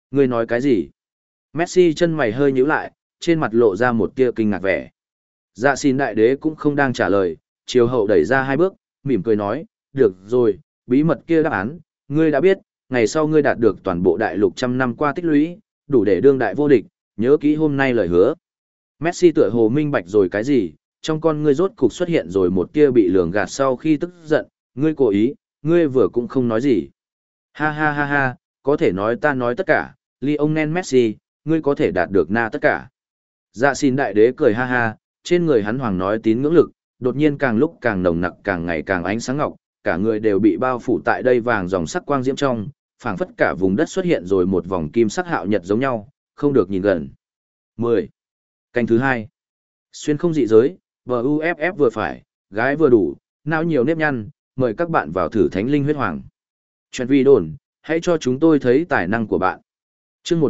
Ngươi nói cái gì? Messi chân mày hơi nhíu lại, trên mặt lộ ra một tia kinh ngạc vẻ. Dạ xin đại đế cũng không đang trả lời, chiều hậu đẩy ra hai bước, mỉm cười nói, được rồi, bí mật kia đáp án, ngươi đã biết, ngày sau ngươi đạt được toàn bộ đại lục trăm năm qua tích lũy, đủ để đương đại vô địch, nhớ kỹ hôm nay lời hứa. Messi tựa hồ minh bạch rồi cái gì, trong con ngươi rốt cục xuất hiện rồi một tia bị lường gạt sau khi tức giận, ngươi cố ý, ngươi vừa cũng không nói gì. Ha ha ha ha, có thể nói ta nói tất cả, Lionel Messi, ngươi có thể đạt được na tất cả. Dạ xin đại đế cười ha ha, trên người hắn hoàng nói tín ngưỡng lực, đột nhiên càng lúc càng nồng nặc càng ngày càng ánh sáng ngọc, cả người đều bị bao phủ tại đây vàng dòng sắc quang diễm trong, phảng phất cả vùng đất xuất hiện rồi một vòng kim sắc hạo nhật giống nhau, không được nhìn gần. 10. Canh thứ 2. Xuyên không dị giới, BUFF vừa phải, gái vừa đủ, não nhiều nếp nhăn, mời các bạn vào thử thánh linh huyết hoàng. Chuyện vi đồn, hãy cho chúng tôi thấy tài năng của bạn. Chương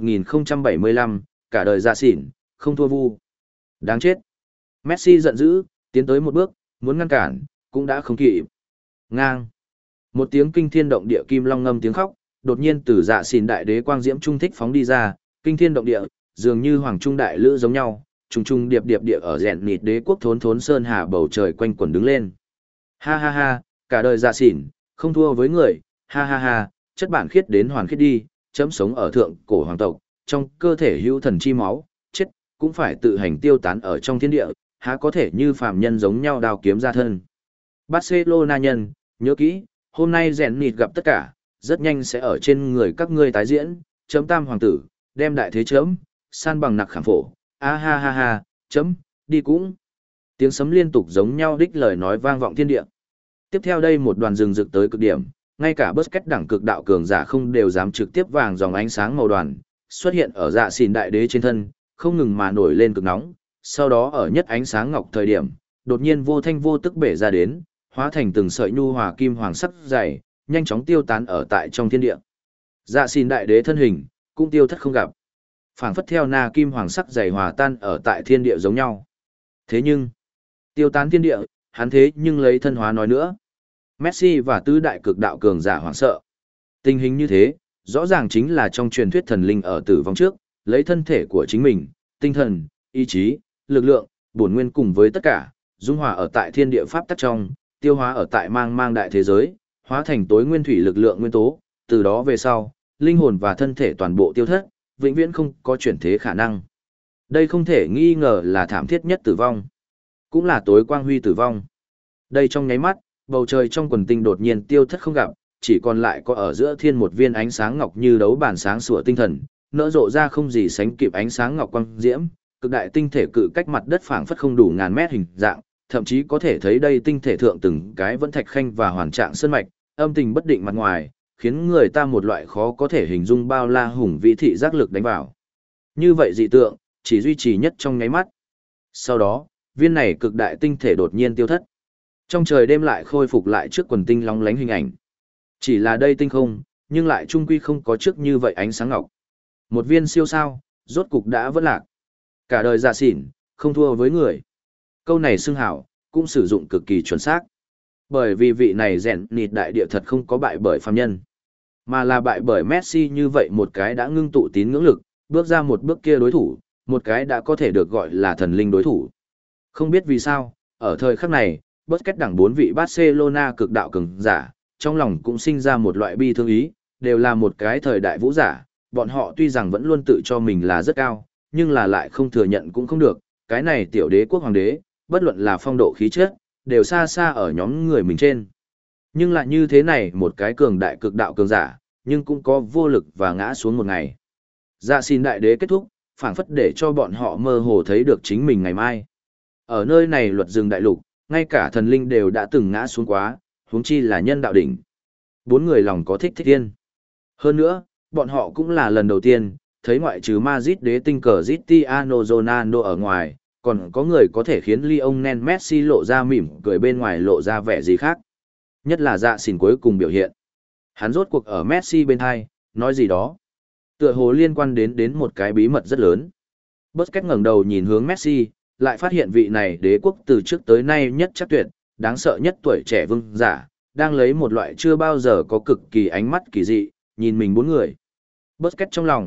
1075, cả đời dạ xỉn, không thua vu. Đáng chết. Messi giận dữ, tiến tới một bước, muốn ngăn cản, cũng đã không kịp. Ngang. Một tiếng kinh thiên động địa kim long ngâm tiếng khóc, đột nhiên từ dạ xỉn đại đế quang diễm trung thích phóng đi ra, kinh thiên động địa, dường như hoàng trung đại lữ giống nhau, trùng trùng điệp điệp địa ở rèn nịt đế quốc thốn thốn sơn hà bầu trời quanh quẩn đứng lên. Ha ha ha, cả đời dạ xỉn, không thua với người, ha ha ha, chất bản khiết đến hoàn khiết đi, chấm sống ở thượng cổ hoàng tộc, trong cơ thể hữu thần chi máu, chết, cũng phải tự hành tiêu tán ở trong thiên địa, há có thể như phàm nhân giống nhau đao kiếm ra thân. Barcelona nhân, nhớ kỹ, hôm nay rèn nịt gặp tất cả, rất nhanh sẽ ở trên người các ngươi tái diễn, chấm tam hoàng tử, đem đại thế chấm, san bằng nặc khảm phổ, a ha ha ha, chấm, đi cũng. Tiếng sấm liên tục giống nhau đích lời nói vang vọng thiên địa. Tiếp theo đây một đoàn rừng rực tới cực điểm, ngay cả Busquets đẳng cực đạo cường giả không đều dám trực tiếp vàng dòng ánh sáng màu đoàn, xuất hiện ở dạ xỉn đại đế trên thân, không ngừng mà nổi lên cực nóng, sau đó ở nhất ánh sáng ngọc thời điểm, đột nhiên vô thanh vô tức bể ra đến, hóa thành từng sợi nhu hòa kim hoàng sắc dày, nhanh chóng tiêu tán ở tại trong thiên địa. Dạ xỉn đại đế thân hình cũng tiêu thất không gặp, phảng phất theo na kim hoàng sắc dày hòa tan ở tại thiên địa giống nhau. Thế nhưng, tiêu tán thiên địa, hắn thế nhưng lấy thân hóa nói nữa. Messi và tứ đại cực đạo cường giả hoảng sợ. Tình hình như thế, rõ ràng chính là trong truyền thuyết thần linh ở tử vong trước, lấy thân thể của chính mình, tinh thần, ý chí, lực lượng, bổn nguyên cùng với tất cả, dung hòa ở tại thiên địa pháp tắc trong, tiêu hóa ở tại mang mang đại thế giới, hóa thành tối nguyên thủy lực lượng nguyên tố, từ đó về sau, linh hồn và thân thể toàn bộ tiêu thất, vĩnh viễn không có chuyển thế khả năng. Đây không thể nghi ngờ là thảm thiết nhất tử vong, cũng là tối quang huy tử vong. Đây trong nháy mắt, bầu trời trong quần tinh đột nhiên tiêu thất không gặp, chỉ còn lại có ở giữa thiên một viên ánh sáng ngọc như đấu bản sáng sủa tinh thần, nở rộ ra không gì sánh kịp ánh sáng ngọc quang diễm, cực đại tinh thể cự cách mặt đất phảng phất không đủ ngàn mét hình dạng, thậm chí có thể thấy đây tinh thể thượng từng cái vẫn thạch khanh và hoàn trạng sơn mạch, âm tình bất định mặt ngoài, khiến người ta một loại khó có thể hình dung bao la hùng vĩ thị giác lực đánh vào. Như vậy dị tượng, chỉ duy trì nhất trong nháy mắt. Sau đó, viên này cực đại tinh thể đột nhiên tiêu thất. Trong trời đêm lại khôi phục lại trước quần tinh lóng lánh hình ảnh. Chỉ là đây tinh không, nhưng lại trung quy không có trước như vậy ánh sáng ngọc. Một viên siêu sao, rốt cục đã vỡ lạc. Cả đời dạ xỉn, không thua với người. Câu này xưng hảo, cũng sử dụng cực kỳ chuẩn xác. Bởi vì vị này rèn nịt đại địa thật không có bại bởi phàm nhân, mà là bại bởi Messi như vậy một cái đã ngưng tụ tín ngưỡng lực, bước ra một bước kia đối thủ, một cái đã có thể được gọi là thần linh đối thủ. Không biết vì sao, ở thời khắc này, Busquets đẳng 4 vị Barcelona cực đạo cường giả, trong lòng cũng sinh ra một loại bi thương ý, đều là một cái thời đại vũ giả, bọn họ tuy rằng vẫn luôn tự cho mình là rất cao, nhưng là lại không thừa nhận cũng không được, cái này tiểu đế quốc hoàng đế, bất luận là phong độ khí chất, đều xa xa ở nhóm người mình trên. Nhưng lại như thế này một cái cường đại cực đạo cường giả, nhưng cũng có vô lực và ngã xuống một ngày. Dạ xin đại đế kết thúc, phảng phất để cho bọn họ mơ hồ thấy được chính mình ngày mai. Ở nơi này luật rừng đại lục, ngay cả thần linh đều đã từng ngã xuống quá, huống chi là nhân đạo đỉnh. 4 người lòng có thích thiên. Hơn nữa, bọn họ cũng là lần đầu tiên, thấy ngoại trừ Madrid đế tinh cờ Cristiano Ronaldo ở ngoài, còn có người có thể khiến Lionel Messi lộ ra mỉm cười bên ngoài lộ ra vẻ gì khác. Nhất là dạ xỉn cuối cùng biểu hiện. Hắn rốt cuộc ở Messi bên hai, nói gì đó. Tựa hồ liên quan đến một cái bí mật rất lớn. Busquets ngẩng đầu nhìn hướng Messi, lại phát hiện vị này đế quốc từ trước tới nay nhất chắc tuyệt, đáng sợ nhất tuổi trẻ vương giả, đang lấy một loại chưa bao giờ có cực kỳ ánh mắt kỳ dị, nhìn mình 4 người. Busquets trong lòng,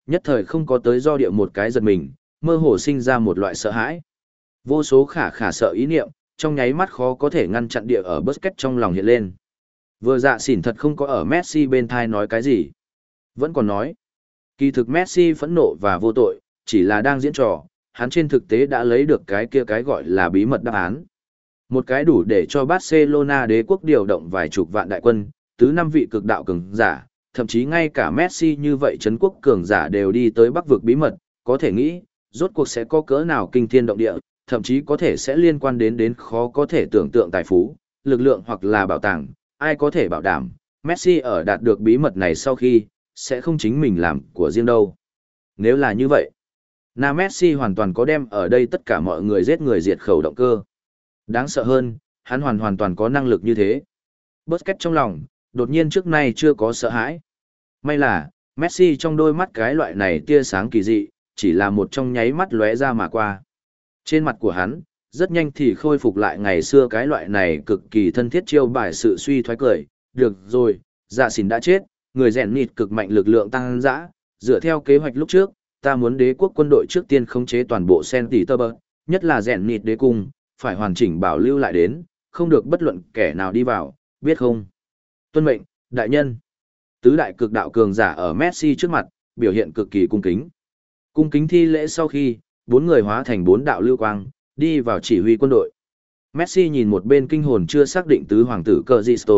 Nhất thời không có tới do địa một cái giật mình, mơ hồ sinh ra một loại sợ hãi. Vô số khả sợ ý niệm, trong nháy mắt khó có thể ngăn chặn địa ở Busquets trong lòng hiện lên. Vừa dạ xỉn thật không có ở Messi bên thai nói cái gì. Vẫn còn nói, kỳ thực Messi phẫn nộ và vô tội, chỉ là đang diễn trò, hắn trên thực tế đã lấy được cái gọi là bí mật đáp án. Một cái đủ để cho Barcelona đế quốc điều động vài chục vạn đại quân, tứ năm vị cực đạo cường giả, thậm chí ngay cả Messi như vậy trấn quốc cường giả đều đi tới Bắc vực bí mật, có thể nghĩ, rốt cuộc sẽ có cỡ nào kinh thiên động địa, thậm chí có thể sẽ liên quan đến khó có thể tưởng tượng tài phú, lực lượng hoặc là bảo tàng, ai có thể bảo đảm, Messi ở đạt được bí mật này sau khi, sẽ không chính mình làm của riêng đâu. Nếu là như vậy, Na Messi hoàn toàn có đem ở đây tất cả mọi người giết người diệt khẩu động cơ. Đáng sợ hơn, hắn hoàn toàn có năng lực như thế. Busquets trong lòng, đột nhiên trước nay chưa có sợ hãi. May là, Messi trong đôi mắt cái loại này tia sáng kỳ dị, chỉ là một trong nháy mắt lóe ra mà qua. Trên mặt của hắn, rất nhanh thì khôi phục lại ngày xưa cái loại này cực kỳ thân thiết chiêu bài sự suy thoái cười. Được rồi, dạ xỉn đã chết, người rèn nịt cực mạnh lực lượng tăng dã, dựa theo kế hoạch lúc trước, ta muốn đế quốc quân đội trước tiên khống chế toàn bộ Saint Petersburg, nhất là rèn nịt đế cung, phải hoàn chỉnh bảo lưu lại đến, không được bất luận kẻ nào đi vào, biết không? Tuân mệnh, đại nhân. Tứ đại cực đạo cường giả ở Messi trước mặt, biểu hiện cực kỳ cung kính. Cung kính thi lễ sau khi, bốn người hóa thành bốn đạo lưu quang, đi vào chỉ huy quân đội. Messi nhìn một bên kinh hồn chưa xác định tứ hoàng tử Cristo.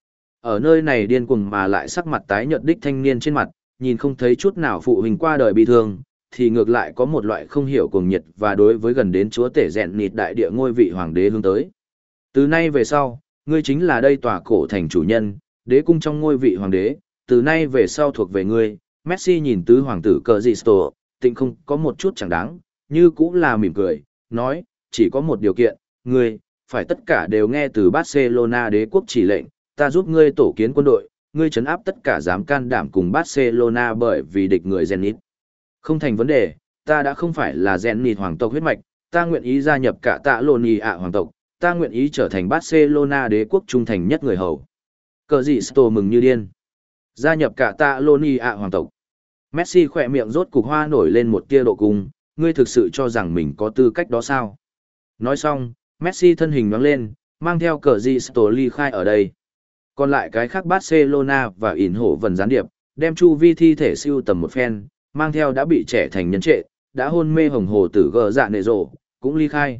Ở nơi này điên cuồng mà lại sắc mặt tái nhợt đích thanh niên trên mặt, nhìn không thấy chút nào phụ huynh qua đời bi thương, thì ngược lại có một loại không hiểu cuồng nhiệt và đối với gần đến chúa tể rèn nịt đại địa ngôi vị hoàng đế hướng tới. Từ nay về sau, ngươi chính là đây tòa cổ thành chủ nhân, đế cung trong ngôi vị hoàng đế, từ nay về sau thuộc về ngươi. Messi nhìn tứ hoàng tử Cristo, tịnh không có một chút chẳng đáng, như cũng là mỉm cười, nói, chỉ có một điều kiện, ngươi, phải tất cả đều nghe từ Barcelona đế quốc chỉ lệnh, ta giúp ngươi tổ kiến quân đội, ngươi trấn áp tất cả dám can đảm cùng Barcelona bởi vì địch người Zenit. Không thành vấn đề, ta đã không phải là Zenit hoàng tộc huyết mạch, ta nguyện ý gia nhập cả tạ lộn ý ạ hoàng tộc, ta nguyện ý trở thành Barcelona đế quốc trung thành nhất người hầu. Cờ gì Sto mừng như điên. Gia nhập cả tạ lộn ý ạ hoàng tộc. Messi khỏe miệng rốt cục hoa nổi lên một tia độ cung, ngươi thực sự cho rằng mình có tư cách đó sao? Nói xong, Messi thân hình nhoáng lên, mang theo cờ gì Sto ly khai ở đây. Còn lại cái khác Barcelona và ỉn hổ vần gián điệp, đem chu vi thi thể siêu tầm một phen, mang theo đã bị trẻ thành nhân trệ, đã hôn mê hồng hồ tử gờ dạ nệ rộ, cũng ly khai.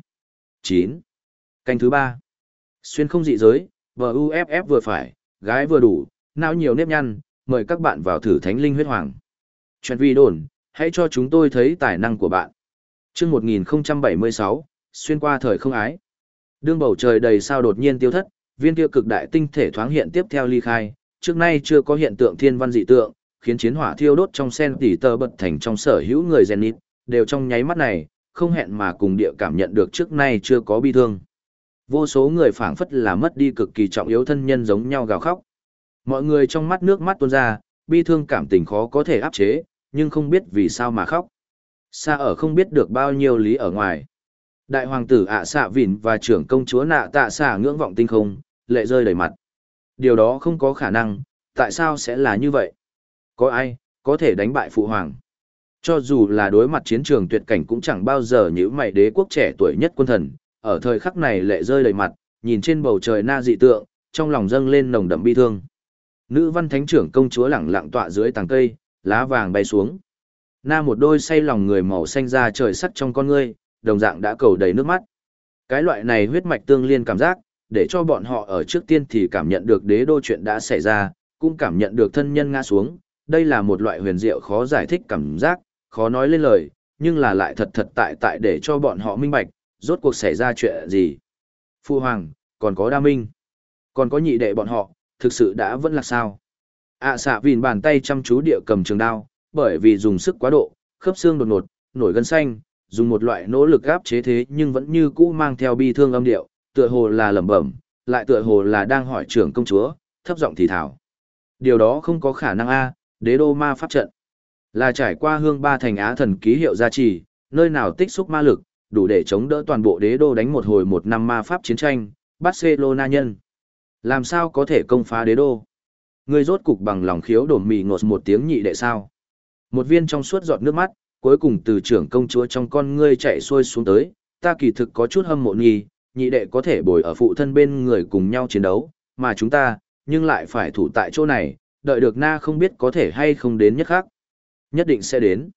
9. Canh thứ 3. Xuyên không dị giới, VUFF vừa phải, gái vừa đủ, não nhiều nếp nhăn, mời các bạn vào thử thánh linh huyết hoàng. Chuyện vi đồn, hãy cho chúng tôi thấy tài năng của bạn. Chương 1076, xuyên qua thời không ái. Đương bầu trời đầy sao đột nhiên tiêu thất, viên kia cực đại tinh thể thoáng hiện tiếp theo ly khai, trước nay chưa có hiện tượng thiên văn dị tượng, khiến chiến hỏa thiêu đốt trong sen tỉ tơ bật thành trong sở hữu người Zenit, đều trong nháy mắt này, không hẹn mà cùng địa cảm nhận được trước nay chưa có bi thương. Vô số người phảng phất là mất đi cực kỳ trọng yếu thân nhân giống nhau gào khóc. Mọi người trong mắt nước mắt tuôn ra, bi thương cảm tình khó có thể áp chế, nhưng không biết vì sao mà khóc. Xa ở không biết được bao nhiêu lý ở ngoài. Đại hoàng tử ạ xạ vỉn và trưởng công chúa nạ tạ xạ ngưỡng vọng tinh không, lệ rơi đầy mặt. Điều đó không có khả năng, tại sao sẽ là như vậy? Có ai, có thể đánh bại phụ hoàng? Cho dù là đối mặt chiến trường tuyệt cảnh cũng chẳng bao giờ nhíu mày đế quốc trẻ tuổi nhất quân thần, ở thời khắc này lệ rơi đầy mặt, nhìn trên bầu trời na dị tượng, trong lòng dâng lên nồng đậm bi thương. Nữ văn thánh trưởng công chúa lẳng lặng tọa dưới tàng cây, lá vàng bay xuống. Na một đôi say lòng người màu xanh ra trời sắc trong con ngươi, đồng dạng đã cầu đầy nước mắt. Cái loại này huyết mạch tương liên cảm giác, để cho bọn họ ở trước tiên thì cảm nhận được đế đô chuyện đã xảy ra, cũng cảm nhận được thân nhân ngã xuống. Đây là một loại huyền diệu khó giải thích cảm giác, khó nói lên lời, nhưng là lại thật tại để cho bọn họ minh bạch, rốt cuộc xảy ra chuyện gì. Phu hoàng, còn có Đa Minh, còn có nhị đệ bọn họ, thực sự đã vẫn là sao. Xạ vìn bàn tay chăm chú địa cầm trường đao, bởi vì dùng sức quá độ, khớp xương đột ngột, nổi gân xanh, dùng một loại nỗ lực áp chế thế nhưng vẫn như cũ mang theo bi thương âm điệu, tựa hồ là lẩm bẩm, lại tựa hồ là đang hỏi trưởng công chúa, thấp giọng thì thào. Điều đó không có khả năng a, đế đô ma pháp trận là trải qua hương ba thành á thần ký hiệu gia trì, nơi nào tích xúc ma lực, đủ để chống đỡ toàn bộ đế đô đánh một hồi một năm ma pháp chiến tranh. Barcelona nhân làm sao có thể công phá đế đô? Ngươi rốt cục bằng lòng khiếu đổm mì ngột một tiếng nhị đệ sao? Một viên trong suốt giọt nước mắt, cuối cùng từ trưởng công chúa trong con ngươi chạy xuôi xuống tới, ta kỳ thực có chút hâm mộ nhị đệ có thể bồi ở phụ thân bên người cùng nhau chiến đấu, mà chúng ta, nhưng lại phải thủ tại chỗ này, đợi được na không biết có thể hay không đến nhất khác. Nhất định sẽ đến.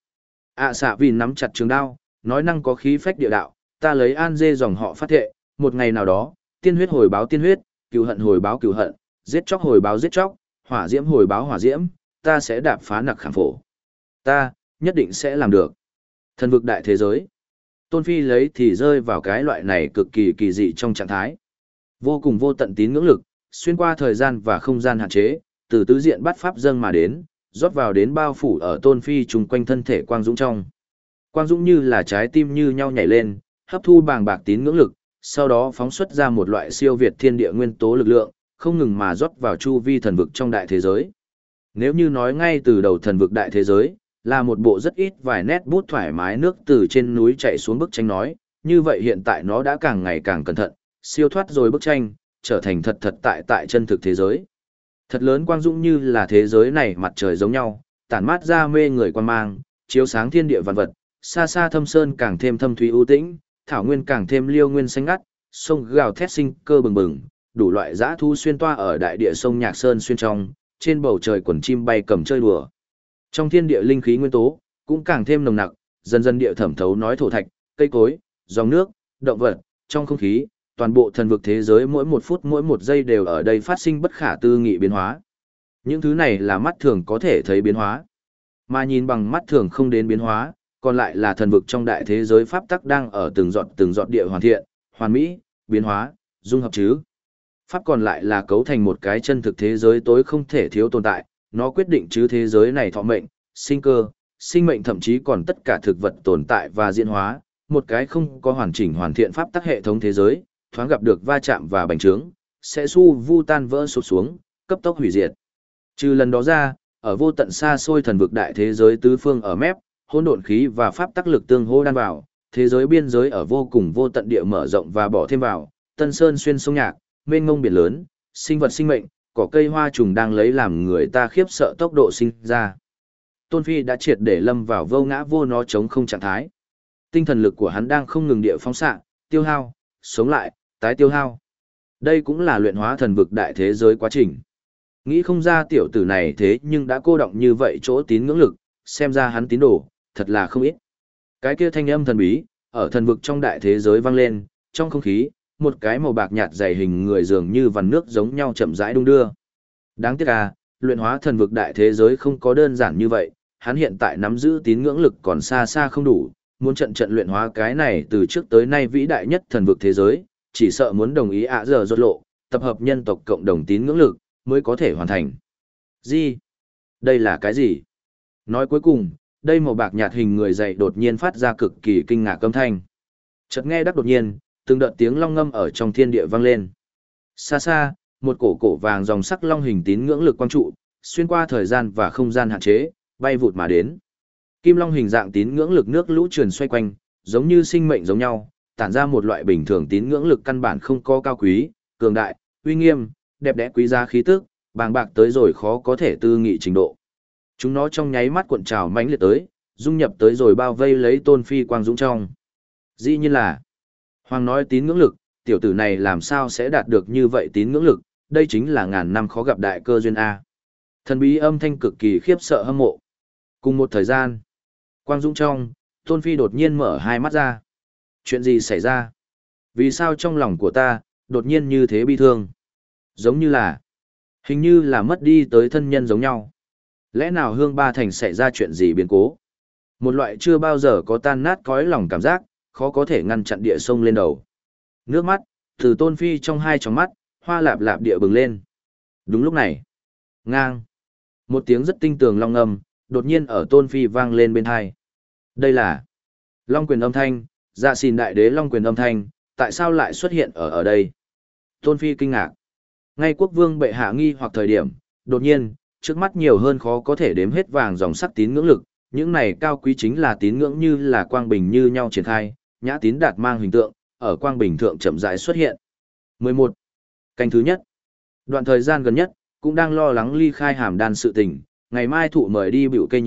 Xạ vì nắm chặt trường đao, nói năng có khí phách địa đạo, ta lấy an dê dòng họ phát thệ, một ngày nào đó, tiên huyết hồi báo tiên huyết, cừu hận hồi báo cừu hận, giết chóc hồi báo giết chóc, hỏa diễm hồi báo hỏa diễm, ta sẽ đạp phá nặc khảm phổ. Ta, nhất định sẽ làm được. Thần vực đại thế giới. Tôn Phi lấy thì rơi vào cái loại này cực kỳ kỳ dị trong trạng thái. Vô cùng vô tận tín ngưỡng lực, xuyên qua thời gian và không gian hạn chế, từ tứ diện bắt pháp dâng mà đến, rót vào đến bao phủ ở Tôn Phi chung quanh thân thể quang dũng trong. Quang dũng như là trái tim như nhau nhảy lên, hấp thu bàng bạc tín ngưỡng lực, sau đó phóng xuất ra một loại siêu việt thiên địa nguyên tố lực lượng, không ngừng mà rót vào chu vi thần vực trong đại thế giới. Nếu như nói ngay từ đầu thần vực đại thế giới, là một bộ rất ít vài nét bút thoải mái nước từ trên núi chạy xuống bức tranh nói, như vậy hiện tại nó đã càng ngày càng cẩn thận, siêu thoát rồi bức tranh, trở thành thật thật tại chân thực thế giới. Thật lớn quang dũng như là thế giới này mặt trời giống nhau, tản mát ra mê người quan mang, chiếu sáng thiên địa vạn vật, xa xa thâm sơn càng thêm thâm thúy ưu tĩnh, thảo nguyên càng thêm liêu nguyên xanh ngắt, sông gào thét sinh cơ bừng bừng, đủ loại dã thu xuyên toa ở đại địa sông Nhạc Sơn xuyên trong, trên bầu trời quần chim bay cầm chơi đùa. Trong thiên địa linh khí nguyên tố cũng càng thêm nồng nặc, dần dần địa thẩm thấu nói thổ thạch, cây cối, dòng nước, động vật, trong không khí, toàn bộ thần vực thế giới mỗi một phút mỗi một giây đều ở đây phát sinh bất khả tư nghị biến hóa. Những thứ này là mắt thường có thể thấy biến hóa, mà nhìn bằng mắt thường không đến biến hóa, còn lại là thần vực trong đại thế giới pháp tắc đang ở từng giọt địa hoàn thiện, hoàn mỹ, biến hóa, dung hợp chứ. Pháp còn lại là cấu thành một cái chân thực thế giới tối không thể thiếu tồn tại, nó quyết định chứ thế giới này thọ mệnh, sinh cơ, sinh mệnh thậm chí còn tất cả thực vật tồn tại và diễn hóa, một cái không có hoàn chỉnh hoàn thiện pháp tắc hệ thống thế giới, thoáng gặp được va chạm và bành trướng, sẽ su vu tan vỡ sụp xuống, cấp tốc hủy diệt. Trừ lần đó ra, ở vô tận xa xôi thần vực đại thế giới tứ phương ở mép, hỗn độn khí và pháp tắc lực tương hô đan vào, thế giới biên giới ở vô cùng vô tận địa mở rộng và bỏ thêm vào, tân sơn xuyên sông Nhạc, mênh mông biển lớn, sinh vật sinh mệnh, cỏ cây hoa trùng đang lấy làm người ta khiếp sợ tốc độ sinh ra. Tôn Phi đã triệt để lâm vào vô ngã vô nó chống không trạng thái. Tinh thần lực của hắn đang không ngừng địa phóng xạ, tiêu hao, sống lại, tái tiêu hao. Đây cũng là luyện hóa thần vực đại thế giới quá trình. Nghĩ không ra tiểu tử này thế nhưng đã cô động như vậy chỗ tín ngưỡng lực, xem ra hắn tín đồ, thật là không ít. Cái kia thanh âm thần bí, ở thần vực trong đại thế giới vang lên, trong không khí, một cái màu bạc nhạt dày hình người dường như vằn nước giống nhau chậm rãi đung đưa. Đáng tiếc à, luyện hóa thần vực đại thế giới không có đơn giản như vậy, hắn hiện tại nắm giữ tín ngưỡng lực còn xa xa không đủ, muốn trận luyện hóa cái này từ trước tới nay vĩ đại nhất thần vực thế giới, chỉ sợ muốn đồng ý giờ rốt lộ, tập hợp nhân tộc cộng đồng tín ngưỡng lực, mới có thể hoàn thành. Gì? Đây là cái gì? Nói cuối cùng, đây màu bạc nhạt hình người dày đột nhiên phát ra cực kỳ kinh ngạc âm thanh. Chợt nghe đắc đột nhiên, từng đợt tiếng long ngâm ở trong thiên địa vang lên. Xa xa, một cổ vàng dòng sắc long hình tín ngưỡng lực quang trụ, xuyên qua thời gian và không gian hạn chế, bay vụt mà đến. Kim long hình dạng tín ngưỡng lực nước lũ truyền xoay quanh, giống như sinh mệnh giống nhau, tản ra một loại bình thường tín ngưỡng lực căn bản không có cao quý, cường đại, uy nghiêm, đẹp đẽ quý giá khí tức, bàng bạc tới rồi khó có thể tư nghị trình độ. Chúng nó trong nháy mắt cuộn trào mãnh liệt tới, dung nhập tới rồi bao vây lấy Tôn Phi quang dũng trong. Dĩ nhiên là Hoàng nói tín ngưỡng lực, tiểu tử này làm sao sẽ đạt được như vậy tín ngưỡng lực, đây chính là ngàn năm khó gặp đại cơ duyên A. Thần bí âm thanh cực kỳ khiếp sợ hâm mộ. Cùng một thời gian, quang dũng trong, Tôn Phi đột nhiên mở hai mắt ra. Chuyện gì xảy ra? Vì sao trong lòng của ta, đột nhiên như thế bi thương? Giống như là, hình như là mất đi tới thân nhân giống nhau. Lẽ nào Hương Ba Thành xảy ra chuyện gì biến cố? Một loại chưa bao giờ có tan nát cõi lòng cảm giác, khó có thể ngăn chặn địa sông lên đầu. Nước mắt, từ Tôn Phi trong hai tròng mắt, hoa lạp lạp địa bừng lên. Đúng lúc này, ngang, một tiếng rất tinh tường long ngâm, đột nhiên ở Tôn Phi vang lên bên hai. Đây là long quyền âm thanh, dạ xin đại đế long quyền âm thanh, tại sao lại xuất hiện ở đây? Tôn Phi kinh ngạc. Ngay quốc vương bệ hạ nghi hoặc thời điểm, đột nhiên, trước mắt nhiều hơn khó có thể đếm hết vàng dòng sắc tín ngưỡng lực, những này cao quý chính là tín ngưỡng như là quang bình như nhau triển khai, nhã tín đạt mang hình tượng, ở quang bình thượng chậm rãi xuất hiện. 11. Canh thứ nhất. Đoạn thời gian gần nhất, cũng đang lo lắng ly khai hàm đan sự tình, ngày mai thụ mời đi biểu cây nhìn,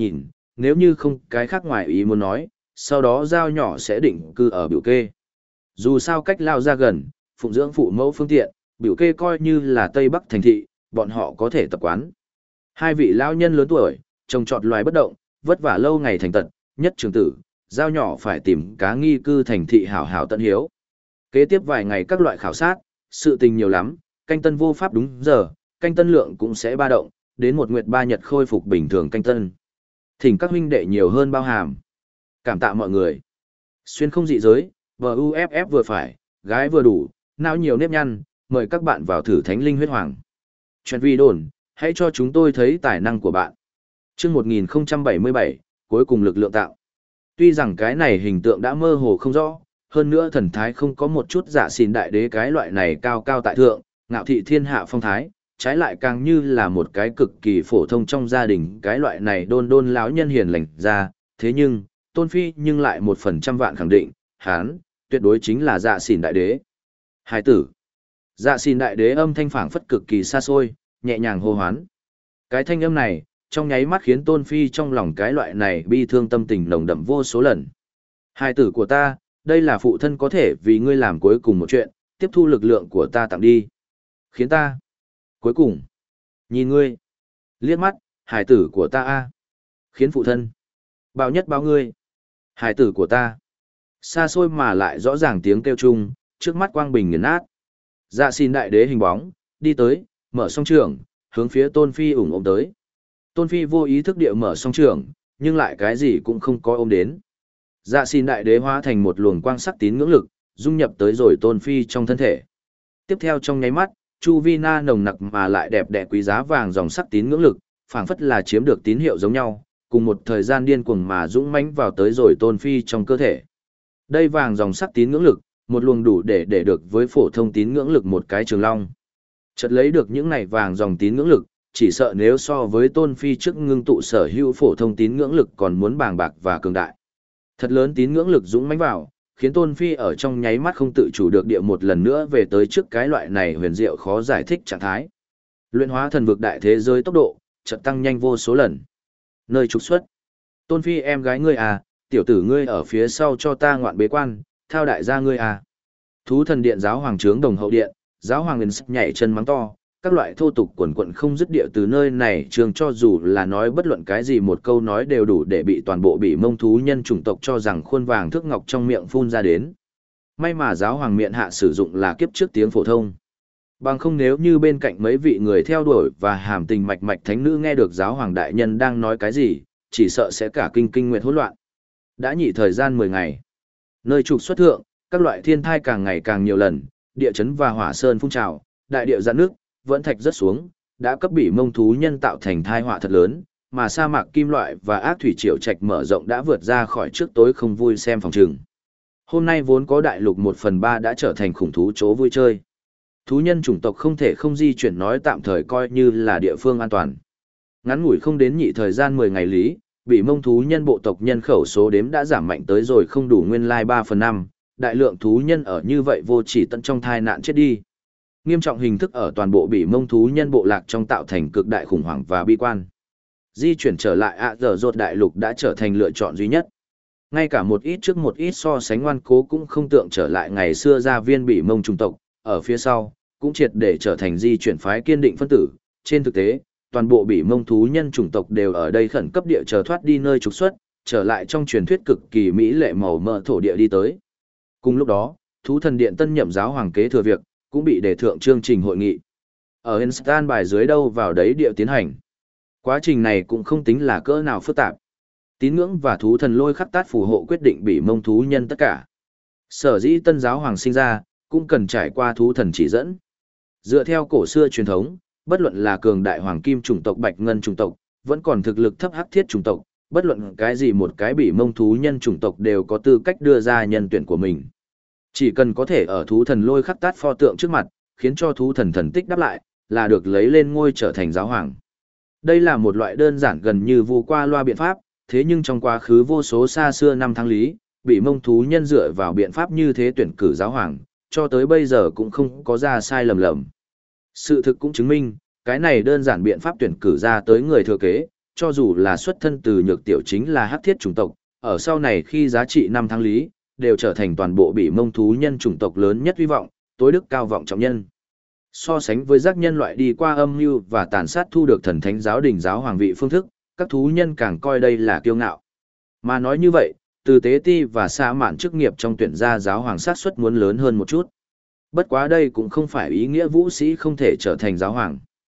nếu như không cái khác ngoài ý muốn nói, sau đó giao nhỏ sẽ định cư ở biểu kê. Dù sao cách lao ra gần, phụng dưỡng phụ mẫu phương tiện, biểu kê coi như là Tây Bắc thành thị, bọn họ có thể tập quán. Hai vị lão nhân lớn tuổi, trồng trọt loài bất động, vất vả lâu ngày thành tật, nhất trường tử, giao nhỏ phải tìm cá nghi cư thành thị hảo hảo tận hiếu. Kế tiếp vài ngày các loại khảo sát, sự tình nhiều lắm, canh tân vô pháp đúng giờ, canh tân lượng cũng sẽ ba động, đến một nguyệt ba nhật khôi phục bình thường canh tân. Thỉnh các huynh đệ nhiều hơn bao hàm. Cảm tạ mọi người. Xuyên không dị giới, BUFF vừa phải, gái vừa đủ, não nhiều nếp nhăn, mời các bạn vào thử thánh linh huyết hoàng. Chuyện vi đồn, hãy cho chúng tôi thấy tài năng của bạn. Chương 1077, cuối cùng lực lượng tạo. Tuy rằng cái này hình tượng đã mơ hồ không rõ, hơn nữa thần thái không có một chút dạ xỉn đại đế cái loại này cao cao tại thượng, ngạo thị thiên hạ phong thái, trái lại càng như là một cái cực kỳ phổ thông trong gia đình cái loại này đôn đôn lão nhân hiền lành ra, thế nhưng, Tôn Phi nhưng lại 100% khẳng định, hán, tuyệt đối chính là dạ xỉn đại đế. Hải tử. Dạ xỉn đại đế âm thanh phảng phất cực kỳ xa xôi, nhẹ nhàng hô hoán. Cái thanh âm này, trong nháy mắt khiến Tôn Phi trong lòng cái loại này bi thương tâm tình nồng đậm vô số lần. Hải tử của ta, đây là phụ thân có thể vì ngươi làm cuối cùng một chuyện, tiếp thu lực lượng của ta tặng đi. Khiến ta. Cuối cùng. Nhìn ngươi. Liếc mắt, hải tử của ta a khiến phụ thân. Bao nhất bao ngươi. Hải tử của ta. Xa xôi mà lại rõ ràng tiếng kêu chung, trước mắt quang bình nghiền nát. Dạ xin đại đế hình bóng, đi tới, mở song trường, hướng phía Tôn Phi ủng ôm tới. Tôn Phi vô ý thức địa mở song trường, nhưng lại cái gì cũng không có ôm đến. Dạ xin đại đế hóa thành một luồng quang sắc tín ngưỡng lực, dung nhập tới rồi Tôn Phi trong thân thể. Tiếp theo trong nháy mắt, chu vi na nồng nặc mà lại đẹp đẽ quý giá vàng dòng sắc tín ngưỡng lực, phảng phất là chiếm được tín hiệu giống nhau, cùng một thời gian điên cuồng mà dũng mãnh vào tới rồi Tôn Phi trong cơ thể. Đây vàng dòng sắc tín ngưỡng lực, một luồng đủ để được với phổ thông tín ngưỡng lực một cái trường long. Chợt lấy được những này vàng dòng tín ngưỡng lực, chỉ sợ nếu so với Tôn Phi trước ngưng tụ sở hữu phổ thông tín ngưỡng lực còn muốn bàng bạc và cường đại. Thật lớn tín ngưỡng lực dũng mãnh vào, khiến Tôn Phi ở trong nháy mắt không tự chủ được địa một lần nữa về tới trước cái loại này huyền diệu khó giải thích trạng thái. Luyện hóa thần vực đại thế giới tốc độ, chợt tăng nhanh vô số lần. Nơi trục xuất. Tôn Phi em gái ngươi à, tiểu tử ngươi ở phía sau cho ta ngoạn bế quan, thao đại gia ngươi à. Thú thần điện giáo hoàng trướng đồng hậu điện, giáo hoàng nhảy chân mắng to, các loại thô tục quần quận không dứt địa từ nơi này trường cho dù là nói bất luận cái gì một câu nói đều đủ để bị toàn bộ bị mông thú nhân chủng tộc cho rằng khuôn vàng thước ngọc trong miệng phun ra đến. May mà giáo hoàng miệng hạ sử dụng là kiếp trước tiếng phổ thông. Bằng không nếu như bên cạnh mấy vị người theo đuổi và hàm tình mạch mạch thánh nữ nghe được giáo hoàng đại nhân đang nói cái gì, chỉ sợ sẽ cả kinh nguyệt hỗn loạn. Đã nhị thời gian 10 ngày. Nơi trục xuất thượng, các loại thiên thai càng ngày càng nhiều lần, địa chấn và hỏa sơn phun trào, đại địa giãn nước, vẫn thạch rất xuống, đã cấp bị mông thú nhân tạo thành thai họa thật lớn, mà sa mạc kim loại và ác thủy triều trạch mở rộng đã vượt ra khỏi trước tối không vui xem phòng trường. Hôm nay vốn có đại lục 1/3 đã trở thành khủng thú chỗ vui chơi. Thú nhân chủng tộc không thể không di chuyển nói tạm thời coi như là địa phương an toàn. Ngắn ngủi không đến nhị thời gian 10 ngày lý, bị mông thú nhân bộ tộc nhân khẩu số đếm đã giảm mạnh tới rồi không đủ nguyên lai 3/5, đại lượng thú nhân ở như vậy vô chỉ tận trong thai nạn chết đi. Nghiêm trọng hình thức ở toàn bộ bị mông thú nhân bộ lạc trong tạo thành cực đại khủng hoảng và bi quan. Di chuyển trở lại giờ rột đại lục đã trở thành lựa chọn duy nhất. Ngay cả một ít trước một ít so sánh ngoan cố cũng không tượng trở lại ngày xưa gia viên bị mông chủng tộc, ở phía sau, cũng triệt để trở thành di chuyển phái kiên định phân tử. Trên thực tế, toàn bộ bị mông thú nhân chủng tộc đều ở đây khẩn cấp địa chờ thoát đi nơi trục xuất, trở lại trong truyền thuyết cực kỳ mỹ lệ màu mỡ thổ địa đi tới. Cùng lúc đó, thú thần điện tân nhậm giáo hoàng kế thừa việc, cũng bị đề thượng chương trình hội nghị. Ở Instan bài dưới đâu vào đấy địa tiến hành. Quá trình này cũng không tính là cỡ nào phức tạp. Tín ngưỡng và thú thần lôi khắc tát phù hộ quyết định bị mông thú nhân tất cả. Sở dĩ tân giáo hoàng sinh ra, cũng cần trải qua thú thần chỉ dẫn. Dựa theo cổ xưa truyền thống, bất luận là cường đại hoàng kim chủng tộc bạch ngân chủng tộc, vẫn còn thực lực thấp hắc thiết chủng tộc, bất luận cái gì một cái bị mông thú nhân chủng tộc đều có tư cách đưa ra nhân tuyển của mình. Chỉ cần có thể ở thú thần lôi khắc tát pho tượng trước mặt, khiến cho thú thần thần tích đáp lại, là được lấy lên ngôi trở thành giáo hoàng. Đây là một loại đơn giản gần như vu qua loa biện pháp, thế nhưng trong quá khứ vô số xa xưa năm tháng lý, bị mông thú nhân dựa vào biện pháp như thế tuyển cử giáo hoàng, cho tới bây giờ cũng không có ra sai lầm lầm. Sự thực cũng chứng minh, cái này đơn giản biện pháp tuyển cử ra tới người thừa kế, cho dù là xuất thân từ nhược tiểu chính là hắc thiết chủng tộc, ở sau này khi giá trị năm tháng lý, đều trở thành toàn bộ Bỉ Mông thú nhân chủng tộc lớn nhất hy vọng, tối đức cao vọng trọng nhân. So sánh với giác nhân loại đi qua âm mưu và tàn sát thu được thần thánh giáo đình giáo hoàng vị phương thức, các thú nhân càng coi đây là kiêu ngạo. Mà nói như vậy, từ tế ti và xa mạn chức nghiệp trong tuyển gia giáo hoàng sát suất muốn lớn hơn một chút. Bất quá đây cũng không phải ý nghĩa vũ sĩ không thể trở thành giáo hoàng.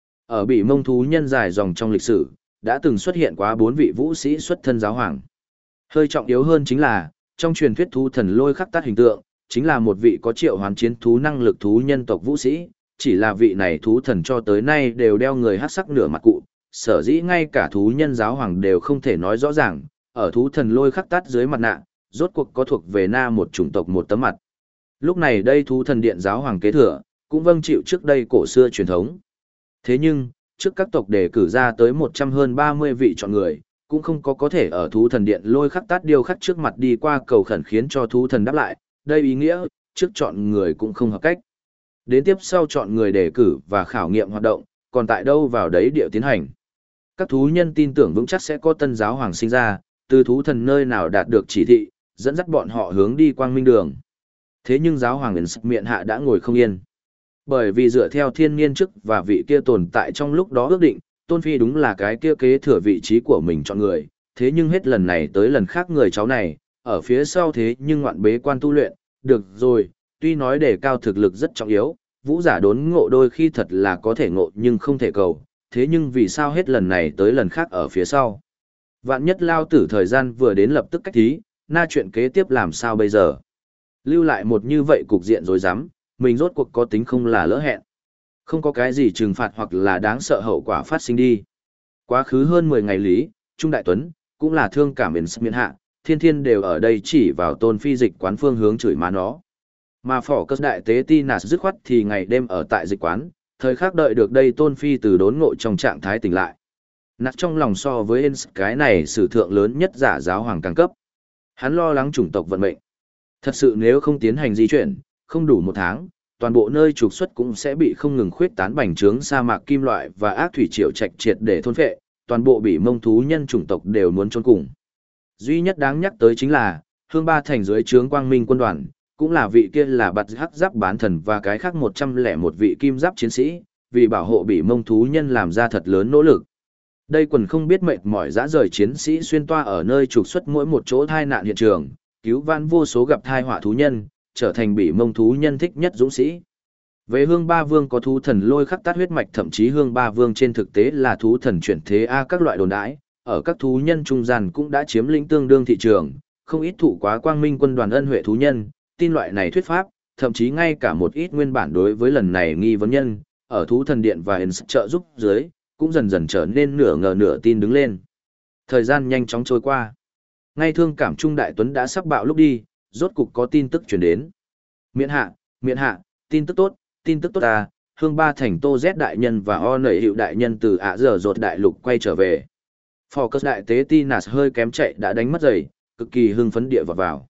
Ở Bỉ Mông thú nhân dài dòng trong lịch sử, đã từng xuất hiện quá 4 vị vũ sĩ xuất thân giáo hoàng. Hơi trọng yếu hơn chính là, trong truyền thuyết thú thần lôi khắc tát hình tượng, chính là một vị có triệu hoán chiến thú năng lực thú nhân tộc vũ sĩ, chỉ là vị này thú thần cho tới nay đều đeo người hắc sắc nửa mặt cụ, sở dĩ ngay cả thú nhân giáo hoàng đều không thể nói rõ ràng, ở thú thần lôi khắc tát dưới mặt nạ, rốt cuộc có thuộc về na một chủng tộc một tấm mặt. Lúc này đây thú thần điện giáo hoàng kế thừa, cũng vâng chịu trước đây cổ xưa truyền thống. Thế nhưng, trước các tộc đề cử ra tới 100 hơn 30 vị chọn người, cũng không có thể ở thú thần điện lôi khắc tát điêu khắc trước mặt đi qua cầu khẩn khiến cho thú thần đáp lại, đây ý nghĩa, trước chọn người cũng không hợp cách. Đến tiếp sau chọn người đề cử và khảo nghiệm hoạt động, còn tại đâu vào đấy điệu tiến hành. Các thú nhân tin tưởng vững chắc sẽ có tân giáo hoàng sinh ra, từ thú thần nơi nào đạt được chỉ thị, dẫn dắt bọn họ hướng đi quang minh đường. Thế nhưng giáo hoàng miệng hạ đã ngồi không yên. Bởi vì dựa theo thiên niên chức và vị kia tồn tại trong lúc đó ước định, Tôn Phi đúng là cái kia kế thừa vị trí của mình chọn người, thế nhưng hết lần này tới lần khác người cháu này, ở phía sau thế nhưng ngoạn bế quan tu luyện, được rồi, tuy nói đề cao thực lực rất trọng yếu, vũ giả đốn ngộ đôi khi thật là có thể ngộ nhưng không thể cầu, thế nhưng vì sao hết lần này tới lần khác ở phía sau. Vạn nhất lao tử thời gian vừa đến lập tức cách thí, na chuyện kế tiếp làm sao bây giờ. Lưu lại một như vậy cục diện rồi dám, mình rốt cuộc có tính không là lỡ hẹn. Không có cái gì trừng phạt hoặc là đáng sợ hậu quả phát sinh đi. Quá khứ hơn 10 ngày lý, Trung Đại Tuấn, cũng là thương cảm miền hạ, thiên thiên đều ở đây chỉ vào Tôn Phi dịch quán phương hướng chửi má nó. Mà phỏ cơ đại tế ti nạt dứt khoát thì ngày đêm ở tại dịch quán, thời khắc đợi được đây Tôn Phi từ đốn ngộ trong trạng thái tỉnh lại. Nạt trong lòng so với cái này sử thượng lớn nhất giả giáo hoàng càng cấp. Hắn lo lắng chủng tộc vận mệnh. Thật sự nếu không tiến hành di chuyển, không đủ 1 tháng, toàn bộ nơi trục xuất cũng sẽ bị không ngừng khuyết tán bành trướng sa mạc kim loại và ác thủy triều trạch triệt để thôn phệ, toàn bộ Bỉ Mông thú nhân chủng tộc đều muốn chôn cùng. Duy nhất đáng nhắc tới chính là, Hương Ba Thành dưới trướng Quang Minh quân đoàn, cũng là vị kia là bạt hắc giáp bán thần và cái khác 101 vị kim giáp chiến sĩ, vì bảo hộ Bỉ Mông thú nhân làm ra thật lớn nỗ lực. Đây quần không biết mệt mỏi dã rời chiến sĩ xuyên toa ở nơi trục xuất mỗi một chỗ thai nạn hiện trường, cứu vãn vô số gặp thai họa thú nhân, trở thành Bỉ Mông thú nhân thích nhất dũng sĩ. Về Hương Ba Vương có thú thần lôi khắc tát huyết mạch, thậm chí Hương Ba Vương trên thực tế là thú thần chuyển thế A các loại đồn đãi, ở các thú nhân trung gian cũng đã chiếm lĩnh tương đương thị trường, không ít thụ quá Quang Minh quân đoàn ân huệ thú nhân, tin loại này thuyết pháp, thậm chí ngay cả một ít nguyên bản đối với lần này nghi vấn nhân, ở thú thần điện và trợ giúp dưới, cũng dần dần trở nên nửa ngờ nửa tin đứng lên. Thời gian nhanh chóng trôi qua. Ngay thương cảm Trung Đại Tuấn đã sắp bạo lúc đi, rốt cục có tin tức truyền đến. Miện hạ, tin tức tốt à, Hương Ba Thành Tô Z đại nhân và O Nẩy Hiệu đại nhân từ ạ giờ rột đại lục quay trở về. Focus đại tế Tinas hơi kém chạy đã đánh mất giày, cực kỳ hưng phấn địa vào.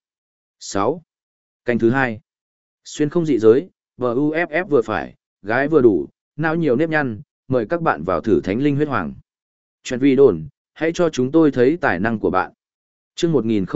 6. Canh thứ 2. Xuyên không dị giới, BUFF vừa phải, gái vừa đủ, não nhiều nếp nhăn, mời các bạn vào thử Thánh Linh Huyết Hoàng. Chuyện vi đồn, hãy cho chúng tôi thấy tài năng của bạn. Chương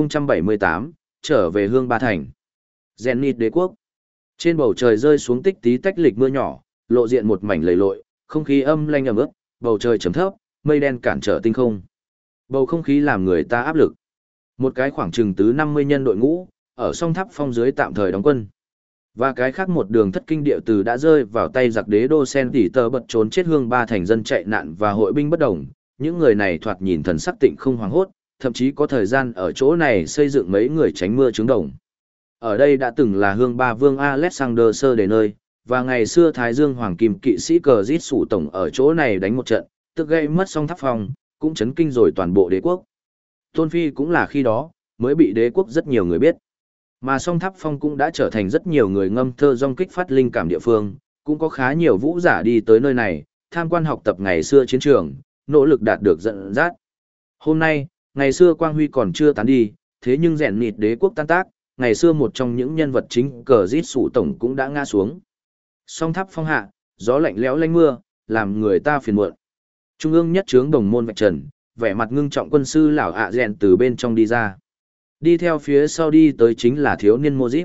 1078, trở về Hương Ba Thành. Zenith đế quốc. Trên bầu trời rơi xuống tích tí tách lịch mưa nhỏ, lộ diện một mảnh lầy lội, không khí âm lanh ẩm ướt, bầu trời chấm thấp, mây đen cản trở tinh không. Bầu không khí làm người ta áp lực. Một cái khoảng chừng từ 50 nhân đội ngũ, ở song tháp phong dưới tạm thời đóng quân. Và cái khác một đường thất kinh địa từ đã rơi vào tay giặc đế đô sen tỉ tờ bật trốn chết Hương Ba Thành dân chạy nạn và hội binh bất đồng. Những người này thoạt nhìn thần sắc tịnh không hoảng hốt, thậm chí có thời gian ở chỗ này xây dựng mấy người tránh mưa trứng đồng. Ở đây đã từng là Hương Ba Vương Alexander Sơ Đề nơi, và ngày xưa Thái Dương Hoàng Kim kỵ sĩ cờ giết sủ tổng ở chỗ này đánh một trận, tức gây mất song tháp phong, cũng chấn kinh rồi toàn bộ đế quốc. Tôn Phi cũng là khi đó, mới bị đế quốc rất nhiều người biết. Mà song tháp phong cũng đã trở thành rất nhiều người ngâm thơ dong kích phát linh cảm địa phương, cũng có khá nhiều vũ giả đi tới nơi này, tham quan học tập ngày xưa chiến trường, nỗ lực đạt được dẫn dắt. Hôm nay, ngày xưa quang huy còn chưa tán đi, thế nhưng rèn nịt đế quốc tan tác, ngày xưa một trong những nhân vật chính cờ giết sủ tổng cũng đã ngã xuống. Song tháp phong hạ, gió lạnh lẽo lanh mưa, làm người ta phiền muộn. Trung ương nhất trướng đồng môn vạch trần, vẻ mặt ngưng trọng quân sư lão ạ rèn từ bên trong đi ra. Đi theo phía sau đi tới chính là thiếu niên Mojip.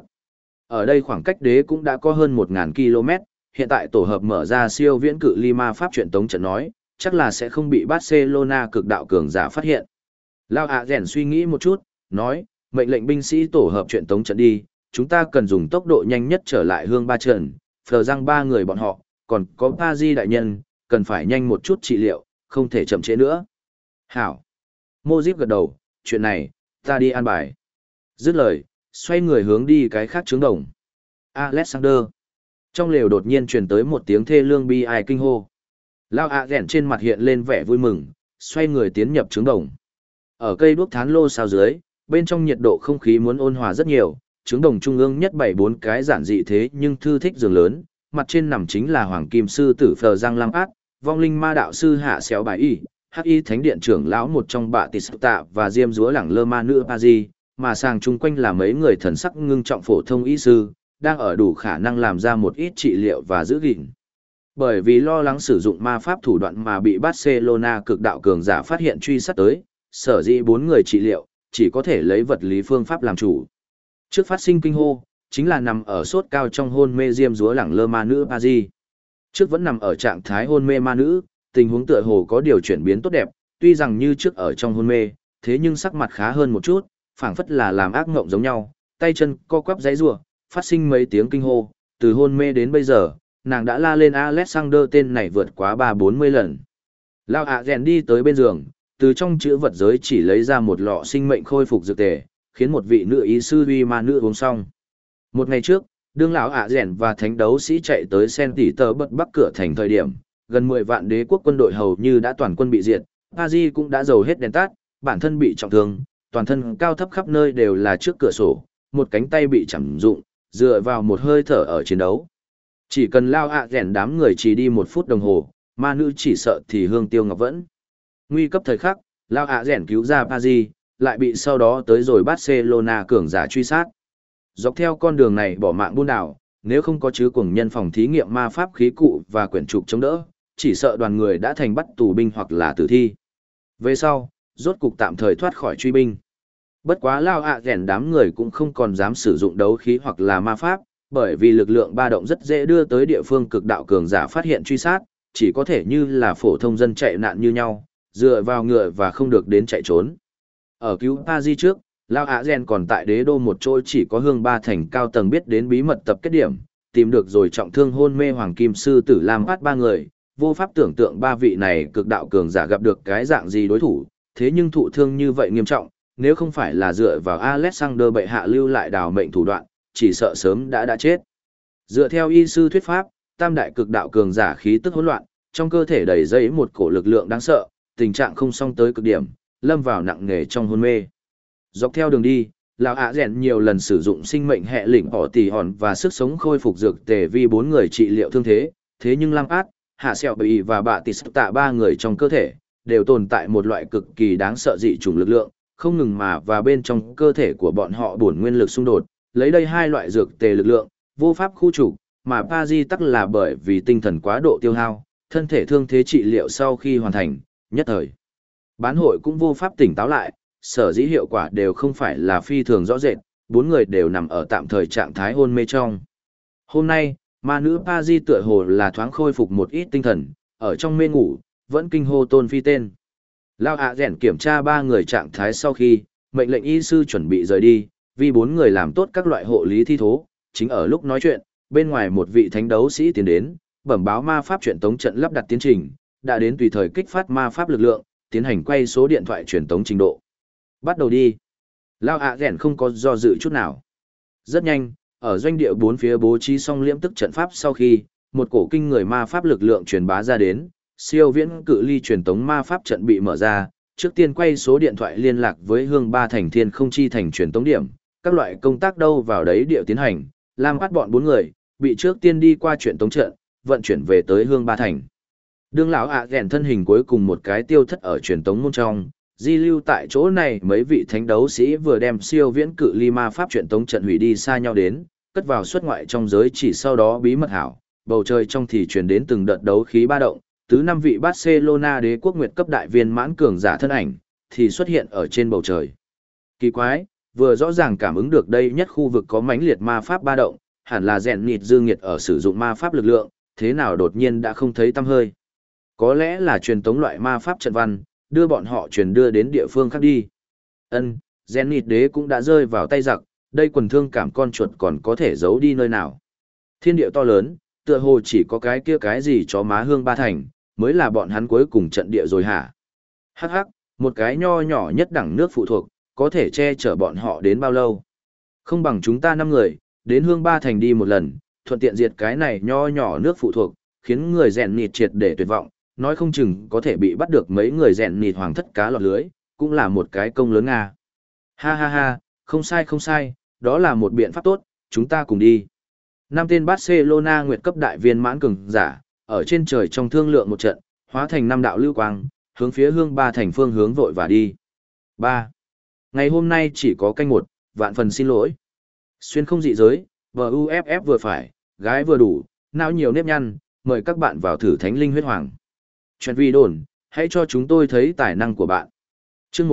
Ở đây khoảng cách đế cũng đã có hơn 1.000 km, hiện tại tổ hợp mở ra siêu viễn cự ly ma pháp truyền tống trận nói, chắc là sẽ không bị Barcelona cực đạo cường giả phát hiện. Lao ạ rèn suy nghĩ một chút, nói, mệnh lệnh binh sĩ tổ hợp truyền tống trận đi, chúng ta cần dùng tốc độ nhanh nhất trở lại hương ba trận, phờ răng ba người bọn họ, còn có Pazi đại nhân, cần phải nhanh một chút trị liệu, không thể chậm trễ nữa. Hảo. Mojip gật đầu, chuyện này, ta đi an bài. Dứt lời, xoay người hướng đi cái khác trướng đồng. Alexander. Trong lều đột nhiên truyền tới một tiếng thê lương bi ai kinh hô. Lao ạ ghẹn trên mặt hiện lên vẻ vui mừng, xoay người tiến nhập trướng đồng. Ở cây đuốc thán lô sao dưới, bên trong nhiệt độ không khí muốn ôn hòa rất nhiều, trướng đồng trung ương nhất 7-4 cái giản dị thế nhưng thư thích giường lớn, mặt trên nằm chính là Hoàng Kim Sư tử Phờ Giang Lam Át, vong linh ma đạo sư Hạ Xéo Bài Y, Hắc Y Thánh Điện trưởng lão một trong bạ tịt tạ và diêm dúa lẳng lơ ma nữ Pazi, mà sàng chung quanh là mấy người thần sắc ngưng trọng phổ thông y sư, đang ở đủ khả năng làm ra một ít trị liệu và giữ gìn. Bởi vì lo lắng sử dụng ma pháp thủ đoạn mà bị Barcelona cực đạo cường giả phát hiện truy sát tới, sở dĩ 4 người trị liệu, chỉ có thể lấy vật lý phương pháp làm chủ. Trước phát sinh kinh hô, chính là nằm ở sốt cao trong hôn mê diêm dúa lẳng lơ ma nữ Pazi. Trước vẫn nằm ở trạng thái hôn mê ma nữ, tình huống tựa hồ có điều chuyển biến tốt đẹp, tuy rằng như trước ở trong hôn mê, thế nhưng sắc mặt khá hơn một chút, phảng phất là làm ác mộng giống nhau, tay chân co quắp giãy giụa, phát sinh mấy tiếng kinh hô, từ hôn mê đến bây giờ, nàng đã la lên Alexander tên này vượt quá 3-40 lần. Lao ạ rèn đi tới bên giường, từ trong chữ vật giới chỉ lấy ra một lọ sinh mệnh khôi phục dược tề, khiến một vị nữ y sư uy ma nữ uống xong. Một ngày trước, đương lão ạ rèn và thánh đấu sĩ chạy tới Sen Tỷ Tơ bật bắc cửa thành thời điểm, gần 10 vạn đế quốc quân đội hầu như đã toàn quân bị diệt, Pazi cũng đã dầu hết đèn tắt, bản thân bị trọng thương, toàn thân cao thấp khắp nơi đều là trước cửa sổ, một cánh tay bị chẩm dụng, dựa vào một hơi thở ở chiến đấu. Chỉ cần lao ạ rèn đám người chỉ đi 1 phút đồng hồ, ma nữ chỉ sợ thì hương tiêu ngọc vẫn. Nguy cấp thời khắc, lao ạ rèn cứu ra Pazi, lại bị sau đó tới rồi Barcelona cường giả truy sát. Dọc theo con đường này bỏ mạng buôn đảo, nếu không có chứ cùng nhân phòng thí nghiệm ma pháp khí cụ và quyển trục chống đỡ, chỉ sợ đoàn người đã thành bắt tù binh hoặc là tử thi. Về sau, rốt cục tạm thời thoát khỏi truy binh. Bất quá lao ạ rèn đám người cũng không còn dám sử dụng đấu khí hoặc là ma pháp, bởi vì lực lượng ba động rất dễ đưa tới địa phương cực đạo cường giả phát hiện truy sát, chỉ có thể như là phổ thông dân chạy nạn như nhau, dựa vào ngựa và không được đến chạy trốn. Ở cứu Pazi trước, Lao Á Gen còn tại đế đô một chỗ chỉ có hương ba thành cao tầng biết đến bí mật tập kết điểm, tìm được rồi trọng thương hôn mê Hoàng Kim Sư tử Lam Phát 3 người, vô pháp tưởng tượng 3 vị này cực đạo cường giả gặp được cái dạng gì đối thủ, thế nhưng thụ thương như vậy nghiêm trọng, nếu không phải là dựa vào Alexander bệ hạ lưu lại đào mệnh thủ đoạn, chỉ sợ sớm đã chết. Dựa theo y sư thuyết pháp, tam đại cực đạo cường giả khí tức hỗn loạn, trong cơ thể đầy dẫy một cổ lực lượng đáng sợ, tình trạng không song tới cực điểm, lâm vào nặng nề trong hôn mê. Dọc theo đường đi, lão ạ rèn nhiều lần sử dụng sinh mệnh hệ lĩnh bỏ tỉ hòn và sức sống khôi phục dược tề vì 4 người trị liệu thương thế, thế nhưng Lam Át, Hạ Sẹo Bì và Bạ Tỉ Tạ 3 người trong cơ thể đều tồn tại một loại cực kỳ đáng sợ dị chủng lực lượng, không ngừng mà và bên trong cơ thể của bọn họ bổn nguyên lực xung đột, lấy đây hai loại dược tề lực lượng, vô pháp khu trục, mà Pazi tắc là bởi vì tinh thần quá độ tiêu hao, thân thể thương thế trị liệu sau khi hoàn thành, nhất thời bán hội cũng vô pháp tỉnh táo lại, sở dĩ hiệu quả đều không phải là phi thường rõ rệt, 4 người đều nằm ở tạm thời trạng thái hôn mê trong. Hôm nay, ma nữ Pazi tựa hồ là thoáng khôi phục một ít tinh thần, ở trong mê ngủ, vẫn kinh hô tôn phi tên. Lao ạ rèn kiểm tra 3 người trạng thái sau khi, mệnh lệnh y sư chuẩn bị rời đi, vì 4 người làm tốt các loại hộ lý thi thố, chính ở lúc nói chuyện, bên ngoài một vị thánh đấu sĩ tiến đến, bẩm báo ma pháp truyền tống trận lắp đặt tiến trình, đã đến tùy thời kích phát ma pháp lực lượng, tiến hành quay số điện thoại truyền tống trình độ. Bắt đầu đi. Lao ạ rèn không có do dự chút nào. Rất nhanh, ở doanh địa 4 phía bố trí xong liễm tức trận pháp sau khi, một cổ kinh người ma pháp lực lượng truyền bá ra đến, siêu viễn cự ly truyền tống ma pháp trận bị mở ra, trước tiên quay số điện thoại liên lạc với hương ba thành thiên không chi thành truyền tống điểm, các loại công tác đâu vào đấy địa tiến hành, làm bắt bọn 4 người, bị trước tiên đi qua truyền tống trận, vận chuyển về tới hương ba thành. Đương lão ạ rèn thân hình cuối cùng một cái tiêu thất ở truyền tống môn trong, di lưu tại chỗ này mấy vị thánh đấu sĩ vừa đem siêu viễn cự ly ma pháp truyền tống trận hủy đi xa nhau đến, cất vào xuất ngoại trong giới chỉ sau đó bí mật hảo, bầu trời trong thì truyền đến từng đợt đấu khí ba động, tứ năm vị Barcelona đế quốc nguyệt cấp đại viên mãn cường giả thân ảnh, thì xuất hiện ở trên bầu trời. Kỳ quái, vừa rõ ràng cảm ứng được đây nhất khu vực có mãnh liệt ma pháp ba động, hẳn là rèn nịt dương nhiệt ở sử dụng ma pháp lực lượng, thế nào đột nhiên đã không thấy tăm hơi. Có lẽ là truyền tống loại ma pháp trận văn, đưa bọn họ truyền đưa đến địa phương khác đi. Rèn nịt đế cũng đã rơi vào tay giặc, đây quần thương cảm con chuột còn có thể giấu đi nơi nào. Thiên địa to lớn, tựa hồ chỉ có cái kia cái gì chó má hương ba thành, mới là bọn hắn cuối cùng trận địa rồi hả? Hắc hắc, một cái nho nhỏ nhất đẳng nước phụ thuộc, có thể che chở bọn họ đến bao lâu? Không bằng chúng ta 5 người, đến hương ba thành đi một lần, thuận tiện diệt cái này nho nhỏ nước phụ thuộc, khiến người rèn nịt triệt để tuyệt vọng, nói không chừng có thể bị bắt được mấy người rèn nịt hoàng thất cá lọt lưới, cũng là một cái công lớn Nga. Ha ha ha, không sai không sai, đó là một biện pháp tốt, chúng ta cùng đi. 5 tên Barcelona nguyệt cấp đại viên mãn cường giả, ở trên trời trong thương lượng một trận, hóa thành 5 đạo lưu quang, hướng phía hương ba thành phương hướng vội và đi. 3. Ngày hôm nay chỉ có canh 1, vạn phần xin lỗi. Xuyên không dị giới, VUFF vừa phải, gái vừa đủ, não nhiều nếp nhăn, mời các bạn vào thử thánh linh huyết hoàng. Chuyện vi đồn, hãy cho chúng tôi thấy tài năng của bạn. Chương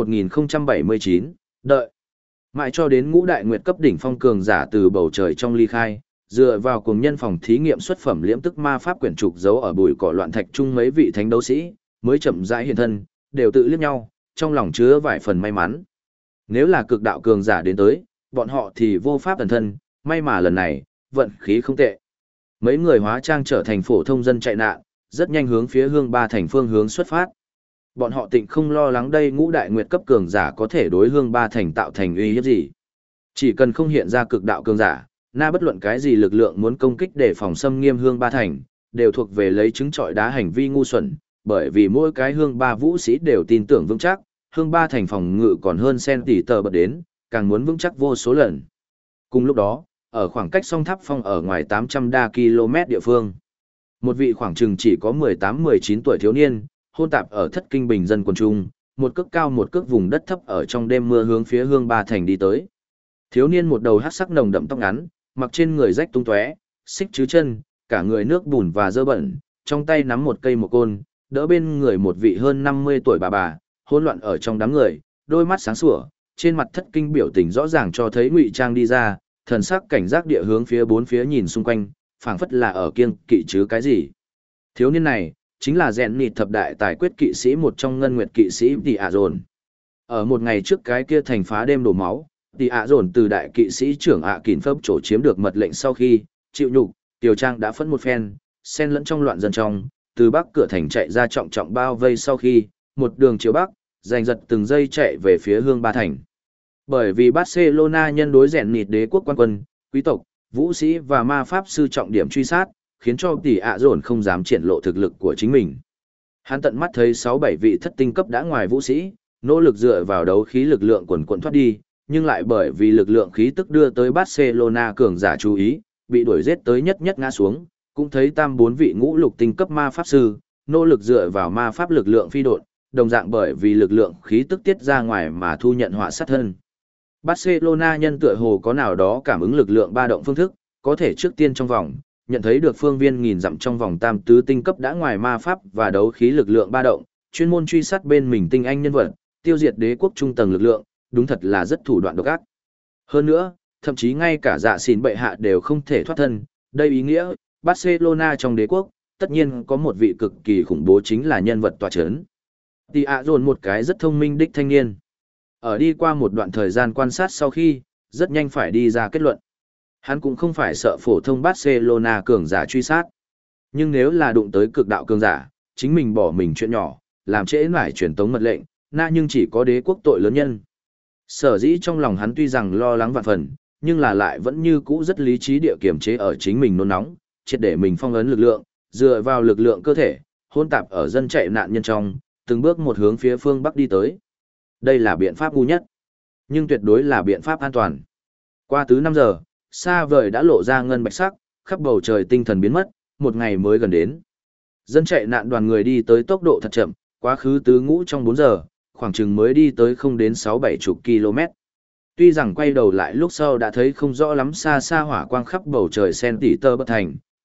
1079, đợi. Mãi cho đến ngũ đại nguyệt cấp đỉnh phong cường giả từ bầu trời trong ly khai, dựa vào cùng nhân phòng thí nghiệm xuất phẩm liễm tức ma pháp quyển trục giấu ở bụi cỏ loạn thạch chung mấy vị thánh đấu sĩ, mới chậm rãi hiện thân, đều tự liếc nhau, trong lòng chứa vài phần may mắn. Nếu là cực đạo cường giả đến tới, bọn họ thì vô pháp ẩn thân, may mà lần này, vận khí không tệ. Mấy người hóa trang trở thành phổ thông dân chạy nạn, rất nhanh hướng phía hương ba thành phương hướng xuất phát. Bọn họ tịnh không lo lắng đây ngũ đại nguyệt cấp cường giả có thể đối hương ba thành tạo thành uy hiếp gì. Chỉ cần không hiện ra cực đạo cường giả, na bất luận cái gì lực lượng muốn công kích để phòng xâm nghiêm hương ba thành, đều thuộc về lấy trứng trọi đá hành vi ngu xuẩn, bởi vì mỗi cái hương ba vũ sĩ đều tin tưởng vững chắc, hương ba thành phòng ngự còn hơn sen tỷ tờ bật đến, càng muốn vững chắc vô số lần. Cùng lúc đó, ở khoảng cách song tháp phong ở ngoài 800 đa km địa phương, một vị khoảng chừng chỉ có 18-19 tuổi thiếu niên, hôn tạp ở thất kinh bình dân quần trung, một cước cao một cước vùng đất thấp ở trong đêm mưa hướng phía hương ba thành đi tới. Thiếu niên một đầu hắc sắc nồng đậm tóc ngắn, mặc trên người rách tung tóe, xích chứ chân, cả người nước bùn và dơ bẩn, trong tay nắm một cây một côn, đỡ bên người một vị hơn 50 tuổi bà, hỗn loạn ở trong đám người, đôi mắt sáng sủa, trên mặt thất kinh biểu tình rõ ràng cho thấy ngụy trang đi ra, thần sắc cảnh giác địa hướng phía bốn phía nhìn xung quanh, phảng phất là ở kiêng kỵ chứ cái gì. Thiếu niên này, chính là rèn nịt thập đại tài quyết kỵ sĩ một trong ngân nguyệt kỵ sĩ Tỷ ạ Dồn. Ở một ngày trước cái kia thành phá đêm đổ máu, Tỷ ạ Dồn từ đại kỵ sĩ trưởng ạ Kỳn Phấp chỗ chiếm được mật lệnh sau khi chịu nhục, Tiểu Trang đã phẫn một phen, xen lẫn trong loạn dân trong, từ bắc cửa thành chạy ra trọng trọng bao vây sau khi, một đường chiếu bắc, giành giật từng giây chạy về phía hương ba thành. Bởi vì Barcelona nhân đối rèn nịt đế quốc quan quân, quý tộc, vũ sĩ và ma pháp sư trọng điểm truy sát, khiến cho Tỷ ạ Dồn không dám triển lộ thực lực của chính mình. Hắn tận mắt thấy 6-7 vị thất tinh cấp đã ngoài vũ sĩ, nỗ lực dựa vào đấu khí lực lượng quần quần thoát đi, nhưng lại bởi vì lực lượng khí tức đưa tới Barcelona cường giả chú ý, bị đuổi giết tới nhất ngã xuống, cũng thấy 3-4 vị ngũ lục tinh cấp ma pháp sư, nỗ lực dựa vào ma pháp lực lượng phi độn, đồng dạng bởi vì lực lượng khí tức tiết ra ngoài mà thu nhận họa sát thân. Barcelona nhân tựa hồ có nào đó cảm ứng lực lượng ba động phương thức, có thể trước tiên trong vòng, nhận thấy được phương viên nghìn dặm trong vòng tam tứ tinh cấp đã ngoài ma pháp và đấu khí lực lượng ba động, chuyên môn truy sát bên mình tinh anh nhân vật, tiêu diệt đế quốc trung tầng lực lượng, đúng thật là rất thủ đoạn độc ác. Hơn nữa, thậm chí ngay cả dạ xỉn bệ hạ đều không thể thoát thân, đây ý nghĩa, Barcelona trong đế quốc, tất nhiên có một vị cực kỳ khủng bố chính là nhân vật tọa chấn. Tỷ ạ Dồn một cái rất thông minh đích thanh niên. Ở đi qua một đoạn thời gian quan sát sau khi, rất nhanh phải đi ra kết luận. Hắn cũng không phải sợ phổ thông Barcelona cường giả truy sát. Nhưng nếu là đụng tới cực đạo cường giả, chính mình bỏ mình chuyện nhỏ, làm trễ nải truyền tống mật lệnh, na nhưng chỉ có đế quốc tội lớn nhân. Sở dĩ trong lòng hắn tuy rằng lo lắng vạn phần, nhưng là lại vẫn như cũ rất lý trí địa kiểm chế ở chính mình nôn nóng, triệt để mình phong ấn lực lượng, dựa vào lực lượng cơ thể, hôn tạp ở dân chạy nạn nhân trong, từng bước một hướng phía phương Bắc đi tới. Đây là biện pháp ngu nhất, nhưng tuyệt đối là biện pháp an toàn. Qua tứ 5 giờ, xa vời đã lộ ra ngân bạch sắc, khắp bầu trời tinh thần biến mất, một ngày mới gần đến. Dân chạy nạn đoàn người đi tới tốc độ thật chậm, quá khứ tứ ngũ trong 4 giờ, khoảng chừng mới đi tới không đến 6-7 chục km. Tuy rằng quay đầu lại lúc sau đã thấy không rõ lắm xa xa hỏa quang khắp bầu trời sen tỉ tơ bất thành,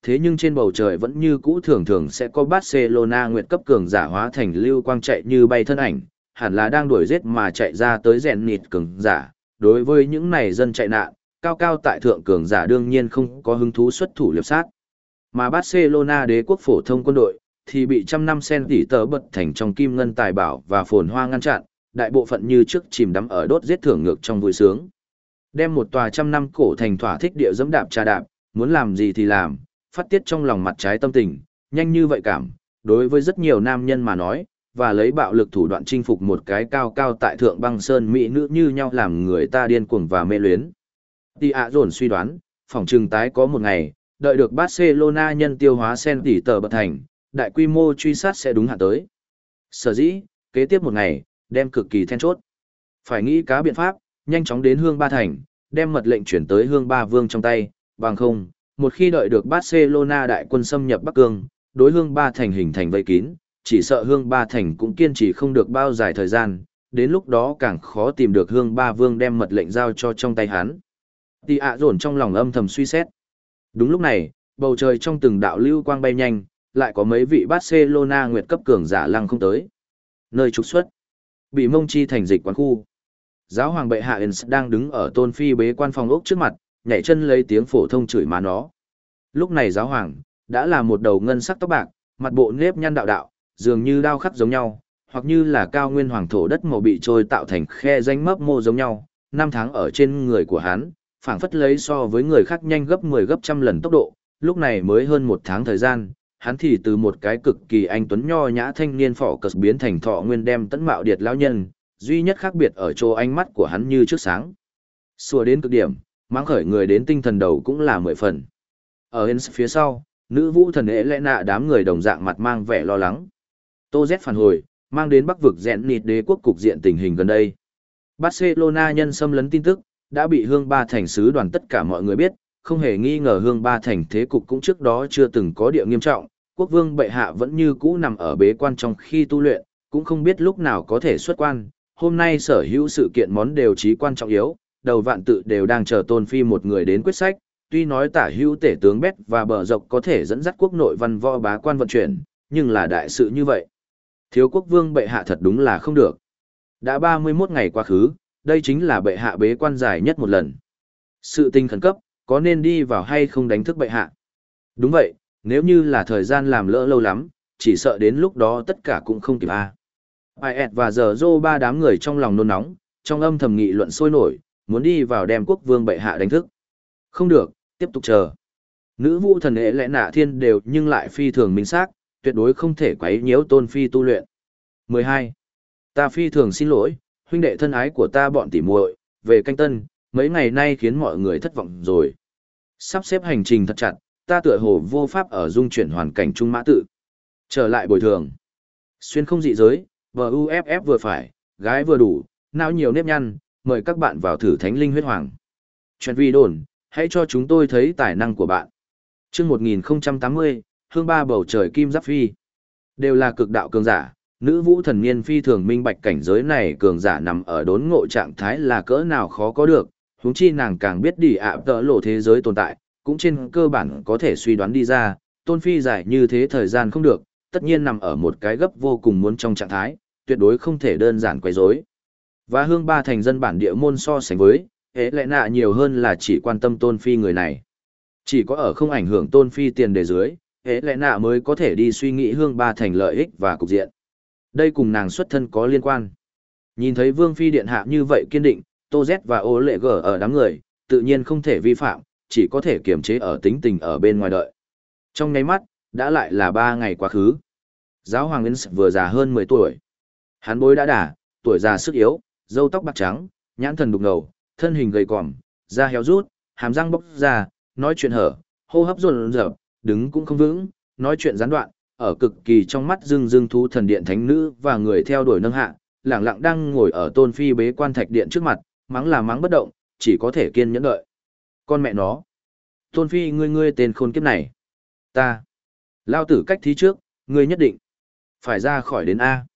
thế nhưng trên bầu trời vẫn như cũ thường thường sẽ có Barcelona nguyệt cấp cường giả hóa thành lưu quang chạy như bay thân ảnh, hẳn là đang đuổi giết mà chạy ra tới rèn nịt cường giả. Đối với những này dân chạy nạn, cao cao tại thượng cường giả đương nhiên không có hứng thú xuất thủ liệp sát. Mà Barcelona đế quốc phổ thông quân đội thì bị trăm năm sen tỉ tớ bật thành trong kim ngân tài bảo và phồn hoa ngăn chặn, đại bộ phận như trước chìm đắm ở đốt giết thưởng ngược trong vui sướng. Đem một tòa trăm năm cổ thành thỏa thích địa dẫm đạp trà đạp, muốn làm gì thì làm, phát tiết trong lòng mặt trái tâm tình, nhanh như vậy cảm, đối với rất nhiều nam nhân mà nói, và lấy bạo lực thủ đoạn chinh phục một cái cao cao tại thượng băng sơn mỹ nữ như nhau làm người ta điên cuồng và mê luyến. Tì ạ dồn suy đoán, phòng trừng tái có một ngày, đợi được Barcelona nhân tiêu hóa sen tỉ tờ bật thành, đại quy mô truy sát sẽ đúng hạn tới. Sở dĩ, kế tiếp một ngày, đem cực kỳ then chốt. Phải nghĩ cá biện pháp, nhanh chóng đến Hương Ba Thành, đem mật lệnh chuyển tới Hương Ba Vương trong tay, bằng không, một khi đợi được Barcelona đại quân xâm nhập Bắc Cương, đối Hương Ba Thành hình thành vây kín, chỉ sợ Hương Ba Thành cũng kiên trì không được bao dài thời gian, đến lúc đó càng khó tìm được Hương Ba Vương đem mật lệnh giao cho trong tay hắn. Tì ạ dồn trong lòng âm thầm suy xét. Đúng lúc này, bầu trời trong từng đạo lưu quang bay nhanh, lại có mấy vị Barcelona nguyệt cấp cường giả lăng không tới. Nơi trục xuất, bị mông chi thành dịch quán khu. Giáo hoàng bệ hạ Ens đang đứng ở tôn phi bế quan phòng ốc trước mặt, nhảy chân lấy tiếng phổ thông chửi má nó. Lúc này giáo hoàng, đã là một đầu ngân sắc tóc bạc, mặt bộ nếp nhăn đạo đạo, dường như đao khắc giống nhau, hoặc như là cao nguyên hoàng thổ đất màu bị trôi tạo thành khe danh mấp mô giống nhau. 5 tháng ở trên người của hắn, phảng phất lấy so với người khác nhanh gấp 10 gấp trăm lần tốc độ, lúc này mới hơn 1 tháng thời gian, hắn thì từ một cái cực kỳ anh tuấn nho nhã thanh niên phỏ cờ biến thành thọ nguyên đem tấn mạo điệt lão nhân, duy nhất khác biệt ở chỗ ánh mắt của hắn như trước sáng. Xua đến cực điểm, mang khởi người đến tinh thần đầu cũng là 10 phần. Ở Hens phía sau, nữ vũ thần ế lẽ nạ đám người đồng dạng mặt mang vẻ lo lắng. Tô Z phản hồi, mang đến bắc vực rẽn nịt đế quốc cục diện tình hình gần đây. Barcelona nhân xâm lấn tin tức, đã bị Hương Ba Thành sứ đoàn tất cả mọi người biết, không hề nghi ngờ Hương Ba Thành thế cục cũng trước đó chưa từng có địa nghiêm trọng, quốc vương bệ hạ vẫn như cũ nằm ở bế quan trong khi tu luyện, cũng không biết lúc nào có thể xuất quan. Hôm nay sở hữu sự kiện món đều chí quan trọng yếu, đầu vạn tự đều đang chờ tôn phi một người đến quyết sách, tuy nói tả hữu tể tướng Bét và bờ dọc có thể dẫn dắt quốc nội văn võ bá quan vận chuyển, nhưng là đại sự như vậy. Thiếu quốc vương bệ hạ thật đúng là không được. Đã 31 ngày quá khứ, đây chính là bệ hạ bế quan dài nhất một lần. Sự tình khẩn cấp, có nên đi vào hay không đánh thức bệ hạ? Đúng vậy, nếu như là thời gian làm lỡ lâu lắm, chỉ sợ đến lúc đó tất cả cũng không kịp a. IS và giờ Dô ba đám người trong lòng nôn nóng, trong âm thầm nghị luận sôi nổi, muốn đi vào đem quốc vương bệ hạ đánh thức. Không được, tiếp tục chờ. Nữ vũ thần ế lẽ nạ thiên đều nhưng lại phi thường minh xác, tuyệt đối không thể quấy nhiễu tôn phi tu luyện. 12. Ta phi thường xin lỗi, huynh đệ thân ái của ta bọn tỉ muội, về canh tân, mấy ngày nay khiến mọi người thất vọng rồi. Sắp xếp hành trình thật chặt, ta tựa hồ vô pháp ở dung chuyển hoàn cảnh trung mã tự. Trở lại bồi thường. Xuyên không dị giới, VUFF vừa phải, gái vừa đủ, não nhiều nếp nhăn, mời các bạn vào thử thánh linh huyết hoàng. Chuyện vi đồn, hãy cho chúng tôi thấy tài năng của bạn. Chương 1080, Hương Ba bầu trời kim giáp phi. Đều là cực đạo cường giả, nữ vũ thần niên phi thường minh bạch cảnh giới này cường giả nằm ở đốn ngộ trạng thái là cỡ nào khó có được, huống chi nàng càng biết đi ạ tỡ lộ thế giới tồn tại, cũng trên cơ bản có thể suy đoán đi ra, tôn phi giải như thế thời gian không được, tất nhiên nằm ở một cái gấp vô cùng muốn trong trạng thái, tuyệt đối không thể đơn giản quấy rối. Và Hương Ba thành dân bản địa môn so sánh với, ế lẽ nạ nhiều hơn là chỉ quan tâm tôn phi người này. Chỉ có ở không ảnh hưởng tôn phi tiền đề dưới, ế lẽ nạ mới có thể đi suy nghĩ Hương Ba thành lợi ích và cục diện. Đây cùng nàng xuất thân có liên quan. Nhìn thấy Vương Phi Điện Hạ như vậy kiên định, Tô Z và Ô Lệ Gở ở đám người, tự nhiên không thể vi phạm, chỉ có thể kiềm chế ở tính tình ở bên ngoài đợi. Trong nháy mắt, đã lại là 3 ngày quá khứ. Giáo hoàng Ins vừa già hơn 10 tuổi. Hắn bối đã đả, tuổi già sức yếu, râu tóc bạc trắng, nhãn thần đục ngầu, thân hình gầy còm, da héo rút, hàm răng bốc ra, nói chuyện hở, hô hấp run rợn, đứng cũng không vững, nói chuyện gián đoạn, ở cực kỳ trong mắt dưng thú thần điện thánh nữ và người theo đuổi nâng hạ, lẳng lặng đang ngồi ở tôn phi bế quan thạch điện trước mặt, mắng là mắng bất động, chỉ có thể kiên nhẫn đợi. Con mẹ nó. Tôn phi ngươi tên khôn kiếp này. Ta. Lao tử cách thí trước, ngươi nhất định phải ra khỏi đến A.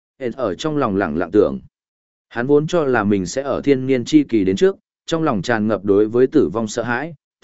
Ở trong lòng lẳng lặng tưởng. Hắn vốn cho là mình sẽ ở thiên niên chi kỳ đến trước, trong lòng tràn ngập đối với tử vong sợ hãi,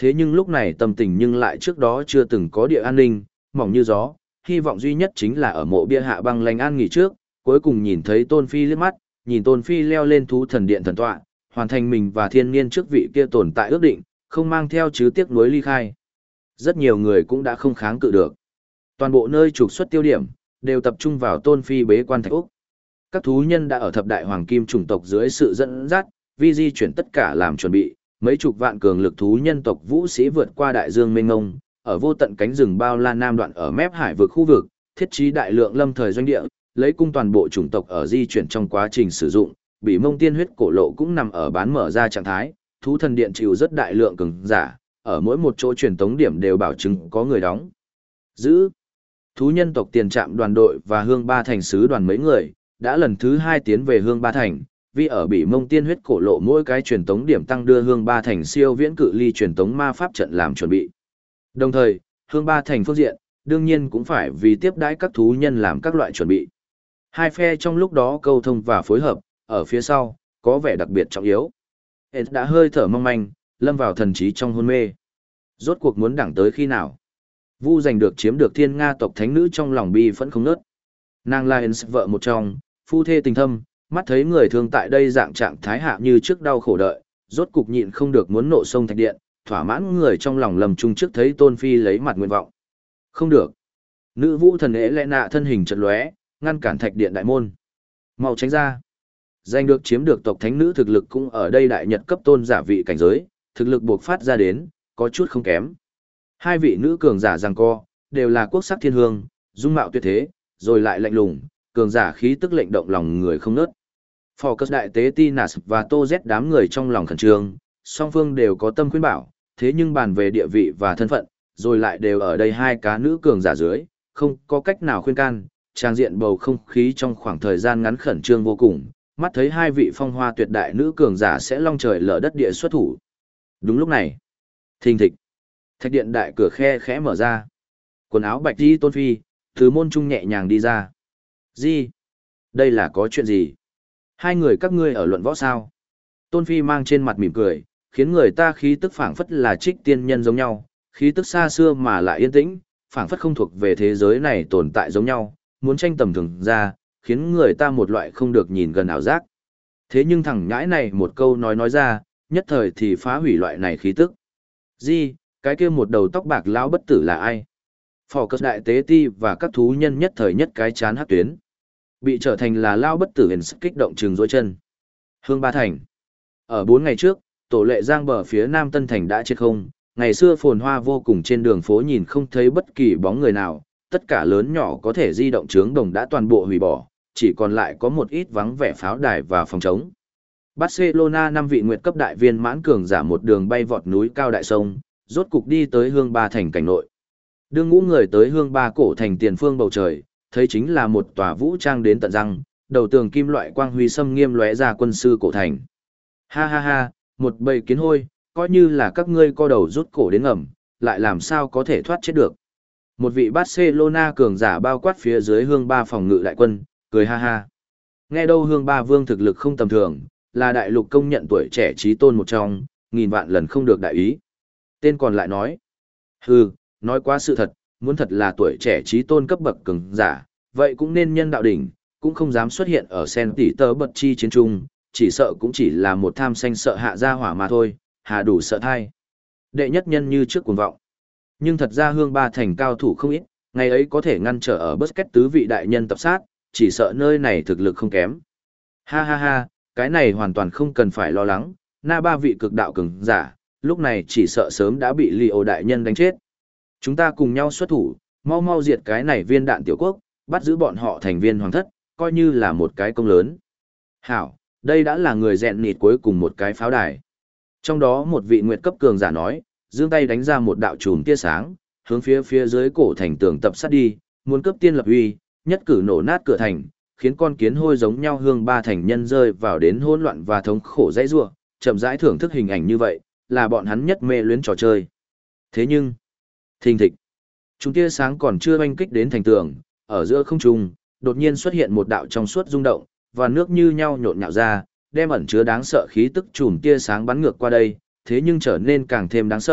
thế nhưng lúc này tâm tình nhưng lại trước đó chưa từng có địa an ninh, mỏng như gió, hy vọng duy nhất chính là ở mộ bia hạ băng lành an nghỉ trước, cuối cùng nhìn thấy Tôn Phi liếc mắt, nhìn Tôn Phi leo lên thú thần điện thần tọa, hoàn thành mình và thiên niên trước vị kia tồn tại ước định, không mang theo chứ tiếc nuối ly khai. Rất nhiều người cũng đã không kháng cự được. Toàn bộ nơi trục xuất tiêu điểm, đều tập trung vào Tôn Phi bế quan Thạch Úc. Các thú nhân đã ở thập đại hoàng kim chủng tộc dưới sự dẫn dắt, vi di chuyển tất cả làm chuẩn bị, mấy chục vạn cường lực thú nhân tộc vũ sĩ vượt qua đại dương mênh mông, ở vô tận cánh rừng bao la nam đoạn ở mép hải vực khu vực, thiết trí đại lượng lâm thời doanh địa, lấy cung toàn bộ chủng tộc ở di chuyển trong quá trình sử dụng, bị mông tiên huyết cổ lộ cũng nằm ở bán mở ra trạng thái, thú thần điện chịu rất đại lượng cường giả, ở mỗi một chỗ truyền tống điểm đều bảo chứng có người đóng giữ. Thú nhân tộc tiền trạm đoàn đội và hương ba thành sứ đoàn mấy người, đã lần thứ 2 tiến về hương ba thành, vì ở bị mông tiên huyết cổ lộ mỗi cái truyền tống điểm tăng đưa hương ba thành siêu viễn cự ly truyền tống ma pháp trận làm chuẩn bị. Đồng thời, hương ba thành phương diện, đương nhiên cũng phải vì tiếp đãi các thú nhân làm các loại chuẩn bị. Hai phe trong lúc đó câu thông và phối hợp, ở phía sau, có vẻ đặc biệt trọng yếu. Ed đã hơi thở mong manh, lâm vào thần trí trong hôn mê. Rốt cuộc muốn đẳng tới khi nào? Vu giành được chiếm được thiên Nga tộc thánh nữ trong lòng bi phẫn không nớt. Nàng là Ed vợ một trong, phu thê tình thâm, mắt thấy người thương tại đây dạng trạng thái hạ như trước đau khổ đợi, rốt cục nhịn không được muốn nộ sông thạch điện, thỏa mãn người trong lòng lầm chung trước thấy Tôn Phi lấy mặt nguyện vọng. Không được. Nữ vũ thần ế lẽ nạ thân hình chật lóe, ngăn cản thạch điện đại môn. Mau tránh ra. Giành được chiếm được tộc thánh nữ thực lực cũng ở đây đại nhật cấp tôn giả vị cảnh giới, thực lực buộc phát ra đến, có chút không kém. Hai vị nữ cường giả giằng co, đều là quốc sắc thiên hương, dung mạo tuyệt thế, rồi lại lạnh lùng, cường giả khí tức lệnh động lòng người không nớt. Phocus đại tế Tinas và Tô Z đám người trong lòng khẩn trương, song phương đều có tâm khuyên bảo, thế nhưng bàn về địa vị và thân phận, rồi lại đều ở đây hai cá nữ cường giả dưới, không có cách nào khuyên can, trang diện bầu không khí trong khoảng thời gian ngắn khẩn trương vô cùng, mắt thấy hai vị phong hoa tuyệt đại nữ cường giả sẽ long trời lở đất địa xuất thủ. Đúng lúc này, thình thịch, thạch điện đại cửa khe khẽ mở ra. Quần áo bạch đi Tôn Phi, từ môn trung nhẹ nhàng đi ra. Gì? Đây là có chuyện gì? Hai người các ngươi ở luận võ sao? Tôn Phi mang trên mặt mỉm cười, khiến người ta khí tức phảng phất là trích tiên nhân giống nhau, khí tức xa xưa mà lại yên tĩnh, phảng phất không thuộc về thế giới này tồn tại giống nhau, muốn tranh tầm thường ra, khiến người ta một loại không được nhìn gần ảo giác. Thế nhưng thằng nhãi này một câu nói ra, nhất thời thì phá hủy loại này khí tức. Gì, cái kia một đầu tóc bạc lão bất tử là ai? Phò cất đại tế ti và các thú nhân nhất thời nhất cái chán hắc tuyến. Bị trở thành là lão bất tử hình kích động trừng dối chân. Hương Ba Thành. Ở 4 ngày trước, tổ lệ giang bờ phía Nam Tân Thành đã chết không, ngày xưa phồn hoa vô cùng trên đường phố nhìn không thấy bất kỳ bóng người nào, tất cả lớn nhỏ có thể di động trướng đồng đã toàn bộ hủy bỏ, chỉ còn lại có một ít vắng vẻ pháo đài và phòng trống. Barcelona 5 vị nguyệt cấp đại viên mãn cường giả một đường bay vọt núi cao đại sông, rốt cục đi tới Hương Ba Thành cảnh nội. Đương ngũ người tới Hương Ba cổ thành tiền phương bầu trời, thấy chính là một tòa vũ trang đến tận răng, đầu tường kim loại quang huy xâm nghiêm lóe ra quân sư cổ thành. Ha ha ha, một bầy kiến hôi, coi như là các ngươi co đầu rút cổ đến ngầm, lại làm sao có thể thoát chết được. Một vị Barcelona cường giả bao quát phía dưới Hương Ba phòng ngự đại quân, cười ha ha. Nghe đâu Hương Ba vương thực lực không tầm thường, là đại lục công nhận tuổi trẻ trí tôn một trong, nghìn vạn lần không được đại ý. Tên còn lại nói, hừ, nói quá sự thật, muốn thật là tuổi trẻ trí tôn cấp bậc cường giả, vậy cũng nên nhân đạo đỉnh, cũng không dám xuất hiện ở sen tỷ tơ bật chi chiến trung, chỉ sợ cũng chỉ là một tham xanh sợ hạ gia hỏa mà thôi, hà đủ sợ thai. Đệ nhất nhân như trước cuồng vọng. Nhưng thật ra Hương Ba Thành cao thủ không ít, ngày ấy có thể ngăn trở ở Busquets tứ vị đại nhân tập sát, chỉ sợ nơi này thực lực không kém. Ha ha ha, cái này hoàn toàn không cần phải lo lắng, na ba vị cực đạo cường giả, lúc này chỉ sợ sớm đã bị Leo đại nhân đánh chết. Chúng ta cùng nhau xuất thủ, mau mau diệt cái này viên đạn tiểu quốc, bắt giữ bọn họ thành viên hoàng thất, coi như là một cái công lớn. Hảo, đây đã là người dẹn nịt cuối cùng một cái pháo đài. Trong đó một vị nguyệt cấp cường giả nói, giương tay đánh ra một đạo chùm tia sáng, hướng phía dưới cổ thành tường tập sát đi, muốn cấp tiên lập uy, nhất cử nổ nát cửa thành, khiến con kiến hôi giống nhau Hương Ba Thành nhân rơi vào đến hỗn loạn và thống khổ dãy rủa, chậm rãi thưởng thức hình ảnh như vậy, là bọn hắn nhất mê luyến trò chơi. Thế nhưng, thình thịch, chúng tia sáng còn chưa oanh kích đến thành tường, ở giữa không trung, đột nhiên xuất hiện một đạo trong suốt rung động, và nước như nhau nhộn nhạo ra, đem ẩn chứa đáng sợ khí tức chùm tia sáng bắn ngược qua đây, thế nhưng trở nên càng thêm đáng sợ,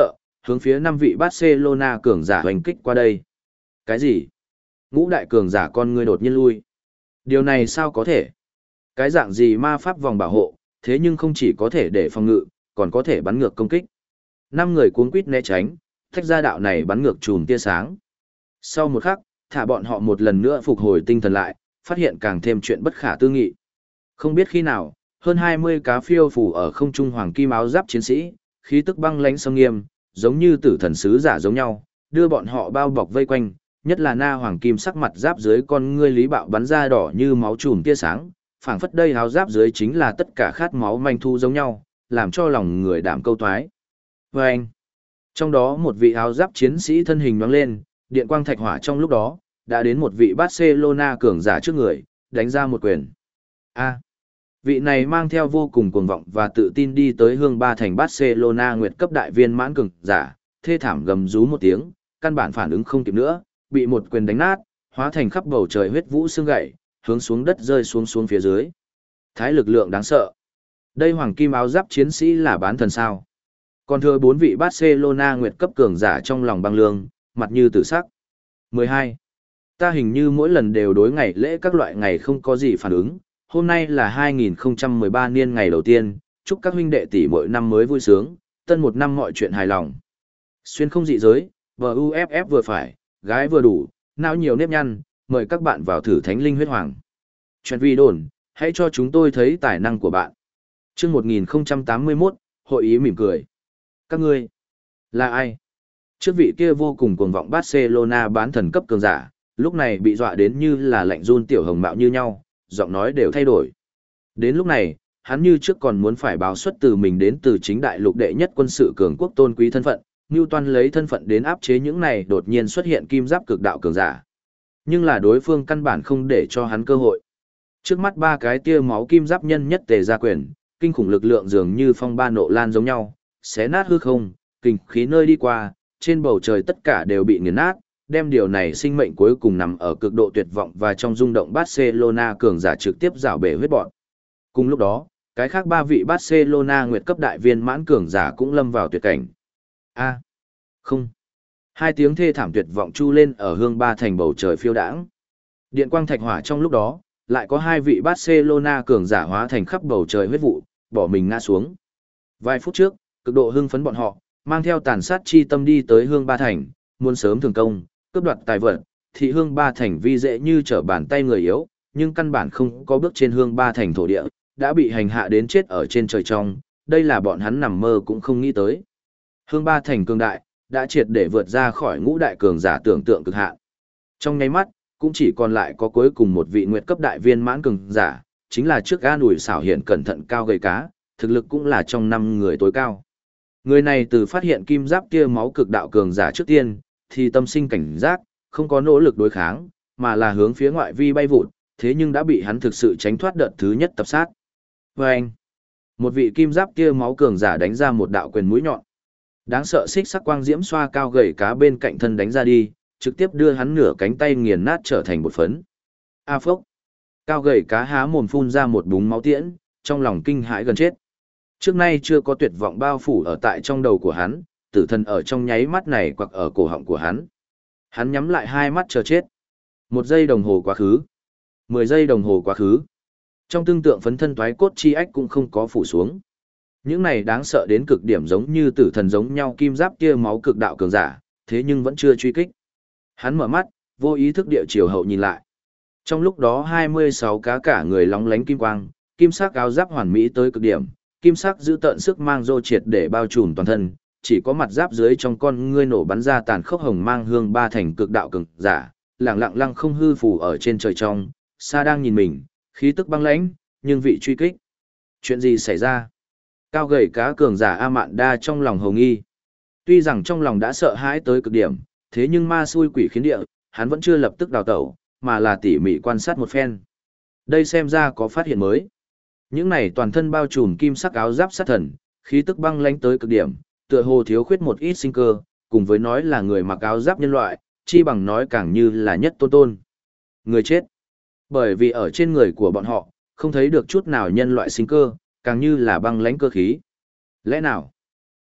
hướng phía 5 vị Barcelona cường giả hoành kích qua đây. Cái gì? Ngũ đại cường giả con ngươi đột nhiên lui. Điều này sao có thể? Cái dạng gì ma pháp vòng bảo hộ, thế nhưng không chỉ có thể để phòng ngự, còn có thể bắn ngược công kích. 5 người cuống quýt né tránh, thách ra đạo này bắn ngược chùm tia sáng. Sau một khắc, thả bọn họ một lần nữa phục hồi tinh thần lại, phát hiện càng thêm chuyện bất khả tư nghị. Không biết khi nào, hơn 20 cá phiêu phù ở không trung hoàng kim áo giáp chiến sĩ, khí tức băng lãnh sông nghiêm, giống như tử thần sứ giả giống nhau, đưa bọn họ bao bọc vây quanh, nhất là na hoàng kim sắc mặt giáp dưới con ngươi lý bạo bắn ra đỏ như máu chùm tia sáng, phảng phất đây áo giáp dưới chính là tất cả khát máu manh thu giống nhau, làm cho lòng người đảm câu toái. Và anh, trong đó một vị áo giáp chiến sĩ thân hình nhoáng lên, điện quang thạch hỏa trong lúc đó, đã đến một vị Barcelona cường giả trước người, đánh ra một quyền. A. Vị này mang theo vô cùng cuồng vọng và tự tin đi tới hương ba thành Barcelona nguyệt cấp đại viên mãn cường giả, thê thảm gầm rú một tiếng, căn bản phản ứng không kịp nữa, bị một quyền đánh nát, hóa thành khắp bầu trời huyết vũ xương gãy, hướng xuống đất rơi xuống phía dưới. Thái lực lượng đáng sợ. Đây hoàng kim áo giáp chiến sĩ là bán thần sao? Còn thừa 4 vị Barcelona nguyệt cấp cường giả trong lòng băng lương, mặt như tử sắc. 12. Ta hình như mỗi lần đều đối ngày lễ các loại ngày không có gì phản ứng, hôm nay là 2013 niên ngày đầu tiên, chúc các huynh đệ tỷ mỗi năm mới vui sướng, tân một năm mọi chuyện hài lòng. Xuyên không dị giới, VUFF vừa phải, gái vừa đủ, não nhiều nếp nhăn, mời các bạn vào thử thánh linh huyết hoàng. Chuyện vi đồn, hãy cho chúng tôi thấy tài năng của bạn. Chương 1081, hội ý mỉm cười. Các ngươi, là ai? Trước vị kia vô cùng cuồng vọng Barcelona bán thần cấp cường giả, lúc này bị dọa đến như là lạnh run tiểu hồng mạo như nhau, giọng nói đều thay đổi. Đến lúc này, hắn như trước còn muốn phải báo xuất từ mình đến từ chính đại lục đệ nhất quân sự cường quốc tôn quý thân phận, Newton lấy thân phận đến áp chế những này đột nhiên xuất hiện kim giáp cực đạo cường giả. Nhưng là đối phương căn bản không để cho hắn cơ hội. Trước mắt 3 cái tia máu kim giáp nhân nhất tề ra quyền, kinh khủng lực lượng dường như phong ba nộ lan giống nhau, xé nát hư không, kinh khí nơi đi qua, trên bầu trời tất cả đều bị nghiền nát, đem điều này sinh mệnh cuối cùng nằm ở cực độ tuyệt vọng và trong rung động Barcelona cường giả trực tiếp rảo bể huyết bọn. Cùng lúc đó, cái khác 3 vị Barcelona nguyệt cấp đại viên mãn cường giả cũng lâm vào tuyệt cảnh. A. Không. 2 tiếng thê thảm tuyệt vọng chu lên ở hương ba thành bầu trời phiêu đãng. Điện quang thạch hỏa trong lúc đó, lại có 2 vị Barcelona cường giả hóa thành khắp bầu trời huyết vụ, bỏ mình ngã xuống. Vài phút trước, cực độ hưng phấn bọn họ, mang theo tàn sát chi tâm đi tới hương ba thành, muốn sớm thường công, cướp đoạt tài vật, thị hương ba thành vi dễ như trở bàn tay người yếu, nhưng căn bản không có bước trên hương ba thành thổ địa, đã bị hành hạ đến chết ở trên trời trong, đây là bọn hắn nằm mơ cũng không nghĩ tới. Hương ba thành cường đại, đã triệt để vượt ra khỏi ngũ đại cường giả tưởng tượng cực hạn. Trong nháy mắt, cũng chỉ còn lại có cuối cùng một vị nguyệt cấp đại viên mãn cường giả, chính là trước an ủi xảo hiện cẩn thận cao gầy cá, thực lực cũng là trong 5 người tối cao. Người này từ phát hiện kim giáp kia máu cực đạo cường giả trước tiên, thì tâm sinh cảnh giác, không có nỗ lực đối kháng, mà là hướng phía ngoại vi bay vụt, thế nhưng đã bị hắn thực sự tránh thoát đợt thứ nhất tập sát. Vâng! Một vị kim giáp kia máu cường giả đánh ra một đạo quyền mũi nhọn. Đáng sợ xích sắc quang diễm xoa cao gầy cá bên cạnh thân đánh ra đi, trực tiếp đưa hắn nửa cánh tay nghiền nát trở thành bột phấn. A phốc! Cao gầy cá há mồm phun ra một búng máu tiễn, trong lòng kinh hãi gần chết. Trước nay chưa có tuyệt vọng bao phủ ở tại trong đầu của hắn, tử thần ở trong nháy mắt này quặc ở cổ họng của hắn. Hắn nhắm lại 2 mắt chờ chết. 1 giây đồng hồ quá khứ. 10 giây đồng hồ quá khứ. Trong tương tượng phấn thân toái cốt chi ách cũng không có phủ xuống. Những này đáng sợ đến cực điểm giống như tử thần giống nhau kim giáp kia máu cực đạo cường giả, thế nhưng vẫn chưa truy kích. Hắn mở mắt, vô ý thức địa chiều hậu nhìn lại. Trong lúc đó 26 cá cả người lóng lánh kim quang, kim sắc áo giáp hoàn mỹ tới cực điểm, kim sắc giữ tận sức mang rô triệt để bao trùm toàn thân, chỉ có mặt giáp dưới trong con ngươi nổ bắn ra tàn khốc hồng mang hương ba thành cực đạo cường giả, lẳng lặng lăng không hư phù ở trên trời trong, xa đang nhìn mình, khí tức băng lãnh, nhưng vị truy kích. Chuyện gì xảy ra? Cao gầy cá cường giả A Mạn Đa trong lòng hồng nghi. Tuy rằng trong lòng đã sợ hãi tới cực điểm, thế nhưng ma xui quỷ khiến địa, hắn vẫn chưa lập tức đào tẩu, mà là tỉ mỉ quan sát một phen. Đây xem ra có phát hiện mới. Những này toàn thân bao trùm kim sắc áo giáp sát thần, khí tức băng lãnh tới cực điểm, tựa hồ thiếu khuyết một ít sinh cơ, cùng với nói là người mặc áo giáp nhân loại, chi bằng nói càng như là nhất tôn tôn. Người chết. Bởi vì ở trên người của bọn họ, không thấy được chút nào nhân loại sinh cơ, càng như là băng lãnh cơ khí. Lẽ nào?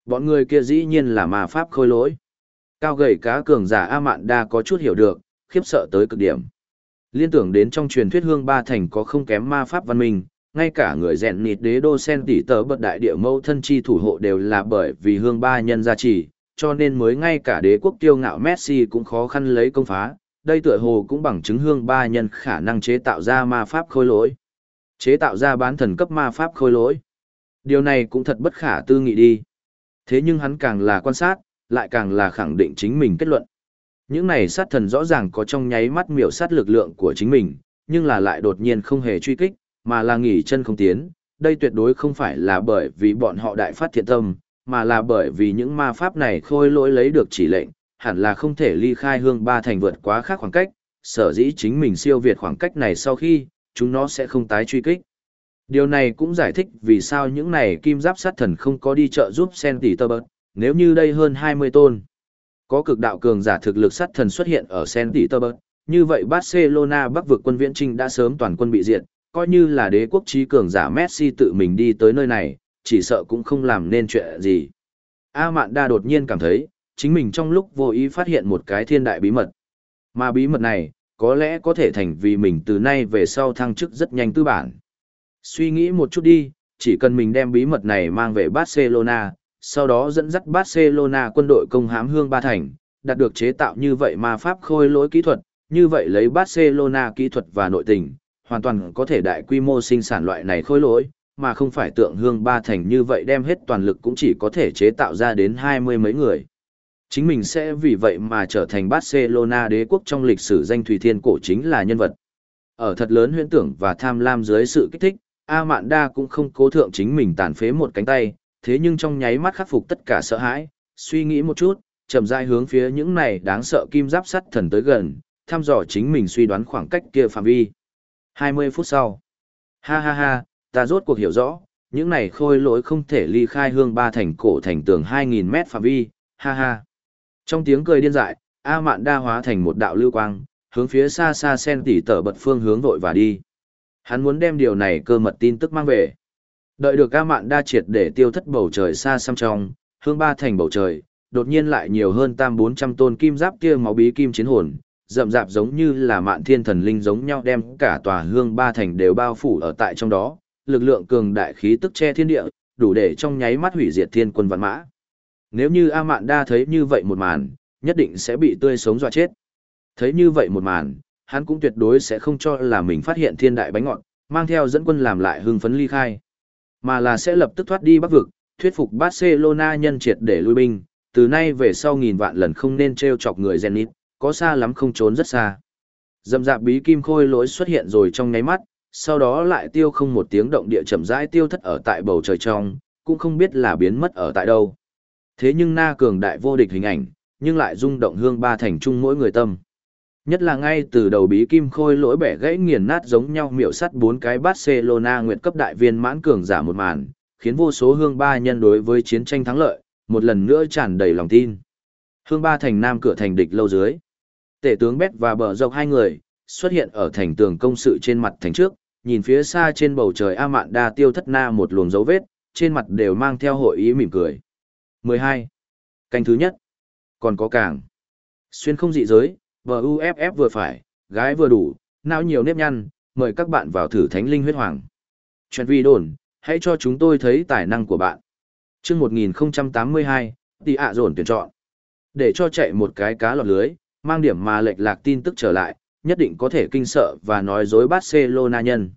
Bọn người kia dĩ nhiên là ma pháp khôi lỗi. Cao gầy cá cường giả A Mạn Đa có chút hiểu được, khiếp sợ tới cực điểm. Liên tưởng đến trong truyền thuyết Hương Ba Thành có không kém ma pháp văn minh, ngay cả người rèn nịt đế đô sen tỷ tờ bật đại địa mâu thân chi thủ hộ đều là bởi vì Hương Ba nhân gia trì, cho nên mới ngay cả đế quốc kiêu ngạo Messi cũng khó khăn lấy công phá. Đây tựa hồ cũng bằng chứng Hương Ba nhân khả năng chế tạo ra ma pháp khôi lỗi. Chế tạo ra bán thần cấp ma pháp khôi lỗi. Điều này cũng thật bất khả tư nghị đi. Thế nhưng hắn càng là quan sát, lại càng là khẳng định chính mình kết luận. Những này sát thần rõ ràng có trong nháy mắt miểu sát lực lượng của chính mình, nhưng là lại đột nhiên không hề truy kích, mà là nghỉ chân không tiến. Đây tuyệt đối không phải là bởi vì bọn họ đại phát thiện tâm, mà là bởi vì những ma pháp này khôi lỗi lấy được chỉ lệnh, hẳn là không thể ly khai Hương Ba Thành vượt quá khác khoảng cách, sở dĩ chính mình siêu việt khoảng cách này sau khi, chúng nó sẽ không tái truy kích. Điều này cũng giải thích vì sao những này kim giáp sát thần không có đi trợ giúp Sentiterbert, nếu như đây hơn 20 tôn. Có cực đạo cường giả thực lực sát thần xuất hiện ở Sentiterbert, như vậy Barcelona Bắc vực quân viễn trinh đã sớm toàn quân bị diệt, coi như là đế quốc trí cường giả Messi tự mình đi tới nơi này, chỉ sợ cũng không làm nên chuyện gì. A Mạn Đa đột nhiên cảm thấy, chính mình trong lúc vô ý phát hiện một cái thiên đại bí mật. Mà bí mật này, có lẽ có thể thành vì mình từ nay về sau thăng chức rất nhanh tư bản. Suy nghĩ một chút đi, chỉ cần mình đem bí mật này mang về Barcelona, sau đó dẫn dắt Barcelona quân đội công hãm Hương Ba Thành, đạt được chế tạo như vậy ma pháp khôi lỗi kỹ thuật, như vậy lấy Barcelona kỹ thuật và nội tình, hoàn toàn có thể đại quy mô sinh sản loại này khôi lỗi, mà không phải tượng Hương Ba Thành như vậy đem hết toàn lực cũng chỉ có thể chế tạo ra đến 20 mấy người. Chính mình sẽ vì vậy mà trở thành Barcelona đế quốc trong lịch sử danh thủy thiên cổ chính là nhân vật. Ở thật lớn huyễn tưởng và tham lam dưới sự kích thích, A Mạn Đa cũng không cố thượng chính mình tàn phế một cánh tay, thế nhưng trong nháy mắt khắc phục tất cả sợ hãi, suy nghĩ một chút, chậm rãi hướng phía những này đáng sợ kim giáp sắt thần tới gần, thăm dò chính mình suy đoán khoảng cách kia phạm vi. 20 phút sau. Ha ha ha, ta rốt cuộc hiểu rõ, những này khôi lỗi không thể ly khai Hương Ba Thành cổ thành tường 2000 mét phạm vi, ha ha. Trong tiếng cười điên dại, A Mạn Đa hóa thành một đạo lưu quang, hướng phía xa xa sen tỉ tở bật phương hướng vội và đi. Hắn muốn đem điều này cơ mật tin tức mang về. Đợi được A Mạn Đa triệt để tiêu thất bầu trời xa xăm trong, Hương Ba Thành bầu trời, đột nhiên lại nhiều hơn 400 tôn kim giáp kia máu bí kim chiến hồn, rậm rạp giống như là Mạn Thiên thần linh giống nhau đem cả tòa Hương Ba Thành đều bao phủ ở tại trong đó, lực lượng cường đại khí tức che thiên địa, đủ để trong nháy mắt hủy diệt thiên quân vạn mã. Nếu như A Mạn Đa thấy như vậy một màn, nhất định sẽ bị tươi sống dọa chết. Thấy như vậy một màn, hắn cũng tuyệt đối sẽ không cho là mình phát hiện thiên đại bánh ngọt, mang theo dẫn quân làm lại hưng phấn ly khai, mà là sẽ lập tức thoát đi Bắc vực, thuyết phục Barcelona nhân triệt để lui binh, từ nay về sau nghìn vạn lần không nên trêu chọc người Zenit, có xa lắm không trốn rất xa. Dầm dạp bí kim khôi lỗi xuất hiện rồi trong nháy mắt, sau đó lại tiêu không một tiếng động địa chậm rãi tiêu thất ở tại bầu trời trong, cũng không biết là biến mất ở tại đâu. Thế nhưng na cường đại vô địch hình ảnh, nhưng lại rung động Hương Ba Thành chung mỗi người tâm. Nhất là ngay từ đầu bí kim khôi lỗi bẻ gãy nghiền nát giống nhau miểu sắt 4 cái Barcelona nguyệt cấp đại viên mãn cường giả một màn, khiến vô số Hương Ba nhân đối với chiến tranh thắng lợi, một lần nữa tràn đầy lòng tin. Hương Ba Thành nam cửa thành địch lâu dưới. Tể tướng Bét và Bờ Dọc hai người, xuất hiện ở thành tường công sự trên mặt thành trước, nhìn phía xa trên bầu trời A Mạn Đa tiêu thất na một luồng dấu vết, trên mặt đều mang theo hội ý mỉm cười. 12. Canh thứ nhất. Còn có càng. Xuyên không dị giới, VUFF vừa phải, gái vừa đủ, não nhiều nếp nhăn, mời các bạn vào thử Thánh Linh Huyết Hoàng. Chuyện vi đồn, hãy cho chúng tôi thấy tài năng của bạn. Chương 1082, tỷ ạ dồn tuyển chọn. Để cho chạy một cái cá lọt lưới, mang điểm mà lệch lạc tin tức trở lại, nhất định có thể kinh sợ và nói dối Barcelona nhân.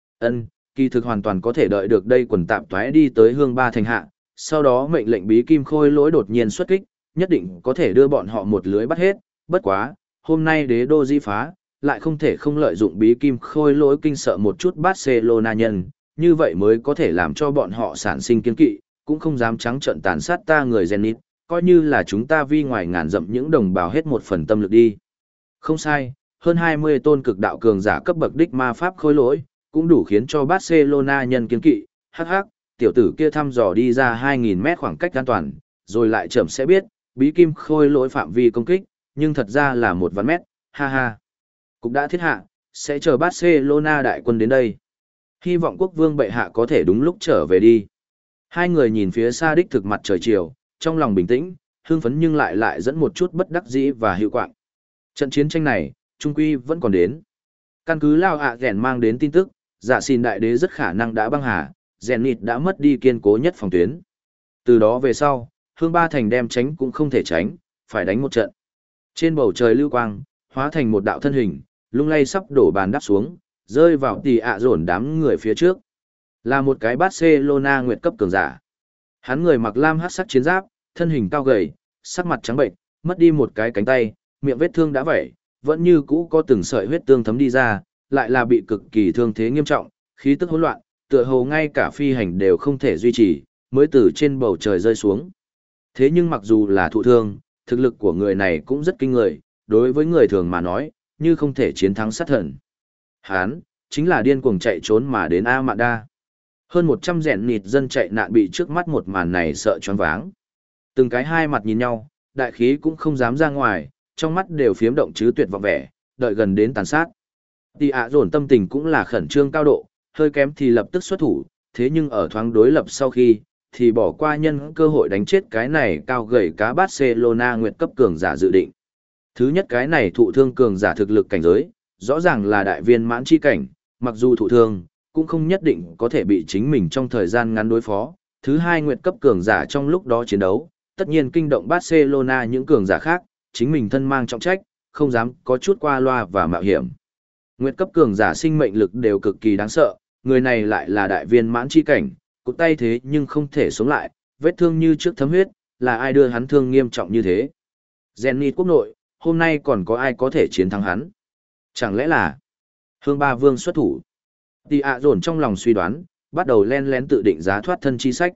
Kỳ thực hoàn toàn có thể đợi được đây quần tạp toái đi tới Hương Ba Thành hạ, sau đó mệnh lệnh bí kim khôi lỗi đột nhiên xuất kích, nhất định có thể đưa bọn họ một lưới bắt hết, bất quá, hôm nay đế đô di phá, lại không thể không lợi dụng bí kim khôi lỗi kinh sợ một chút Barcelona nhân, như vậy mới có thể làm cho bọn họ sản sinh kiên kỵ, cũng không dám trắng trợn tàn sát ta người Zenit, coi như là chúng ta vi ngoài ngàn dặm những đồng bào hết một phần tâm lực đi. Không sai, hơn 20 tôn cực đạo cường giả cấp bậc đích ma pháp khôi lỗi, cũng đủ khiến cho Barcelona nhân kiên kỵ, hắc hắc, tiểu tử kia thăm dò đi ra 2000 mét khoảng cách an toàn, rồi lại chậm sẽ biết, bí kim khôi lỗi phạm vi công kích, nhưng thật ra là 1 vạn mét, ha ha. Cục đã thiết hạ, sẽ chờ Barcelona đại quân đến đây. Hy vọng quốc vương bệ hạ có thể đúng lúc trở về đi. Hai người nhìn phía xa đích thực mặt trời chiều, trong lòng bình tĩnh, hưng phấn nhưng lại dẫn một chút bất đắc dĩ và hữu quạng. Trận chiến tranh này, trung quy vẫn còn đến. Căn cứ Lao ạ Gẻn mang đến tin tức, Dạ Xin đại đế rất khả năng đã băng hà, Zenith đã mất đi kiên cố nhất phòng tuyến. Từ đó về sau, Hương Ba Thành đem tránh cũng không thể tránh, phải đánh một trận. Trên bầu trời lưu quang, hóa thành một đạo thân hình, lung lay sắp đổ bàn đáp xuống, rơi vào tỉ ạ dồn đám người phía trước. Là một cái Barcelona nguyệt cấp cường giả. Hắn người mặc lam hắc sắc chiến giáp, thân hình cao gầy, sắc mặt trắng bệnh, mất đi một cái cánh tay, miệng vết thương đã vẩy, vẫn như cũ có từng sợi huyết tương thấm đi ra, lại là bị cực kỳ thương thế nghiêm trọng, khí tức hỗn loạn, tựa hồ ngay cả phi hành đều không thể duy trì, mới từ trên bầu trời rơi xuống. Thế nhưng mặc dù là thụ thương, thực lực của người này cũng rất kinh người, đối với người thường mà nói, như không thể chiến thắng sát thần. Hán, chính là điên cuồng chạy trốn mà đến A Mạn Đa. Hơn 100 rèn nịt dân chạy nạn bị trước mắt một màn này sợ choáng váng. Từng cái hai mặt nhìn nhau, đại khí cũng không dám ra ngoài, trong mắt đều phiếm động chứ tuyệt vọng vẻ, đợi gần đến tàn sát. Tì ạ dồn tâm tình cũng là khẩn trương cao độ, hơi kém thì lập tức xuất thủ, thế nhưng ở thoáng đối lập sau khi, thì bỏ qua nhân cơ hội đánh chết cái này cao gầy cá Barcelona nguyệt cấp cường giả dự định. Thứ nhất cái này thụ thương cường giả thực lực cảnh giới, rõ ràng là đại viên mãn chi cảnh, mặc dù thụ thương, cũng không nhất định có thể bị chính mình trong thời gian ngắn đối phó. Thứ hai nguyệt cấp cường giả trong lúc đó chiến đấu, tất nhiên kinh động Barcelona những cường giả khác, chính mình thân mang trọng trách, không dám có chút qua loa và mạo hiểm. Nguyệt cấp cường giả sinh mệnh lực đều cực kỳ đáng sợ, người này lại là đại viên mãn chi cảnh, cụt tay thế nhưng không thể sống lại, vết thương như trước thấm huyết, là ai đưa hắn thương nghiêm trọng như thế. Zenith quốc nội, hôm nay còn có ai có thể chiến thắng hắn? Chẳng lẽ là Hương Ba Vương xuất thủ? Tì ạ dồn trong lòng suy đoán, bắt đầu len lén tự định giá thoát thân chi sách.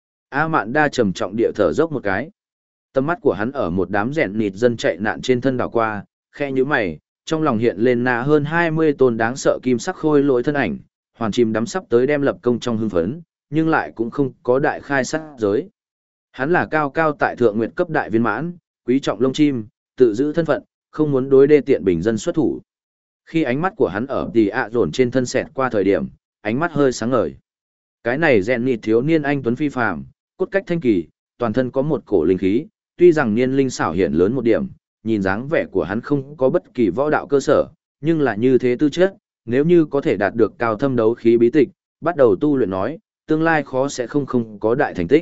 A Mạn Đa trầm trọng địa thở dốc một cái. Tầm mắt của hắn ở một đám rèn nịt dân chạy nạn trên thân đảo qua, khe như mày, trong lòng hiện lên nạ hơn 20 tôn đáng sợ kim sắc khôi lỗi thân ảnh, hoàn chìm đắm sắp tới đem lập công trong hưng phấn, nhưng lại cũng không có đại khai sát giới. Hắn là cao cao tại thượng nguyệt cấp đại viên mãn, quý trọng lông chim, tự giữ thân phận, không muốn đối đê tiện bình dân xuất thủ. Khi ánh mắt của hắn ở tì ạ dồn trên thân xẹt qua thời điểm, ánh mắt hơi sáng ngời. Cái này rèn nịt thiếu niên anh tuấn phi phàm, cốt cách thanh kỳ, toàn thân có một cổ linh khí, tuy rằng niên linh xảo hiện lớn một điểm, nhìn dáng vẻ của hắn không có bất kỳ võ đạo cơ sở, nhưng là như thế tư chất, nếu như có thể đạt được cao thâm đấu khí bí tịch, bắt đầu tu luyện nói, tương lai khó sẽ không có đại thành tích.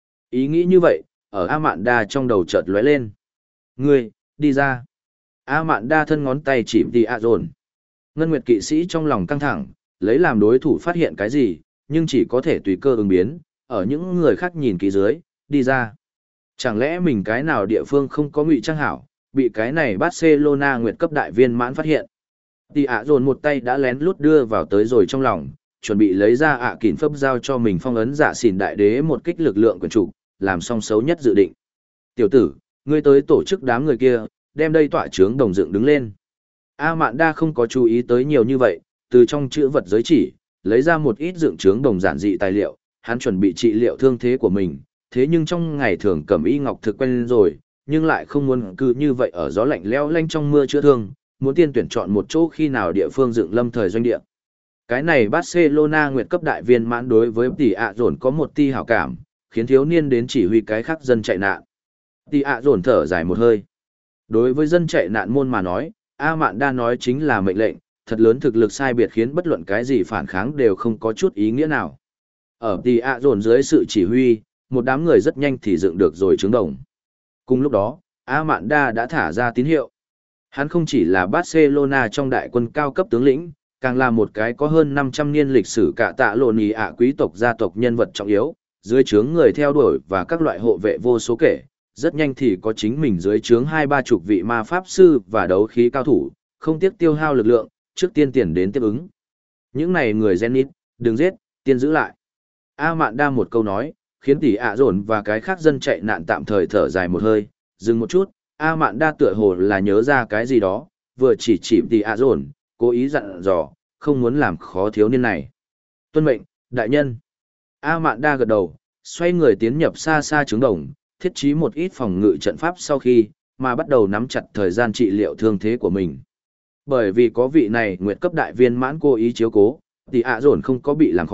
Ý nghĩ như vậy, ở A Mạn Đa trong đầu chợt lóe lên. Ngươi, đi ra. A Mạn Đa thân ngón tay chỉ đi ạ dồn. Ngân Nguyệt kỵ sĩ trong lòng căng thẳng, lấy làm đối thủ phát hiện cái gì, nhưng chỉ có thể tùy cơ ứng biến, ở những người khác nhìn kỹ dưới, đi ra. Chẳng lẽ mình cái nào địa phương không có ngụy trang hảo, bị cái này Barcelona nguyệt cấp đại viên mãn phát hiện. Thì ạ dồn một tay đã lén lút đưa vào tới rồi trong lòng, chuẩn bị lấy ra ạ kỉn phấp giao cho mình phong ấn Dạ Xỉn đại đế một kích lực lượng quyền chủ, làm xong xấu nhất dự định. Tiểu tử, ngươi tới tổ chức đám người kia, đem đây tọa trướng đồng dựng đứng lên. A Mạn Đa không có chú ý tới nhiều như vậy, từ trong chữ vật giới chỉ, lấy ra một ít dựng trướng đồng giản dị tài liệu, hắn chuẩn bị trị liệu thương thế của mình, thế nhưng trong ngày thường cầm y ngọc thực quen rồi, nhưng lại không muốn cứ như vậy ở gió lạnh lẽo lanh trong mưa chữa thương, muốn tiên tuyển chọn một chỗ khi nào địa phương dựng lâm thời doanh địa. Cái này Barcelona nguyệt cấp đại viên mãn đối với tỷ ạ dồn có một ti hảo cảm, khiến thiếu niên đến chỉ huy cái khác dân chạy nạn. Tỷ ạ dồn thở dài một hơi. Đối với dân chạy nạn môn mà nói, A Mạn Đa nói chính là mệnh lệnh, thật lớn thực lực sai biệt khiến bất luận cái gì phản kháng đều không có chút ý nghĩa nào. Ở tỷ ạ dồn dưới sự chỉ huy, một đám người rất nhanh thì dựng được rồi trướng đồng. Cùng lúc đó, A Mạn Đa đã thả ra tín hiệu. Hắn không chỉ là Barcelona trong đại quân cao cấp tướng lĩnh, càng là một cái có hơn 500 niên lịch sử cả tạ lộn ý ạ quý tộc gia tộc nhân vật trọng yếu, dưới trướng người theo đuổi và các loại hộ vệ vô số kể, rất nhanh thì có chính mình dưới trướng 2-3 vị ma pháp sư và đấu khí cao thủ, không tiếc tiêu hao lực lượng, trước tiên tiền đến tiếp ứng. Những này người Zenith, đừng giết, tiên giữ lại. A Mạn Đa một câu nói, khiến tỷ ạ dồn và cái khác dân chạy nạn tạm thời thở dài một hơi, dừng một chút, A Mạn Đa tựa hồ là nhớ ra cái gì đó, vừa chỉ tỷ ạ dồn, cố ý dặn dò, không muốn làm khó thiếu niên này. Tuân mệnh, đại nhân. A Mạn Đa gật đầu, xoay người tiến nhập xa xa trướng đồng, thiết trí một ít phòng ngự trận pháp sau khi, mà bắt đầu nắm chặt thời gian trị liệu thương thế của mình. Bởi vì có vị này nguyệt cấp đại viên mãn cố ý chiếu cố, tỷ ạ dồn không có bị làm khó,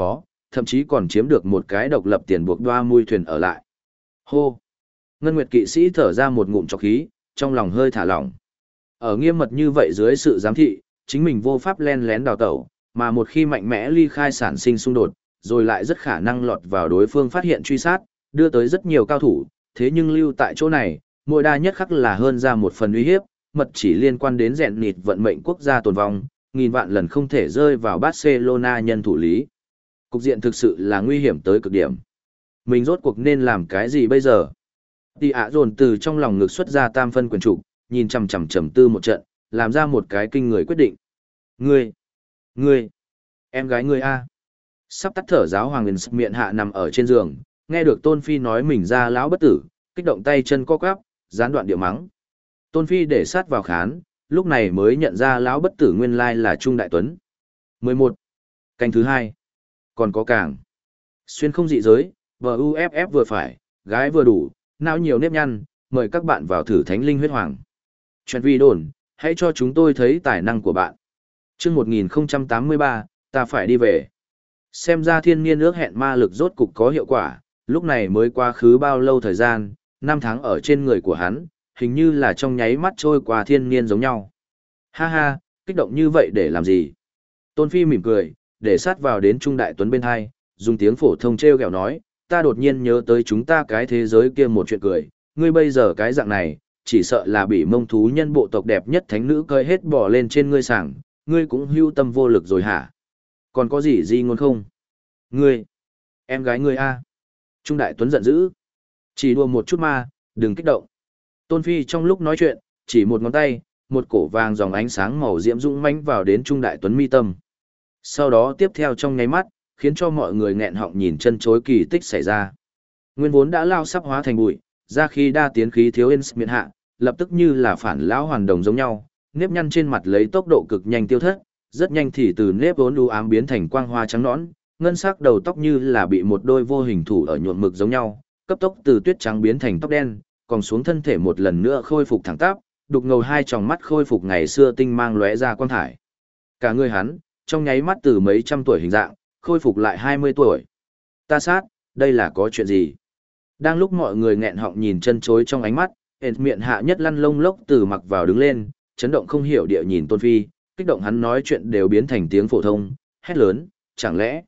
thậm chí còn chiếm được một cái độc lập tiền buộc đoa mui thuyền ở lại. Hô! Ngân Nguyệt kỵ sĩ thở ra một ngụm trọc khí, trong lòng hơi thả lỏng. Ở nghiêm mật như vậy dưới sự giám thị, chính mình vô pháp len lén đào tẩu, mà một khi mạnh mẽ ly khai sản sinh xung đột, rồi lại rất khả năng lọt vào đối phương phát hiện truy sát, đưa tới rất nhiều cao thủ, thế nhưng lưu tại chỗ này, mỗi đa nhất khắc là hơn ra một phần uy hiếp, mật chỉ liên quan đến rèn nịt vận mệnh quốc gia tồn vong, nghìn vạn lần không thể rơi vào Barcelona nhân thủ lý. Cục diện thực sự là nguy hiểm tới cực điểm. Mình rốt cuộc nên làm cái gì bây giờ? Tỷ ạ dồn từ trong lòng ngực xuất ra tam phân quyền trục, nhìn chằm chằm trầm tư một trận, làm ra một cái kinh người quyết định. Ngươi, em gái ngươi a. Sắp tắt thở giáo hoàng miệng hạ nằm ở trên giường, nghe được Tôn Phi nói mình ra lão bất tử, kích động tay chân co quắp, gián đoạn điệu mắng. Tôn Phi để sát vào khán, lúc này mới nhận ra lão bất tử nguyên lai là Trung Đại Tuấn. 11. Canh thứ 2. Còn có càng. Xuyên không dị giới, VUFF vừa phải, gái vừa đủ, não nhiều nếp nhăn, mời các bạn vào thử Thánh Linh Huyết Hoàng. Chuyện vi đồn, hãy cho chúng tôi thấy tài năng của bạn. Chương 1083, ta phải đi về. Xem ra thiên niên ước hẹn ma lực rốt cục có hiệu quả, lúc này mới quá khứ bao lâu thời gian, 5 tháng ở trên người của hắn, hình như là trong nháy mắt trôi qua thiên niên giống nhau. Ha ha, kích động như vậy để làm gì? Tôn Phi mỉm cười, để sát vào đến Trung Đại Tuấn bên hai, dùng tiếng phổ thông treo gẹo nói, ta đột nhiên nhớ tới chúng ta cái thế giới kia một chuyện cười, ngươi bây giờ cái dạng này, chỉ sợ là bị mông thú nhân bộ tộc đẹp nhất thánh nữ cơi hết bỏ lên trên ngươi sảng, ngươi cũng hưu tâm vô lực rồi hả? Còn có gì di ngôn không? Ngươi, em gái ngươi a. Trung Đại Tuấn giận dữ. Chỉ đùa một chút mà, đừng kích động. Tôn Phi trong lúc nói chuyện, chỉ một ngón tay, một cổ vàng dòng ánh sáng màu diễm dũng mãnh vào đến Trung Đại Tuấn mi tâm. Sau đó tiếp theo trong nháy mắt, khiến cho mọi người nghẹn họng nhìn chân chối kỳ tích xảy ra. Nguyên vốn đã lao sắp hóa thành bụi, ra khi đa tiến khí thiếu ên miệng hạ, lập tức như là phản lão hoàn đồng giống nhau, nếp nhăn trên mặt lấy tốc độ cực nhanh tiêu thất, rất nhanh thì từ nếp vốn u ám biến thành quang hoa trắng nõn, ngân sắc đầu tóc như là bị một đôi vô hình thủ ở nhuộm mực giống nhau, cấp tốc từ tuyết trắng biến thành tóc đen, còn xuống thân thể một lần nữa khôi phục thẳng tắp, đục ngầu hai tròng mắt khôi phục ngày xưa tinh mang lóe ra quang thải. Cả người hắn, trong nháy mắt từ mấy trăm tuổi hình dạng, khôi phục lại 20 tuổi. Ta sát, đây là có chuyện gì? Đang lúc mọi người nghẹn họng nhìn chân chối trong ánh mắt, miệng hạ nhất lăn lông lốc từ mặc vào đứng lên, chấn động không hiểu địa nhìn Tôn Phi, kích động hắn nói chuyện đều biến thành tiếng phổ thông, hét lớn, chẳng lẽ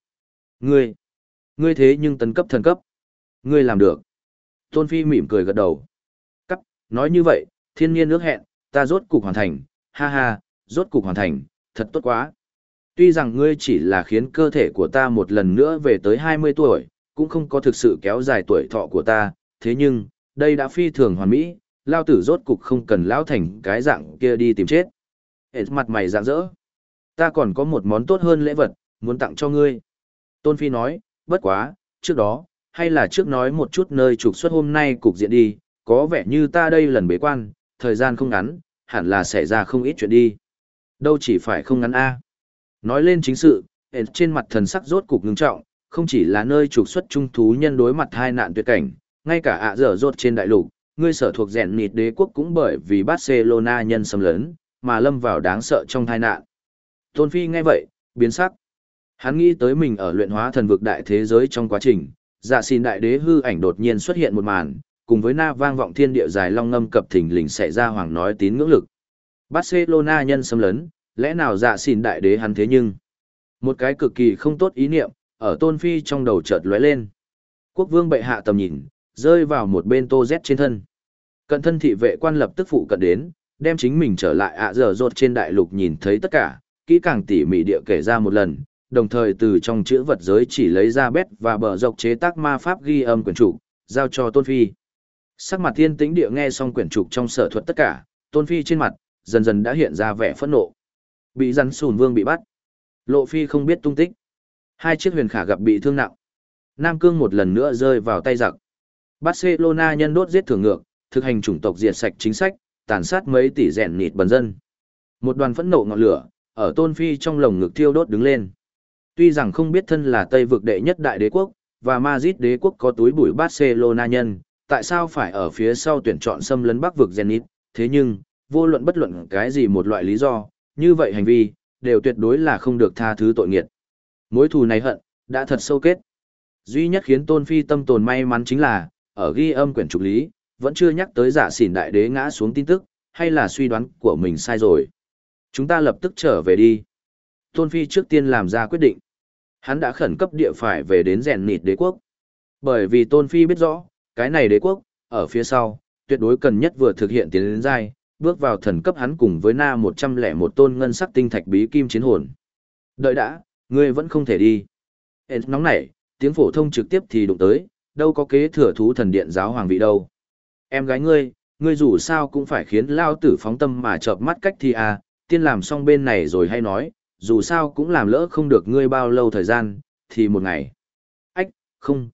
ngươi thế nhưng tấn cấp thần cấp, ngươi làm được. Tôn Phi mỉm cười gật đầu. Cắp, nói như vậy, thiên nhiên ước hẹn, ta rốt cục hoàn thành, ha ha, rốt cục hoàn thành, thật tốt quá. Tuy rằng ngươi chỉ là khiến cơ thể của ta một lần nữa về tới 20 tuổi, cũng không có thực sự kéo dài tuổi thọ của ta, thế nhưng, đây đã phi thường hoàn mỹ, lao tử rốt cục không cần lao thành cái dạng kia đi tìm chết. Hết mặt mày rạng rỡ. Ta còn có một món tốt hơn lễ vật, muốn tặng cho ngươi. Tôn Phi nói, bất quá, trước đó, hay là trước nói một chút nơi trục xuất hôm nay cục diện đi, có vẻ như ta đây lần bế quan, thời gian không ngắn, hẳn là xảy ra không ít chuyện đi. Đâu chỉ phải không ngắn a. Nói lên chính sự, trên mặt thần sắc rốt cục ngưng trọng, không chỉ là nơi trục xuất trung thú nhân đối mặt hai nạn tuyệt cảnh, ngay cả ạ dở rốt trên đại lục, ngươi sở thuộc rèn nịt đế quốc cũng bởi vì Barcelona nhân xâm lấn, mà lâm vào đáng sợ trong tai nạn. Tôn Phi nghe vậy, biến sắc. Hắn nghĩ tới mình ở luyện hóa thần vực đại thế giới trong quá trình, dạ xin đại đế hư ảnh đột nhiên xuất hiện một màn, cùng với na vang vọng thiên địa dài long ngâm cập thình lình xảy ra hoàng nói tín ngưỡng lực. Barcelona nhân xâm lấn, lẽ nào dạ xin đại đế hắn thế nhưng. Một cái cực kỳ không tốt ý niệm, ở Tôn Phi trong đầu chợt lóe lên. Quốc vương bệ hạ tầm nhìn, rơi vào một bên Tô Z trên thân. Cận thân thị vệ quan lập tức phụ cận đến, đem chính mình trở lại ạ dở dột trên đại lục nhìn thấy tất cả, kỹ càng tỉ mỉ địa kể ra một lần, đồng thời từ trong chữ vật giới chỉ lấy ra bét và bờ dọc chế tác ma pháp ghi âm quyển trục, giao cho Tôn Phi. Sắc mặt thiên tĩnh địa nghe xong quyển trục trong sở thuật tất cả, Tôn Phi trên mặt, dần dần đã hiện ra vẻ phẫn nộ. Bị rắn sùn vương bị bắt. Lộ Phi không biết tung tích. Hai chiếc huyền khả gặp bị thương nặng. Nam Cương một lần nữa rơi vào tay giặc. Barcelona nhân đốt giết thường ngược, thực hành chủng tộc diệt sạch chính sách, tàn sát mấy tỷ rèn nịt bần dân. Một đoàn phẫn nộ ngọn lửa, ở Tôn Phi trong lồng ngực thiêu đốt đứng lên. Tuy rằng không biết thân là Tây vực đệ nhất đại đế quốc, và Madrid đế quốc có túi bụi Barcelona nhân, tại sao phải ở phía sau tuyển chọn xâm lấn Bắc vực Zenit, thế nhưng, vô luận bất luận cái gì một loại lý do, như vậy hành vi, đều tuyệt đối là không được tha thứ tội nghiệt. Mối thù này hận, đã thật sâu kết. Duy nhất khiến Tôn Phi tâm tồn may mắn chính là, ở ghi âm quyển trục lý, vẫn chưa nhắc tới Dạ Xỉn đại đế ngã xuống tin tức, hay là suy đoán của mình sai rồi. Chúng ta lập tức trở về đi. Tôn Phi trước tiên làm ra quyết định. Hắn đã khẩn cấp địa phải về đến rèn nịt đế quốc. Bởi vì Tôn Phi biết rõ, cái này đế quốc, ở phía sau, tuyệt đối cần nhất vừa thực hiện tiến đến giai, bước vào thần cấp hắn cùng với Na 101 tôn ngân sắc tinh thạch bí kim chiến hồn. Đợi đã, ngươi vẫn không thể đi. Hên nóng nảy, tiếng phổ thông trực tiếp thì đụng tới, đâu có kế thừa thú thần điện giáo hoàng vị đâu. Em gái ngươi dù sao cũng phải khiến lao tử phóng tâm mà chợp mắt cách thì à, tiên làm xong bên này rồi hay nói, dù sao cũng làm lỡ không được ngươi bao lâu thời gian, thì một ngày. Ách, không,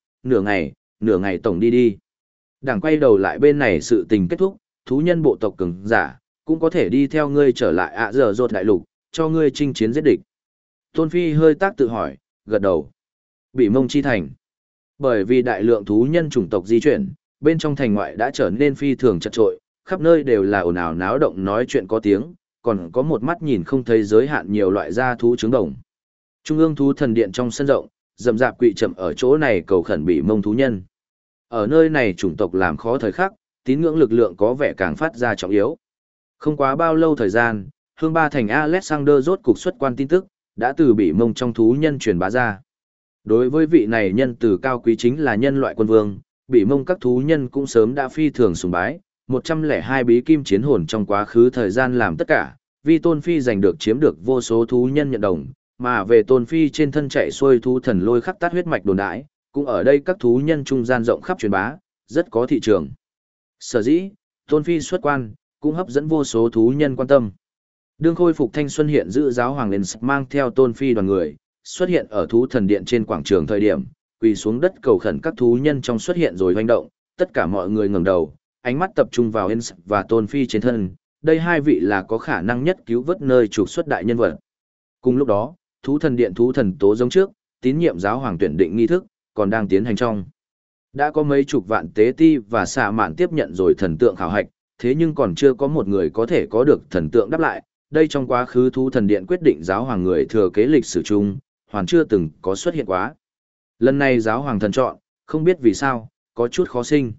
nửa ngày tổng đi đi. Đảng quay đầu lại bên này sự tình kết thúc, thú nhân bộ tộc cường giả, cũng có thể đi theo ngươi trở lại ạ giờ rột đại lục, cho ngươi chinh chiến giết địch. Tôn Phi hơi tác tự hỏi, gật đầu. Bị mông chi thành. Bởi vì đại lượng thú nhân chủng tộc di chuyển, bên trong thành ngoại đã trở nên phi thường chật trội, khắp nơi đều là ồn ào náo động nói chuyện có tiếng, còn có một mắt nhìn không thấy giới hạn nhiều loại gia thú trứng đồng. Trung ương thú thần điện trong sân rộng, rậm rạp quỷ chậm ở chỗ này cầu khẩn bị mông thú nhân. Ở nơi này chủng tộc làm khó thời khắc, tín ngưỡng lực lượng có vẻ càng phát ra trọng yếu. Không quá bao lâu thời gian, hương ba thành Alexander rốt cục xuất quan tin tức, đã từ bị mông trong thú nhân truyền bá ra. Đối với vị này nhân từ cao quý chính là nhân loại quân vương, bị mông các thú nhân cũng sớm đã phi thường sùng bái, 102 bí kim chiến hồn trong quá khứ thời gian làm tất cả, vì Tôn Phi giành được chiếm được vô số thú nhân nhận đồng, mà về Tôn Phi trên thân chạy xuôi thú thần lôi khắc tát huyết mạch đồn đãi, cũng ở đây các thú nhân trung gian rộng khắp truyền bá, rất có thị trường. Sở dĩ, Tôn Phi xuất quan, cũng hấp dẫn vô số thú nhân quan tâm. Đương khôi phục thanh xuân hiện giữ giáo hoàng Lens mang theo Tôn Phi đoàn người, xuất hiện ở thú thần điện trên quảng trường thời điểm, quỳ xuống đất cầu khẩn các thú nhân trong xuất hiện rồi hoành động, tất cả mọi người ngẩng đầu, ánh mắt tập trung vào Lens và Tôn Phi trên thân, đây hai vị là có khả năng nhất cứu vớt nơi trục xuất đại nhân vật. Cùng lúc đó, thú thần điện thú thần tố giống trước, tín nhiệm giáo hoàng tuyển định nghi thức, còn đang tiến hành trong. Đã có mấy chục vạn tế ti và xạ mạn tiếp nhận rồi thần tượng khảo hạch, thế nhưng còn chưa có một người có thể có được thần tượng đáp lại. Đây trong quá khứ thú thần điện quyết định giáo hoàng người thừa kế lịch sử chung, hoàn chưa từng có xuất hiện quá. Lần này giáo hoàng thần chọn, không biết vì sao, có chút khó sinh.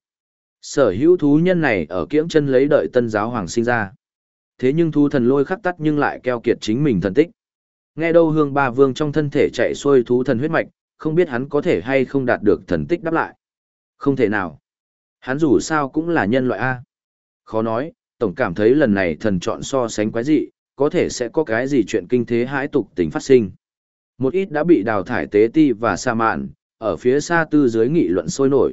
Sở hữu thú nhân này ở kiễng chân lấy đợi tân giáo hoàng sinh ra. Thế nhưng thú thần lôi khắc tắt nhưng lại keo kiệt chính mình thần tích. Nghe đâu hương ba vương trong thân thể chạy xuôi thú thần huyết mạch, không biết hắn có thể hay không đạt được thần tích đáp lại. Không thể nào. Hắn dù sao cũng là nhân loại A. Khó nói, tổng cảm thấy lần này thần chọn so sánh quái dị, có thể sẽ có cái gì chuyện kinh thế hãi tục tình phát sinh. Một ít đã bị đào thải tế ti và sa mạn, ở phía xa tư dưới nghị luận sôi nổi.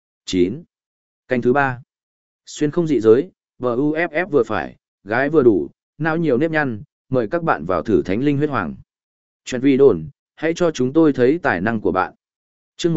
9. Canh thứ 3. Xuyên không dị giới, VUFF vừa phải, gái vừa đủ, não nhiều nếp nhăn, mời các bạn vào thử thánh linh huyết hoàng. Chuyện vi đồn, hãy cho chúng tôi thấy tài năng của bạn. Chương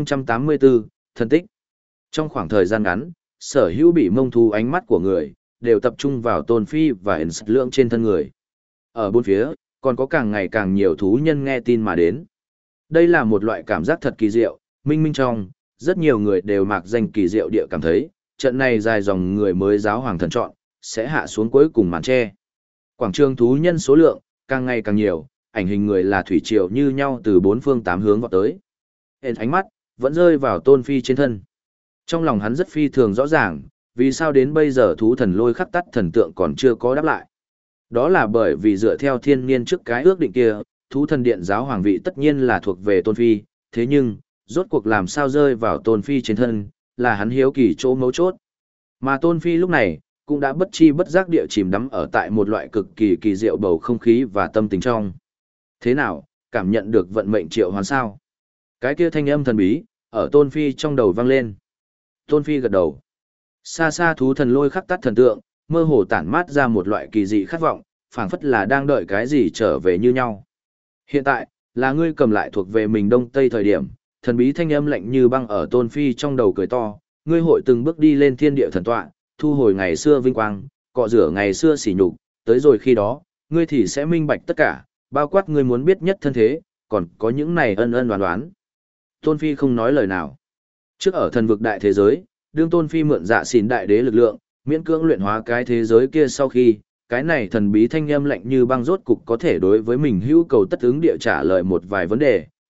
1084, thần tích. Trong khoảng thời gian ngắn, sở hữu bị mông thú ánh mắt của người, đều tập trung vào Tôn Phi và Ens lượng trên thân người. Ở bốn phía, còn có càng ngày càng nhiều thú nhân nghe tin mà đến. Đây là một loại cảm giác thật kỳ diệu, minh minh trong, rất nhiều người đều mạc danh kỳ diệu địa cảm thấy, trận này dài dòng người mới giáo hoàng thần chọn, sẽ hạ xuống cuối cùng màn tre. Quảng trường thú nhân số lượng, càng ngày càng nhiều, ảnh hình người là thủy triều như nhau từ bốn phương tám hướng vọt tới. Hên ánh mắt, vẫn rơi vào Tôn Phi trên thân. Trong lòng hắn rất phi thường rõ ràng, vì sao đến bây giờ thú thần lôi khắc tắt thần tượng còn chưa có đáp lại. Đó là bởi vì dựa theo thiên niên trước cái ước định kia, thú thần điện giáo hoàng vị tất nhiên là thuộc về Tôn Phi, thế nhưng, rốt cuộc làm sao rơi vào Tôn Phi trên thân, là hắn hiếu kỳ chỗ mấu chốt. Mà Tôn Phi lúc này, cũng đã bất chi bất giác địa chìm đắm ở tại một loại cực kỳ kỳ diệu bầu không khí và tâm tình trong. Thế nào, cảm nhận được vận mệnh triệu hoán sao? Cái kia thanh âm thần bí, ở Tôn Phi trong đầu vang lên. Tôn Phi gật đầu. Xa xa thú thần lôi khắc tắt thần tượng, mơ hồ tản mát ra một loại kỳ dị khát vọng, phảng phất là đang đợi cái gì trở về như nhau. Hiện tại, là ngươi cầm lại thuộc về mình đông tây thời điểm, thần bí thanh âm lạnh như băng ở Tôn Phi trong đầu cười to, ngươi hội từng bước đi lên thiên địa thần tọa, thu hồi ngày xưa vinh quang, cọ rửa ngày xưa sỉ nhục, tới rồi khi đó, ngươi thì sẽ minh bạch tất cả, bao quát ngươi muốn biết nhất thân thế, còn có những này ân ân đoán đoán. Tôn Phi không nói lời nào. Trước ở thần vực đại thế giới, đương Tôn Phi mượn Dạ Xỉn đại đế lực lượng, miễn cưỡng luyện hóa cái thế giới kia sau khi, cái này thần bí thanh âm lạnh như băng rốt cục có thể đối với mình hữu cầu tất ứng địa trả lời một vài vấn đề,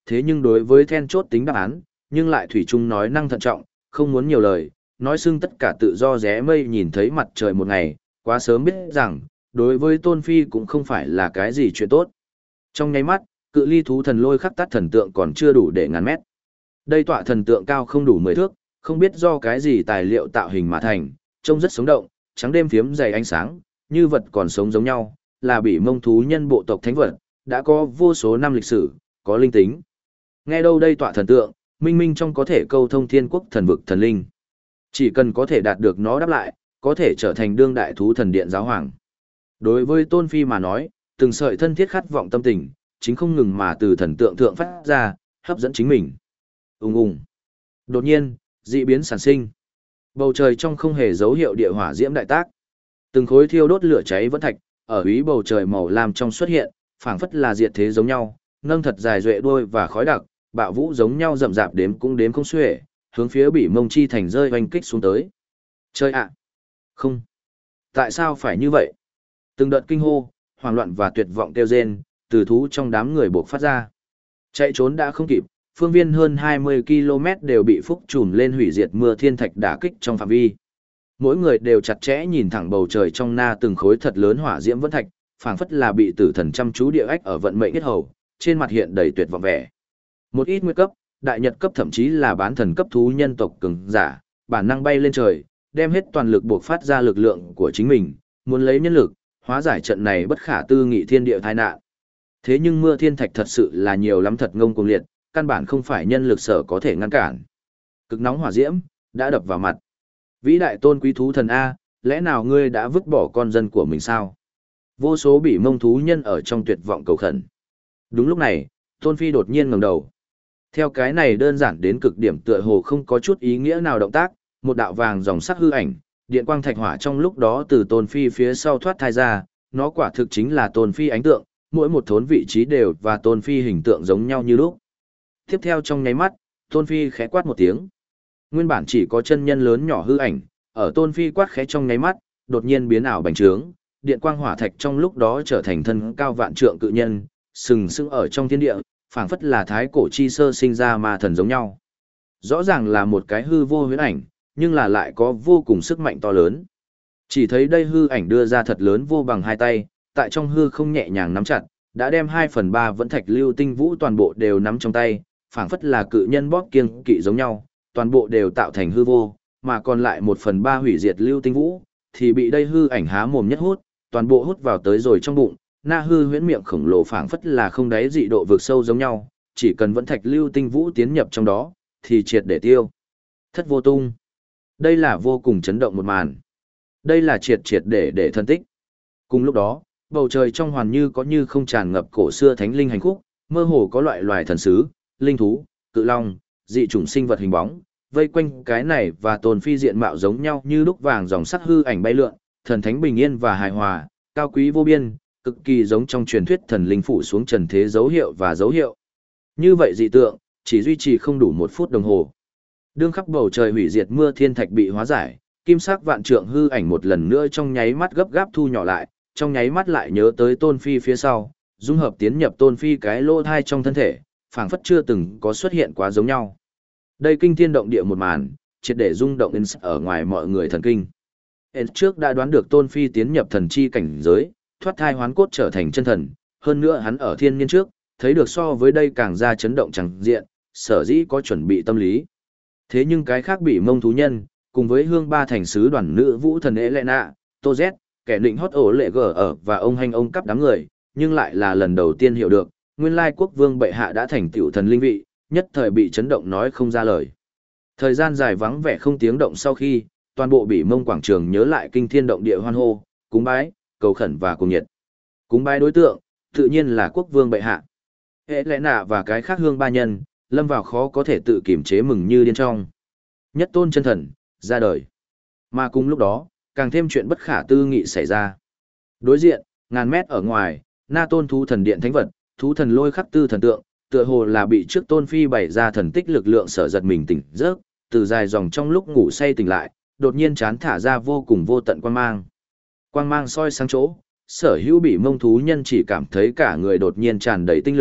thế nhưng đối với then chốt tính đáp án, nhưng lại thủy chung nói năng thận trọng, không muốn nhiều lời, nói xưng tất cả tự do rẽ mây nhìn thấy mặt trời một ngày, quá sớm biết rằng, đối với Tôn Phi cũng không phải là cái gì chuyện tốt. Trong nháy mắt, cự ly thú thần lôi khắc tắt thần tượng còn chưa đủ để ngàn mét. Đây tọa thần tượng cao không đủ 10 thước, không biết do cái gì tài liệu tạo hình mà thành, trông rất sống động, trắng đêm phiếm dày ánh sáng, như vật còn sống giống nhau, là bị mông thú nhân bộ tộc thánh vật, đã có vô số năm lịch sử, có linh tính. Nghe đâu đây tọa thần tượng, minh minh trong có thể câu thông thiên quốc thần vực thần linh. Chỉ cần có thể đạt được nó đáp lại, có thể trở thành đương đại thú thần điện giáo hoàng. Đối với Tôn Phi mà nói, từng sợi thân thiết khát vọng tâm tình, chính không ngừng mà từ thần tượng thượng phát ra, hấp dẫn chính mình. Ùng ùng. Đột nhiên, dị biến sản sinh. Bầu trời trong không hề dấu hiệu địa hỏa diễm đại tác. Từng khối thiêu đốt lửa cháy vẫn thạch, ở úy bầu trời màu lam trong xuất hiện, phảng phất là diệt thế giống nhau, nâng thật dài duệ đuôi và khói đặc, bạo vũ giống nhau rậm rạp đếm cũng đếm không xuể, hướng phía Bỉ Mông Chi thành rơi oanh kích xuống tới. Chơi ạ! Không! Tại sao phải như vậy? Từng đợt kinh hô, hoảng loạn và tuyệt vọng kêu rên, từ thú trong đám người buộc phát ra. Chạy trốn đã không kịp, phương viên hơn 20 km đều bị phúc trùm lên hủy diệt mưa thiên thạch đả kích trong phạm vi. Mỗi người đều chặt chẽ nhìn thẳng bầu trời trong na từng khối thật lớn hỏa diễm vẫn thạch, phảng phất là bị tử thần chăm chú địa ách ở vận mệnh yết hầu, trên mặt hiện đầy tuyệt vọng vẻ. Một ít nguyên cấp, đại nhật cấp thậm chí là bán thần cấp thú nhân tộc cường giả, bản năng bay lên trời, đem hết toàn lực buộc phát ra lực lượng của chính mình, muốn lấy nhân lực, hóa giải trận này bất khả tư nghị thiên địa tai nạn. Thế nhưng mưa thiên thạch thật sự là nhiều lắm thật ngông cuồng liệt, căn bản không phải nhân lực sở có thể ngăn cản. Cực nóng hỏa diễm đã đập vào mặt. Vĩ đại tôn quý thú thần A, lẽ nào ngươi đã vứt bỏ con dân của mình sao? Vô số bị mông thú nhân ở trong tuyệt vọng cầu khẩn. Đúng lúc này, Tôn Phi đột nhiên ngẩng đầu. Theo cái này đơn giản đến cực điểm tựa hồ không có chút ý nghĩa nào động tác, một đạo vàng dòng sắc hư ảnh, điện quang thạch hỏa trong lúc đó từ Tôn Phi phía sau thoát thai ra, nó quả thực chính là Tôn Phi ánh tượng, mỗi một thốn vị trí đều và Tôn Phi hình tượng giống nhau như lúc. Tiếp theo trong nháy mắt, Tôn Phi khẽ quát một tiếng. Nguyên bản chỉ có chân nhân lớn nhỏ hư ảnh, ở Tôn Phi quát khẽ trong nháy mắt, đột nhiên biến ảo bành trướng, điện quang hỏa thạch trong lúc đó trở thành thân cao vạn trượng cự nhân, sừng sững ở trong thiên địa, phảng phất là thái cổ chi sơ sinh ra ma thần giống nhau. Rõ ràng là một cái hư vô huyễn ảnh, nhưng là lại có vô cùng sức mạnh to lớn. Chỉ thấy đây hư ảnh đưa ra thật lớn vô bằng hai tay, tại trong hư không nhẹ nhàng nắm chặt, đã đem 2/3 vẫn thạch lưu tinh vũ toàn bộ đều nắm trong tay, phảng phất là cự nhân bóp kiêng kỵ giống nhau, toàn bộ đều tạo thành hư vô, mà còn lại 1/3 hủy diệt lưu tinh vũ, thì bị đây hư ảnh há mồm nhất hút, toàn bộ hút vào tới rồi trong bụng, na hư huyễn miệng khổng lồ phảng phất là không đáy dị độ vực sâu giống nhau, chỉ cần vẫn thạch lưu tinh vũ tiến nhập trong đó, thì triệt để tiêu. Thất vô tung. Đây là vô cùng chấn động một màn. Đây là triệt để thân tích. Cùng lúc đó, bầu trời trong hoàn như có như không tràn ngập cổ xưa thánh linh hành khúc, mơ hồ có loại loài thần sứ, linh thú, cự long, dị chủng sinh vật hình bóng, vây quanh cái này và Tôn Phi diện mạo giống nhau như lúc vàng dòng sắc hư ảnh bay lượn, thần thánh bình yên và hài hòa, cao quý vô biên, cực kỳ giống trong truyền thuyết thần linh phủ xuống trần thế dấu hiệu và dấu hiệu. Như vậy dị tượng, chỉ duy trì không đủ 1 phút đồng hồ. Đương khắp bầu trời hủy diệt mưa thiên thạch bị hóa giải, kim sắc vạn trượng hư ảnh một lần nữa trong nháy mắt gấp gáp thu nhỏ lại, trong nháy mắt lại nhớ tới Tôn Phi phía sau, dung hợp tiến nhập Tôn Phi cái lỗ thai trong thân thể, phảng phất chưa từng có xuất hiện quá giống nhau. Đây kinh thiên động địa một màn, triệt để rung động ở ngoài mọi người thần kinh. Trước đã đoán được Tôn Phi tiến nhập thần chi cảnh giới, thoát thai hoán cốt trở thành chân thần, hơn nữa hắn ở thiên niên trước, thấy được so với đây càng ra chấn động chẳng diện, sở dĩ có chuẩn bị tâm lý. Thế nhưng cái khác bị mông thú nhân, cùng với hương ba thành sứ đoàn nữ vũ thần Elena, Tô Z, kẻ định hót ổ lệ gở ở và ông hành ông cắp đám người, nhưng lại là lần đầu tiên hiểu được, nguyên lai quốc vương bệ hạ đã thành tiểu thần linh vị, nhất thời bị chấn động nói không ra lời. Thời gian dài vắng vẻ không tiếng động sau khi, toàn bộ bị mông quảng trường nhớ lại kinh thiên động địa hoan hô, cúng bái, cầu khẩn và cùng nhiệt. Cúng bái đối tượng, tự nhiên là quốc vương bệ hạ. Hệ lẽ nạ và cái khác hương ba nhân, lâm vào khó có thể tự kiềm chế mừng như điên trong. Nhất tôn chân thần, ra đời. Mà cùng lúc đó, càng thêm chuyện bất khả tư nghị xảy ra. Đối diện, ngàn mét ở ngoài, na tôn thú thần điện thánh vật, thú thần lôi khắc tư thần tượng, tựa hồ là bị trước Tôn Phi bày ra thần tích lực lượng sở giật mình tỉnh giấc, từ dài dòng trong lúc ngủ say tỉnh lại, đột nhiên chán thả ra vô cùng vô tận quang mang. Quang mang soi sáng chỗ, sở hữu bị mông thú nhân chỉ cảm thấy cả người đột nhiên tràn đầy tinh lực,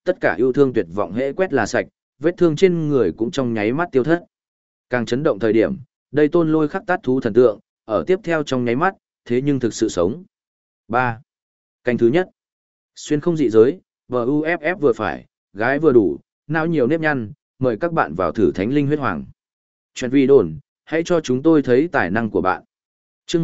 tất cả yêu thương tuyệt vọng hễ quét là sạch, vết thương trên người cũng trong nháy mắt tiêu thất. Càng chấn động thời điểm, đây tôn lôi khắc tát thú thần tượng, ở tiếp theo trong nháy mắt, thế nhưng thực sự sống. 3. Canh thứ nhất. Xuyên không dị giới, VUFF vừa phải, gái vừa đủ, não nhiều nếp nhăn, mời các bạn vào thử thánh linh huyết hoàng. Chuyện vi đồn, hãy cho chúng tôi thấy tài năng của bạn. Chương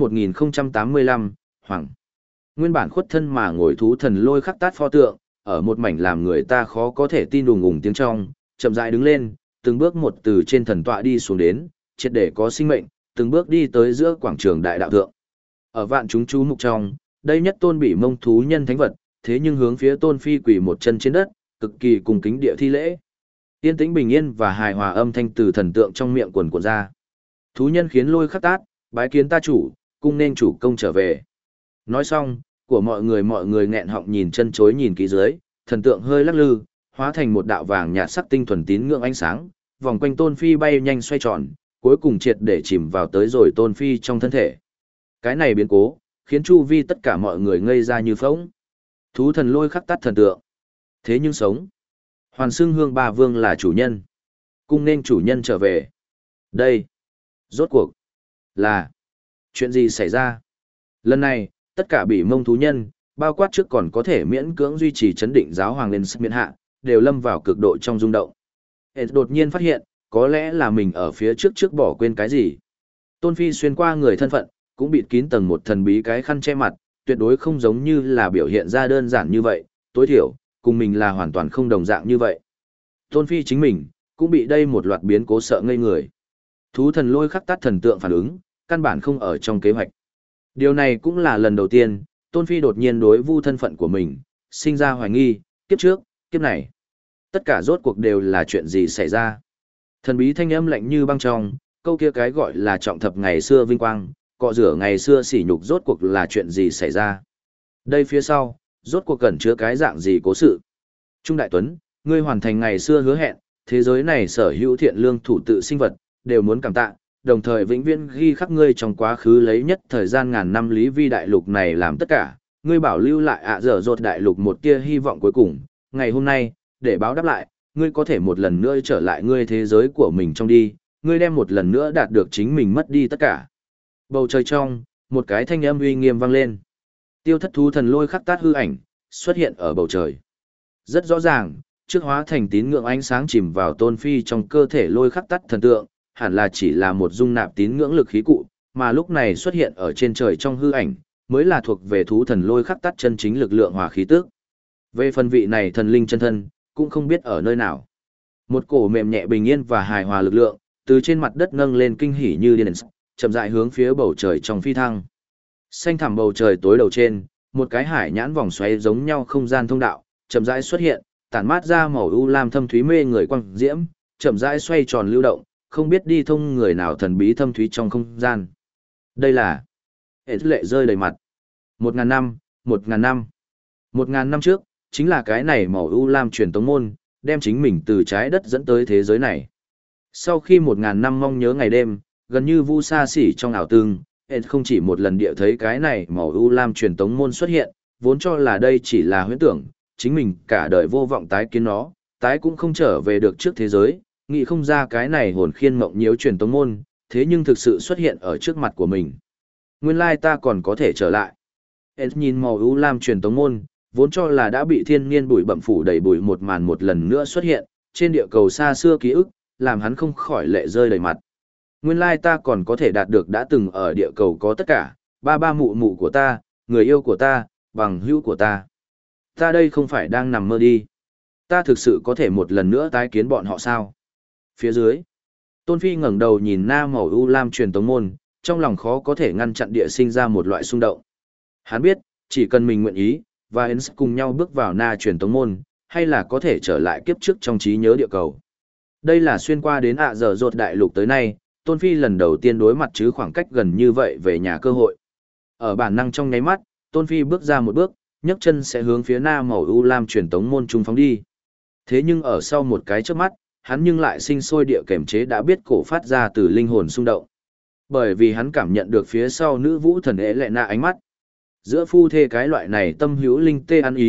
1085, Hoàng. Nguyên bản khuất thân mà ngồi thú thần lôi khắc tát pho tượng, ở một mảnh làm người ta khó có thể tin đùng ùng tiếng trong, chậm rãi đứng lên, từng bước một từ trên thần tọa đi xuống đến, triệt để có sinh mệnh, từng bước đi tới giữa quảng trường đại đạo thượng. Ở vạn chúng chú mục trong, đây nhất tôn bị mông thú nhân thánh vật, thế nhưng hướng phía tôn phi quỳ một chân trên đất, cực kỳ cung kính địa thi lễ. Yên tĩnh bình yên và hài hòa âm thanh từ thần tượng trong miệng quần cuộn ra. Thú nhân khiến lôi khắc tát, bái kiến ta chủ, cung nên chủ công trở về. Nói xong, của mọi người nghẹn họng nhìn chân chối nhìn kỹ dưới, thần tượng hơi lắc lư, hóa thành một đạo vàng nhạt sắc tinh thuần tín ngưỡng ánh sáng, vòng quanh tôn phi bay nhanh xoay tròn, cuối cùng triệt để chìm vào tới rồi tôn phi trong thân thể. Cái này biến cố, khiến chu vi tất cả mọi người ngây ra như phỗng. Thú thần lôi khắc tát thần tượng. Thế nhưng sống. Hoàn xưng hương ba vương là chủ nhân. Cung nên chủ nhân trở về. Đây. Rốt cuộc. Là. Chuyện gì xảy ra? Lần này, tất cả bị mông thú nhân, bao quát trước còn có thể miễn cưỡng duy trì chấn định giáo hoàng lên miễn hạ, đều lâm vào cực độ trong rung động. Đột nhiên phát hiện, có lẽ là mình ở phía trước bỏ quên cái gì. Tôn Phi xuyên qua người thân phận, cũng bịt kín tầng một thần bí cái khăn che mặt, tuyệt đối không giống như là biểu hiện ra đơn giản như vậy, tối thiểu, cùng mình là hoàn toàn không đồng dạng như vậy. Tôn Phi chính mình, cũng bị đây một loạt biến cố sợ ngây người. Thú thần lôi khắc tát thần tượng phản ứng, căn bản không ở trong kế hoạch. Điều này cũng là lần đầu tiên, Tôn Phi đột nhiên đối vu thân phận của mình, sinh ra hoài nghi, kiếp trước, kiếp này. Tất cả rốt cuộc đều là chuyện gì xảy ra. Thần bí thanh âm lạnh như băng trong, câu kia cái gọi là trọng thập ngày xưa vinh quang, cọ rửa ngày xưa sỉ nhục rốt cuộc là chuyện gì xảy ra. Đây phía sau, rốt cuộc cẩn chứa cái dạng gì cố sự. Trung Đại Tuấn, ngươi hoàn thành ngày xưa hứa hẹn, thế giới này sở hữu thiện lương thủ tự sinh vật, đều muốn cảm tạ, đồng thời vĩnh viễn ghi khắc ngươi trong quá khứ lấy nhất thời gian ngàn năm lý vi đại lục này làm tất cả, ngươi bảo lưu lại dở dột đại lục một tia hy vọng cuối cùng, ngày hôm nay, để báo đáp lại, ngươi có thể một lần nữa trở lại ngươi thế giới của mình trong đi, ngươi đem một lần nữa đạt được chính mình mất đi tất cả. Bầu trời trong, một cái thanh âm uy nghiêm vang lên. Tiêu thất thú thần lôi khắc tát hư ảnh, xuất hiện ở bầu trời. Rất rõ ràng, trước hóa thành tín ngưỡng ánh sáng chìm vào Tôn Phi trong cơ thể lôi khắc tát thần tượng, hẳn là chỉ là một dung nạp tín ngưỡng lực khí cụ, mà lúc này xuất hiện ở trên trời trong hư ảnh, mới là thuộc về thú thần lôi khắc tát chân chính lực lượng hòa khí tức. Về phần vị này thần linh chân thân, cũng không biết ở nơi nào. Một cổ mềm nhẹ bình yên và hài hòa lực lượng, từ trên mặt đất nâng lên kinh hỉ như điên, chậm rãi hướng phía bầu trời trong phi thăng. Xanh thẳm bầu trời tối đầu trên, một cái hải nhãn vòng xoáy giống nhau không gian thông đạo, chậm rãi xuất hiện, tản mát ra màu u lam thâm thúy mê người quang diễm, chậm rãi xoay tròn lưu động, không biết đi thông người nào thần bí thâm thúy trong không gian. Đây là hệ lệ rơi đầy mặt. 1000 năm, 1000 năm. 1000 năm trước, chính là cái này màu u lam truyền tống môn, đem chính mình từ trái đất dẫn tới thế giới này. Sau khi 1000 năm mong nhớ ngày đêm, gần như vu xa xỉ trong ảo tương, hệ không chỉ một lần địa thấy cái này màu u lam truyền tống môn xuất hiện, vốn cho là đây chỉ là huyễn tưởng, chính mình cả đời vô vọng tái kiến nó, tái cũng không trở về được trước thế giới, nghĩ không ra cái này hồn khiên mộng nhiễu truyền tống môn, thế nhưng thực sự xuất hiện ở trước mặt của mình. Nguyên lai ta còn có thể trở lại. Ed nhìn màu u lam truyền tống môn, vốn cho là đã bị thiên niên bụi bặm phủ đầy bụi một màn một lần nữa xuất hiện, trên địa cầu xa xưa ký ức, làm hắn không khỏi lệ rơi đầy mặt. Nguyên lai ta còn có thể đạt được đã từng ở địa cầu có tất cả, ba mụ mụ của ta, người yêu của ta, bằng hữu của ta. Ta đây không phải đang nằm mơ đi. Ta thực sự có thể một lần nữa tái kiến bọn họ sao? Phía dưới, Tôn Phi ngẩng đầu nhìn na màu u lam truyền tống môn, trong lòng khó có thể ngăn chặn địa sinh ra một loại xung động. Hắn biết, chỉ cần mình nguyện ý, và Hens cùng nhau bước vào na truyền tống môn, hay là có thể trở lại kiếp trước trong trí nhớ địa cầu. Đây là xuyên qua đến dở dột đại lục tới nay, Tôn Phi lần đầu tiên đối mặt chứ khoảng cách gần như vậy về nhà cơ hội. Ở bản năng trong nháy mắt, Tôn Phi bước ra một bước, nhấc chân sẽ hướng phía na màu u lam truyền tống môn trung phóng đi. Thế nhưng ở sau một cái chớp mắt, hắn nhưng lại sinh sôi địa kềm chế đã biết cổ phát ra từ linh hồn xung động. Bởi vì hắn cảm nhận được phía sau nữ vũ thần ế lệ na ánh mắt. Giữa phu thê cái loại này tâm hữu linh tê ăn ý,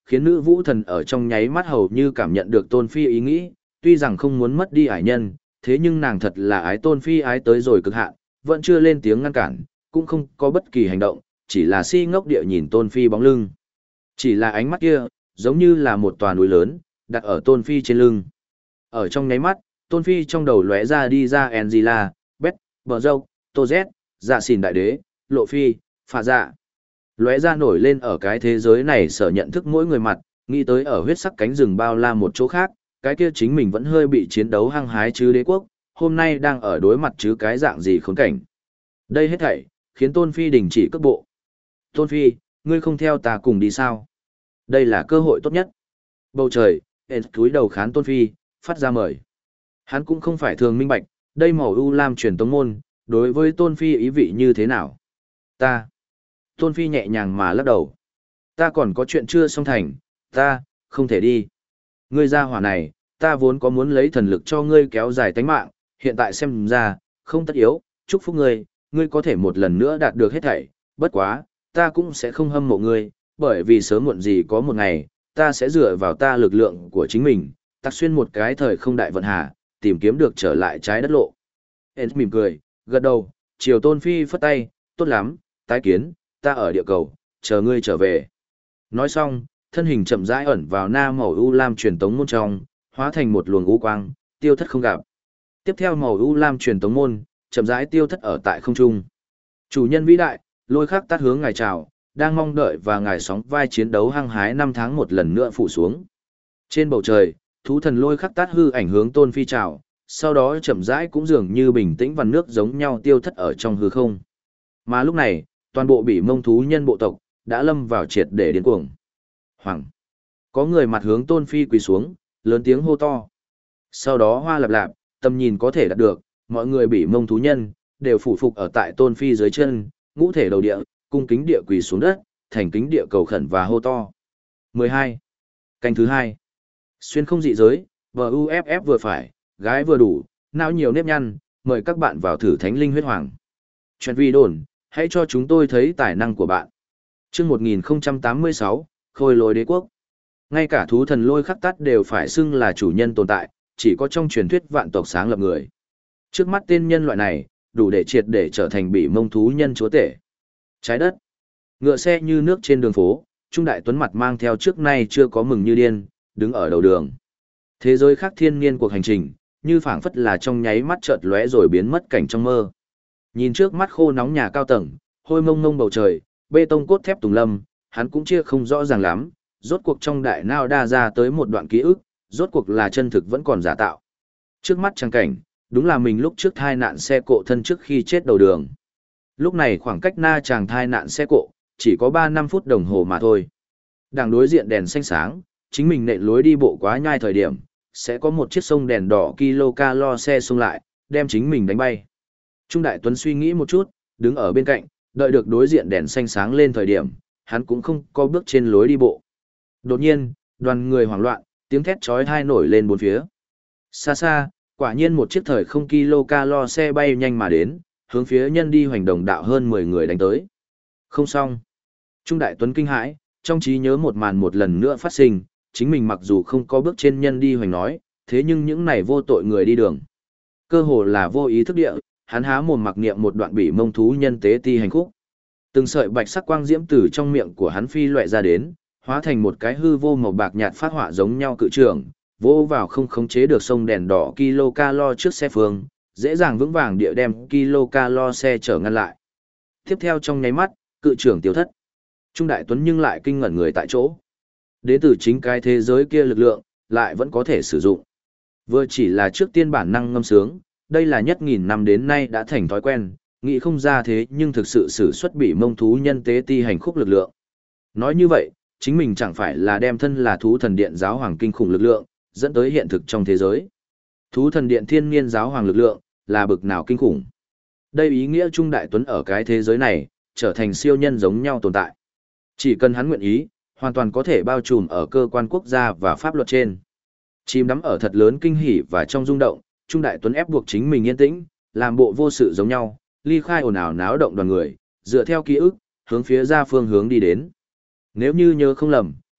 khiến nữ vũ thần ở trong nháy mắt hầu như cảm nhận được Tôn Phi ý nghĩ, tuy rằng không muốn mất đi ải nhân, thế nhưng nàng thật là ái Tôn Phi ái tới rồi cực hạn, vẫn chưa lên tiếng ngăn cản, cũng không có bất kỳ hành động, chỉ là si ngốc địa nhìn Tôn Phi bóng lưng. Chỉ là ánh mắt kia, giống như là một tòa núi lớn, đặt ở Tôn Phi trên lưng. Ở trong nháy mắt, Tôn Phi trong đầu lóe ra đi ra Angela, Beth, Bờ Dâu, Tô Z, Dạ Xỉn Đại Đế, Lộ Phi, Phà Dạ. Lóe ra nổi lên ở cái thế giới này sở nhận thức mỗi người mặt, nghĩ tới ở huyết sắc cánh rừng bao la một chỗ khác, cái kia chính mình vẫn hơi bị chiến đấu hăng hái chứ đế quốc, hôm nay đang ở đối mặt chứ cái dạng gì khốn cảnh. Đây hết thảy, khiến Tôn Phi đình chỉ cước bộ. Tôn Phi, ngươi không theo ta cùng đi sao? Đây là cơ hội tốt nhất. Bầu trời, cúi đầu khán Tôn Phi, phát ra mời. Hắn cũng không phải thường minh bạch, đây màu u lam truyền tống môn, đối với Tôn Phi ý vị như thế nào? Tôn Phi nhẹ nhàng mà lắc đầu. Ta còn có chuyện chưa xong thành, ta, không thể đi. Ngươi ra hỏa này, ta vốn có muốn lấy thần lực cho ngươi kéo dài tánh mạng, hiện tại xem ra, không tất yếu, chúc phúc ngươi, ngươi có thể một lần nữa đạt được hết thảy, bất quá, ta cũng sẽ không hâm mộ ngươi, bởi vì sớm muộn gì có một ngày, ta sẽ dựa vào ta lực lượng của chính mình, tạc xuyên một cái thời không đại vận hà, tìm kiếm được trở lại trái đất lộ. Hens mỉm cười, gật đầu, chiều Tôn Phi phất tay, tốt lắm, tái kiến, ta ở địa cầu, chờ ngươi trở về. Nói xong, thân hình chậm rãi ẩn vào na màu u lam truyền tống môn trong, hóa thành một luồng u quang, tiêu thất không gặp. Tiếp theo màu u lam truyền tống môn, chậm rãi tiêu thất ở tại không trung. Chủ nhân vĩ đại, Lôi Khắc Tát hướng ngài chào, đang mong đợi và ngài sóng vai chiến đấu hăng hái năm tháng một lần nữa phủ xuống. Trên bầu trời, thú thần Lôi Khắc Tát hư ảnh hướng Tôn Phi chào, sau đó chậm rãi cũng dường như bình tĩnh và nước giống nhau tiêu thất ở trong hư không. Mà lúc này, toàn bộ Bỉ Mông thú nhân bộ tộc đã lâm vào triệt để điên cuồng. Hoàng! Có người mặt hướng Tôn Phi quỳ xuống, lớn tiếng hô to. Sau đó hoa lạp lạp, tầm nhìn có thể đạt được, mọi người Bỉ Mông thú nhân đều phủ phục ở tại Tôn Phi dưới chân, ngũ thể đầu địa, cung kính địa quỳ xuống đất, thành kính địa cầu khẩn và hô to. 12. Canh thứ 2. Xuyên không dị giới, VUFF vừa phải, gái vừa đủ, não nhiều nếp nhăn, mời các bạn vào thử thánh linh huyết hoàng. Chuyện vi đồn, hãy cho chúng tôi thấy tài năng của bạn. Chương 1086, Khôi Lỗi Đế Quốc. Ngay cả thú thần Lôi Khắc Tát đều phải xưng là chủ nhân tồn tại, chỉ có trong truyền thuyết vạn tộc sáng lập người. Trước mắt tên nhân loại này, đủ để triệt để trở thành Bỉ Mông thú nhân chúa tể. Trái đất. Ngựa xe như nước trên đường phố, Trung Đại Tuấn mặt mang theo trước nay chưa có mừng như điên, đứng ở đầu đường. Thế giới khác thiên niên cuộc hành trình, như phảng phất là trong nháy mắt chợt lóe rồi biến mất cảnh trong mơ. Nhìn trước mắt khô nóng nhà cao tầng, hôi mông mông bầu trời, bê tông cốt thép tùng lâm, hắn cũng chia không rõ ràng lắm, rốt cuộc trong đại não đa ra tới một đoạn ký ức, rốt cuộc là chân thực vẫn còn giả tạo. Trước mắt trang cảnh, đúng là mình lúc trước thai nạn xe cộ thân trước khi chết đầu đường. Lúc này khoảng cách na chàng thai nạn xe cộ, chỉ có 3-5 phút đồng hồ mà thôi. Đằng đối diện đèn xanh sáng, chính mình nện lối đi bộ quá nhai thời điểm, sẽ có một chiếc sông đèn đỏ kilo xe xông lại, đem chính mình đánh bay. Trung Đại Tuấn suy nghĩ một chút, đứng ở bên cạnh, đợi được đối diện đèn xanh sáng lên thời điểm, hắn cũng không có bước trên lối đi bộ. Đột nhiên, đoàn người hoảng loạn, tiếng thét chói tai nổi lên bốn phía. Xa xa, quả nhiên một chiếc thời không kilo xe bay nhanh mà đến, hướng phía nhân đi hoành đồng đạo hơn 10 người đánh tới. Không xong. Trung Đại Tuấn kinh hãi, trong trí nhớ một màn một lần nữa phát sinh, chính mình mặc dù không có bước trên nhân đi hoành nói, thế nhưng những này vô tội người đi đường. Cơ hồ là vô ý thức địa, hắn há mồm mặc niệm một đoạn Bỉ Mông thú nhân tế ti hành khúc. Từng sợi bạch sắc quang diễm từ trong miệng của hắn phi loẹ ra đến, hóa thành một cái hư vô màu bạc nhạt phát họa giống nhau cự trường, vô vào không khống chế được sông đèn đỏ kilo trước xe phương, dễ dàng vững vàng địa đem kilo xe chở ngăn lại. Tiếp theo trong nháy mắt, cự trưởng tiêu thất. Trung Đại Tuấn nhưng lại kinh ngẩn người tại chỗ. Đến từ chính cái thế giới kia lực lượng, lại vẫn có thể sử dụng. Vừa chỉ là trước tiên bản năng ngâm sướng, đây là nhất nghìn năm đến nay đã thành thói quen, nghĩ không ra thế nhưng thực sự sử xuất Bỉ Mông thú nhân tế ti hành khúc lực lượng. Nói như vậy, chính mình chẳng phải là đem thân là thú thần điện giáo hoàng kinh khủng lực lượng, dẫn tới hiện thực trong thế giới. Thú thần điện thiên niên giáo hoàng lực lượng, là bực nào kinh khủng. Đây ý nghĩa Trung Đại Tuấn ở cái thế giới này, trở thành siêu nhân giống nhau tồn tại. Chỉ cần hắn nguyện ý, hoàn toàn có thể bao trùm ở cơ quan quốc gia và pháp luật trên. Chìm đắm ở thật lớn kinh hỉ và trong rung động, Trung Đại Tuấn ép buộc chính mình yên tĩnh, làm bộ vô sự giống nhau, ly khai ồn ào náo động đoàn người, dựa theo ký ức, hướng phía ra phương hướng đi đến. Nếu như nhớ không lầm,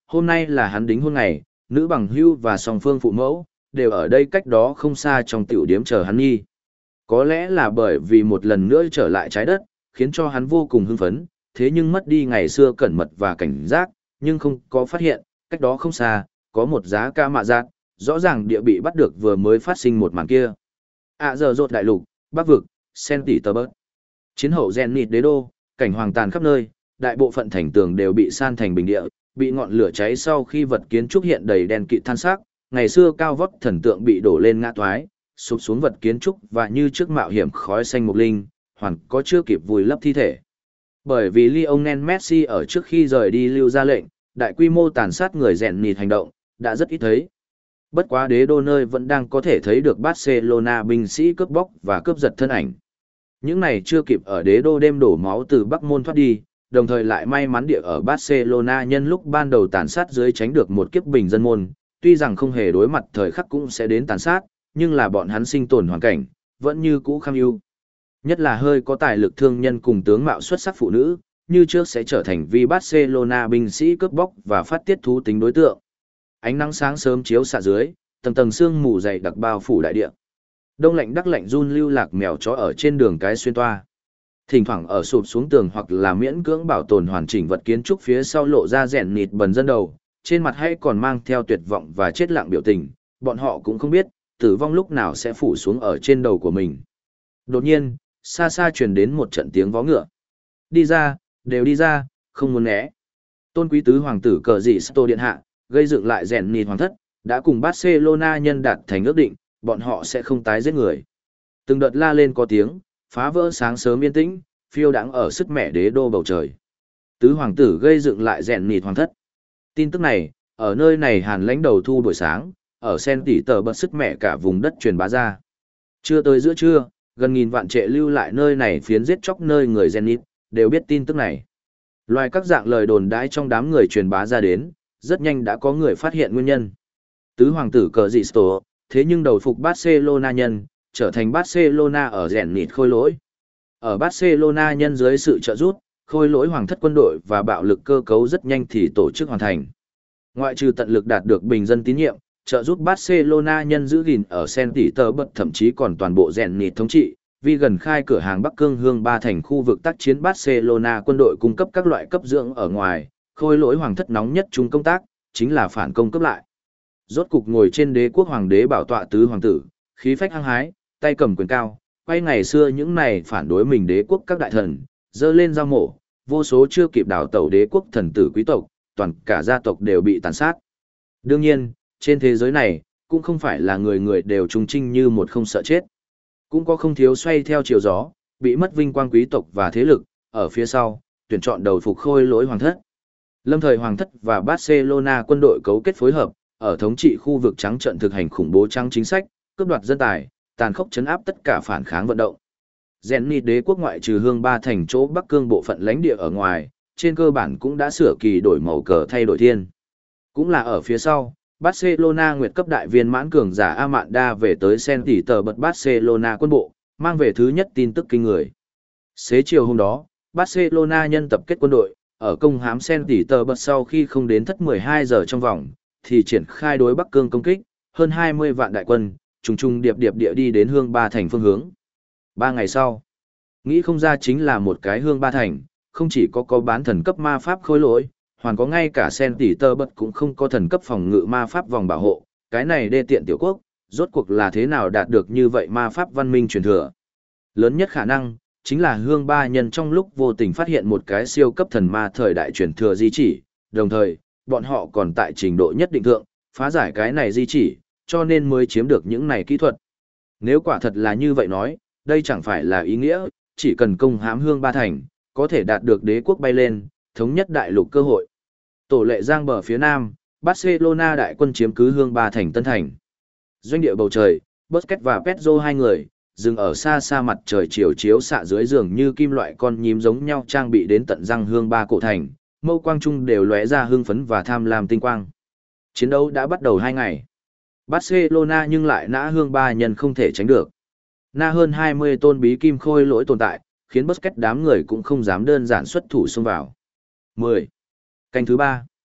hôm nay là hắn đính hôn ngày, nữ bằng hưu và song phương phụ mẫu, đều ở đây cách đó không xa trong tiểu điếm chờ hắn nghi. Có lẽ là bởi vì một lần nữa trở lại trái đất, khiến cho hắn vô cùng hưng phấn, thế nhưng mất đi ngày xưa cẩn mật và cảnh giác, nhưng không có phát hiện, cách đó không xa, có một giá ca mạ giác, rõ ràng địa bị bắt được vừa mới phát sinh một màn kia. Giờ rột đại lục, bắc vực, Sen tỷ tờ bớt. Chiến hậu Zenith đế đô, cảnh hoàng tàn khắp nơi, đại bộ phận thành tường đều bị san thành bình địa, bị ngọn lửa cháy sau khi vật kiến trúc hiện đầy đen kịt than xác, ngày xưa cao vóc thần tượng bị đổ lên ngã toái, sụp xuống vật kiến trúc và như trước mạo hiểm khói xanh mục linh, hoàn có chưa kịp vùi lấp thi thể. Bởi vì Lionel Messi ở trước khi rời đi lưu ra lệnh, đại quy mô tàn sát người Zenith hành động, đã rất ít thấy. Bất quá đế đô nơi vẫn đang có thể thấy được Barcelona binh sĩ cướp bóc và cướp giật thân ảnh. Những này chưa kịp ở đế đô đêm đổ máu từ Bắc Môn thoát đi, đồng thời lại may mắn địa ở Barcelona nhân lúc ban đầu tàn sát dưới tránh được một kiếp bình dân môn, tuy rằng không hề đối mặt thời khắc cũng sẽ đến tàn sát, nhưng là bọn hắn sinh tồn hoàn cảnh, vẫn như cũ kham ưu. Nhất là hơi có tài lực thương nhân cùng tướng mạo xuất sắc phụ nữ, như trước sẽ trở thành vì Barcelona binh sĩ cướp bóc và phát tiết thú tính đối tượng. Ánh nắng sáng sớm chiếu xạ dưới, tầng tầng sương mù dày đặc bao phủ đại địa. Đông lạnh đắc lạnh run lưu lạc mèo chó ở trên đường cái xuyên toa. Thỉnh thoảng ở sụp xuống tường hoặc là miễn cưỡng bảo tồn hoàn chỉnh vật kiến trúc phía sau lộ ra rèn nịt bần dân đầu, trên mặt hay còn mang theo tuyệt vọng và chết lặng biểu tình, bọn họ cũng không biết, tử vong lúc nào sẽ phủ xuống ở trên đầu của mình. Đột nhiên, xa xa truyền đến một trận tiếng vó ngựa. Đi ra, đều đi ra, không muốn né. Tôn quý tứ hoàng tử cờ dị Sto điện hạ, gây dựng lại rèn nịt hoàng thất, đã cùng Barcelona nhân đạt thành ước định, bọn họ sẽ không tái giết người. Từng đợt la lên có tiếng, phá vỡ sáng sớm yên tĩnh, phiêu đãng ở sức mẻ đế đô bầu trời. Tứ hoàng tử gây dựng lại rèn nịt hoàng thất. Tin tức này, ở nơi này hàn lãnh đầu thu buổi sáng, ở sen tỉ tờ bật sức mẻ cả vùng đất truyền bá ra. Chưa tới giữa trưa, gần nghìn vạn trệ lưu lại nơi này phiến giết chóc nơi người Zenith, đều biết tin tức này. Loài các dạng lời đồn đãi trong đám người truyền bá ra đến, rất nhanh đã có người phát hiện nguyên nhân. Tứ hoàng tử cờ dị Sto, thế nhưng đầu phục Barcelona nhân, trở thành Barcelona ở Zenith khôi lỗi. Ở Barcelona nhân dưới sự trợ giúp, khôi lỗi hoàng thất quân đội và bạo lực cơ cấu rất nhanh thì tổ chức hoàn thành. Ngoại trừ tận lực đạt được bình dân tín nhiệm, trợ giúp Barcelona nhân giữ gìn ở Sen tỷ tờ bật thậm chí còn toàn bộ Zenith thống trị, vì gần khai cửa hàng Bắc Cương Hương ba thành khu vực tác chiến Barcelona quân đội cung cấp các loại cấp dưỡng ở ngoài, khôi lỗi hoàng thất nóng nhất chung công tác, chính là phản công cấp lại. Rốt cục ngồi trên đế quốc hoàng đế bảo tọa tứ hoàng tử, khí phách hăng hái, tay cầm quyền cao, quay ngày xưa những này phản đối mình đế quốc các đại thần, dơ lên dao mổ, vô số chưa kịp đào tẩu đế quốc thần tử quý tộc, toàn cả gia tộc đều bị tàn sát. Đương nhiên, trên thế giới này, cũng không phải là người người đều trung trinh như một không sợ chết. Cũng có không thiếu xoay theo chiều gió, bị mất vinh quang quý tộc và thế lực, ở phía sau, tuyển chọn đầu phục khôi lỗi hoàng thất. Lâm thời hoàng thất và Barcelona quân đội cấu kết phối hợp, ở thống trị khu vực trắng trận thực hành khủng bố trắng chính sách, cướp đoạt dân tài, tàn khốc chấn áp tất cả phản kháng vận động. Zenith đế quốc ngoại trừ hương ba thành chỗ Bắc Cương bộ phận lãnh địa ở ngoài, trên cơ bản cũng đã sửa kỳ đổi màu cờ thay đổi thiên. Cũng là ở phía sau, Barcelona nguyệt cấp đại viên mãn cường giả Amanda về tới Sen tỉ tờ bật Barcelona quân bộ, mang về thứ nhất tin tức kinh người. Xế chiều hôm đó, Barcelona nhân tập kết quân đội, ở công hãm Sen tỉ tờ bật sau khi không đến thất 12 giờ trong vòng, thì triển khai đối Bắc Cương công kích, hơn 20 vạn đại quân, trùng trùng điệp điệp địa đi đến hương ba thành phương hướng. 3 ngày sau, nghĩ không ra chính là một cái hương ba thành, không chỉ có bán thần cấp ma pháp khôi lỗi, hoàn có ngay cả sen tỉ tơ bật cũng không có thần cấp phòng ngự ma pháp vòng bảo hộ, cái này đê tiện tiểu quốc, rốt cuộc là thế nào đạt được như vậy ma pháp văn minh truyền thừa. Lớn nhất khả năng, chính là hương ba nhân trong lúc vô tình phát hiện một cái siêu cấp thần ma thời đại truyền thừa di chỉ, đồng thời, bọn họ còn tại trình độ nhất định thượng, phá giải cái này di chỉ, cho nên mới chiếm được những này kỹ thuật. Nếu quả thật là như vậy nói, đây chẳng phải là ý nghĩa, chỉ cần công hãm hương ba thành, có thể đạt được đế quốc bay lên, thống nhất đại lục cơ hội. Tổ lệ giang bờ phía nam, Barcelona đại quân chiếm cứ hương ba thành tân thành. Doanh địa bầu trời, Busquets và Pedro hai người, dừng ở xa xa mặt trời chiều chiếu xạ dưới giường như kim loại con nhím giống nhau trang bị đến tận răng hương ba cổ thành, mâu quang trung đều lóe ra hưng phấn và tham lam tinh quang. Chiến đấu đã bắt đầu 2 ngày. Barcelona nhưng lại nã hương ba nhân không thể tránh được. Na hơn 20 tôn bí kim khôi lỗi tồn tại, khiến Busquets đám người cũng không dám đơn giản xuất thủ xông vào. 10. Canh thứ 3.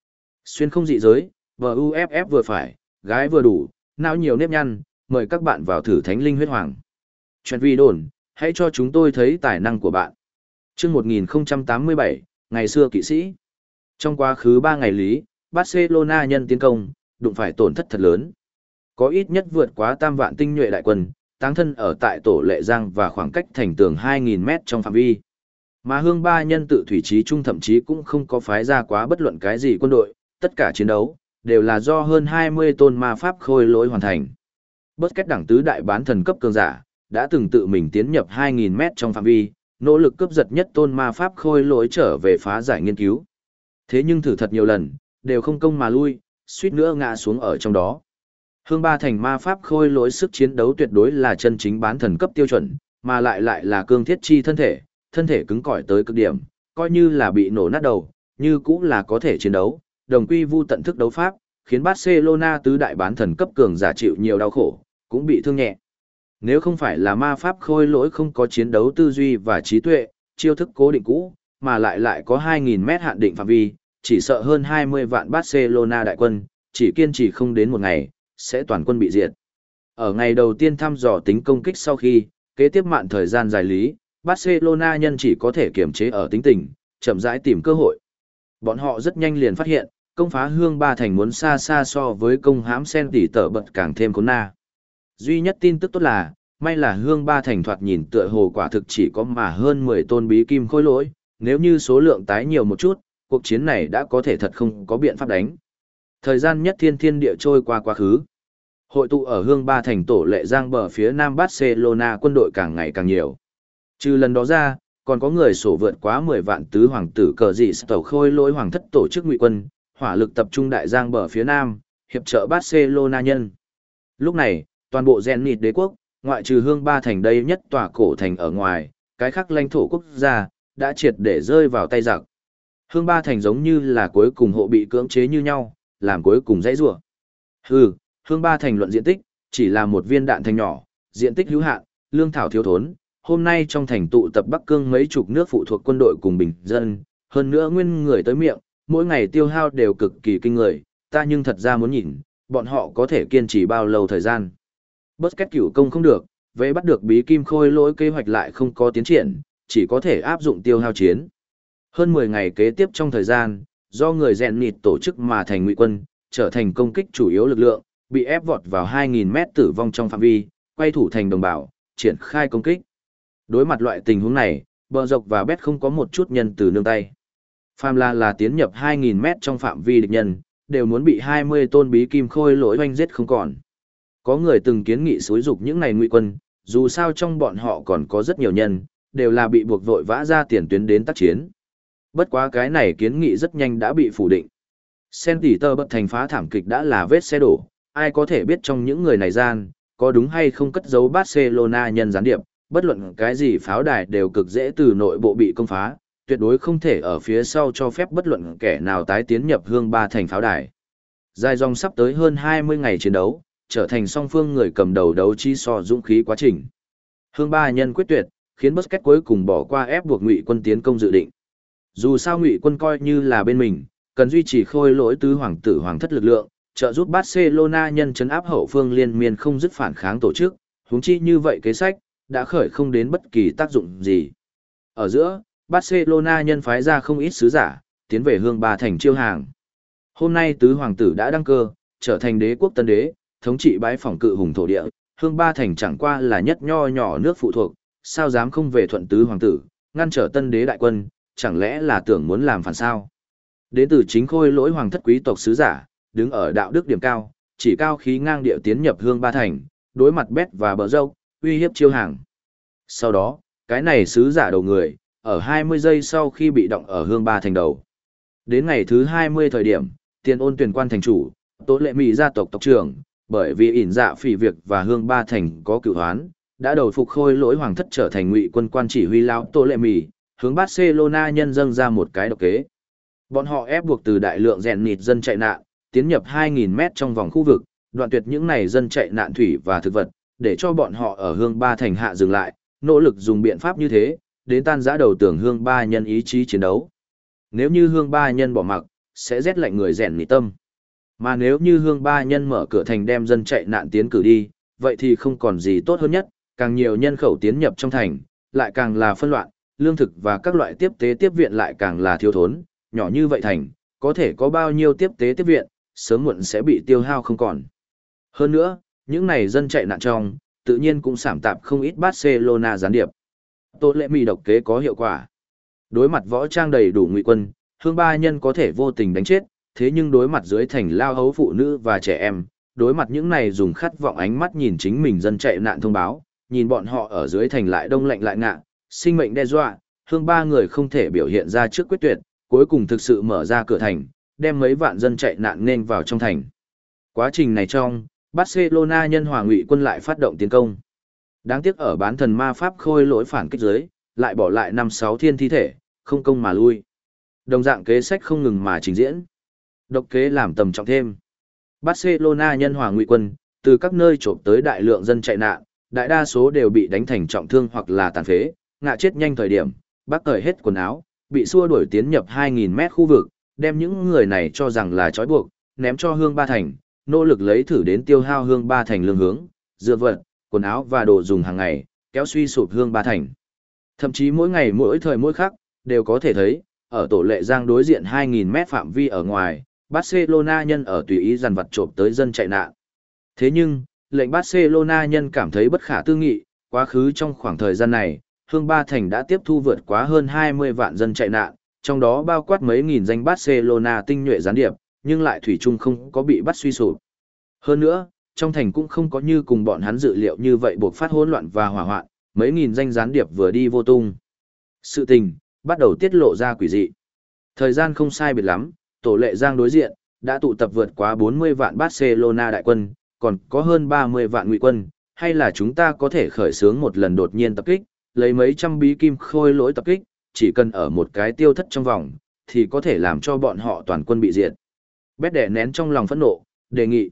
Xuyên không dị giới, BUFF vừa phải, gái vừa đủ, não nhiều nếp nhăn, mời các bạn vào thử thánh linh huyết hoàng. Chuyện vi đồn, hãy cho chúng tôi thấy tài năng của bạn. Chương 1087, ngày xưa kỵ sĩ. Trong quá khứ 3 ngày lý, Barcelona nhân tiến công, đụng phải tổn thất thật lớn. Có ít nhất vượt quá tam vạn tinh nhuệ đại quân, táng thân ở tại tổ Lệ Giang và khoảng cách thành tường 2.000 mét trong phạm vi. Mà Hương Ba nhân tự thủy trí trung thậm chí cũng không có phái ra quá bất luận cái gì quân đội, tất cả chiến đấu đều là do hơn 20 tôn ma pháp khôi lỗi hoàn thành. Bất kết đẳng tứ đại bán thần cấp cường giả, đã từng tự mình tiến nhập 2.000 mét trong phạm vi, nỗ lực cướp giật nhất tôn ma pháp khôi lỗi trở về phá giải nghiên cứu. Thế nhưng thử thật nhiều lần, đều không công mà lui, suýt nữa ngã xuống ở trong đó. Hương Ba thành ma pháp khôi lỗi sức chiến đấu tuyệt đối là chân chính bán thần cấp tiêu chuẩn, mà lại là cương thiết chi thân thể cứng cỏi tới cực điểm, coi như là bị nổ nát đầu, như cũng là có thể chiến đấu, đồng quy vu tận thức đấu pháp, khiến Barcelona tứ đại bán thần cấp cường giả chịu nhiều đau khổ, cũng bị thương nhẹ. Nếu không phải là ma pháp khôi lỗi không có chiến đấu tư duy và trí tuệ, chiêu thức cố định cũ, mà lại có 2.000 mét hạn định phạm vi, chỉ sợ hơn 20 vạn Barcelona đại quân, chỉ kiên trì không đến một ngày, sẽ toàn quân bị diệt. Ở ngày đầu tiên thăm dò tính công kích sau khi, kế tiếp mạn thời gian dài lý, Barcelona nhân chỉ có thể kiềm chế ở tính tình, chậm rãi tìm cơ hội. Bọn họ rất nhanh liền phát hiện, công phá Hương Ba thành muốn xa xa so với công hãm sen tỉ tở bật càng thêm khốn na. Duy nhất tin tức tốt là, may là Hương Ba thành thoạt nhìn tựa hồ quả thực chỉ có mà hơn 10 tôn bí kim khôi lỗi, nếu như số lượng tái nhiều một chút, cuộc chiến này đã có thể thật không có biện pháp đánh. Thời gian nhất thiên địa trôi qua quá khứ. Hội tụ ở Hương Ba thành tổ Lệ Giang bờ phía nam Barcelona quân đội càng ngày càng nhiều. Trừ lần đó ra, còn có người sổ vượt quá 10 vạn tứ hoàng tử cờ dị tàu khôi lỗi hoàng thất tổ chức ngụy quân, hỏa lực tập trung đại giang bờ phía nam, hiệp trợ Barcelona nhân. Lúc này, toàn bộ Zenit đế quốc, ngoại trừ Hương Ba thành đây nhất tòa cổ thành ở ngoài, cái khác lãnh thổ quốc gia đã triệt để rơi vào tay giặc. Hương Ba thành giống như là cuối cùng hộ bị cưỡng chế như nhau, làm cuối cùng dãy rủa. Hương Ba thành luận diện tích, chỉ là một viên đạn thành nhỏ, diện tích hữu hạn, lương thảo thiếu thốn. Hôm nay trong thành tụ tập Bắc Cương mấy chục nước phụ thuộc quân đội cùng bình dân, hơn nữa nguyên người tới miệng, mỗi ngày tiêu hao đều cực kỳ kinh người, ta nhưng thật ra muốn nhìn, bọn họ có thể kiên trì bao lâu thời gian. Bất kết cửu công không được, vế bắt được bí kim khôi lỗi kế hoạch lại không có tiến triển, chỉ có thể áp dụng tiêu hao chiến. Hơn 10 ngày kế tiếp trong thời gian, do người rèn nịt tổ chức mà thành ngụy quân, trở thành công kích chủ yếu lực lượng, bị ép vọt vào 2.000 mét tử vong trong phạm vi, quay thủ thành đồng bào, triển khai công kích. Đối mặt loại tình huống này, bờ dọc và bét không có một chút nhân từ nương tay. Phàm là tiến nhập 2.000 mét trong phạm vi địch nhân, đều muốn bị 20 tôn bí kim khôi lỗi oanh giết không còn. Có người từng kiến nghị xúi dục những này ngụy quân, dù sao trong bọn họ còn có rất nhiều nhân, đều là bị buộc vội vã ra tiền tuyến đến tác chiến. Bất quá cái này kiến nghị rất nhanh đã bị phủ định. Sen tỉ tơ bật thành phá thảm kịch đã là vết xe đổ, ai có thể biết trong những người này gian, có đúng hay không cất giấu Barcelona nhân gián điệp, bất luận cái gì pháo đài đều cực dễ từ nội bộ bị công phá, tuyệt đối không thể ở phía sau cho phép bất luận kẻ nào tái tiến nhập Hương Ba thành pháo đài. Dài dòng sắp tới hơn 20 ngày chiến đấu, trở thành song phương người cầm đầu đấu trí so dũng khí quá trình. Hương Ba nhân quyết tuyệt, khiến Busquets cuối cùng bỏ qua ép buộc ngụy quân tiến công dự định. Dù sao ngụy quân coi như là bên mình, cần duy trì khôi lỗi tứ hoàng tử hoàng thất lực lượng, trợ giúp Barcelona nhân trấn áp hậu phương liên miên không dứt phản kháng tổ chức, huống chi như vậy kế sách đã khởi không đến bất kỳ tác dụng gì. Ở giữa, Barcelona nhân phái ra không ít sứ giả, tiến về Hương Ba thành chiêu hàng. Hôm nay tứ hoàng tử đã đăng cơ, trở thành đế quốc tân đế, thống trị bái phỏng cự hùng thổ địa, Hương Ba thành chẳng qua là nhất nho nhỏ nước phụ thuộc, sao dám không về thuận tứ hoàng tử, ngăn trở tân đế đại quân, chẳng lẽ là tưởng muốn làm phản sao? Đến từ chính khôi lỗi hoàng thất quý tộc sứ giả, đứng ở đạo đức điểm cao, chỉ cao khí ngang địa tiến nhập Hương Ba thành, đối mặt bét và bờ dâu, uy hiếp chiêu hàng. Sau đó, cái này sứ giả đầu người, ở 20 giây sau khi bị động ở Hương Ba thành đầu. Đến ngày thứ 20 thời điểm, Tiền Ôn tuyển quan thành chủ, Tố Lệ Mị gia tộc tộc trưởng, bởi vì ỉn dạ phỉ việc và Hương Ba thành có cửu hoán, đã đầu phục khôi lỗi hoàng thất trở thành ngụy quân quan chỉ huy lão Tố Lệ Mị, hướng Barcelona nhân dâng ra một cái độc kế. Bọn họ ép buộc từ đại lượng rèn nịt dân chạy nạn, tiến nhập 2.000 mét trong vòng khu vực, đoạn tuyệt những này dân chạy nạn thủy và thực vật, để cho bọn họ ở Hương Ba thành hạ dừng lại, nỗ lực dùng biện pháp như thế, đến tan rã đầu tưởng Hương Ba nhân ý chí chiến đấu. Nếu như Hương Ba nhân bỏ mặc, sẽ rét lạnh người rèn nỉ tâm. Mà nếu như Hương Ba Nhân mở cửa thành đem dân chạy nạn tiến cử đi, vậy thì không còn gì tốt hơn nhất, càng nhiều nhân khẩu tiến nhập trong thành, lại càng là phân loạn, lương thực và các loại tiếp tế tiếp viện lại càng là thiếu thốn, nhỏ như vậy thành, có thể có bao nhiêu tiếp tế tiếp viện, sớm muộn sẽ bị tiêu hao không còn. Hơn nữa, những này dân chạy nạn trong, tự nhiên cũng sảm tạp không ít Barcelona gián điệp. Tô lệ mì độc kế có hiệu quả. Đối mặt võ trang đầy đủ ngụy quân, Hương Ba Nhân có thể vô tình đánh chết, thế nhưng đối mặt dưới thành lao hấu phụ nữ và trẻ em, đối mặt những này dùng khát vọng ánh mắt nhìn chính mình dân chạy nạn thông báo, nhìn bọn họ ở dưới thành lại đông lạnh lại ngạ, sinh mệnh đe dọa, Hương Ba người không thể biểu hiện ra trước quyết tuyệt, cuối cùng thực sự mở ra cửa thành, đem mấy vạn dân chạy nạn nên vào trong thành. Quá trình này trong, Barcelona nhân hòa ngụy quân lại phát động tiến công. Đáng tiếc ở bán thần ma pháp khôi lỗi phản kích dưới, lại bỏ lại 5-6 thiên thi thể, không công mà lui. Đồng dạng kế sách không ngừng mà trình diễn. Độc kế làm tầm trọng thêm. Barcelona nhân hòa ngụy quân, từ các nơi trộm tới đại lượng dân chạy nạn, đại đa số đều bị đánh thành trọng thương hoặc là tàn phế, ngã chết nhanh thời điểm, bác cởi hết quần áo, bị xua đuổi tiến nhập 2.000 mét khu vực, đem những người này cho rằng là trói buộc, ném cho Hương Ba Thành, nỗ lực lấy thử đến tiêu hao Hương Ba Thành lương hướng, dược vật, quần áo và đồ dùng hàng ngày, kéo suy sụp Hương Ba Thành. Thậm chí mỗi ngày mỗi thời mỗi khắc, đều có thể thấy, ở tổ lệ giang đối diện 2.000 mét phạm vi ở ngoài, Barcelona nhân ở tùy ý dàn vặt trộm tới dân chạy nạn. Thế nhưng, lệnh Barcelona nhân cảm thấy bất khả tư nghị, quá khứ trong khoảng thời gian này, Hương Ba Thành đã tiếp thu vượt quá hơn 20 vạn dân chạy nạn, trong đó bao quát mấy nghìn danh Barcelona tinh nhuệ gián điệp, nhưng lại thủy chung không có bị bắt suy sụp. Hơn nữa, trong thành cũng không có như cùng bọn hắn dự liệu như vậy buộc phát hỗn loạn và hỏa hoạn, mấy nghìn danh gián điệp vừa đi vô tung. Sự tình bắt đầu tiết lộ ra quỷ dị. Thời gian không sai biệt lắm, tổ lệ giang đối diện đã tụ tập vượt quá 40 vạn Barcelona đại quân, còn có hơn 30 vạn ngụy quân, hay là chúng ta có thể khởi xướng một lần đột nhiên tập kích, lấy mấy trăm bí kim khôi lỗi tập kích, chỉ cần ở một cái tiêu thất trong vòng, thì có thể làm cho bọn họ toàn quân bị diệt. Bét đẻ nén trong lòng phẫn nộ, đề nghị.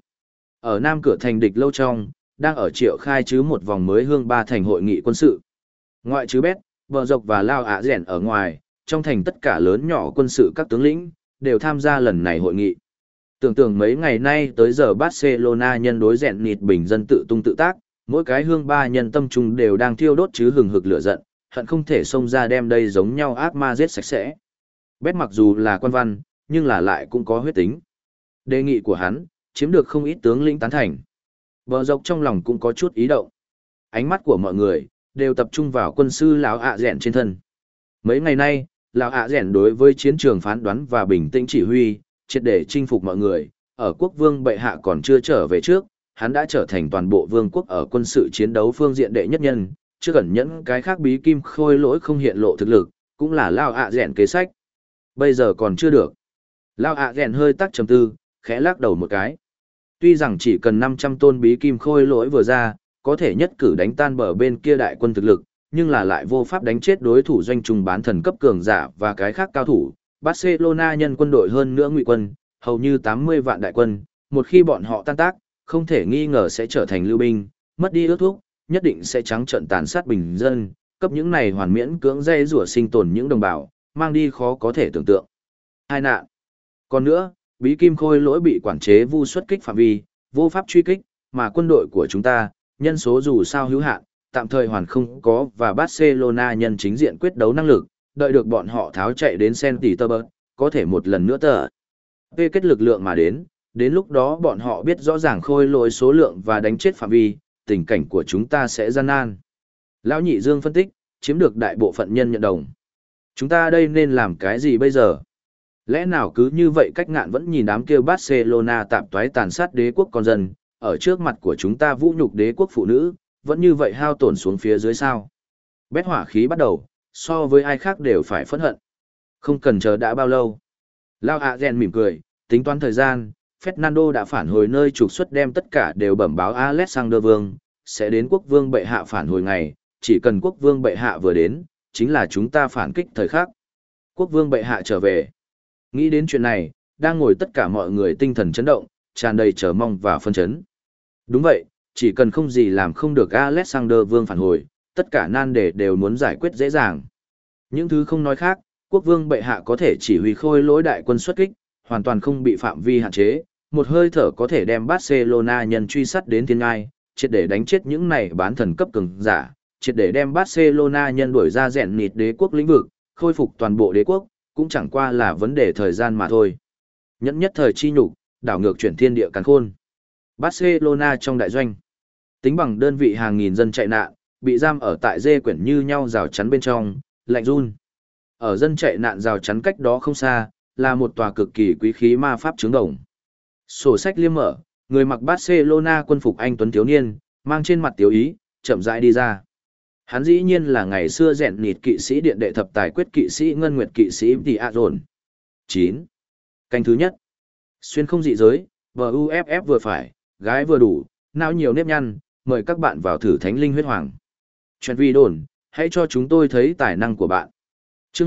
Ở Nam cửa thành địch lâu trong, đang ở triệu khai chứ một vòng mới Hương Ba Thành hội nghị quân sự. Ngoại trừ Bét, Bờ Dọc và Lao Ả Rẻn ở ngoài, trong thành tất cả lớn nhỏ quân sự các tướng lĩnh, đều tham gia lần này hội nghị. Tưởng tượng mấy ngày nay tới giờ Barcelona nhân đối rèn nịt bình dân tự tung tự tác, mỗi cái Hương Ba nhân tâm trung đều đang thiêu đốt chứ hừng hực lửa giận, hận không thể xông ra đem đây giống nhau ác ma giết sạch sẽ. Bét mặc dù là quan văn, nhưng là lại cũng có huyết tính. Đề nghị của hắn, chiếm được không ít tướng lĩnh tán thành. Bờ Dọc trong lòng cũng có chút ý động. Ánh mắt của mọi người đều tập trung vào quân sư lão ạ rèn trên thân. Mấy ngày nay, lão ạ rèn đối với chiến trường phán đoán và bình tĩnh chỉ huy, triệt để chinh phục mọi người. Ở quốc vương bệ hạ còn chưa trở về trước, hắn đã trở thành toàn bộ vương quốc ở quân sự chiến đấu phương diện đệ nhất nhân, chưa cẩn nhẫn cái khác bí kim khôi lỗi không hiện lộ thực lực, cũng là lão ạ rèn kế sách. Bây giờ còn chưa được. Lão ạ rèn hơi tắc trầm tư, khẽ lắc đầu một cái. Tuy rằng chỉ cần 500 tôn bí kim khôi lỗi vừa ra, có thể nhất cử đánh tan bờ bên kia đại quân thực lực, nhưng là lại vô pháp đánh chết đối thủ doanh trùng bán thần cấp cường giả và cái khác cao thủ. Barcelona nhân quân đội hơn nữa ngụy quân, hầu như 80 vạn đại quân, một khi bọn họ tan tác, không thể nghi ngờ sẽ trở thành lưu binh, mất đi ước thúc, nhất định sẽ trắng trợn tàn sát bình dân, cấp những này hoàn miễn cưỡng dây rủa sinh tồn những đồng bào, mang đi khó có thể tưởng tượng. Hai nạn. Còn nữa, bí kim khôi lỗi bị quản chế vu xuất kích phạm vi, vô pháp truy kích, mà quân đội của chúng ta, nhân số dù sao hữu hạn, tạm thời hoàn không có và Barcelona nhân chính diện quyết đấu năng lực, đợi được bọn họ tháo chạy đến Saint Petersburg, có thể một lần nữa kết lực lượng mà đến lúc đó bọn họ biết rõ ràng khôi lỗi số lượng và đánh chết phạm vi, tình cảnh của chúng ta sẽ gian nan. Lão Nhị Dương phân tích, chiếm được đại bộ phận nhân nhận đồng. Chúng ta đây nên làm cái gì bây giờ? Lẽ nào cứ như vậy cách ngạn vẫn nhìn đám kêu Barcelona tạp toái tàn sát đế quốc con dân, ở trước mặt của chúng ta vũ nhục đế quốc phụ nữ, vẫn như vậy hao tổn xuống phía dưới sao? Bét hỏa khí bắt đầu, so với ai khác đều phải phẫn hận. Không cần chờ đã bao lâu. Lao ạ rèn mỉm cười, tính toán thời gian, Fernando đã phản hồi nơi trục xuất đem tất cả đều bẩm báo Alexander Vương, sẽ đến quốc vương bệ hạ phản hồi ngày, chỉ cần quốc vương bệ hạ vừa đến, chính là chúng ta phản kích thời khắc. Quốc vương bệ hạ trở về. Nghĩ đến chuyện này, đang ngồi tất cả mọi người tinh thần chấn động, tràn đầy chờ mong và phân chấn. Đúng vậy, chỉ cần không gì làm không được Alexander Vương phản hồi, tất cả nan đề đều muốn giải quyết dễ dàng. Những thứ không nói khác, quốc vương bệ hạ có thể chỉ huy khôi lỗi đại quân xuất kích, hoàn toàn không bị phạm vi hạn chế, một hơi thở có thể đem Barcelona nhân truy sát đến thiên ngai, triệt để đánh chết những này bán thần cấp cường giả, triệt để đem Barcelona nhân đuổi ra rèn nịt đế quốc lĩnh vực, khôi phục toàn bộ đế quốc, cũng chẳng qua là vấn đề thời gian mà thôi. Nhẫn nhất thời chi nhục, đảo ngược chuyển thiên địa càn khôn. Barcelona trong đại doanh, tính bằng đơn vị hàng nghìn dân chạy nạn, bị giam ở tại dê quyển như nhau rào chắn bên trong, lạnh run. Ở dân chạy nạn rào chắn cách đó không xa, là một tòa cực kỳ quý khí ma pháp trướng đồng. Sổ sách liêm mở, người mặc Barcelona quân phục anh tuấn thiếu niên, mang trên mặt tiểu ý, chậm rãi đi ra. Hắn dĩ nhiên là ngày xưa rèn nịt kỵ sĩ điện đệ thập tài quyết kỵ sĩ ngân nguyệt kỵ sĩ Tỷ A Dồn. 9. Canh thứ nhất. Xuyên không dị giới, VUFF vừa phải, gái vừa đủ, não nhiều nếp nhăn, mời các bạn vào thử thánh linh huyết hoàng. Chuyện vi đồn, hãy cho chúng tôi thấy tài năng của bạn. Chương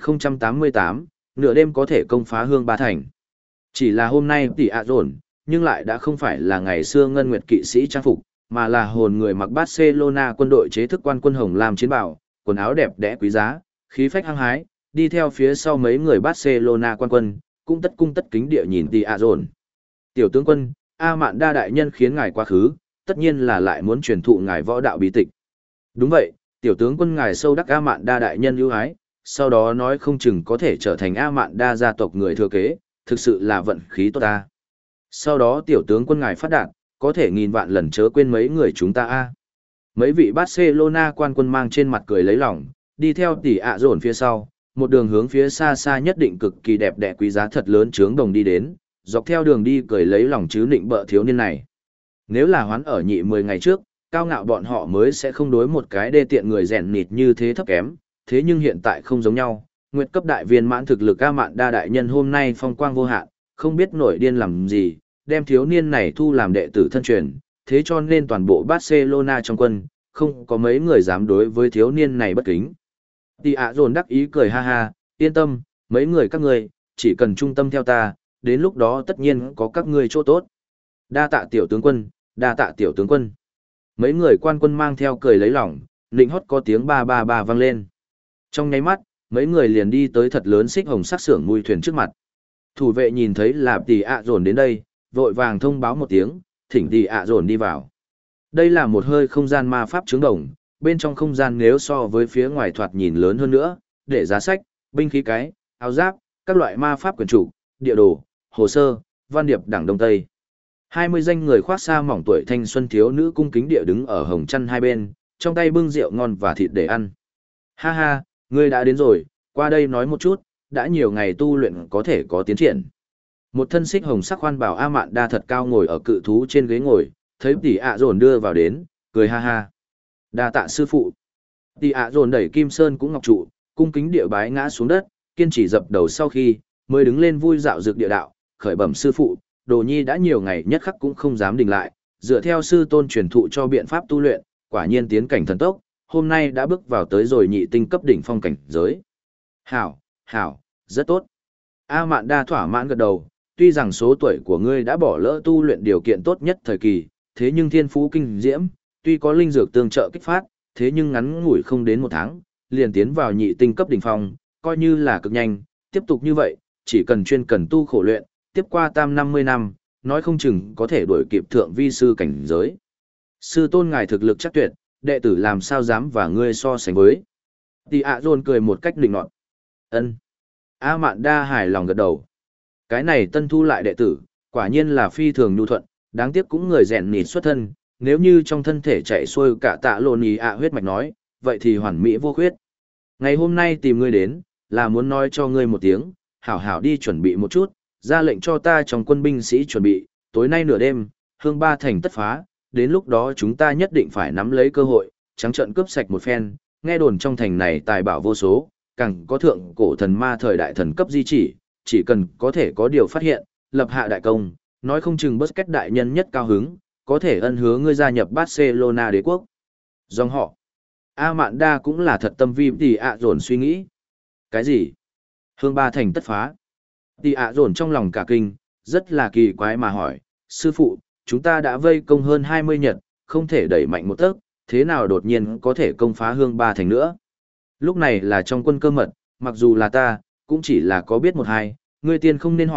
1088, nửa đêm có thể công phá hương ba thành. Chỉ là hôm nay Tỷ A Dồn, nhưng lại đã không phải là ngày xưa ngân nguyệt kỵ sĩ trang phục, mà là hồn người mặc Barcelona quân đội chế thức quan quân hồng làm chiến bào, quần áo đẹp đẽ quý giá, khí phách hăng hái, đi theo phía sau mấy người Barcelona quan quân, cũng tất cung tất kính địa nhìn Tỷ A Dồn. Tiểu tướng quân, A Mạn Đa đại nhân khiến ngài quá khứ, tất nhiên là lại muốn truyền thụ ngài võ đạo bí tịch. Đúng vậy, tiểu tướng quân ngài sâu đắc A Mạn Đa đại nhân ưu ái, sau đó nói không chừng có thể trở thành A Mạn Đa gia tộc người thừa kế, thực sự là vận khí tốt ta. Sau đó tiểu tướng quân ngài phát đạt, có thể nghìn vạn lần chớ quên mấy người chúng ta a. Mấy vị Barcelona quan quân mang trên mặt cười lấy lòng, đi theo Tỷ A Dồn phía sau, một đường hướng phía xa xa nhất định cực kỳ đẹp đẽ quý giá thật lớn trướng đồng đi đến, dọc theo đường đi cười lấy lòng chứ nịnh bợ thiếu niên này. Nếu là hoán ở nhị 10 ngày trước, cao ngạo bọn họ mới sẽ không đối một cái đê tiện người rèn nịt như thế thấp kém, thế nhưng hiện tại không giống nhau, nguyệt cấp đại viên mãn thực lực A Mạn Đa đại nhân hôm nay phong quang vô hạn, không biết nổi điên làm gì, đem thiếu niên này thu làm đệ tử thân truyền, thế cho nên toàn bộ Barcelona trong quân, không có mấy người dám đối với thiếu niên này bất kính. Tỷ A Dồn đắc ý cười ha ha, yên tâm, mấy người các ngươi, chỉ cần trung tâm theo ta, đến lúc đó tất nhiên có các ngươi chỗ tốt. Đa tạ tiểu tướng quân, đa tạ tiểu tướng quân. Mấy người quan quân mang theo cười lấy lòng, nịnh hót có tiếng ba ba ba vang lên. Trong nháy mắt, mấy người liền đi tới thật lớn xích hồng sắc xưởng mùi thuyền trước mặt. Thủ vệ nhìn thấy là Tỷ A Dồn đến đây, vội vàng thông báo một tiếng, thỉnh Tỷ A Dồn đi vào. Đây là một hơi không gian ma pháp trướng đồng, bên trong không gian nếu so với phía ngoài thoạt nhìn lớn hơn nữa, để giá sách, binh khí cái, áo giáp, các loại ma pháp quyển trục, địa đồ, hồ sơ, văn điệp đảng Đông Tây. 20 danh người khoác sa mỏng tuổi thanh xuân thiếu nữ cung kính địa đứng ở hồng chăn hai bên, trong tay bưng rượu ngon và thịt để ăn. Ha ha, ngươi đã đến rồi, qua đây nói một chút, đã nhiều ngày tu luyện có thể có tiến triển. Một thân xích hồng sắc khoan bảo A Mạn Đa thật cao ngồi ở cự thú trên ghế ngồi, thấy Tỷ A Dồn đưa vào đến, cười ha ha. Đa tạ sư phụ. Tỷ A Dồn đẩy Kim Sơn cũng ngọc trụ, cung kính địa bái ngã xuống đất, kiên trì dập đầu sau khi, mới đứng lên vui dạo dược địa đạo, khởi bẩm sư phụ, Đồ Nhi đã nhiều ngày nhất khắc cũng không dám đình lại, dựa theo sư tôn truyền thụ cho biện pháp tu luyện, quả nhiên tiến cảnh thần tốc, hôm nay đã bước vào tới rồi nhị tinh cấp đỉnh phong cảnh giới. Hảo, hảo, rất tốt. A Mạn Đa thỏa mãn gật đầu, tuy rằng số tuổi của ngươi đã bỏ lỡ tu luyện điều kiện tốt nhất thời kỳ, thế nhưng thiên phú kinh diễm, tuy có linh dược tương trợ kích phát, thế nhưng ngắn ngủi không đến một tháng, liền tiến vào nhị tinh cấp đỉnh phong, coi như là cực nhanh, tiếp tục như vậy, chỉ cần chuyên cần tu khổ luyện, tiếp qua tam 50 năm, nói không chừng có thể đuổi kịp thượng vi sư cảnh giới. Sư tôn ngài thực lực chắc tuyệt, đệ tử làm sao dám và ngươi so sánh với. Tỷ A Dồn cười một cách định nọt. Ân. A Mạn Đa hài lòng gật đầu. Cái này tân thu lại đệ tử, quả nhiên là phi thường nhu thuận, đáng tiếc cũng người rèn nịt xuất thân, nếu như trong thân thể chạy xuôi cả tạ lộn ý ạ huyết mạch nói, vậy thì hoàn mỹ vô khuyết. Ngày hôm nay tìm ngươi đến, là muốn nói cho ngươi một tiếng, hảo hảo đi chuẩn bị một chút, ra lệnh cho ta trong quân binh sĩ chuẩn bị, tối nay nửa đêm, hương ba thành tất phá, đến lúc đó chúng ta nhất định phải nắm lấy cơ hội, trắng trợn cướp sạch một phen, nghe đồn trong thành này tài bảo vô số, càng có thượng cổ thần ma thời đại thần cấp di chỉ cần có thể có điều phát hiện, lập hạ đại công, nói không chừng Busquets đại nhân nhất cao hứng, có thể ân hứa ngươi gia nhập Barcelona đế quốc. Dòng họ, A Mạn Đa cũng là thật tâm vi Tỷ A Dồn suy nghĩ. Cái gì? Hương ba thành tất phá. Tỷ A Dồn trong lòng cả kinh, rất là kỳ quái mà hỏi, sư phụ, chúng ta đã vây công hơn 20 nhật, không thể đẩy mạnh một tấc, thế nào đột nhiên có thể công phá hương ba thành nữa? Lúc này là trong quân cơ mật, mặc dù là ta, cũng chỉ là có biết một hai, ngươi tiên không nên hỏi,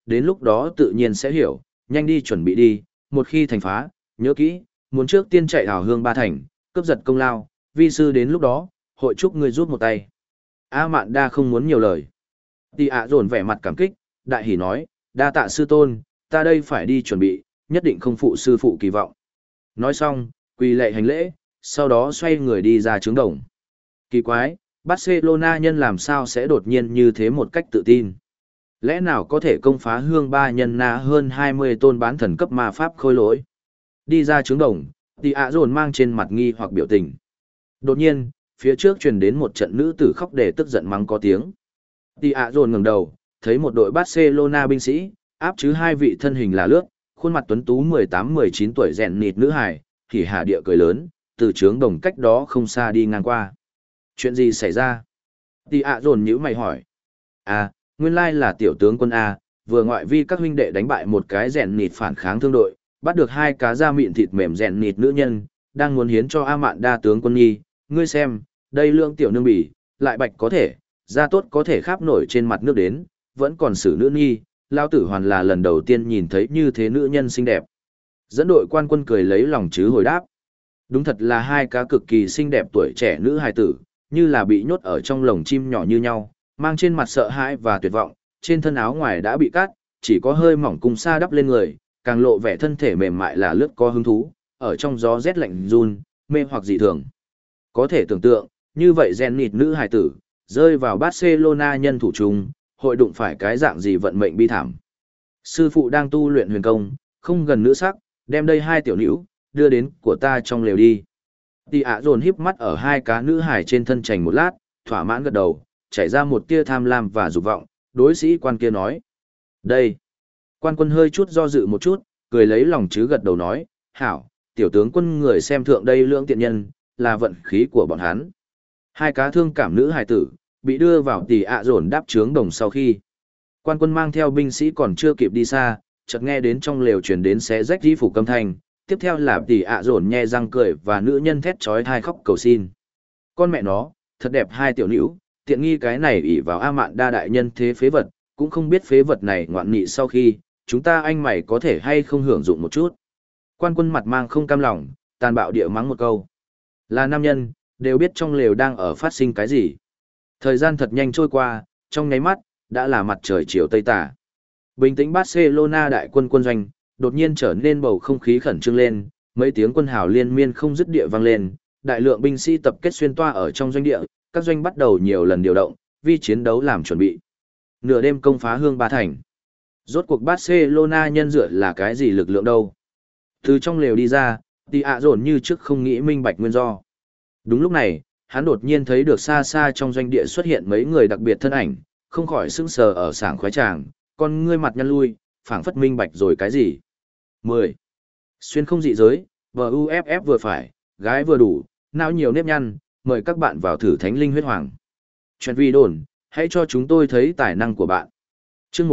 đến lúc đó tự nhiên sẽ hiểu, nhanh đi chuẩn bị đi, một khi thành phá, nhớ kỹ, muốn trước tiên chạy hào hương ba thành, cướp giật công lao, vi sư đến lúc đó, hội chúc ngươi rút một tay. A Mạn Đa không muốn nhiều lời. Tì ạ dồn vẻ mặt cảm kích, đại hỉ nói, đa tạ sư tôn, ta đây phải đi chuẩn bị, nhất định không phụ sư phụ kỳ vọng. Nói xong, quỳ lạy hành lễ, sau đó xoay người đi ra trướng đồng. Kỳ quái, Barcelona nhân làm sao sẽ đột nhiên như thế một cách tự tin? Lẽ nào có thể công phá hương ba nhân na hơn 20 tôn bán thần cấp ma pháp khôi lỗi? Đi ra trướng đồng, Tì ạ dồn mang trên mặt nghi hoặc biểu tình. Đột nhiên, phía trước truyền đến một trận nữ tử khóc để tức giận mắng có tiếng. Tì ạ dồn ngẩng đầu, thấy một đội Barcelona binh sĩ, áp chứ hai vị thân hình là lướt, khuôn mặt tuấn tú 18-19 tuổi rèn nịt nữ hài, thì hạ địa cười lớn, từ trướng đồng cách đó không xa đi ngang qua. Chuyện gì xảy ra? Tì ạ dồn nhíu mày hỏi. À, nguyên lai là tiểu tướng quân A, vừa ngoại vi các huynh đệ đánh bại một cái rèn nịt phản kháng thương đội, bắt được hai cá da mịn thịt mềm rèn nịt nữ nhân, đang muốn hiến cho A Mạn Đa tướng quân nhi. Ngươi xem, đây lượng tiểu nương bỉ, lại bạch có thể, da tốt có thể khắp nổi trên mặt nước đến, vẫn còn xử nữ nhi, lao tử hoàn là lần đầu tiên nhìn thấy như thế nữ nhân xinh đẹp. Dẫn đội quan quân cười lấy lòng chứ hồi đáp. Đúng thật là hai cá cực kỳ xinh đẹp tuổi trẻ nữ hài tử, như là bị nhốt ở trong lồng chim nhỏ như nhau, mang trên mặt sợ hãi và tuyệt vọng, trên thân áo ngoài đã bị cắt, chỉ có hơi mỏng cung sa đắp lên người, càng lộ vẻ thân thể mềm mại là lướt có hứng thú, ở trong gió rét lạnh run, mê hoặc dị thường. Có thể tưởng tượng, như vậy gen nịt nữ hài tử, rơi vào Barcelona nhân thủ chung, hội đụng phải cái dạng gì vận mệnh bi thảm. Sư phụ đang tu luyện huyền công, không gần nữ sắc, đem đây hai tiểu nữ, đưa đến của ta trong lều đi. Tì ạ dồn híp mắt ở hai cá nữ hài trên thân chành một lát, thỏa mãn gật đầu, chảy ra một tia tham lam và dục vọng, đối sĩ quan kia nói. Đây. Quan quân hơi chút do dự một chút, cười lấy lòng chứ gật đầu nói, hảo, tiểu tướng quân người xem thượng đây lưỡng tiện nhân, là vận khí của bọn hắn. Hai cá thương cảm nữ hài tử, bị đưa vào tì ạ dồn đáp trướng đồng sau khi. Quan quân mang theo binh sĩ còn chưa kịp đi xa, chợt nghe đến trong lều truyền đến xé rách di phủ câm thanh, tiếp theo là tì ạ dồn nhe răng cười và nữ nhân thét chói tai khóc cầu xin. Con mẹ nó, thật đẹp hai tiểu nữ, tiện nghi cái này ỷ vào A Mạn Đa đại nhân thế phế vật, cũng không biết phế vật này ngoạn nghị sau khi, chúng ta anh mày có thể hay không hưởng dụng một chút. Quan quân mặt mang không cam lòng, tàn bạo địa mắng một câu. Là nam nhân, đều biết trong lều đang ở phát sinh cái gì. Thời gian thật nhanh trôi qua, trong nháy mắt, đã là mặt trời chiều tây tả. Bình tĩnh Barcelona đại quân quân doanh, đột nhiên trở nên bầu không khí khẩn trương lên, mấy tiếng quân hào liên miên không dứt địa vang lên, đại lượng binh sĩ tập kết xuyên toa ở trong doanh địa, các doanh bắt đầu nhiều lần điều động, vì chiến đấu làm chuẩn bị. Nửa đêm công phá hương ba thành. Rốt cuộc Barcelona nhân dựa là cái gì lực lượng đâu? Từ trong lều đi ra, Tì ạ dồn như trước không nghĩ minh bạch nguyên do. Đúng lúc này, hắn đột nhiên thấy được xa xa trong doanh địa xuất hiện mấy người đặc biệt thân ảnh, không khỏi sững sờ ở sảng khoái tràng, con ngươi mặt nhăn lui, phảng phất minh bạch rồi cái gì. 10. Xuyên không dị giới, VUFF vừa phải, gái vừa đủ, não nhiều nếp nhăn, mời các bạn vào thử thánh linh huyết hoàng. Chuyện vi đồn, hãy cho chúng tôi thấy tài năng của bạn. Chương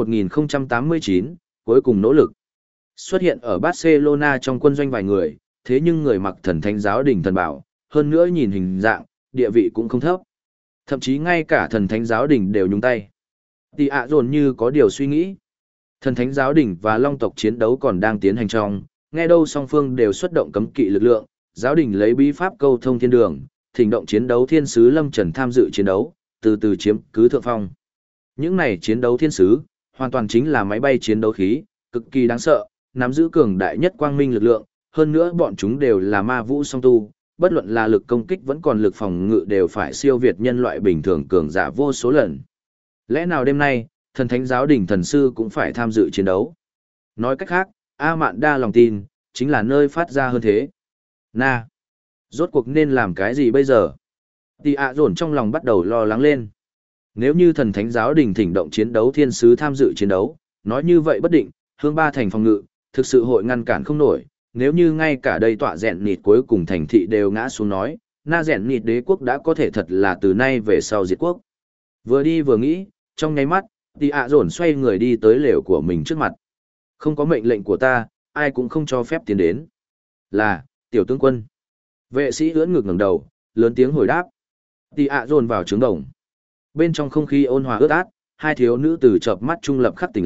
1089, cuối cùng nỗ lực. Xuất hiện ở Barcelona trong quân doanh vài người, thế nhưng người mặc thần thánh giáo đình thần bảo, hơn nữa nhìn hình dạng, địa vị cũng không thấp. Thậm chí ngay cả thần thánh giáo đình đều nhúng tay. Tì ạ dồn như có điều suy nghĩ. Thần thánh giáo đình và long tộc chiến đấu còn đang tiến hành trong, nghe đâu song phương đều xuất động cấm kỵ lực lượng, giáo đình lấy bí pháp câu thông thiên đường, thỉnh động chiến đấu thiên sứ Lâm Trần tham dự chiến đấu, từ từ chiếm cứ thượng phong. Những này chiến đấu thiên sứ, hoàn toàn chính là máy bay chiến đấu khí, cực kỳ đáng sợ, nắm giữ cường đại nhất quang minh lực lượng, hơn nữa bọn chúng đều là ma vũ song tu, bất luận là lực công kích vẫn còn lực phòng ngự đều phải siêu việt nhân loại bình thường cường giả vô số lần. Lẽ nào đêm nay, thần thánh giáo đình thần sư cũng phải tham dự chiến đấu? Nói cách khác, A Mạn Đa lòng tin, chính là nơi phát ra hơn thế. Rốt cuộc nên làm cái gì bây giờ? Tì ạ dồn trong lòng bắt đầu lo lắng lên. Nếu như thần thánh giáo đình thỉnh động chiến đấu thiên sứ tham dự chiến đấu, nói như vậy bất định, hương ba thành phòng ngự, thực sự hội ngăn cản không nổi. Nếu như ngay cả đây tọa rèn nịt cuối cùng thành thị đều ngã xuống nói, na rèn nịt đế quốc đã có thể thật là từ nay về sau diệt quốc. Vừa đi vừa nghĩ, trong nháy mắt, Tì ạ dồn xoay người đi tới lều của mình trước mặt. Không có mệnh lệnh của ta, ai cũng không cho phép tiến đến. Là, tiểu tướng quân. Vệ sĩ ưỡn ngực ngẩng đầu, lớn tiếng hồi đáp. Tì ạ dồn vào trướng đồng. Bên trong không khí ôn hòa ướt át, hai thiếu nữ từ chợp mắt trung lập khắc tỉnh lại,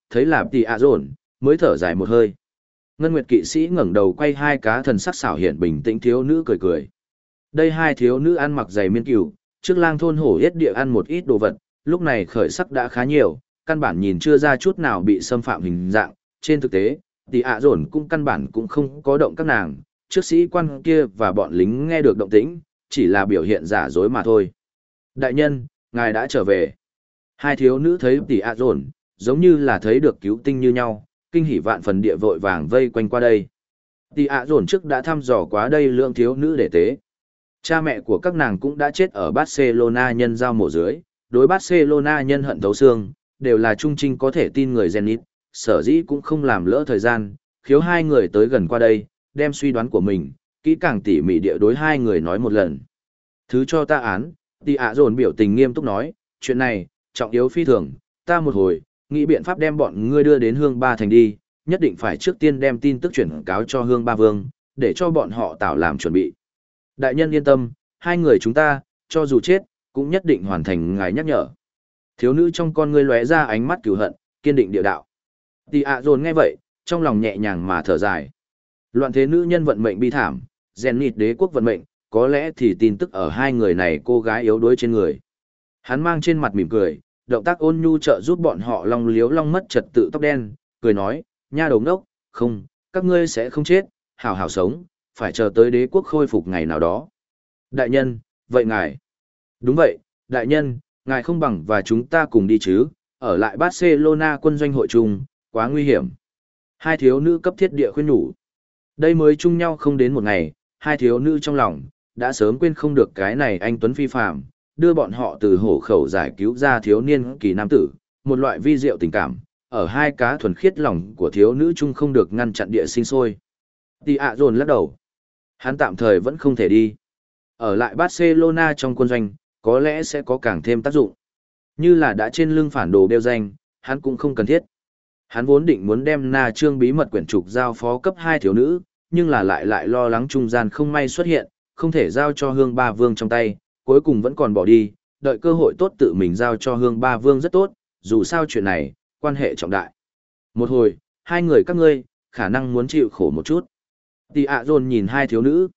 thấy là tỷ ạ dồn, mới thở dài một hơi. Ngân Nguyệt kỵ sĩ ngẩng đầu quay hai cá thần sắc xảo hiện bình tĩnh thiếu nữ cười cười. Đây hai thiếu nữ ăn mặc dày miên cừu, trước lang thôn hổ yết địa ăn một ít đồ vật, lúc này khởi sắc đã khá nhiều, căn bản nhìn chưa ra chút nào bị xâm phạm hình dạng. Trên thực tế, tỷ ạ dồn cũng căn bản cũng không có động các nàng, trước sĩ quan kia và bọn lính nghe được động tĩnh, chỉ là biểu hiện giả dối mà thôi. Đại nhân, ngài đã trở về. Hai thiếu nữ thấy tỷ ạ dồn, giống như là thấy được cứu tinh như nhau, kinh hỉ vạn phần địa vội vàng vây quanh qua đây. Tỷ ạ dồn trước đã thăm dò quá đây lượng thiếu nữ để tế. Cha mẹ của các nàng cũng đã chết ở Barcelona nhân giao mổ dưới, đối Barcelona nhân hận thấu xương, đều là trung trinh có thể tin người Zenit, sở dĩ cũng không làm lỡ thời gian, khiếu hai người tới gần qua đây, đem suy đoán của mình, kỹ càng tỉ mỉ địa đối hai người nói một lần. Thứ cho ta án, tỷ ạ dồn biểu tình nghiêm túc nói, chuyện này, trọng yếu phi thường, ta một hồi, nghĩ biện pháp đem bọn ngươi đưa đến Hương Ba Thành đi, nhất định phải trước tiên đem tin tức chuyển cáo cho Hương Ba Vương, để cho bọn họ tạo làm chuẩn bị. Đại nhân yên tâm, hai người chúng ta, cho dù chết, cũng nhất định hoàn thành ngài nhắc nhở. Thiếu nữ trong con ngươi lóe ra ánh mắt cừu hận, kiên định địa đạo. Tỷ ạ dồn nghe vậy, trong lòng nhẹ nhàng mà thở dài. Loạn thế nữ nhân vận mệnh bi thảm, Zenit đế quốc vận mệnh, có lẽ thì tin tức ở hai người này cô gái yếu đuối trên người. Hắn mang trên mặt mỉm cười, động tác ôn nhu trợ giúp bọn họ long liếu long mất trật tự tóc đen, cười nói, nha đầu ngốc, không, các ngươi sẽ không chết, hảo hảo sống, phải chờ tới đế quốc khôi phục ngày nào đó. Đại nhân, vậy ngài? Đúng vậy, đại nhân, ngài không bằng và chúng ta cùng đi chứ, ở lại Barcelona quân doanh hội chung, quá nguy hiểm. Hai thiếu nữ cấp thiết địa khuyên nhủ. Đây mới chung nhau không đến một ngày, hai thiếu nữ trong lòng, đã sớm quên không được cái này anh Tuấn phi phạm, đưa bọn họ từ hổ khẩu giải cứu ra thiếu niên kỳ nam tử, một loại vi diệu tình cảm, ở hai cá thuần khiết lòng của thiếu nữ chung không được ngăn chặn địa sinh sôi. Tỷ ạ dồn lắc đầu. Hắn tạm thời vẫn không thể đi. Ở lại Barcelona trong quân doanh, có lẽ sẽ có càng thêm tác dụng. Như là đã trên lưng phản đồ đeo danh, hắn cũng không cần thiết. Hắn vốn định muốn đem na trương bí mật quyển trục giao phó cấp hai thiếu nữ, nhưng là lại lo lắng trung gian không may xuất hiện, không thể giao cho Hương Ba Vương trong tay, cuối cùng vẫn còn bỏ đi, đợi cơ hội tốt tự mình giao cho Hương Ba Vương rất tốt, dù sao chuyện này, quan hệ trọng đại. Một hồi, hai người các ngươi, khả năng muốn chịu khổ một chút. Tỷ ạ dồn nhìn hai thiếu nữ.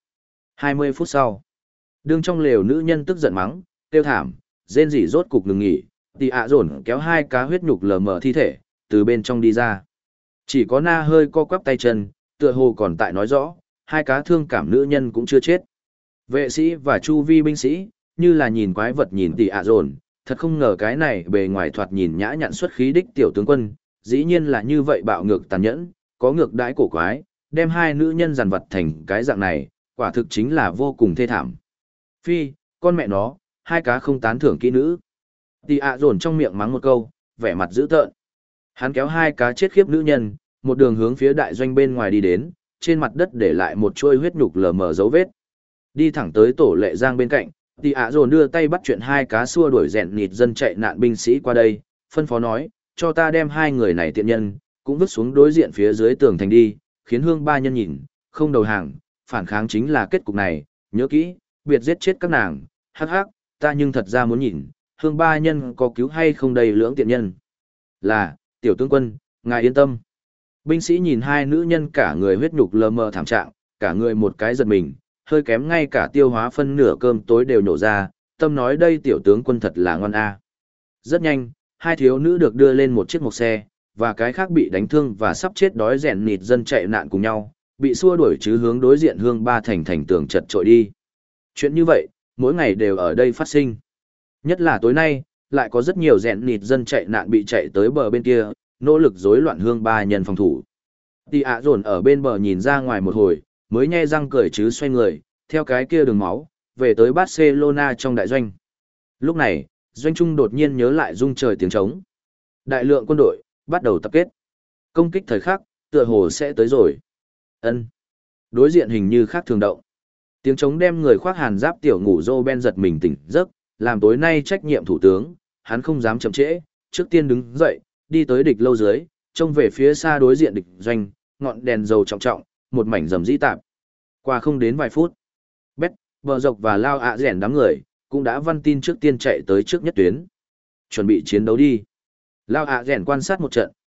20 phút sau, đương trong lều nữ nhân tức giận mắng, tiêu thảm, rên rỉ rốt cục ngừng nghỉ, tỷ ạ dồn kéo hai cá huyết nhục lờ mờ thi thể, từ bên trong đi ra. Chỉ có na hơi co quắp tay chân, tựa hồ còn tại nói rõ, hai cá thương cảm nữ nhân cũng chưa chết. Vệ sĩ và chu vi binh sĩ, như là nhìn quái vật nhìn tỷ ạ dồn, thật không ngờ cái này bề ngoài thoạt nhìn nhã nhặn xuất khí đích tiểu tướng quân, dĩ nhiên là như vậy bạo ngược tàn nhẫn, có ngược đãi cổ quái, đem hai nữ nhân giàn vật thành cái dạng này, quả thực chính là vô cùng thê thảm. Phi, con mẹ nó, hai cá không tán thưởng kỹ nữ. Tỷ ạ dồn trong miệng mắng một câu, vẻ mặt dữ tợn. Hắn kéo hai cá chết khiếp nữ nhân, một đường hướng phía đại doanh bên ngoài đi đến, trên mặt đất để lại một chuôi huyết nhục lờ mờ dấu vết. Đi thẳng tới tổ lệ giang bên cạnh, tỷ ạ dồn đưa tay bắt chuyện hai cá xua đuổi rèn nịt dân chạy nạn binh sĩ qua đây, phân phó nói, cho ta đem hai người này tiện nhân, cũng vứt xuống đối diện phía dưới tường thành đi, khiến Hương Ba nhân nhìn, không đầu hàng, phản kháng chính là kết cục này, nhớ kỹ, biệt giết chết các nàng, hắc hắc, ta nhưng thật ra muốn nhìn, Hương Ba nhân có cứu hay không đầy lưỡng tiện nhân. Là, tiểu tướng quân, ngài yên tâm. Binh sĩ nhìn hai nữ nhân cả người huyết nhục lờ mờ thảm trạng, cả người một cái giật mình, hơi kém ngay cả tiêu hóa phân nửa cơm tối đều nhổ ra, tâm nói đây tiểu tướng quân thật là ngoan a. Rất nhanh, hai thiếu nữ được đưa lên một chiếc mộc xe, và cái khác bị đánh thương và sắp chết đói rèn nịt dân chạy nạn cùng nhau, bị xua đuổi chứ hướng đối diện Hương Ba Thành thành tường chật trội đi. Chuyện như vậy, mỗi ngày đều ở đây phát sinh. Nhất là tối nay, lại có rất nhiều rèn nịt dân chạy nạn bị chạy tới bờ bên kia, nỗ lực rối loạn Hương Ba nhân phòng thủ. Tỷ ạ dồn ở bên bờ nhìn ra ngoài một hồi, mới nhe răng cười chứ xoay người, theo cái kia đường máu, về tới Barcelona trong đại doanh. Lúc này, doanh trung đột nhiên nhớ lại rung trời tiếng trống. Đại lượng quân đội, bắt đầu tập kết. Công kích thời khắc, tựa hồ sẽ tới rồi. Ân. Đối diện hình như khác thường động. Tiếng trống đem người khoác hàn giáp tiểu ngủ dô ben giật mình tỉnh giấc, làm tối nay trách nhiệm thủ tướng, hắn không dám chậm trễ, trước tiên đứng dậy, đi tới địch lâu dưới, trông về phía xa đối diện địch doanh, ngọn đèn dầu trọng trọng, một mảnh rầm rĩ tạp. Qua không đến vài phút, Bét, Bờ Dọc và Lao ạ rèn đám người, cũng đã văn tin trước tiên chạy tới trước nhất tuyến. Chuẩn bị chiến đấu đi. Lao ạ rèn quan sát một trận,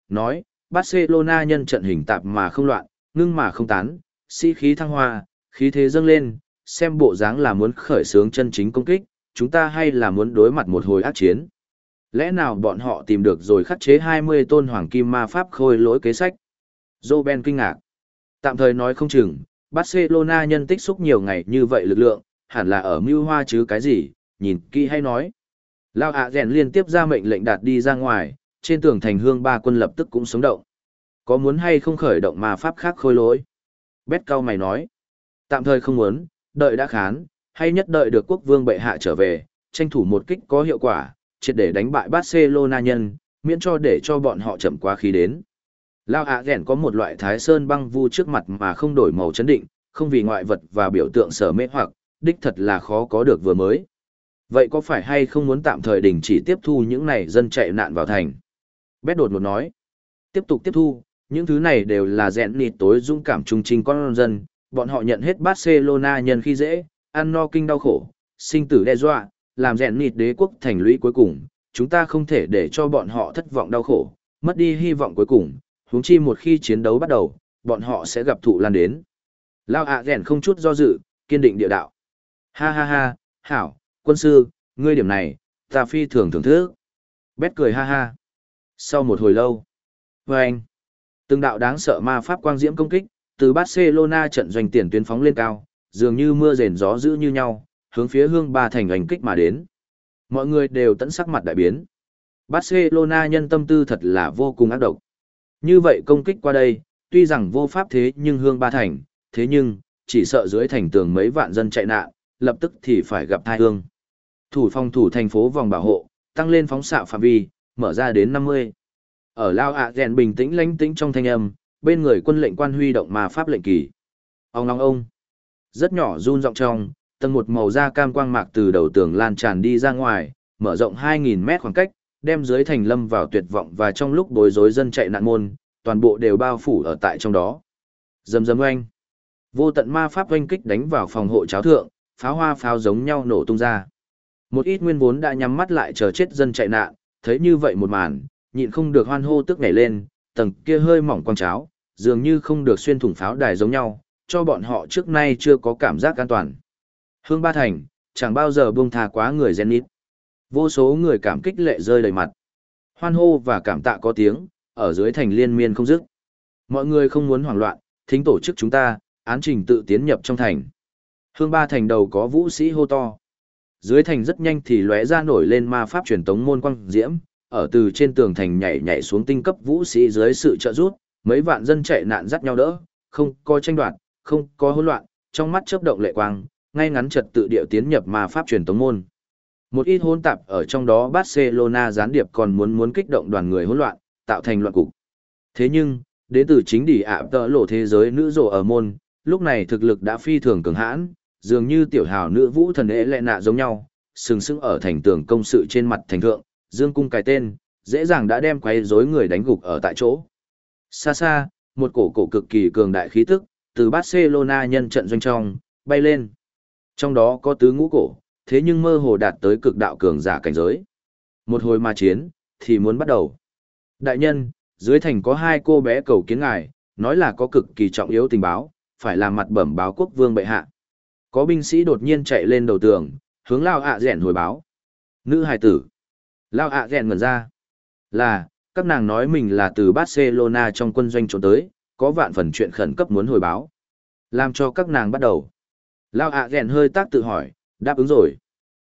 nói, Barcelona nhân trận hình tạp mà không loạn, ngưng mà không tán, sĩ khí thăng hoa, khí thế dâng lên, xem bộ dáng là muốn khởi xướng chân chính công kích, chúng ta hay là muốn đối mặt một hồi ác chiến. Lẽ nào bọn họ tìm được rồi khắc chế 20 tôn hoàng kim ma pháp khôi lỗi kế sách? Roben kinh ngạc. Tạm thời nói không chừng, Barcelona nhân tích xúc nhiều ngày như vậy lực lượng, hẳn là ở mưu hoa chứ cái gì, nhìn kỹ hay nói. Lao ạ rèn liên tiếp ra mệnh lệnh đạt đi ra ngoài, trên tường thành hương ba quân lập tức cũng sống động. Có muốn hay không khởi động ma pháp khác khôi lỗi? Bét cao mày nói. Tạm thời không muốn, đợi đã khán, hay nhất đợi được quốc vương bệ hạ trở về, tranh thủ một kích có hiệu quả, triệt để đánh bại Barcelona nhân, miễn cho để cho bọn họ chậm quá khí đến. Lao ạ rèn có một loại thái sơn băng vu trước mặt mà không đổi màu chấn định, không vì ngoại vật và biểu tượng sở mê hoặc, đích thật là khó có được vừa mới. Vậy có phải hay không muốn tạm thời đình chỉ tiếp thu những này dân chạy nạn vào thành? Bét đột ngột nói. Tiếp tục tiếp thu, những thứ này đều là rèn nịt tối dũng cảm trung trình con dân, bọn họ nhận hết Barcelona nhân khi dễ, ăn no kinh đau khổ, sinh tử đe dọa, làm rèn nịt đế quốc thành lũy cuối cùng, chúng ta không thể để cho bọn họ thất vọng đau khổ, mất đi hy vọng cuối cùng, huống chi một khi chiến đấu bắt đầu, bọn họ sẽ gặp thụ lan đến. Lao ạ rèn không chút do dự, kiên định địa đạo. Ha ha ha, hảo, quân sư, ngươi điểm này, ta phi thường thưởng thức. Bét cười ha ha. Sau một hồi lâu, vâng, từng đạo đáng sợ ma pháp quang diễm công kích, từ Barcelona trận doanh tiền tuyến phóng lên cao, dường như mưa rền gió dữ như nhau, hướng phía hương ba thành ảnh kích mà đến. Mọi người đều tẫn sắc mặt đại biến. Barcelona nhân tâm tư thật là vô cùng ác độc. Như vậy công kích qua đây, tuy rằng vô pháp thế nhưng hương ba thành, thế nhưng, chỉ sợ dưới thành tường mấy vạn dân chạy nạn, lập tức thì phải gặp tai ương. Thủ phòng thủ thành phố vòng bảo hộ, tăng lên phóng xạ phạm vi, mở ra đến 50. Ở Lao ạ rèn bình tĩnh lánh tĩnh trong thanh âm, bên người quân lệnh quan huy động ma pháp lệnh kỳ. Ông. Rất nhỏ run giọng trong, tầng một màu da cam quang mạc từ đầu tường lan tràn đi ra ngoài, mở rộng 2.000 mét khoảng cách, đem dưới thành lâm vào tuyệt vọng và trong lúc bối rối dân chạy nạn môn, toàn bộ đều bao phủ ở tại trong đó. Rầm rầm oanh. Vô tận ma pháp oanh kích đánh vào phòng hộ cháo thượng, pháo hoa pháo giống nhau nổ tung ra. Một ít nguyên vốn đã nhắm mắt lại chờ chết dân chạy nạn, thấy như vậy một màn, nhịn không được hoan hô tức nhảy lên, tầng kia hơi mỏng quang cháo, dường như không được xuyên thủng pháo đài giống nhau, cho bọn họ trước nay chưa có cảm giác an toàn. Hương Ba Thành, chẳng bao giờ buông tha quá người Zenit. Vô số người cảm kích lệ rơi đầy mặt. Hoan hô và cảm tạ có tiếng, ở dưới thành liên miên không dứt. Mọi người không muốn hoảng loạn, thính tổ chức chúng ta, án trình tự tiến nhập trong thành. Hương Ba Thành đầu có vũ sĩ hô to. Dưới thành rất nhanh thì lóe ra nổi lên ma pháp truyền tống môn quang diễm, ở từ trên tường thành nhảy xuống tinh cấp vũ sĩ dưới sự trợ giúp, mấy vạn dân chạy nạn dắt nhau đỡ, không có tranh đoạt, không có hỗn loạn, trong mắt chớp động lệ quang, ngay ngắn trật tự điệu tiến nhập ma pháp truyền tống môn. Một ít hỗn tạp ở trong đó Barcelona gián điệp còn muốn kích động đoàn người hỗn loạn, tạo thành loạn cục. Thế nhưng, đến từ chính đỉ ạ tợ lộ thế giới nữ rồ ở môn, lúc này thực lực đã phi thường cường hãn, dường như tiểu hào nữ vũ thần ế lệ nạ giống nhau, sừng sững ở thành tường công sự trên mặt thành thượng, dương cung cài tên, dễ dàng đã đem quấy rối người đánh gục ở tại chỗ. Xa xa, một cổ cực kỳ cường đại khí tức, từ Barcelona nhân trận doanh trong, bay lên. Trong đó có tứ ngũ cổ, thế nhưng mơ hồ đạt tới cực đạo cường giả cảnh giới. Một hồi mà chiến, thì muốn bắt đầu. Đại nhân, dưới thành có hai cô bé cầu kiến ngài, nói là có cực kỳ trọng yếu tình báo, phải làm mặt bẩm báo quốc vương bệ hạ. Có binh sĩ đột nhiên chạy lên đầu tường, hướng Lao ạ rèn hồi báo. Nữ hài tử. Lao ạ rèn ngẩn ra. Là, các nàng nói mình là từ Barcelona trong quân doanh trốn tới, có vạn phần chuyện khẩn cấp muốn hồi báo. Làm cho các nàng bắt đầu. Lao ạ rèn hơi tác tự hỏi, đáp ứng rồi.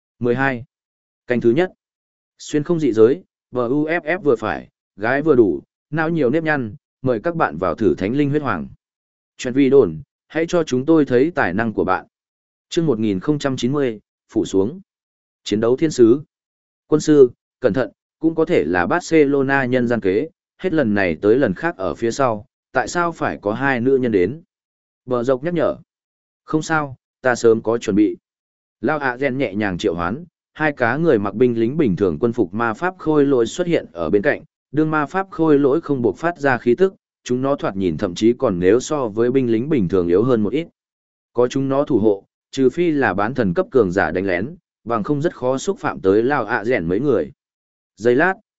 12. Canh thứ nhất. Xuyên không dị giới, VUFF vừa phải, gái vừa đủ, não nhiều nếp nhăn, mời các bạn vào thử thánh linh huyết hoàng. Chuyện vi đồn, hãy cho chúng tôi thấy tài năng của bạn. Chương 1090, phủ xuống. Chiến đấu thiên sứ. Quân sư, cẩn thận, cũng có thể là Barcelona nhân gian kế, hết lần này tới lần khác ở phía sau, tại sao phải có hai nữ nhân đến? Bờ dọc nhắc nhở. Không sao, ta sớm có chuẩn bị. Lao ạ rèn nhẹ nhàng triệu hoán, hai cá người mặc binh lính bình thường quân phục ma pháp khôi lỗi xuất hiện ở bên cạnh, đương ma pháp khôi lỗi không buộc phát ra khí tức, chúng nó thoạt nhìn thậm chí còn nếu so với binh lính bình thường yếu hơn một ít. Có chúng nó thủ hộ, trừ phi là bán thần cấp cường giả đánh lén, bằng không rất khó xúc phạm tới Lao ạ rèn mấy người. Giây lát,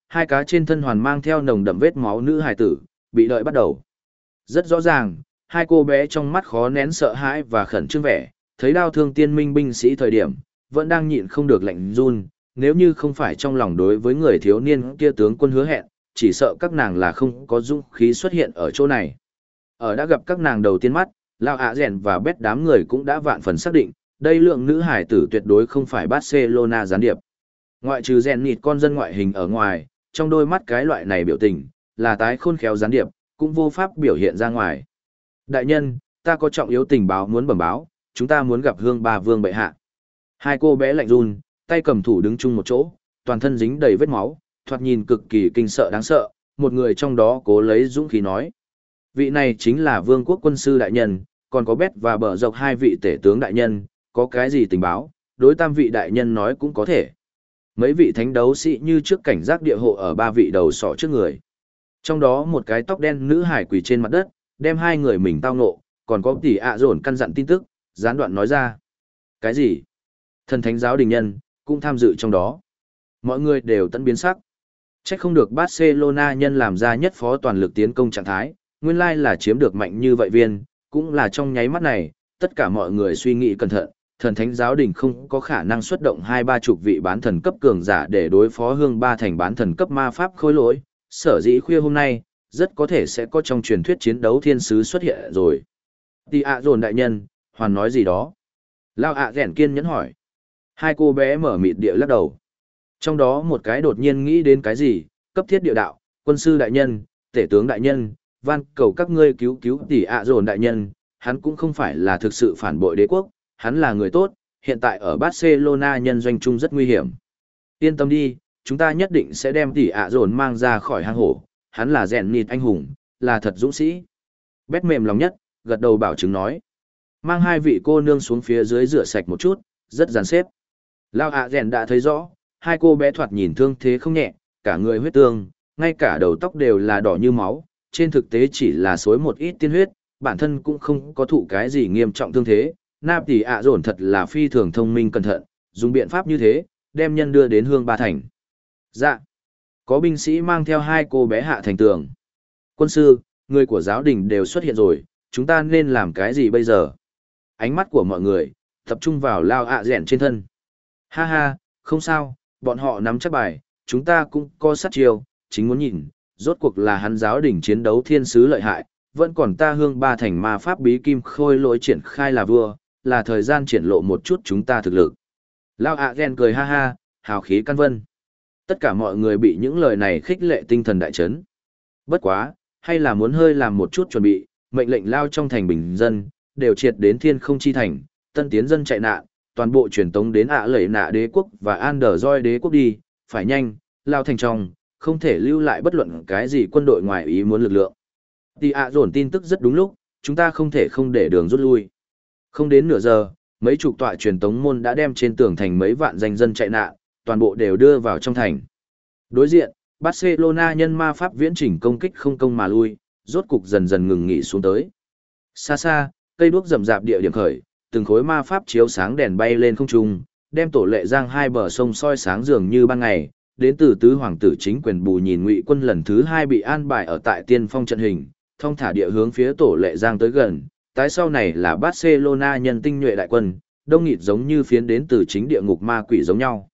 hai cá trên thân hoàn mang theo nồng đậm vết máu nữ hài tử, bị đợi bắt đầu. Rất rõ ràng, hai cô bé trong mắt khó nén sợ hãi và khẩn trương vẻ, thấy đao thương tiên minh binh sĩ thời điểm, vẫn đang nhịn không được lạnh run, nếu như không phải trong lòng đối với người thiếu niên kia tướng quân hứa hẹn, chỉ sợ các nàng là không có dũng khí xuất hiện ở chỗ này. Ở đã gặp các nàng đầu tiên mắt, Lao ạ rèn và bét đám người cũng đã vạn phần xác định, đây lượng nữ hải tử tuyệt đối không phải Barcelona gián điệp. Ngoại trừ rèn nịt con dân ngoại hình ở ngoài, trong đôi mắt cái loại này biểu tình, là tái khôn khéo gián điệp, cũng vô pháp biểu hiện ra ngoài. Đại nhân, ta có trọng yếu tình báo muốn bẩm báo, chúng ta muốn gặp Hương Ba Vương bệ hạ. Hai cô bé lạnh run, tay cầm thủ đứng chung một chỗ, toàn thân dính đầy vết máu, thoạt nhìn cực kỳ kinh sợ đáng sợ, một người trong đó cố lấy dũng khí nói. Vị này chính là vương quốc quân sư đại nhân, còn có Bét và Bờ Dọc hai vị tể tướng đại nhân, có cái gì tình báo, đối tam vị đại nhân nói cũng có thể. Mấy vị thánh đấu sĩ như trước cảnh giác địa hộ ở ba vị đầu sọ trước người. Trong đó một cái tóc đen nữ hải quỳ trên mặt đất, đem hai người mình tao nộ, còn có tỷ ạ dồn căn dặn tin tức, gián đoạn nói ra. Cái gì? Thần thánh giáo đình nhân, cũng tham dự trong đó. Mọi người đều tận biến sắc. Chắc không được Barcelona nhân làm ra nhất phó toàn lực tiến công trạng thái, nguyên lai là chiếm được mạnh như vậy viên, cũng là trong nháy mắt này, tất cả mọi người suy nghĩ cẩn thận, thần thánh giáo đình không có khả năng xuất động 2-30 vị bán thần cấp cường giả để đối phó Hương Ba thành bán thần cấp ma pháp khối lỗi, sở dĩ khuya hôm nay, rất có thể sẽ có trong truyền thuyết chiến đấu thiên sứ xuất hiện rồi. Tỷ ạ dồn đại nhân, hoàn nói gì đó? Lao ạ rèn kiên nhẫn hỏi. Hai cô bé mở mịt địa lắc đầu. Trong đó một cái đột nhiên nghĩ đến cái gì, cấp thiết địa đạo, quân sư đại nhân, tể tướng đại nhân, van cầu các ngươi cứu cứu tỷ ạ dồn đại nhân, hắn cũng không phải là thực sự phản bội đế quốc, hắn là người tốt, hiện tại ở Barcelona nhân doanh chung rất nguy hiểm. Yên tâm đi, chúng ta nhất định sẽ đem tỷ ạ dồn mang ra khỏi hang hổ, hắn là rèn nịt anh hùng, là thật dũng sĩ. Bét mềm lòng nhất, gật đầu bảo chứng nói. Mang hai vị cô nương xuống phía dưới rửa sạch một chút, rất dàn xếp. Lao ạ rèn đã thấy rõ, hai cô bé thoạt nhìn thương thế không nhẹ, cả người huyết tương, ngay cả đầu tóc đều là đỏ như máu, trên thực tế chỉ là xối một ít tiên huyết, bản thân cũng không có thụ cái gì nghiêm trọng thương thế. Nạp tỷ ạ dồn thật là phi thường thông minh cẩn thận, dùng biện pháp như thế, đem nhân đưa đến Hương Ba thành. Dạ. Có binh sĩ mang theo hai cô bé hạ thành tường. Quân sư, người của giáo đình đều xuất hiện rồi, chúng ta nên làm cái gì bây giờ? Ánh mắt của mọi người, tập trung vào Lao ạ rèn trên thân. Ha ha, không sao, bọn họ nắm chắc bài, chúng ta cũng có sát chiêu, chính muốn nhìn, rốt cuộc là hắn giáo đình chiến đấu thiên sứ lợi hại, vẫn còn ta Hương Ba thành ma pháp bí kim khôi lỗi triển khai là vua, là thời gian triển lộ một chút chúng ta thực lực. Lao ạ ghen cười ha ha, hào khí căn vân. Tất cả mọi người bị những lời này khích lệ tinh thần đại chấn. Bất quá, hay là muốn hơi làm một chút chuẩn bị, mệnh lệnh lao trong thành bình dân, đều triệt đến thiên không chi thành, tân tiến dân chạy nạn, toàn bộ truyền tống đến ạ lẩy nạ đế quốc và Anderjoy đế quốc đi, phải nhanh, lao thành trong, không thể lưu lại bất luận cái gì quân đội ngoài ý muốn lực lượng. Tỷ ạ dồn tin tức rất đúng lúc, chúng ta không thể không để đường rút lui. Không đến nửa giờ, mấy chục tọa truyền tống môn đã đem trên tường thành mấy vạn danh dân chạy nạn, toàn bộ đều đưa vào trong thành. Đối diện, Barcelona nhân ma pháp viễn chỉnh công kích không công mà lui, rốt cục dần dần ngừng nghỉ xuống tới. Xa xa, cây đuốc rậm rạp địa điểm khởi, từng khối ma pháp chiếu sáng đèn bay lên không trung, đem tổ lệ giang hai bờ sông soi sáng dường như ban ngày. Đến từ tứ hoàng tử chính quyền bù nhìn Ngụy quân lần thứ 2 bị an bài ở tại tiên phong trận hình, thông thả địa hướng phía tổ lệ giang tới gần. Tái sau này là Barcelona nhân tinh nhuệ đại quân, đông nghịt giống như phiến đến từ chính địa ngục ma quỷ giống nhau.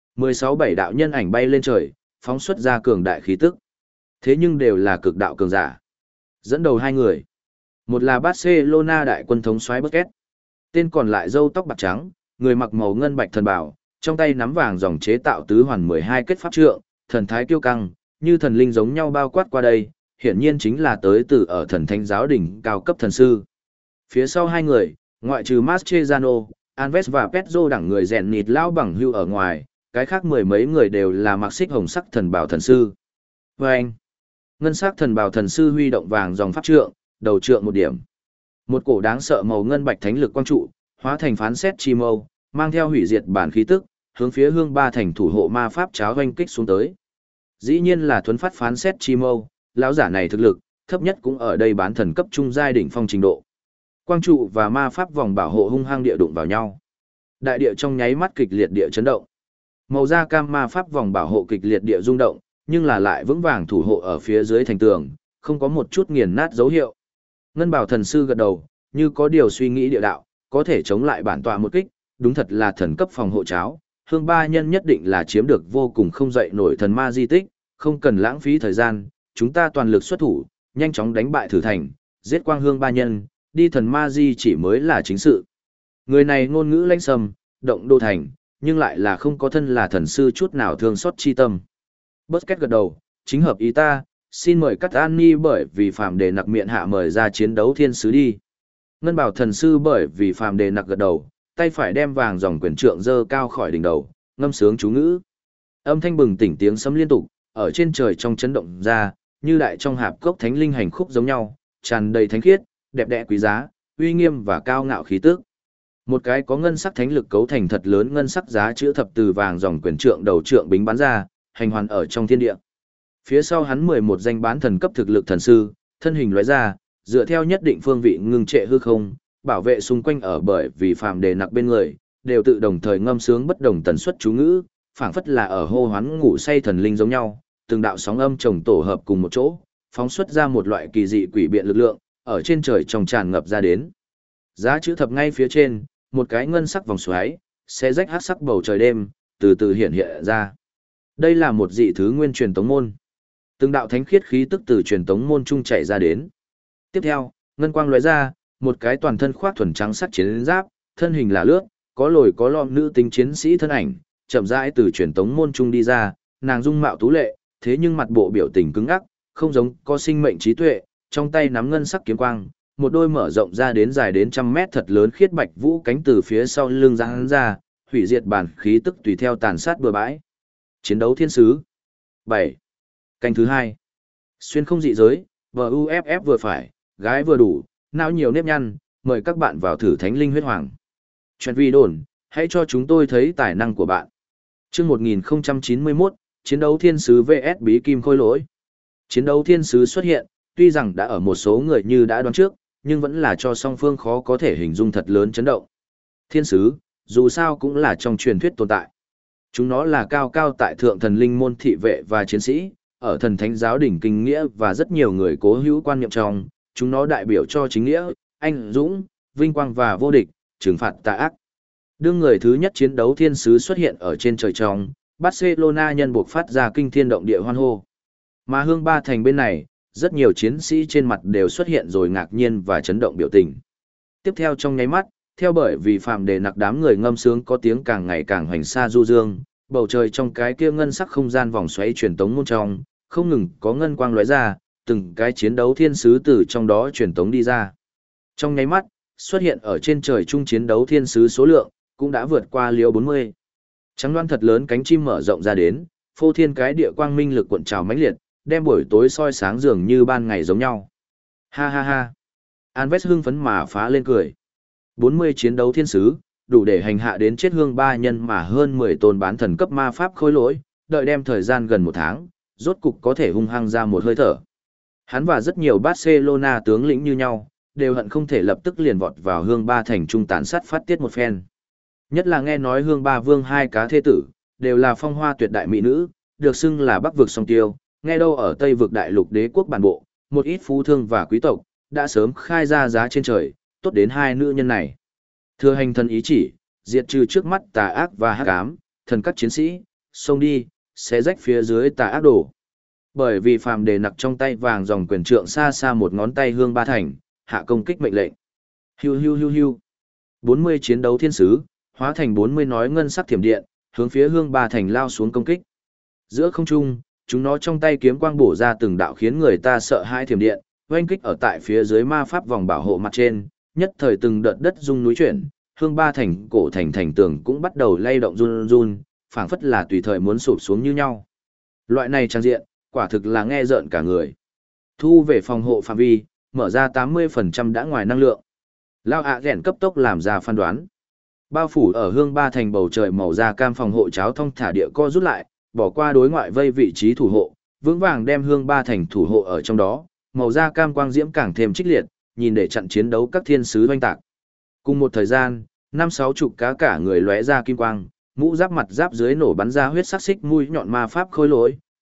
16-7 đạo nhân ảnh bay lên trời, phóng xuất ra cường đại khí tức. Thế nhưng đều là cực đạo cường giả. Dẫn đầu hai người. Một là Barcelona đại quân thống soái Busquets. Tên còn lại râu tóc bạc trắng, người mặc màu ngân bạch thần bảo, trong tay nắm vàng dòng chế tạo tứ hoàn 12 kết pháp trượng, thần thái kiêu căng, như thần linh giống nhau bao quát qua đây, hiển nhiên chính là tới từ ở thần thánh giáo đỉnh cao cấp thần sư. Phía sau hai người, ngoại trừ Mascherano, Alves và Pedro đẳng người rèn nịt lao bằng hưu ở ngoài, cái khác mười mấy người đều là mặc xích hồng sắc thần bảo thần sư. Và anh, ngân sắc thần bảo thần sư huy động vàng dòng pháp trượng, đầu trượng một điểm. Một cổ đáng sợ màu ngân bạch thánh lực quang trụ, hóa thành phán xét chi mâu, mang theo hủy diệt bản khí tức, hướng phía Hương Ba thành thủ hộ ma pháp cháo hoanh kích xuống tới. Dĩ nhiên là thuấn phát phán xét chi mâu, lão giả này thực lực, thấp nhất cũng ở đây bán thần cấp trung giai đỉnh phong trình độ. Quang trụ và ma pháp vòng bảo hộ hung hăng địa đụng vào nhau. Đại địa trong nháy mắt kịch liệt địa chấn động. Màu da cam ma pháp vòng bảo hộ kịch liệt địa rung động, nhưng là lại vững vàng thủ hộ ở phía dưới thành tường, không có một chút nghiền nát dấu hiệu. Ngân Bảo thần sư gật đầu, như có điều suy nghĩ địa đạo, có thể chống lại bản tọa một kích, đúng thật là thần cấp phòng hộ cháo. Hương ba nhân nhất định là chiếm được vô cùng không dậy nổi thần ma di tích, không cần lãng phí thời gian, chúng ta toàn lực xuất thủ, nhanh chóng đánh bại thử thành, giết quang hương ba nhân, đi thần ma di chỉ mới là chính sự. Người này ngôn ngữ lãnh sầm, động đô thành, nhưng lại là không có thân là thần sư chút nào thương xót chi tâm. Bucket gật đầu, chính hợp ý ta, xin mời Cát An Ni bởi vì phàm đề nặc miệng hạ mời ra chiến đấu thiên sứ đi. Ngân Bảo thần sư bởi vì phàm đề nặc gật đầu, tay phải đem vàng dòng quyền trượng dơ cao khỏi đỉnh đầu, ngâm sướng chú ngữ. Âm thanh bừng tỉnh tiếng sấm liên tục, ở trên trời trong chấn động ra, như đại trong hạp cốc thánh linh hành khúc giống nhau, tràn đầy thánh khiết, đẹp đẽ quý giá, uy nghiêm và cao ngạo khí tức. Một cái có ngân sắc thánh lực cấu thành thật lớn ngân sắc giá chữ thập từ vàng dòng quyền trượng đầu trượng bính bắn ra, hành hoàn ở trong thiên địa. Phía sau hắn 11 danh bán thần cấp thực lực thần sư, thân hình lóe ra, dựa theo nhất định phương vị ngưng trệ hư không, bảo vệ xung quanh ở bởi vì phàm đề nặc bên người, đều tự đồng thời ngâm sướng bất đồng tần suất chú ngữ, phảng phất là ở hô hoán ngủ say thần linh giống nhau, từng đạo sóng âm chồng tổ hợp cùng một chỗ, phóng xuất ra một loại kỳ dị quỷ biện lực lượng, ở trên trời trong tràn ngập ra đến. Giá chữ thập ngay phía trên, một cái ngân sắc vòng xoáy, sẽ rách hắc sắc bầu trời đêm, từ từ hiện hiện ra. Đây là một dị thứ nguyên truyền tống môn. Từng đạo thánh khiết khí tức từ truyền tống môn trung chảy ra đến. Tiếp theo, ngân quang lóe ra, một cái toàn thân khoác thuần trắng sắc chiến giáp, thân hình là lướt, có lồi có lõm nữ tính chiến sĩ thân ảnh, chậm rãi từ truyền tống môn trung đi ra, nàng dung mạo tú lệ, thế nhưng mặt bộ biểu tình cứng ngắc, không giống có sinh mệnh trí tuệ, trong tay nắm ngân sắc kiếm quang, một đôi mở rộng ra đến dài đến trăm mét thật lớn khiết bạch vũ cánh từ phía sau lưng giáng ra, hủy diệt bản khí tức tùy theo tàn sát bừa bãi. Chiến đấu thiên sứ 7. Canh thứ 2. Xuyên không dị giới, VUFF vừa phải, gái vừa đủ, não nhiều nếp nhăn, mời các bạn vào thử thánh linh huyết hoàng. Chuyện vi đồn, hãy cho chúng tôi thấy tài năng của bạn. Chương 1091, chiến đấu thiên sứ vs bí kim khôi lỗi. Chiến đấu thiên sứ xuất hiện, tuy rằng đã ở một số người như đã đoán trước, nhưng vẫn là cho song phương khó có thể hình dung thật lớn chấn động. Thiên sứ, dù sao cũng là trong truyền thuyết tồn tại. Chúng nó là cao cao tại thượng thần linh môn thị vệ và chiến sĩ, ở thần thánh giáo đỉnh kinh nghĩa và rất nhiều người cố hữu quan niệm trong, chúng nó đại biểu cho chính nghĩa, anh dũng, vinh quang và vô địch, trừng phạt tà ác. Đương người thứ nhất chiến đấu thiên sứ xuất hiện ở trên trời trong, Barcelona nhân buộc phát ra kinh thiên động địa hoan hô. Mà hương ba thành bên này, rất nhiều chiến sĩ trên mặt đều xuất hiện rồi ngạc nhiên và chấn động biểu tình. Tiếp theo trong nháy mắt, theo bởi vì phàm đề nặc đám người ngâm sướng có tiếng càng ngày càng hoành xa du dương, bầu trời trong cái kia ngân sắc không gian vòng xoáy truyền tống môn trong, không ngừng có ngân quang lóe ra, từng cái chiến đấu thiên sứ từ trong đó truyền tống đi ra. Trong nháy mắt, xuất hiện ở trên trời trung chiến đấu thiên sứ số lượng, cũng đã vượt qua liều 40. Trắng đoan thật lớn cánh chim mở rộng ra đến, phô thiên cái địa quang minh lực cuộn trào mãnh liệt, đem buổi tối soi sáng dường như ban ngày giống nhau. Ha ha ha. Anves hưng phấn mà phá lên cười. 40 chiến đấu thiên sứ, đủ để hành hạ đến chết hương ba nhân mà hơn 10 tôn bán thần cấp ma pháp khôi lỗi, đợi đem thời gian gần một tháng, rốt cục có thể hung hăng ra một hơi thở. Hắn và rất nhiều Barcelona tướng lĩnh như nhau, đều hận không thể lập tức liền vọt vào hương ba thành trung tán sát phát tiết một phen. Nhất là nghe nói hương ba vương hai cá thế tử, đều là phong hoa tuyệt đại mỹ nữ, được xưng là bắc vực song tiêu, nghe đâu ở tây vực đại lục đế quốc bản bộ, một ít phú thương và quý tộc, đã sớm khai ra giá trên trời, tốt đến hai nữ nhân này. Thừa hành thần ý chỉ, diệt trừ trước mắt tà ác và hắc ám, thần các chiến sĩ, xông đi, xé rách phía dưới tà ác đổ. Bởi vì phàm đề nặc trong tay vàng dòng quyền trượng xa xa một ngón tay hương ba thành, hạ công kích mệnh lệnh. Hiu hiu hiu hiu. 40 chiến đấu thiên sứ, hóa thành 40 nói ngân sắc thiểm điện, hướng phía hương ba thành lao xuống công kích. Giữa không trung, chúng nó trong tay kiếm quang bổ ra từng đạo khiến người ta sợ hãi thiểm điện, oanh kích ở tại phía dưới ma pháp vòng bảo hộ mặt trên, nhất thời từng đợt đất rung núi chuyển, hương ba thành cổ thành tường cũng bắt đầu lay động run run, phảng phất là tùy thời muốn sụp xuống như nhau. Loại này trang diện, quả thực là nghe rợn cả người. Thu về phòng hộ phạm vi, mở ra 80% đã ngoài năng lượng. Lao ạ ghẹn cấp tốc làm ra phán đoán. Bao phủ ở hương ba thành bầu trời màu da cam phòng hộ cháo thông thả địa co rút lại, bỏ qua đối ngoại vây vị trí thủ hộ, vững vàng đem hương ba thành thủ hộ ở trong đó, màu da cam quang diễm càng thêm trích liệt, nhìn để chặn chiến đấu các thiên sứ hoanh tạc. Cùng một thời gian, 5-6 chục cá cả người lóe ra kim quang, mũ giáp mặt giáp dưới nổ bắn ra huyết sắc xích mũi nhọn ma pháp khôi lỗi,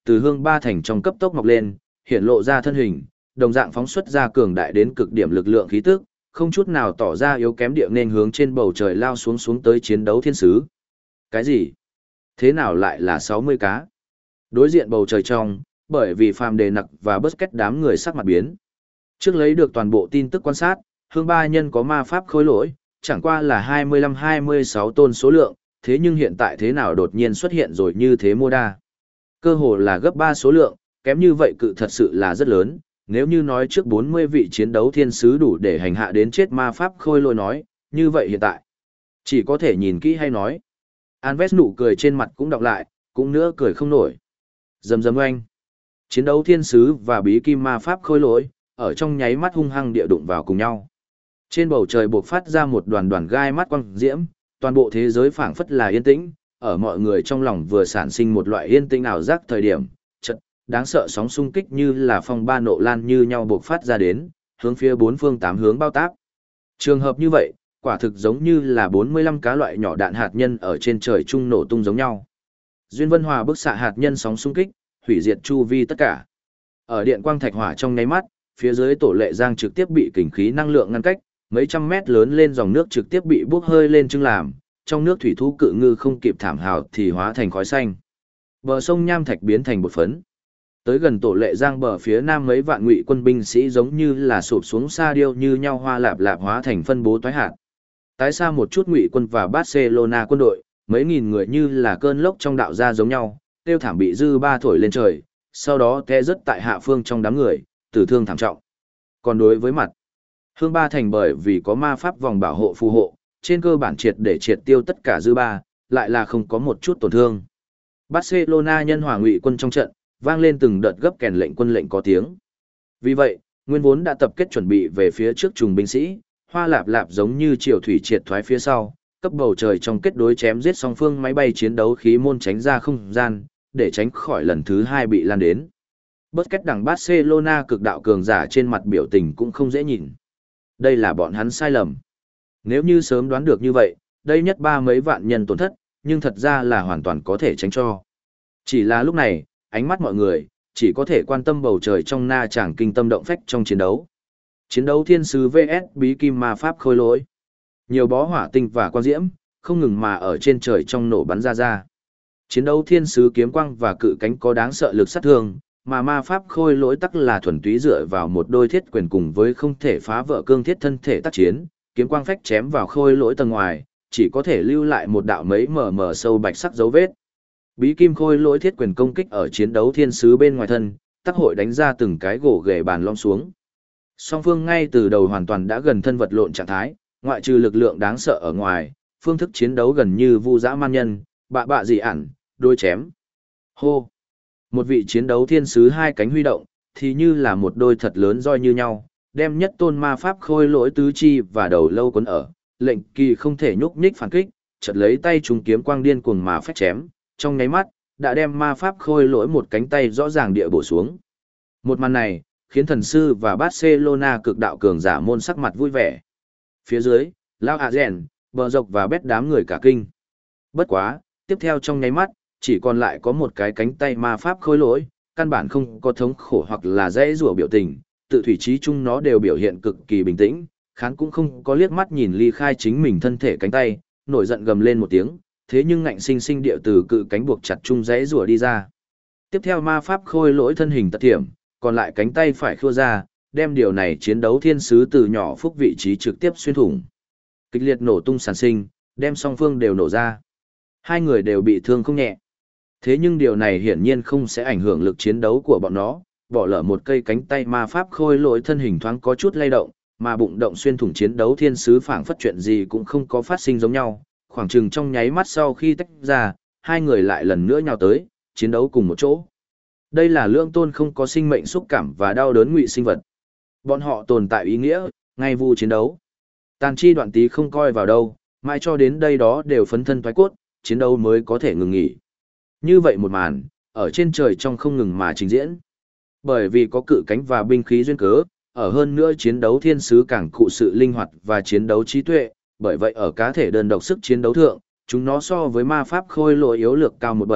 từ hương ba thành trong cấp tốc mọc lên, hiện lộ ra thân hình, đồng dạng phóng xuất ra cường đại đến cực điểm lực lượng khí tức, không chút nào tỏ ra yếu kém địa nên hướng trên bầu trời lao xuống tới chiến đấu thiên sứ. Cái gì? Thế nào lại là 60 cá? Đối diện bầu trời trong, bởi vì phàm đề nặc và bớt kết đám người sắc mặt biến. Trước lấy được toàn bộ tin tức quan sát, hương ba nhân có ma pháp khối lỗi, chẳng qua là 25-26 tôn số lượng, thế nhưng hiện tại thế nào đột nhiên xuất hiện rồi như thế mô đa. Cơ hồ là gấp 3 số lượng, kém như vậy cự thật sự là rất lớn, nếu như nói trước 40 vị chiến đấu thiên sứ đủ để hành hạ đến chết ma pháp khôi lỗi nói, như vậy hiện tại, chỉ có thể nhìn kỹ hay nói. Anves nụ cười trên mặt cũng đọc lại, cũng nữa cười không nổi. Rầm rầm oanh. Chiến đấu thiên sứ và bí kim ma pháp khôi lỗi, ở trong nháy mắt hung hăng địa đụng vào cùng nhau. Trên bầu trời bộc phát ra một đoàn đoàn gai mắt quang diễm, toàn bộ thế giới phảng phất là yên tĩnh, ở mọi người trong lòng vừa sản sinh một loại yên tĩnh ảo giác thời điểm, chợt đáng sợ sóng xung kích như là phong ba nộ lan như nhau bộc phát ra đến, hướng phía bốn phương tám hướng bao táp. Trường hợp như vậy, quả thực giống như là 45 cá loại nhỏ đạn hạt nhân ở trên trời trung nổ tung giống nhau. Duyên Vân Hòa bức xạ hạt nhân sóng xung kích, hủy diệt chu vi tất cả. Ở điện quang thạch hỏa trong nháy mắt, phía dưới tổ lệ giang trực tiếp bị kình khí năng lượng ngăn cách, mấy trăm mét lớn lên dòng nước trực tiếp bị bốc hơi lên chưng làm, trong nước thủy thú cự ngư không kịp thảm hào thì hóa thành khói xanh. Bờ sông nham thạch biến thành bột phấn. Tới gần tổ lệ giang bờ phía nam mấy vạn ngụy quân binh sĩ giống như là sụp xuống sa điêu như nhau hoa lạp lạp hóa thành phân bố toái hạt. Tái xa một chút ngụy quân và Barcelona quân đội, mấy nghìn người như là cơn lốc trong đạo gia giống nhau, tiêu thảm bị dư ba thổi lên trời, sau đó té rớt tại hạ phương trong đám người, tử thương thảm trọng. Còn đối với mặt, hương ba thành bởi vì có ma pháp vòng bảo hộ phù hộ, trên cơ bản triệt để triệt tiêu tất cả dư ba, lại là không có một chút tổn thương. Barcelona nhân hòa ngụy quân trong trận, vang lên từng đợt gấp kèn lệnh quân lệnh có tiếng. Vì vậy, nguyên vốn đã tập kết chuẩn bị về phía trước trùng binh sĩ, hoa lạp lạp giống như triều thủy triệt thoái phía sau, cấp bầu trời trong kết đối chém giết song phương máy bay chiến đấu khí môn tránh ra không gian, để tránh khỏi lần thứ hai bị lan đến. Bất cách đẳng Barcelona cực đạo cường giả trên mặt biểu tình cũng không dễ nhìn. Đây là bọn hắn sai lầm. Nếu như sớm đoán được như vậy, đây nhất ba mấy vạn nhân tổn thất, nhưng thật ra là hoàn toàn có thể tránh cho. Chỉ là lúc này, ánh mắt mọi người, chỉ có thể quan tâm bầu trời trong na tràng kinh tâm động phách trong chiến đấu. Chiến đấu thiên sứ vs bí kim ma pháp khôi lỗi. Nhiều bó hỏa tinh và quang diễm, không ngừng mà ở trên trời trong nổ bắn ra ra. Chiến đấu thiên sứ kiếm quang và cự cánh có đáng sợ lực sát thương, mà ma pháp khôi lỗi tắc là thuần túy dựa vào một đôi thiết quyền cùng với không thể phá vỡ cương thiết thân thể tác chiến, kiếm quang phách chém vào khôi lỗi tầng ngoài, chỉ có thể lưu lại một đạo mấy mờ sâu bạch sắc dấu vết. Bí kim khôi lỗi thiết quyền công kích ở chiến đấu thiên sứ bên ngoài thân, tắc hội đánh ra từng cái gỗ ghề bàn lom xuống. Song phương ngay từ đầu hoàn toàn đã gần thân vật lộn trạng thái, ngoại trừ lực lượng đáng sợ ở ngoài, phương thức chiến đấu gần như vu dã man nhân, bạ dị ản, đôi chém. Hô! Một vị chiến đấu thiên sứ hai cánh huy động, thì như là một đôi thật lớn roi như nhau, đem nhất tôn ma pháp khôi lỗi tứ chi và đầu lâu quấn ở, lệnh kỳ không thể nhúc nhích phản kích, chợt lấy tay trùng kiếm quang điên cuồng mà phách chém, trong nháy mắt, đã đem ma pháp khôi lỗi một cánh tay rõ ràng địa bổ xuống. Một màn này, khiến thần sư và Barcelona cực đạo cường giả môn sắc mặt vui vẻ. Phía dưới, Lao Hạ Rèn, Bờ Dọc và Bét đám người cả kinh. Bất quá, tiếp theo trong nháy mắt, chỉ còn lại có một cái cánh tay ma pháp khôi lỗi, căn bản không có thống khổ hoặc là dễ rủa biểu tình, tự thủy trí chung nó đều biểu hiện cực kỳ bình tĩnh, khán cũng không có liếc mắt nhìn ly khai chính mình thân thể cánh tay, nổi giận gầm lên một tiếng, thế nhưng ngạnh sinh sinh địa từ cự cánh buộc chặt chung dễ rủa đi ra. Tiếp theo ma pháp khôi lỗi thân hình tật thiểm, còn lại cánh tay phải khua ra, đem điều này chiến đấu thiên sứ từ nhỏ phúc vị trí trực tiếp xuyên thủng. Kịch liệt nổ tung sản sinh, đem song phương đều nổ ra. Hai người đều bị thương không nhẹ. Thế nhưng điều này hiển nhiên không sẽ ảnh hưởng lực chiến đấu của bọn nó, bỏ lỡ một cây cánh tay ma pháp khôi lỗi thân hình thoáng có chút lay động, mà bụng động xuyên thủng chiến đấu thiên sứ phảng phất chuyện gì cũng không có phát sinh giống nhau, khoảng chừng trong nháy mắt sau khi tách ra, hai người lại lần nữa nhào tới, chiến đấu cùng một chỗ. Đây là lưỡng tôn không có sinh mệnh xúc cảm và đau đớn ngụy sinh vật. Bọn họ tồn tại ý nghĩa, ngay vu chiến đấu. Tàn chi đoạn tí không coi vào đâu, mãi cho đến đây đó đều phấn thân thoái cốt, chiến đấu mới có thể ngừng nghỉ. Như vậy một màn, ở trên trời trong không ngừng mà trình diễn. Bởi vì có cự cánh và binh khí duyên cớ, ở hơn nữa chiến đấu thiên sứ càng cụ sự linh hoạt và chiến đấu trí tuệ, bởi vậy ở cá thể đơn độc sức chiến đấu thượng, chúng nó so với ma pháp khôi lỗi yếu lược cao một bậc,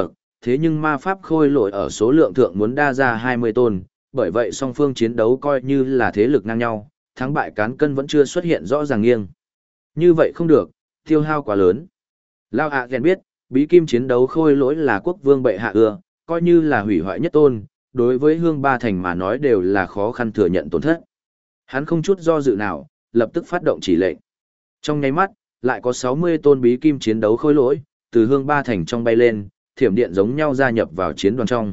thế nhưng ma pháp khôi lỗi ở số lượng thượng muốn đa ra 20 tôn, bởi vậy song phương chiến đấu coi như là thế lực ngang nhau, thắng bại cán cân vẫn chưa xuất hiện rõ ràng nghiêng. Như vậy không được, tiêu hao quá lớn. Lao ạ ghen biết, bí kim chiến đấu khôi lỗi là quốc vương bệ hạ ưa, coi như là hủy hoại nhất tôn, đối với hương ba thành mà nói đều là khó khăn thừa nhận tổn thất. Hắn không chút do dự nào, lập tức phát động chỉ lệnh. Trong nháy mắt, lại có 60 tôn bí kim chiến đấu khôi lỗi, từ hương ba thành trong bay lên, thiểm điện giống nhau gia nhập vào chiến đoàn trong.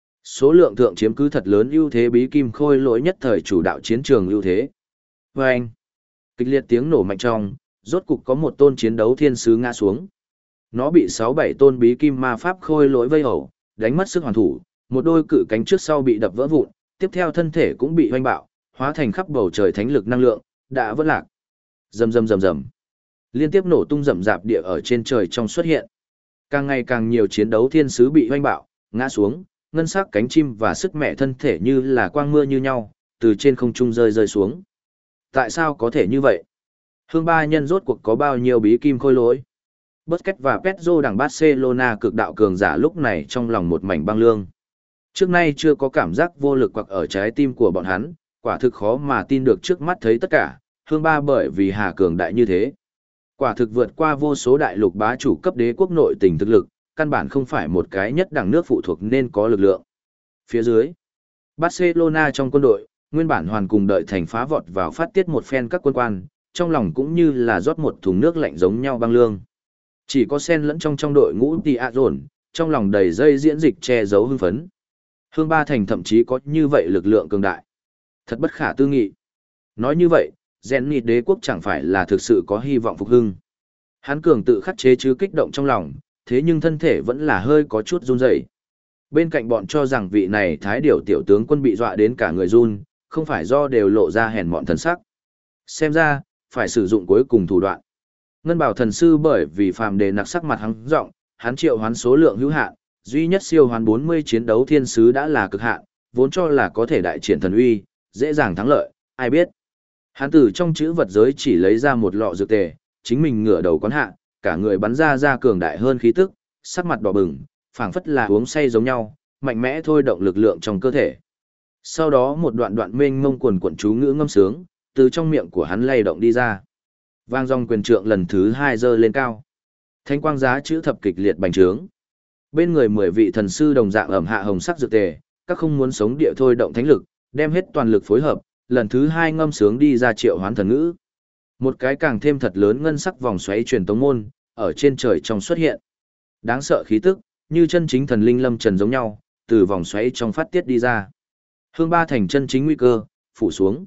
Số lượng thượng chiếm cứ thật lớn ưu thế bí kim khôi lỗi nhất thời chủ đạo chiến trường ưu thế. Vâng! Kịch liệt tiếng nổ mạnh trong, rốt cục có một tôn chiến đấu thiên sứ ngã xuống. Nó bị 6-7 tôn bí kim ma pháp khôi lỗi vây hổ, đánh mất sức hoàn thủ, một đôi cự cánh trước sau bị đập vỡ vụn, tiếp theo thân thể cũng bị hoanh bạo, hóa thành khắp bầu trời thánh lực năng lượng, đã vỡ lạc. Rầm rầm rầm rầm. Liên tiếp nổ tung rầm rạp địa ở trên trời trong xuất hiện. Càng ngày càng nhiều chiến đấu thiên sứ bị hoanh bạo, ngã xuống, ngân sắc cánh chim và sức mẹ thân thể như là quang mưa như nhau, từ trên không trung rơi xuống. Tại sao có thể như vậy? Hương ba nhân rốt cuộc có bao nhiêu bí kim khôi lỗi? Busquets và Pedro đảng Barcelona cực đạo cường giả lúc này trong lòng một mảnh băng lương. Trước nay chưa có cảm giác vô lực quặc ở trái tim của bọn hắn, quả thực khó mà tin được trước mắt thấy tất cả, hương ba bởi vì hà cường đại như thế. Quả thực vượt qua vô số đại lục bá chủ cấp đế quốc nội tình thực lực, căn bản không phải một cái nhất đẳng nước phụ thuộc nên có lực lượng. Phía dưới, Barcelona trong quân đội, nguyên bản hoàn cùng đợi thành phá vọt vào phát tiết một phen các quân quan, trong lòng cũng như là rót một thùng nước lạnh giống nhau băng lương. Chỉ có sen lẫn trong đội ngũ Tiazon, trong lòng đầy dây diễn dịch che giấu hưng phấn. Hương ba thành thậm chí có như vậy lực lượng cường đại. Thật bất khả tư nghị. Nói như vậy, Zenit đế quốc chẳng phải là thực sự có hy vọng phục hưng. Hắn cường tự khắc chế chứ kích động trong lòng, thế nhưng thân thể vẫn là hơi có chút run rẩy. Bên cạnh bọn cho rằng vị này thái điểu tiểu tướng quân bị dọa đến cả người run, không phải do đều lộ ra hèn mọn thần sắc. Xem ra, phải sử dụng cuối cùng thủ đoạn. Ngân bảo thần sư bởi vì phàm đề nặc sắc mặt hắn rộng, hắn triệu hoán số lượng hữu hạn, duy nhất siêu hoán 40 chiến đấu thiên sứ đã là cực hạn, vốn cho là có thể đại triển thần uy, dễ dàng thắng lợi, ai biết. Hắn từ trong chữ vật giới chỉ lấy ra một lọ dược tề, chính mình ngửa đầu quán hạ, cả người bắn ra cường đại hơn khí tức, sắc mặt đỏ bừng, phảng phất là uống say giống nhau, mạnh mẽ thôi động lực lượng trong cơ thể. Sau đó một đoạn mênh mông quần quần chú ngữ ngâm sướng, từ trong miệng của hắn lay động đi ra. Vang dòng quyền trượng lần thứ 2 giơ lên cao. Thanh quang giá chữ thập kịch liệt bành trướng. Bên người 10 vị thần sư đồng dạng ẩm hạ hồng sắc dược tề, các không muốn sống địa thôi động thánh lực, đem hết toàn lực phối hợp, lần thứ 2 ngâm sướng đi ra triệu hoán thần ngữ. Một cái càng thêm thật lớn ngân sắc vòng xoáy truyền tống môn, ở trên trời trong xuất hiện. Đáng sợ khí tức, như chân chính thần linh lâm trần giống nhau, từ vòng xoáy trong phát tiết đi ra. Hương ba thành chân chính nguy cơ, phủ xuống.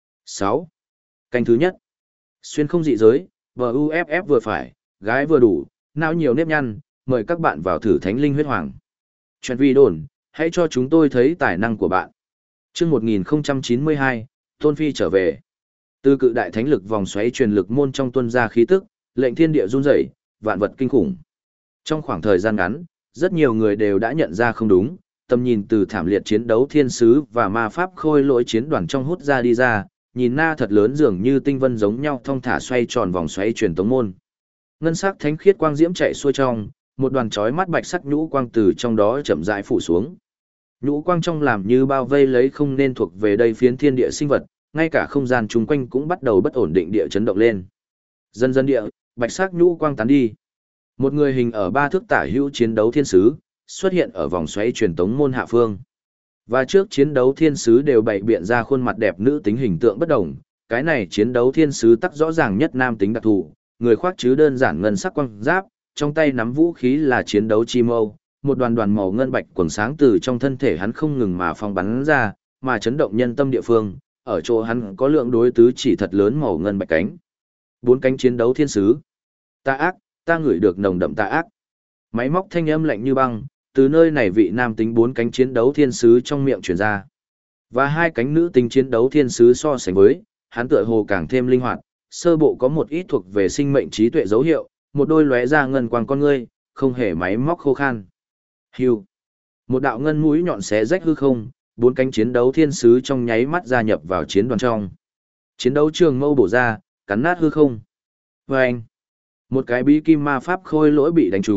6. Canh thứ nhất. Xuyên không dị giới, VUFF vừa phải, gái vừa đủ, não nhiều nếp nhăn, mời các bạn vào thử thánh linh huyết hoàng. Chuyện vi đồn, hãy cho chúng tôi thấy tài năng của bạn. Chương 1092, Tôn Phi trở về. Từ cự đại thánh lực vòng xoáy truyền lực môn trong tuân ra khí tức, lệnh thiên địa run rẩy, vạn vật kinh khủng. Trong khoảng thời gian ngắn, rất nhiều người đều đã nhận ra không đúng, tầm nhìn từ thảm liệt chiến đấu thiên sứ và ma pháp khôi lỗi chiến đoàn trong hút ra đi ra, nhìn na thật lớn dường như tinh vân giống nhau thong thả xoay tròn vòng xoáy truyền tống môn. Ngân sắc thánh khiết quang diễm chạy xuôi trong, một đoàn chói mắt bạch sắc nhũ quang từ trong đó chậm rãi phủ xuống. Nhũ quang trong làm như bao vây lấy không nên thuộc về đây phiến thiên địa sinh vật, ngay cả không gian chung quanh cũng bắt đầu bất ổn định địa chấn động lên. Dần dần địa, bạch sắc nhũ quang tán đi. Một người hình ở 3 thước tả hữu chiến đấu thiên sứ xuất hiện ở vòng xoáy truyền tống môn hạ phương. Và trước chiến đấu thiên sứ đều bày biện ra khuôn mặt đẹp nữ tính hình tượng bất đồng, cái này chiến đấu thiên sứ tắc rõ ràng nhất nam tính đặc thù, người khoác chứ đơn giản ngân sắc quang giáp, trong tay nắm vũ khí là chiến đấu chi mâu, một đoàn màu ngân bạch quầng sáng từ trong thân thể hắn không ngừng mà phong bắn ra, mà chấn động nhân tâm địa phương, ở chỗ hắn có lượng đối tứ chỉ thật lớn màu ngân bạch cánh. 4 cánh chiến đấu thiên sứ. Ta ác, ta ngửi được nồng đậm tà ác. Máy móc thanh âm lạnh như băng, từ nơi này vị nam tính 4 cánh chiến đấu thiên sứ trong miệng truyền ra. Và 2 cánh nữ tính chiến đấu thiên sứ so sánh với, hắn tựa hồ càng thêm linh hoạt, sơ bộ có một ít thuộc về sinh mệnh trí tuệ dấu hiệu, một đôi lóe ra ngân quang con ngươi, không hề máy móc khô khan. Hưu. Một đạo ngân mũi nhọn xé rách hư không, 4 cánh chiến đấu thiên sứ trong nháy mắt gia nhập vào chiến đoàn trong. Chiến đấu trường mâu bổ ra, cắn nát hư không. Vâng. Một cái bí kim ma pháp khôi lỗi bị đánh trúng,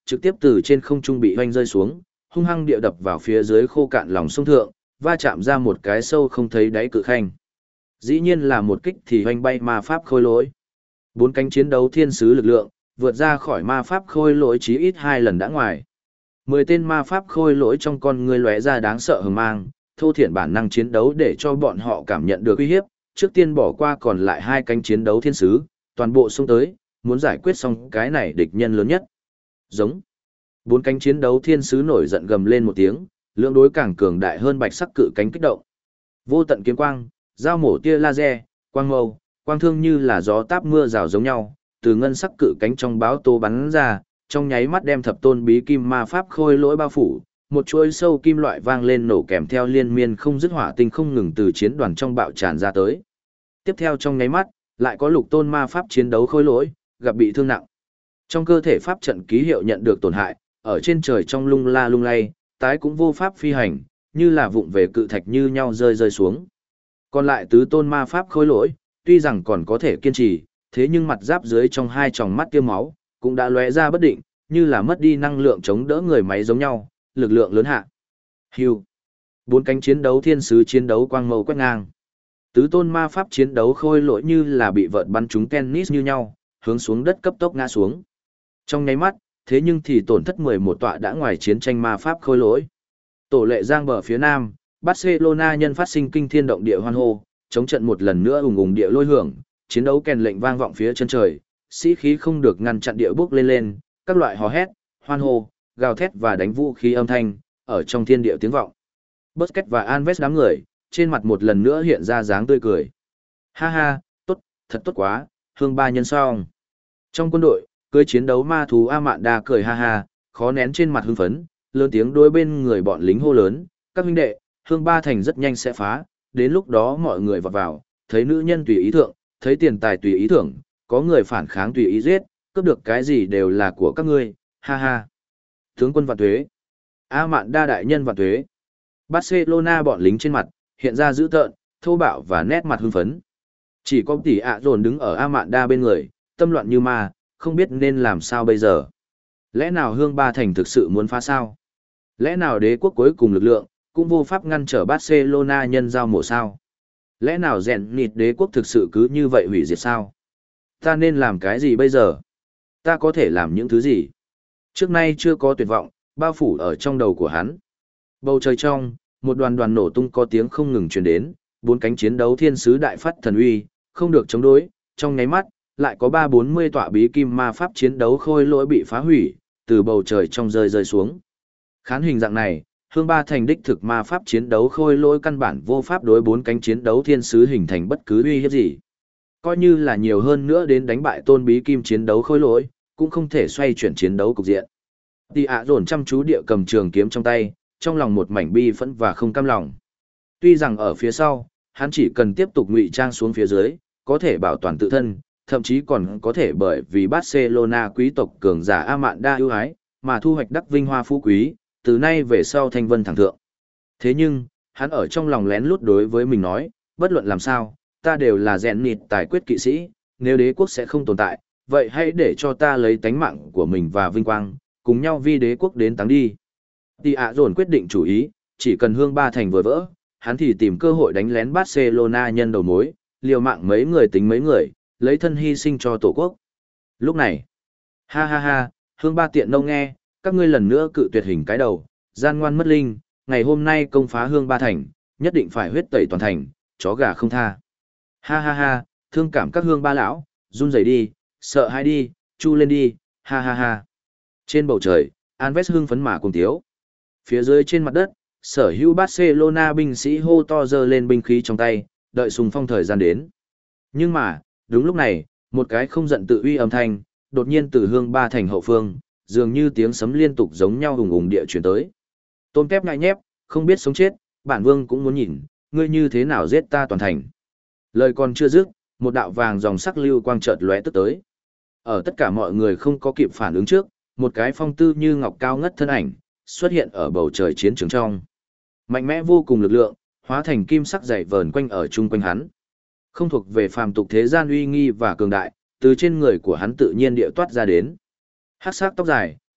trực tiếp từ trên không trung bị hoanh rơi xuống, hung hăng địa đập vào phía dưới khô cạn lòng sông thượng, va chạm ra một cái sâu không thấy đáy cự khanh. Dĩ nhiên là một kích thì hoanh bay ma pháp khôi lỗi. Bốn cánh chiến đấu thiên sứ lực lượng, vượt ra khỏi ma pháp khôi lỗi chí ít 2 lần đã ngoài. 10 tên ma pháp khôi lỗi trong con người lóe ra đáng sợ hừng mang, thô thiển bản năng chiến đấu để cho bọn họ cảm nhận được uy hiếp, trước tiên bỏ qua còn lại 2 cánh chiến đấu thiên sứ, toàn bộ xông tới, muốn giải quyết xong cái này địch nhân lớn nhất. Giống. 4 cánh chiến đấu thiên sứ nổi giận gầm lên một tiếng, lượng đối càng cường đại hơn bạch sắc cự cánh kích động. Vô tận kiếm quang, dao mổ tia laser, quang mâu, quang thương như là gió táp mưa rào giống nhau, từ ngân sắc cự cánh trong báo tố bắn ra, trong nháy mắt đem thập tôn bí kim ma pháp khôi lỗi bao phủ, một chuỗi sâu kim loại vang lên nổ kèm theo liên miên không dứt hỏa tinh không ngừng từ chiến đoàn trong bạo tràn ra tới. Tiếp theo trong nháy mắt, lại có lục tôn ma pháp chiến đấu khôi lỗi, gặp bị thương nặng. Trong cơ thể pháp trận ký hiệu nhận được tổn hại, ở trên trời trong lung la lung lay, tái cũng vô pháp phi hành, như là vụng về cự thạch như nhau rơi rơi xuống. Còn lại tứ tôn ma pháp khôi lỗi, tuy rằng còn có thể kiên trì, thế nhưng mặt giáp dưới trong 2 tròng mắt tiêm máu, cũng đã lóe ra bất định, như là mất đi năng lượng chống đỡ người máy giống nhau, lực lượng lớn hạ. Hưu. 4 cánh chiến đấu thiên sứ chiến đấu quang mâu quét ngang. Tứ tôn ma pháp chiến đấu khôi lỗi như là bị vợt bắn trúng tennis như nhau, hướng xuống đất cấp tốc ngã xuống. Trong nháy mắt, thế nhưng thì tổn thất 11 tọa đã ngoài chiến tranh ma pháp khôi lỗi. Tổ lệ giang bờ phía nam, Barcelona nhân phát sinh kinh thiên động địa hoan hô, chống trận một lần nữa ùng ùng địa lôi hưởng, chiến đấu kèn lệnh vang vọng phía chân trời, sĩ khí không được ngăn chặn địa bước lên lên, các loại hò hét, hoan hô, gào thét và đánh vũ khí âm thanh, ở trong thiên địa tiếng vọng. Busquets và Alves đám người, trên mặt một lần nữa hiện ra dáng tươi cười. Ha ha, tốt, thật tốt quá, hương ba nhân song. Trong quân đội, cưới chiến đấu ma thú Amanda cười ha ha, khó nén trên mặt hưng phấn, lớn tiếng đối bên người bọn lính hô lớn, các huynh đệ, hương ba thành rất nhanh sẽ phá, đến lúc đó mọi người vọt vào, thấy nữ nhân tùy ý thượng, thấy tiền tài tùy ý thưởng, có người phản kháng tùy ý giết, cướp được cái gì đều là của các ngươi, ha ha. Tướng quân vạn tuế, Amanda đại nhân vạn tuế. Barcelona bọn lính trên mặt, hiện ra dữ tợn, thô bạo và nét mặt hưng phấn. Chỉ có tỷ ạ dồn đứng ở Amanda bên người, tâm loạn như ma, không biết nên làm sao bây giờ. Lẽ nào hương ba thành thực sự muốn phá sao? Lẽ nào đế quốc cuối cùng lực lượng, cũng vô pháp ngăn trở Barcelona nhân giao mổ sao? Lẽ nào rèn nịt đế quốc thực sự cứ như vậy hủy diệt sao? Ta nên làm cái gì bây giờ? Ta có thể làm những thứ gì? Trước nay chưa có tuyệt vọng, bao phủ ở trong đầu của hắn. Bầu trời trong, một đoàn đoàn nổ tung có tiếng không ngừng truyền đến, 4 cánh chiến đấu thiên sứ đại phát thần uy, không được chống đối, trong nháy mắt, lại có 340 tọa bí kim ma pháp chiến đấu khôi lỗi bị phá hủy, từ bầu trời trong rơi rơi xuống. Khán hình dạng này, hương ba thành đích thực ma pháp chiến đấu khôi lỗi căn bản vô pháp đối 4 cánh chiến đấu thiên sứ hình thành bất cứ uy hiếp gì. Coi như là nhiều hơn nữa đến đánh bại tôn bí kim chiến đấu khôi lỗi, cũng không thể xoay chuyển chiến đấu cục diện. Tỷ ạ dồn chăm chú địa cầm trường kiếm trong tay, trong lòng một mảnh bi phẫn và không cam lòng. Tuy rằng ở phía sau, hắn chỉ cần tiếp tục ngụy trang xuống phía dưới, có thể bảo toàn tự thân, thậm chí còn có thể bởi vì Barcelona quý tộc cường giả Amanda ưu ái, mà thu hoạch đắc vinh hoa phú quý, từ nay về sau thanh vân thẳng thượng. Thế nhưng, hắn ở trong lòng lén lút đối với mình nói, bất luận làm sao, ta đều là rèn nịt tài quyết kỵ sĩ, nếu đế quốc sẽ không tồn tại, vậy hãy để cho ta lấy tánh mạng của mình và vinh quang, cùng nhau vi đế quốc đến táng đi. Tỷ ạ dồn quyết định chủ ý, chỉ cần hương ba thành vừa vỡ, hắn thì tìm cơ hội đánh lén Barcelona nhân đầu mối, liều mạng mấy người tính mấy người, lấy thân hy sinh cho tổ quốc. Lúc này, ha ha ha, hương ba tiện nông nghe, các ngươi lần nữa cự tuyệt hình cái đầu, gian ngoan mất linh, ngày hôm nay công phá hương ba thành, nhất định phải huyết tẩy toàn thành, chó gà không tha. Ha ha ha, thương cảm các hương ba lão, run rẩy đi, sợ hãi đi, chu lên đi, ha ha ha. Trên bầu trời, Alves hưng phấn mà cùng tiếu. Phía dưới trên mặt đất, sở hữu Barcelona binh sĩ hô to giơ lên binh khí trong tay, đợi xung phong thời gian đến. Nhưng mà, đúng lúc này, một cái không giận tự uy âm thanh, đột nhiên từ hương ba thành hậu phương, dường như tiếng sấm liên tục giống nhau hùng hùng địa chuyển tới. Tôm kép ngại nhép, không biết sống chết, bản vương cũng muốn nhìn, ngươi như thế nào giết ta toàn thành. Lời còn chưa dứt, một đạo vàng dòng sắc lưu quang chợt lóe tức tới. Ở tất cả mọi người không có kịp phản ứng trước, một cái phong tư như ngọc cao ngất thân ảnh, xuất hiện ở bầu trời chiến trường trong. Mạnh mẽ vô cùng lực lượng, hóa thành kim sắc dày vờn quanh ở chung quanh hắn. Không thuộc về phàm tục thế gian uy nghi và cường đại, từ trên người của hắn tự nhiên địa toát ra đến. Hắc sắc tóc dài,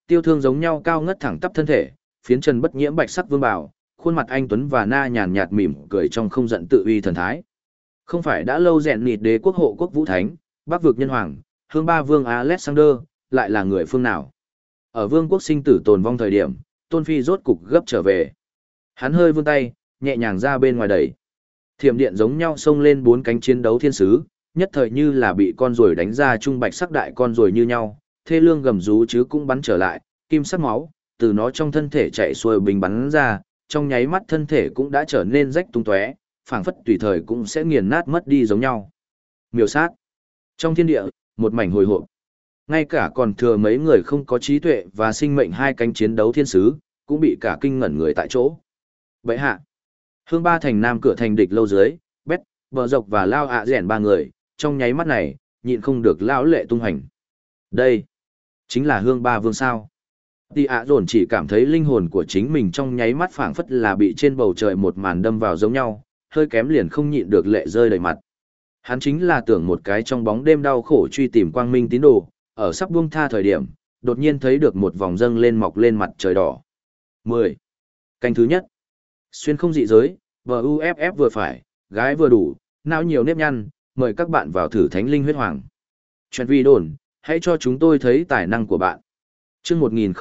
Tiêu Thương giống nhau cao ngất thẳng tắp thân thể, phiến trần bất nhiễm bạch sắc vương bào, khuôn mặt anh tuấn và na nhàn nhạt mỉm cười trong không giận tự uy thần thái. Không phải đã lâu rèn nịt đế quốc hộ quốc vũ thánh, Bắc vực nhân hoàng, hương ba vương Alexander, lại là người phương nào? Ở vương quốc sinh tử tồn vong thời điểm, Tôn Phi rốt cục gấp trở về. Hắn hơi vươn tay, nhẹ nhàng ra bên ngoài đẩy. Thiểm điện giống nhau xông lên bốn cánh chiến đấu thiên sứ, nhất thời như là bị con ruồi đánh ra trung bạch sắc đại con ruồi như nhau, thê lương gầm rú chứ cũng bắn trở lại, kim sắc máu, từ nó trong thân thể chạy xuôi bình bắn ra, trong nháy mắt thân thể cũng đã trở nên rách tung tóe, phảng phất tùy thời cũng sẽ nghiền nát mất đi giống nhau. Miêu sát. Trong thiên địa, một mảnh hồi hộp. Ngay cả còn thừa mấy người không có trí tuệ và sinh mệnh hai cánh chiến đấu thiên sứ, cũng bị cả kinh ngẩn người tại chỗ. Bệ hạ. Hương ba thành nam cửa thành địch lâu dưới, Bét, Bờ Dọc và Lao ạ rẻn ba người, trong nháy mắt này, nhịn không được lão lệ tung hành. Đây, chính là hương ba vương sao. Tì ạ dồn chỉ cảm thấy linh hồn của chính mình trong nháy mắt phảng phất là bị trên bầu trời một màn đâm vào giống nhau, hơi kém liền không nhịn được lệ rơi đầy mặt. Hắn chính là tưởng một cái trong bóng đêm đau khổ truy tìm quang minh tín đồ, ở sắp buông tha thời điểm, đột nhiên thấy được một vòng dâng lên mọc lên mặt trời đỏ. 10. Canh thứ nhất. Xuyên không dị giới, VUFF vừa phải, gái vừa đủ, não nhiều nếp nhăn, mời các bạn vào thử thánh linh huyết hoàng. Chuyện vi đồn, hãy cho chúng tôi thấy tài năng của bạn. Chương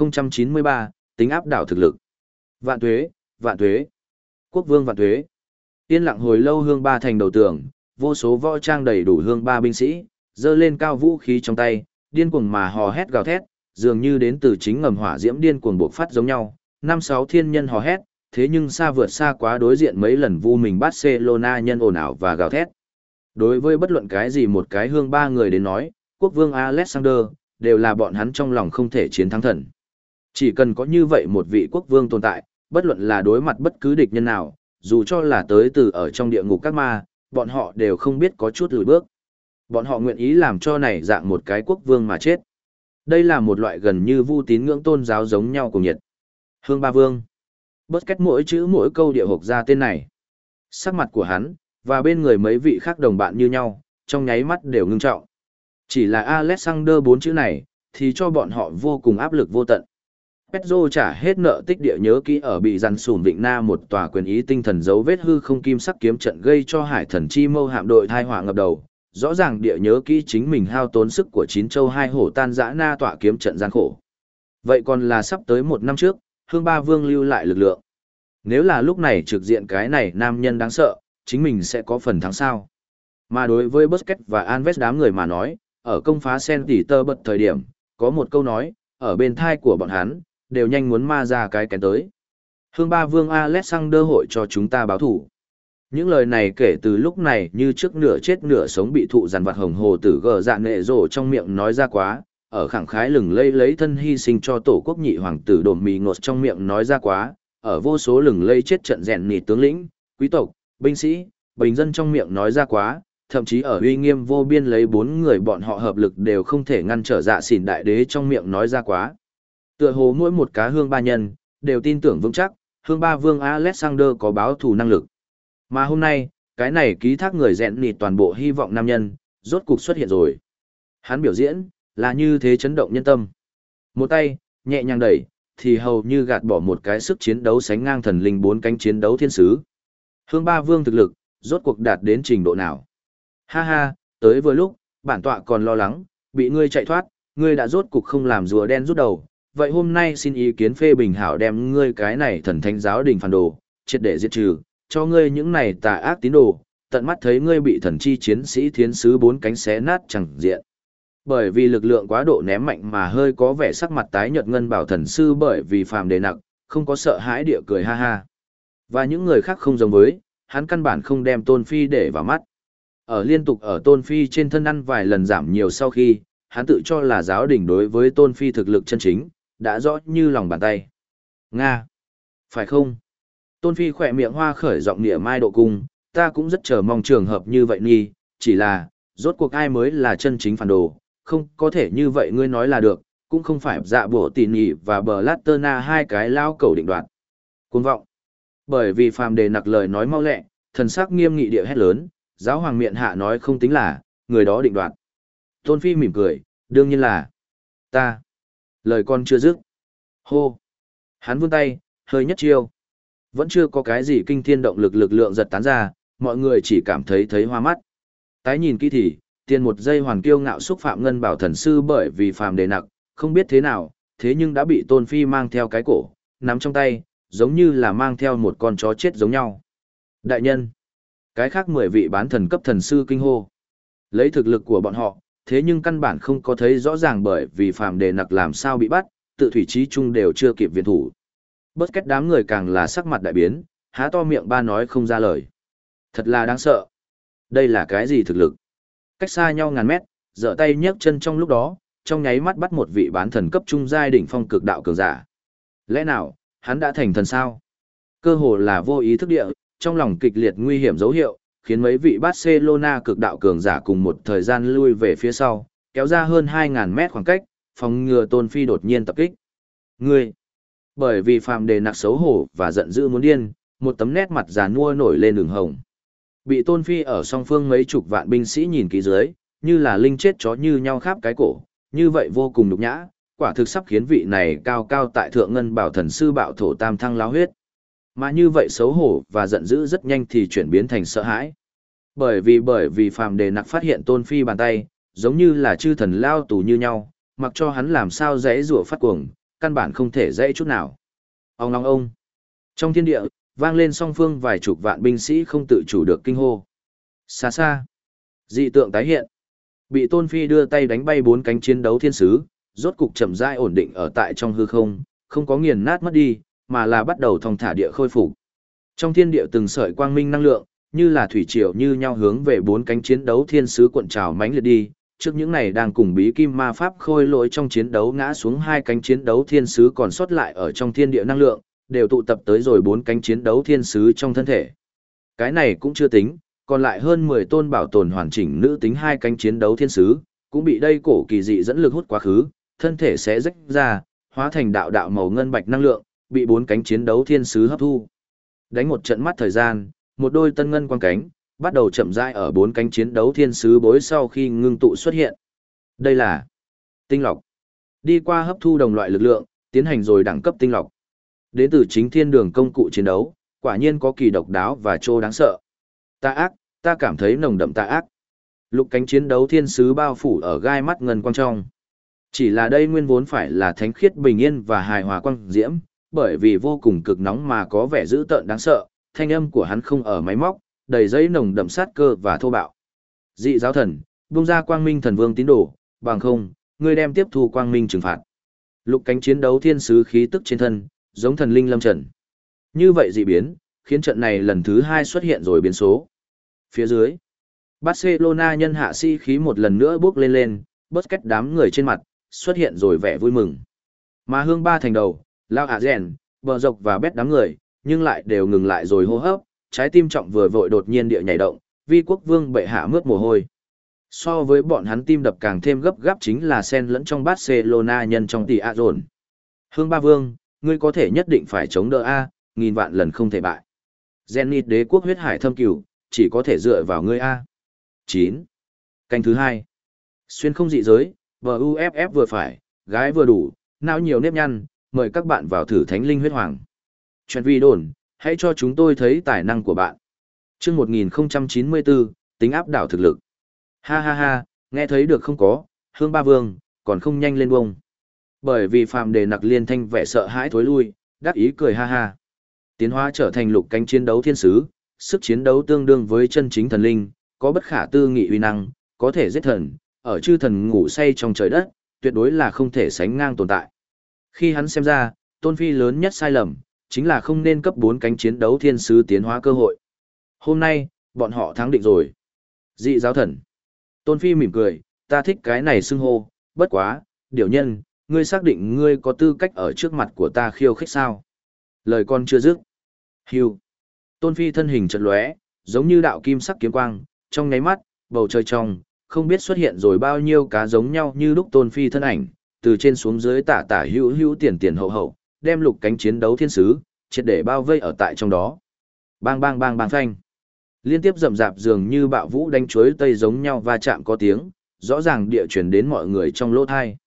1093, tính áp đảo thực lực. Vạn tuế, vạn tuế. Quốc vương vạn tuế. Yên lặng hồi lâu hương ba thành đầu tường, vô số võ trang đầy đủ hương ba binh sĩ, giơ lên cao vũ khí trong tay, điên cuồng mà hò hét gào thét, dường như đến từ chính ngầm hỏa diễm điên cuồng bộc phát giống nhau. Năm sáu thiên nhân hò hét, thế nhưng xa vượt xa quá đối diện mấy lần vu mình Barcelona nhân ồn ào và gào thét. Đối với bất luận cái gì một cái hương ba người đến nói, quốc vương Alexander, đều là bọn hắn trong lòng không thể chiến thắng thần. Chỉ cần có như vậy một vị quốc vương tồn tại, bất luận là đối mặt bất cứ địch nhân nào, dù cho là tới từ ở trong địa ngục các ma, bọn họ đều không biết có chút lùi bước. Bọn họ nguyện ý làm cho này dạng một cái quốc vương mà chết. Đây là một loại gần như vu tín ngưỡng tôn giáo giống nhau cùng nhiệt. Hương ba vương. Bớt cách mỗi chữ mỗi câu địa hộp ra tên này. Sắc mặt của hắn, và bên người mấy vị khác đồng bạn như nhau, trong nháy mắt đều ngưng trọng. Chỉ là Alexander bốn chữ này, thì cho bọn họ vô cùng áp lực vô tận. Petro trả hết nợ tích địa nhớ kỹ ở bị dằn sùn Vịnh Na một tòa quyền ý tinh thần dấu vết hư không kim sắc kiếm trận gây cho hải thần chi mâu hạm đội thai họa ngập đầu. Rõ ràng địa nhớ kỹ chính mình hao tốn sức của chín châu hai hổ tan dã na tọa kiếm trận gian khổ. Vậy còn là sắp tới một năm trước, hương ba vương lưu lại lực lượng. Nếu là lúc này trực diện cái này nam nhân đáng sợ, chính mình sẽ có phần thắng sao. Mà đối với Busquets và Alves đám người mà nói, ở công phá Saint-Peter bật thời điểm, có một câu nói, ở bên thai của bọn hắn, đều nhanh muốn ma ra cái kén tới. Hương ba vương Alexander hội cho chúng ta báo thủ. Những lời này kể từ lúc này như trước nửa chết nửa sống bị thụ dằn vặt hồng hồ tử gờ dạ nệ rổ trong miệng nói ra quá, ở khẳng khái lừng lây lấy thân hy sinh cho tổ quốc nhị hoàng tử đồn mì ngột trong miệng nói ra quá, ở vô số lừng lây chết trận rèn nịt tướng lĩnh, quý tộc, binh sĩ, bình dân trong miệng nói ra quá, thậm chí ở uy nghiêm vô biên lấy bốn người bọn họ hợp lực đều không thể ngăn trở dạ xỉn đại đế trong miệng nói ra quá. Tựa hồ mỗi một cá hương ba nhân, đều tin tưởng vững chắc, hương ba vương Alexander có báo thù năng lực. Mà hôm nay, cái này ký thác người rèn nịt toàn bộ hy vọng nam nhân, rốt cục xuất hiện rồi. Hắn biểu diễn, là như thế chấn động nhân tâm. Một tay, nhẹ nhàng đẩy, thì hầu như gạt bỏ một cái sức chiến đấu sánh ngang thần linh bốn cánh chiến đấu thiên sứ. Hương ba vương thực lực, rốt cuộc đạt đến trình độ nào? Ha ha, tới vừa lúc, bản tọa còn lo lắng, bị ngươi chạy thoát, ngươi đã rốt cuộc không làm rùa đen rút đầu. Vậy hôm nay xin ý kiến phê bình hảo đem ngươi cái này thần thánh giáo đình phản đồ, triệt để diệt trừ, cho ngươi những này tà ác tín đồ, tận mắt thấy ngươi bị thần chi chiến sĩ thiến sứ bốn cánh xé nát chẳng diện. Bởi vì lực lượng quá độ ném mạnh mà hơi có vẻ sắc mặt tái nhợt ngân bảo thần sư bởi vì phàm đề nặng, không có sợ hãi địa cười ha ha. Và những người khác không giống với, hắn căn bản không đem Tôn Phi để vào mắt. Ở liên tục ở Tôn Phi trên thân ăn vài lần giảm nhiều sau khi, hắn tự cho là giáo đình đối với Tôn Phi thực lực chân chính, đã rõ như lòng bàn tay. Nga! Phải không? Tôn Phi khỏe miệng hoa khởi giọng nịa mai độ cung, ta cũng rất chờ mong trường hợp như vậy nghi, chỉ là, rốt cuộc ai mới là chân chính phản đồ, không có thể như vậy ngươi nói là được, cũng không phải dạ bổ tỉ nhị và bờ lát tơ na hai cái lao cầu định đoạt. Cuồng vọng! Bởi vì phàm đề nặc lời nói mau lẹ, thần sắc nghiêm nghị địa hét lớn, giáo hoàng miệng hạ nói không tính là, người đó định đoạt. Tôn Phi mỉm cười, đương nhiên là ta. Lời con chưa dứt. Hô! Hắn vươn tay, hơi nhất chiêu. Vẫn chưa có cái gì kinh thiên động lực lực lượng giật tán ra, mọi người chỉ cảm thấy hoa mắt. Tái nhìn kỹ thì, tiền một giây hoàng kiêu ngạo xúc phạm ngân bảo thần sư bởi vì phàm đề nặc, không biết thế nào, thế nhưng đã bị Tôn Phi mang theo cái cổ, nắm trong tay, giống như là mang theo một con chó chết giống nhau. Đại nhân! Cái khác 10 vị bán thần cấp thần sư kinh hô. Lấy thực lực của bọn họ, thế nhưng căn bản không có thấy rõ ràng bởi vì phàm đề nặc làm sao bị bắt, tự thủy trí chung đều chưa kịp viện thủ. Bất kết đám người càng là sắc mặt đại biến, há to miệng ba nói không ra lời. Thật là đáng sợ. Đây là cái gì thực lực? Cách xa nhau ngàn mét, giở tay nhấc chân trong lúc đó, trong nháy mắt bắt một vị bán thần cấp trung giai đỉnh phong cực đạo cường giả. Lẽ nào, hắn đã thành thần sao? Cơ hồ là vô ý thức địa, trong lòng kịch liệt nguy hiểm dấu hiệu, khiến mấy vị Barcelona cực đạo cường giả cùng một thời gian lui về phía sau, kéo ra hơn 2.000 mét khoảng cách, phòng ngừa Tôn Phi đột nhiên tập kích. Ngươi! Bởi vì phàm đề nặc xấu hổ và giận dữ muốn điên, một tấm nét mặt già nua nổi lên đường hồng. Bị Tôn Phi ở song phương mấy chục vạn binh sĩ nhìn kỹ dưới, như là linh chết chó như nhau khắp cái cổ, như vậy vô cùng nhục nhã, quả thực sắp khiến vị này cao cao tại thượng ngân bảo thần sư bạo thổ tam thăng lao huyết. Mà như vậy xấu hổ và giận dữ rất nhanh thì chuyển biến thành sợ hãi. Bởi vì phàm đề nặc phát hiện Tôn Phi bàn tay, giống như là chư thần lao tù như nhau, mặc cho hắn làm sao dễ rủa phát cuồng, căn bản không thể dễ chút nào. Ông. Trong thiên địa, vang lên song phương vài chục vạn binh sĩ không tự chủ được kinh hô. Xa xa, dị tượng tái hiện. Bị Tôn Phi đưa tay đánh bay 4 cánh chiến đấu thiên sứ, rốt cục chậm rãi ổn định ở tại trong hư không, không có nghiền nát mất đi, mà là bắt đầu thong thả địa khôi phục. Trong thiên địa từng sợi quang minh năng lượng, như là thủy triều như nhau hướng về 4 cánh chiến đấu thiên sứ cuộn trào mãnh liệt đi. Trước những này đang cùng bí kim ma pháp khôi lỗi trong chiến đấu ngã xuống 2 cánh chiến đấu thiên sứ còn sót lại ở trong thiên địa năng lượng, đều tụ tập tới rồi 4 cánh chiến đấu thiên sứ trong thân thể. Cái này cũng chưa tính, còn lại hơn 10 tôn bảo tồn hoàn chỉnh nữ tính 2 cánh chiến đấu thiên sứ, cũng bị đây cổ kỳ dị dẫn lực hút quá khứ, thân thể sẽ rách ra, hóa thành đạo đạo màu ngân bạch năng lượng, bị 4 cánh chiến đấu thiên sứ hấp thu. Đánh một trận mắt thời gian, một đôi tân ngân quang cánh, bắt đầu chậm rãi ở 4 cánh chiến đấu thiên sứ bối sau khi ngưng tụ xuất hiện. Đây là tinh lọc. Đi qua hấp thu đồng loại lực lượng, tiến hành rồi đẳng cấp tinh lọc. Đến từ chính thiên đường công cụ chiến đấu, quả nhiên có kỳ độc đáo và trô đáng sợ. Tà ác, ta cảm thấy nồng đậm tà ác. Lục cánh chiến đấu thiên sứ bao phủ ở gai mắt ngân quang trong. Chỉ là đây nguyên vốn phải là thánh khiết bình yên và hài hòa quang diễm, bởi vì vô cùng cực nóng mà có vẻ dữ tợn đáng sợ, thanh âm của hắn không ở máy móc, đầy giấy nồng đậm sát cơ và thô bạo. Dị giáo thần, buông ra quang minh thần vương tín đồ, bằng không, ngươi đem tiếp thu quang minh trừng phạt. Lục cánh chiến đấu thiên sứ khí tức trên thân, giống thần linh lâm trần. Như vậy dị biến, khiến trận này lần thứ 2 xuất hiện rồi biến số. Phía dưới, Barcelona nhân hạ sĩ khí một lần nữa bước lên, bớt cách đám người trên mặt, xuất hiện rồi vẻ vui mừng. Mà hương ba thành đầu, Lao Hạ Rèn, Bờ Dọc và Bét đám người, nhưng lại đều ngừng lại rồi hô hấp, trái tim trọng vừa vội đột nhiên địa nhảy động, vi quốc vương bệ hạ mướt mồ hôi. So với bọn hắn tim đập càng thêm gấp gáp chính là xen lẫn trong Barcelona nhân trong tỷ A dồn. Hương ba vương, ngươi có thể nhất định phải chống đỡ A, nghìn vạn lần không thể bại. Zenith đế quốc huyết hải thâm cửu, chỉ có thể dựa vào ngươi A. 9. Canh thứ 2. Xuyên không dị giới, VUFF vừa phải, gái vừa đủ, não nhiều nếp nhăn, mời các bạn vào thử thánh linh huyết hoàng. Chuyện vi đồn, hãy cho chúng tôi thấy tài năng của bạn. Chương 1094, tính áp đảo thực lực. Ha ha ha, nghe thấy được không có, hương ba vương, còn không nhanh lên bông. Bởi vì phàm đề nặc liên thanh vẻ sợ hãi thối lui, đắc ý cười ha ha. Tiến hóa trở thành lục cánh chiến đấu thiên sứ, sức chiến đấu tương đương với chân chính thần linh, có bất khả tư nghị uy năng, có thể giết thần, ở chư thần ngủ say trong trời đất, tuyệt đối là không thể sánh ngang tồn tại. Khi hắn xem ra, Tôn Phi lớn nhất sai lầm, chính là không nên cấp 4 cánh chiến đấu thiên sứ tiến hóa cơ hội. Hôm nay, bọn họ thắng định rồi. Dị giáo thần. Tôn Phi mỉm cười, ta thích cái này xưng hô, bất quá, điều nhân, ngươi xác định ngươi có tư cách ở trước mặt của ta khiêu khích sao? Lời con chưa dứt. Hưu. Tôn Phi thân hình chợt lóe, giống như đạo kim sắc kiếm quang, trong nháy mắt, bầu trời trong, không biết xuất hiện rồi bao nhiêu cá giống nhau như lúc Tôn Phi thân ảnh, từ trên xuống dưới tả tả hữu hữu tiền tiền hậu hậu, đem lục cánh chiến đấu thiên sứ, triệt để bao vây ở tại trong đó. Bang bang bang bang phanh. Liên tiếp rầm rạp dường như bạo vũ đánh chuối tây giống nhau va chạm có tiếng, rõ ràng địa chuyển đến mọi người trong lỗ thai.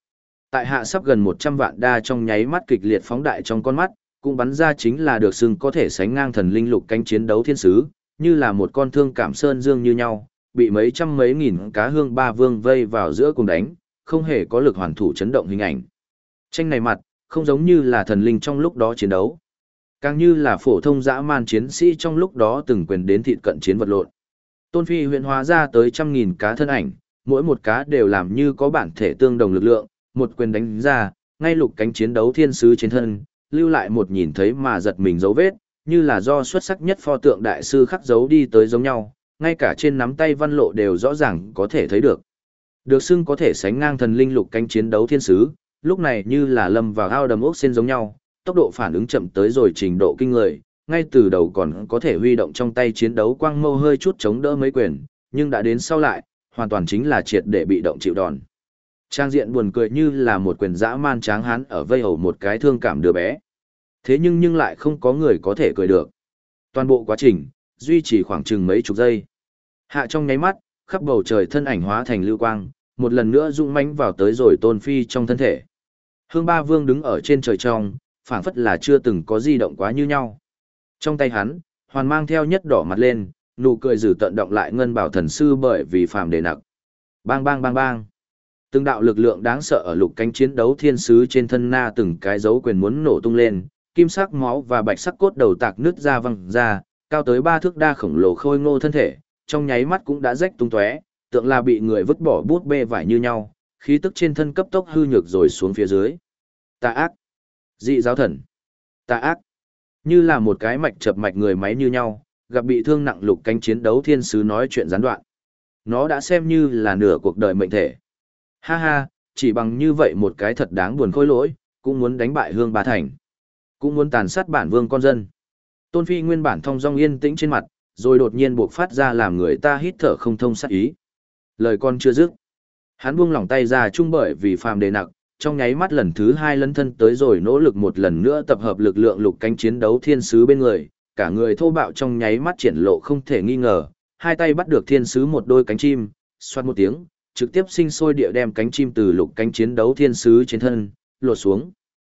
Tại hạ sắp gần 100 vạn đa trong nháy mắt kịch liệt phóng đại trong con mắt, cũng bắn ra chính là được xưng có thể sánh ngang thần linh lục cánh chiến đấu thiên sứ, như là một con thương cảm sơn dương như nhau, bị mấy trăm mấy nghìn cá hương ba vương vây vào giữa cùng đánh, không hề có lực hoàn thủ chấn động hình ảnh. Tranh này mặt, không giống như là thần linh trong lúc đó chiến đấu, càng như là phổ thông dã man chiến sĩ trong lúc đó từng quyền đến thịt cận chiến vật lộn. Tôn Phi huyện hóa ra tới trăm nghìn cá thân ảnh, mỗi một cá đều làm như có bản thể tương đồng lực lượng, một quyền đánh ra, ngay lục cánh chiến đấu thiên sứ trên thân, lưu lại một nhìn thấy mà giật mình dấu vết, như là do xuất sắc nhất pho tượng đại sư khắc dấu đi tới giống nhau, ngay cả trên nắm tay văn lộ đều rõ ràng có thể thấy được. Được xưng có thể sánh ngang thần linh lục cánh chiến đấu thiên sứ, lúc này như là lâm vào ao đầm ốc sen giống nhau, tốc độ phản ứng chậm tới rồi trình độ kinh người, ngay từ đầu còn có thể huy động trong tay chiến đấu quang mâu hơi chút chống đỡ mấy quyền, nhưng đã đến sau lại, hoàn toàn chính là triệt để bị động chịu đòn. Trang diện buồn cười như là một quyền dã man tráng hán ở vây hầu một cái thương cảm đứa bé. Thế nhưng lại không có người có thể cười được. Toàn bộ quá trình, duy trì khoảng chừng mấy chục giây. Hạ trong nháy mắt, khắp bầu trời thân ảnh hóa thành lưu quang, một lần nữa rung mãnh vào tới rồi Tôn Phi trong thân thể. Hương Ba Vương đứng ở trên trời trong, phảng phất là chưa từng có di động quá như nhau. Trong tay hắn, hoàn mang theo nhất đỏ mặt lên, nụ cười dữ tợn động lại ngân bảo thần sư bởi vì phàm đề nặc. Bang bang bang bang. Từng đạo lực lượng đáng sợ ở lục cánh chiến đấu thiên sứ trên thân na từng cái dấu quyền muốn nổ tung lên, kim sắc máu và bạch sắc cốt đầu tạc nứt ra văng ra, cao tới 3 thước đa khổng lồ khôi ngô thân thể, trong nháy mắt cũng đã rách tung tóe, tượng là bị người vứt bỏ bút bê vải như nhau, khí tức trên thân cấp tốc hư nhược rồi xuống phía dưới. Tà ác, dị giáo thần, tà ác, như là một cái mạch chập mạch người máy như nhau, gặp bị thương nặng lục cánh chiến đấu thiên sứ nói chuyện gián đoạn. Nó đã xem như là nửa cuộc đời mệnh thể. Ha ha, chỉ bằng như vậy một cái thật đáng buồn khôi lỗi, cũng muốn đánh bại Hương Ba Thành. Cũng muốn tàn sát bản vương con dân. Tôn Phi nguyên bản thong dong yên tĩnh trên mặt, rồi đột nhiên buộc phát ra làm người ta hít thở không thông sát ý. Lời con chưa dứt. Hắn buông lỏng tay ra chung bởi vì phàm đề nặc, trong nháy mắt lần thứ 2 lấn thân tới rồi nỗ lực một lần nữa tập hợp lực lượng lục cánh chiến đấu thiên sứ bên người, cả người thô bạo trong nháy mắt triển lộ không thể nghi ngờ, hai tay bắt được thiên sứ một đôi cánh chim, xoát một tiếng, trực tiếp sinh sôi địa đem cánh chim từ lục cánh chiến đấu thiên sứ trên thân, lột xuống.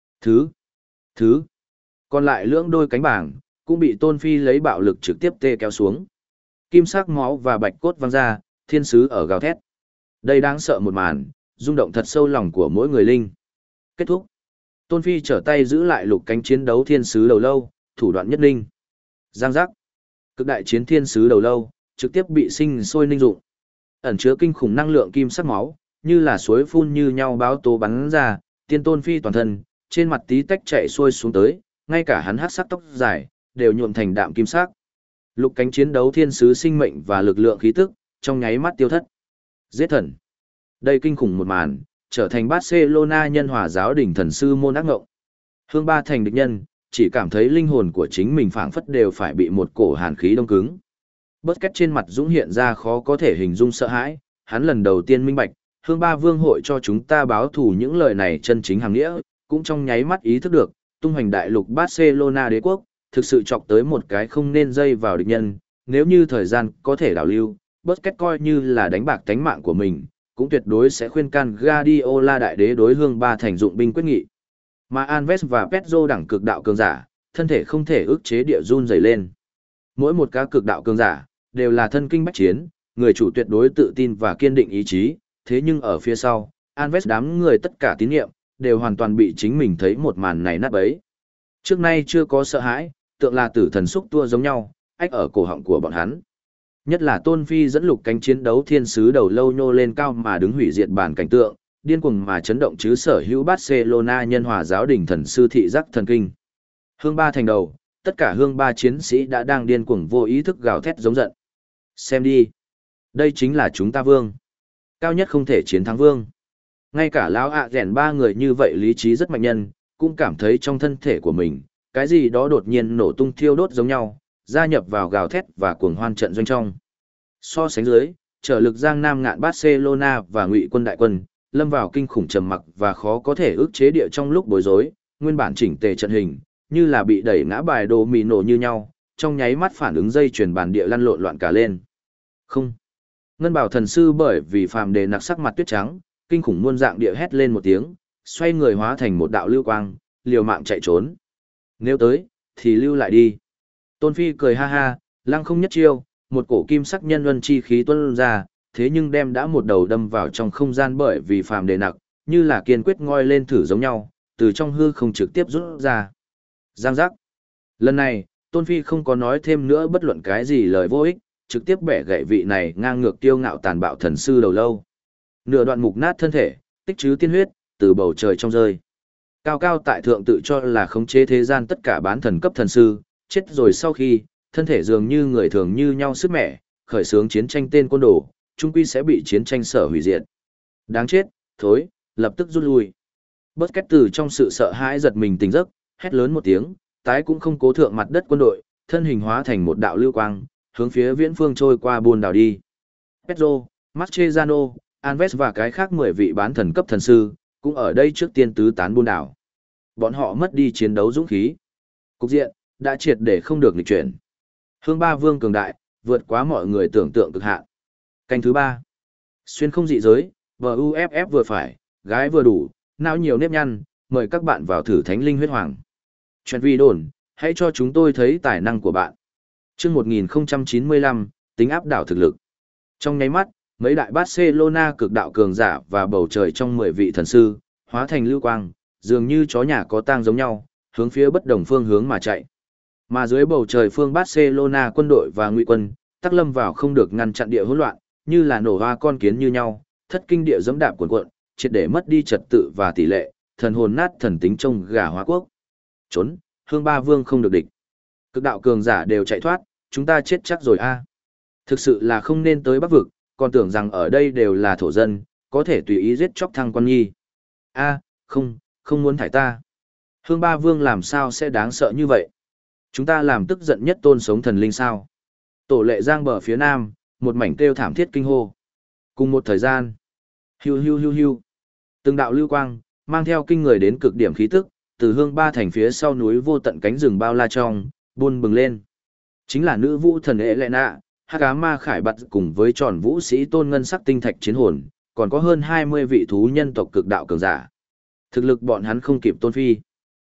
Thứ. Còn lại lưỡng đôi cánh bảng, cũng bị Tôn Phi lấy bạo lực trực tiếp tê kéo xuống. Kim sắc máu và bạch cốt văng ra, thiên sứ ở gào thét. Đây đáng sợ một màn, rung động thật sâu lòng của mỗi người linh. Kết thúc. Tôn Phi trở tay giữ lại lục cánh chiến đấu thiên sứ đầu lâu, thủ đoạn nhất linh. Giang giác. Cực đại chiến thiên sứ đầu lâu, trực tiếp bị sinh sôi ninh dụng. Ẩn chứa kinh khủng năng lượng kim sắc máu, như là suối phun như nhau báo tố bắn ra, tiên Tôn Phi toàn thân, trên mặt tí tách chạy xuôi xuống tới, ngay cả hắn hắc sắc tóc dài, đều nhuộm thành đạm kim sắc. Lục cánh chiến đấu thiên sứ sinh mệnh và lực lượng khí tức, trong nháy mắt tiêu thất. Giết thần. Đây kinh khủng một màn, trở thành Barcelona nhân hòa giáo đỉnh thần sư môn ác ngộng. Hương Ba Thành địch nhân, chỉ cảm thấy linh hồn của chính mình phảng phất đều phải bị một cổ hàn khí đông cứng. Busquets trên mặt dũng hiện ra khó có thể hình dung sợ hãi, hắn lần đầu tiên minh bạch, Hương Ba Vương hội cho chúng ta báo thù những lời này chân chính hàng nghĩa, cũng trong nháy mắt ý thức được, tung hoành đại lục Barcelona đế quốc, thực sự chọc tới một cái không nên dây vào địch nhân, nếu như thời gian có thể đảo lưu, Busquets coi như là đánh bạc tánh mạng của mình, cũng tuyệt đối sẽ khuyên can Guardiola đại đế đối Hương Ba Thành dụng binh quyết nghị. Mà Alves và Pedro đẳng cực đạo cường giả, thân thể không thể ức chế địa run rẩy lên. Mỗi một cá cực đạo cường giả, đều là thân kinh bách chiến, người chủ tuyệt đối tự tin và kiên định ý chí, thế nhưng ở phía sau, Alves đám người tất cả tín nhiệm, đều hoàn toàn bị chính mình thấy một màn này nát bấy. Trước nay chưa có sợ hãi, tượng là tử thần xúc tua giống nhau, ách ở cổ họng của bọn hắn. Nhất là Tôn Phi dẫn lục cánh chiến đấu thiên sứ đầu lâu nhô lên cao mà đứng hủy diệt bản cảnh tượng, điên cuồng mà chấn động chứ sở hữu Barcelona nhân hòa giáo đỉnh thần sư thị giác thần kinh. Hương Ba Thành đầu, tất cả Hương Ba chiến sĩ đã đang điên cuồng vô ý thức gào thét giống giận. Xem đi, đây chính là chúng ta vương. Cao nhất không thể chiến thắng vương. Ngay cả lão ạ rèn ba người như vậy lý trí rất mạnh nhân, cũng cảm thấy trong thân thể của mình, cái gì đó đột nhiên nổ tung thiêu đốt giống nhau, gia nhập vào gào thét và cuồng hoan trận doanh trong. So sánh dưới, trở lực giang nam ngạn Barcelona và ngụy quân đại quân, lâm vào kinh khủng trầm mặc và khó có thể ức chế địa trong lúc bối rối, nguyên bản chỉnh tề trận hình, như là bị đẩy ngã bài đồ mì nổ như nhau, trong nháy mắt phản ứng dây chuyển bản địa lăn lộn loạn cả lên. Không. Ngân bảo thần sư bởi vì phàm đề nặc sắc mặt tuyết trắng, kinh khủng muôn dạng địa hét lên một tiếng, xoay người hóa thành một đạo lưu quang, liều mạng chạy trốn. Nếu tới, thì lưu lại đi. Tôn Phi cười ha ha, lăng không nhất chiêu, một cổ kim sắc nhân luân chi khí tuôn ra, thế nhưng đem đã một đầu đâm vào trong không gian bởi vì phàm đề nặng, như là kiên quyết ngoi lên thử giống nhau, từ trong hư không trực tiếp rút ra. Giang giác. Lần này, Tôn Phi không có nói thêm nữa bất luận cái gì lời vô ích, trực tiếp bẻ gãy vị này ngang ngược kiêu ngạo tàn bạo thần sư đầu lâu. Nửa đoạn mục nát thân thể, tích trứ tiên huyết, từ bầu trời trong rơi. Cao cao tại thượng tự cho là khống chế thế gian tất cả bán thần cấp thần sư, chết rồi sau khi, thân thể dường như người thường như nhau sứt mẻ, khởi xướng chiến tranh tên côn đồ, chung quy sẽ bị chiến tranh sở hủy diệt. Đáng chết, thối, lập tức rút lui. Bớt két từ trong sự sợ hãi giật mình tỉnh giấc, hét lớn một tiếng, tái cũng không cố thượng mặt đất quân đội, thân hình hóa thành một đạo lưu quang, hướng phía viễn phương trôi qua buôn đảo đi. Pedro, Mascherano, Alves và cái khác 10 vị bán thần cấp thần sư, cũng ở đây trước tiên tứ tán buôn đảo. Bọn họ mất đi chiến đấu dũng khí. Cục diện, đã triệt để không được nghịch chuyển. Hương Ba Vương cường đại, vượt quá mọi người tưởng tượng cực hạn. Canh thứ 3. Xuyên không dị giới, VUFF vừa phải, gái vừa đủ, não nhiều nếp nhăn, mời các bạn vào thử Thánh Linh Huyết Hoàng. Chuyện vi đồn, hãy cho chúng tôi thấy tài năng của bạn. Chương 1095, tính áp đảo thực lực. Trong nháy mắt, mấy đại Barcelona cực đạo cường giả và bầu trời trong 10 vị thần sư, hóa thành lưu quang, dường như chó nhà có tang giống nhau, hướng phía bất đồng phương hướng mà chạy. Mà dưới bầu trời phương Barcelona quân đội và ngụy quân, tắc lâm vào không được ngăn chặn địa hỗn loạn, như là nổ hoa con kiến như nhau, thất kinh địa dẫm đạp cuộn cuộn, triệt để mất đi trật tự và tỷ lệ, thần hồn nát thần tính trông gà hóa quốc. Trốn, Hương Ba Vương không được địch. Cực đạo cường giả đều chạy thoát, chúng ta chết chắc rồi a. Thực sự là không nên tới Bắc vực, còn tưởng rằng ở đây đều là thổ dân, có thể tùy ý giết chóc Thăng Quan Nhi. A, không muốn thải ta. Hương Ba Vương làm sao sẽ đáng sợ như vậy? Chúng ta làm tức giận nhất tôn sống thần linh sao? Tổ Lệ Giang bờ phía nam, một mảnh kêu thảm thiết kinh hô. Cùng một thời gian, hiu hiu hiu hiu, từng đạo lưu quang, mang theo kinh người đến cực điểm khí tức, từ Hương Ba thành phía sau núi vô tận cánh rừng bao la trong, buôn bừng lên. Chính là nữ vũ thần Elena, Hắc Ám Ma Khải Bật cùng với tròn vũ sĩ tôn ngân sắc tinh thạch chiến hồn, còn có hơn 20 vị thú nhân tộc cực đạo cường giả. Thực lực bọn hắn không kịp Tôn Phi.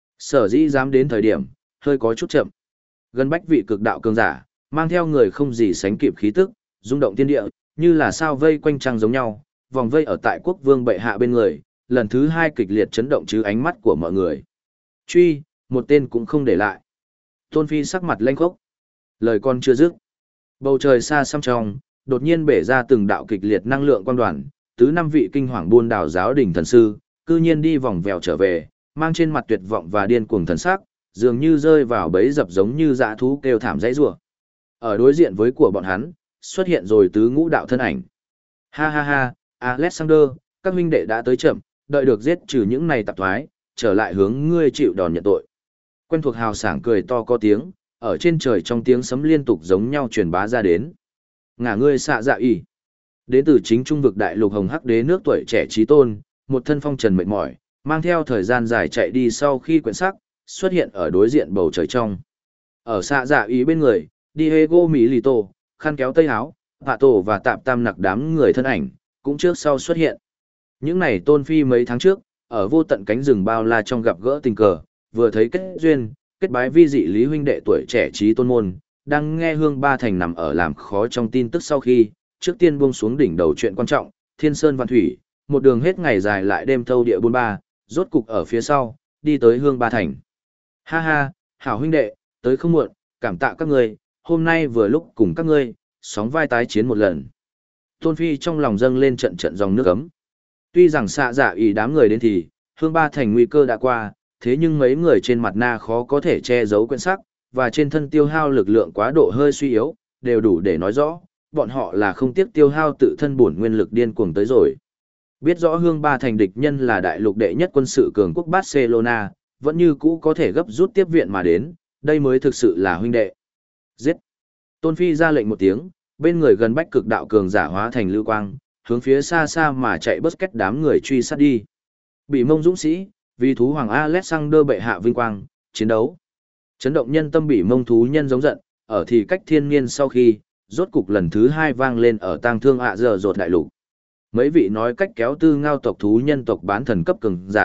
Sở dĩ dám đến thời điểm, hơi có chút chậm. Gần bách vị cực đạo cường giả, mang theo người không gì sánh kịp khí tức, rung động thiên địa, như là sao vây quanh trăng giống nhau, vòng vây ở tại quốc vương bệ hạ bên người, lần thứ 2 kịch liệt chấn động chứ ánh mắt của mọi người. Truy, một tên cũng không để lại. Tôn Phi sắc mặt lênh khốc. Lời con chưa dứt. Bầu trời xa xăm trong, đột nhiên bể ra từng đạo kịch liệt năng lượng quang đoàn, tứ 5 vị kinh hoàng buôn đảo giáo đỉnh thần sư, cư nhiên đi vòng vèo trở về, mang trên mặt tuyệt vọng và điên cuồng thần sắc, dường như rơi vào bẫy dập giống như dã thú kêu thảm dãy rủa. Ở đối diện với của bọn hắn, xuất hiện rồi tứ ngũ đạo thân ảnh. Ha ha ha, Alexander, các huynh đệ đã tới chậm, đợi được giết trừ những này tạp thoái, trở lại hướng ngươi chịu đòn nhận tội. Quen thuộc hào sảng cười to có tiếng, ở trên trời trong tiếng sấm liên tục giống nhau truyền bá ra đến. Ngả ngươi xạ dạ ỉ. Đến từ chính trung vực đại lục hồng hắc đế nước tuổi trẻ trí tôn, một thân phong trần mệt mỏi, mang theo thời gian dài chạy đi sau khi quyển sắc, xuất hiện ở đối diện bầu trời trong. Ở xạ dạ ý bên người, Diego Milito, khăn kéo tây áo, Hạ Tổ và Tạp Tam Nặc đám người thân ảnh, cũng trước sau xuất hiện. Những này Tôn Phi mấy tháng trước, ở vô tận cánh rừng bao la trong gặp gỡ tình cờ, vừa thấy kết duyên, kết bái vi dị lý huynh đệ tuổi trẻ trí tôn môn, đang nghe Hương Ba thành nằm ở làm khó trong tin tức sau khi, trước tiên buông xuống đỉnh đầu chuyện quan trọng, Thiên Sơn Văn Thủy, một đường hết ngày dài lại đêm thâu địa buôn ba, rốt cục ở phía sau, đi tới Hương Ba thành. Ha ha, hảo huynh đệ, tới không muộn, cảm tạ các ngươi, hôm nay vừa lúc cùng các ngươi, sóng vai tái chiến một lần. Tôn Phi trong lòng dâng lên trận trận dòng nước ấm. Tuy rằng xạ dạ ý đám người đến thì, Hương Ba thành nguy cơ đã qua, thế nhưng mấy người trên mặt na khó có thể che giấu quyển sắc, và trên thân tiêu hao lực lượng quá độ hơi suy yếu, đều đủ để nói rõ, bọn họ là không tiếc tiêu hao tự thân bổn nguyên lực điên cuồng tới rồi. Biết rõ Hương Ba thành địch nhân là đại lục đệ nhất quân sự cường quốc Barcelona, vẫn như cũ có thể gấp rút tiếp viện mà đến, đây mới thực sự là huynh đệ. Giết! Tôn Phi ra lệnh một tiếng, bên người gần bách cực đạo cường giả hóa thành lưu quang, hướng phía xa xa mà chạy bớt kết đám người truy sát đi. Bị mông dũng sĩ, vì thú hoàng Alexander bệ hạ vinh quang, chiến đấu. Chấn động nhân tâm bị mông thú nhân giống giận, ở thì cách thiên niên sau khi, rốt cục lần thứ 2 vang lên ở tang thương giờ rột đại lục. Mấy vị nói cách kéo tư ngao tộc thú nhân tộc bán thần cấp cường giả,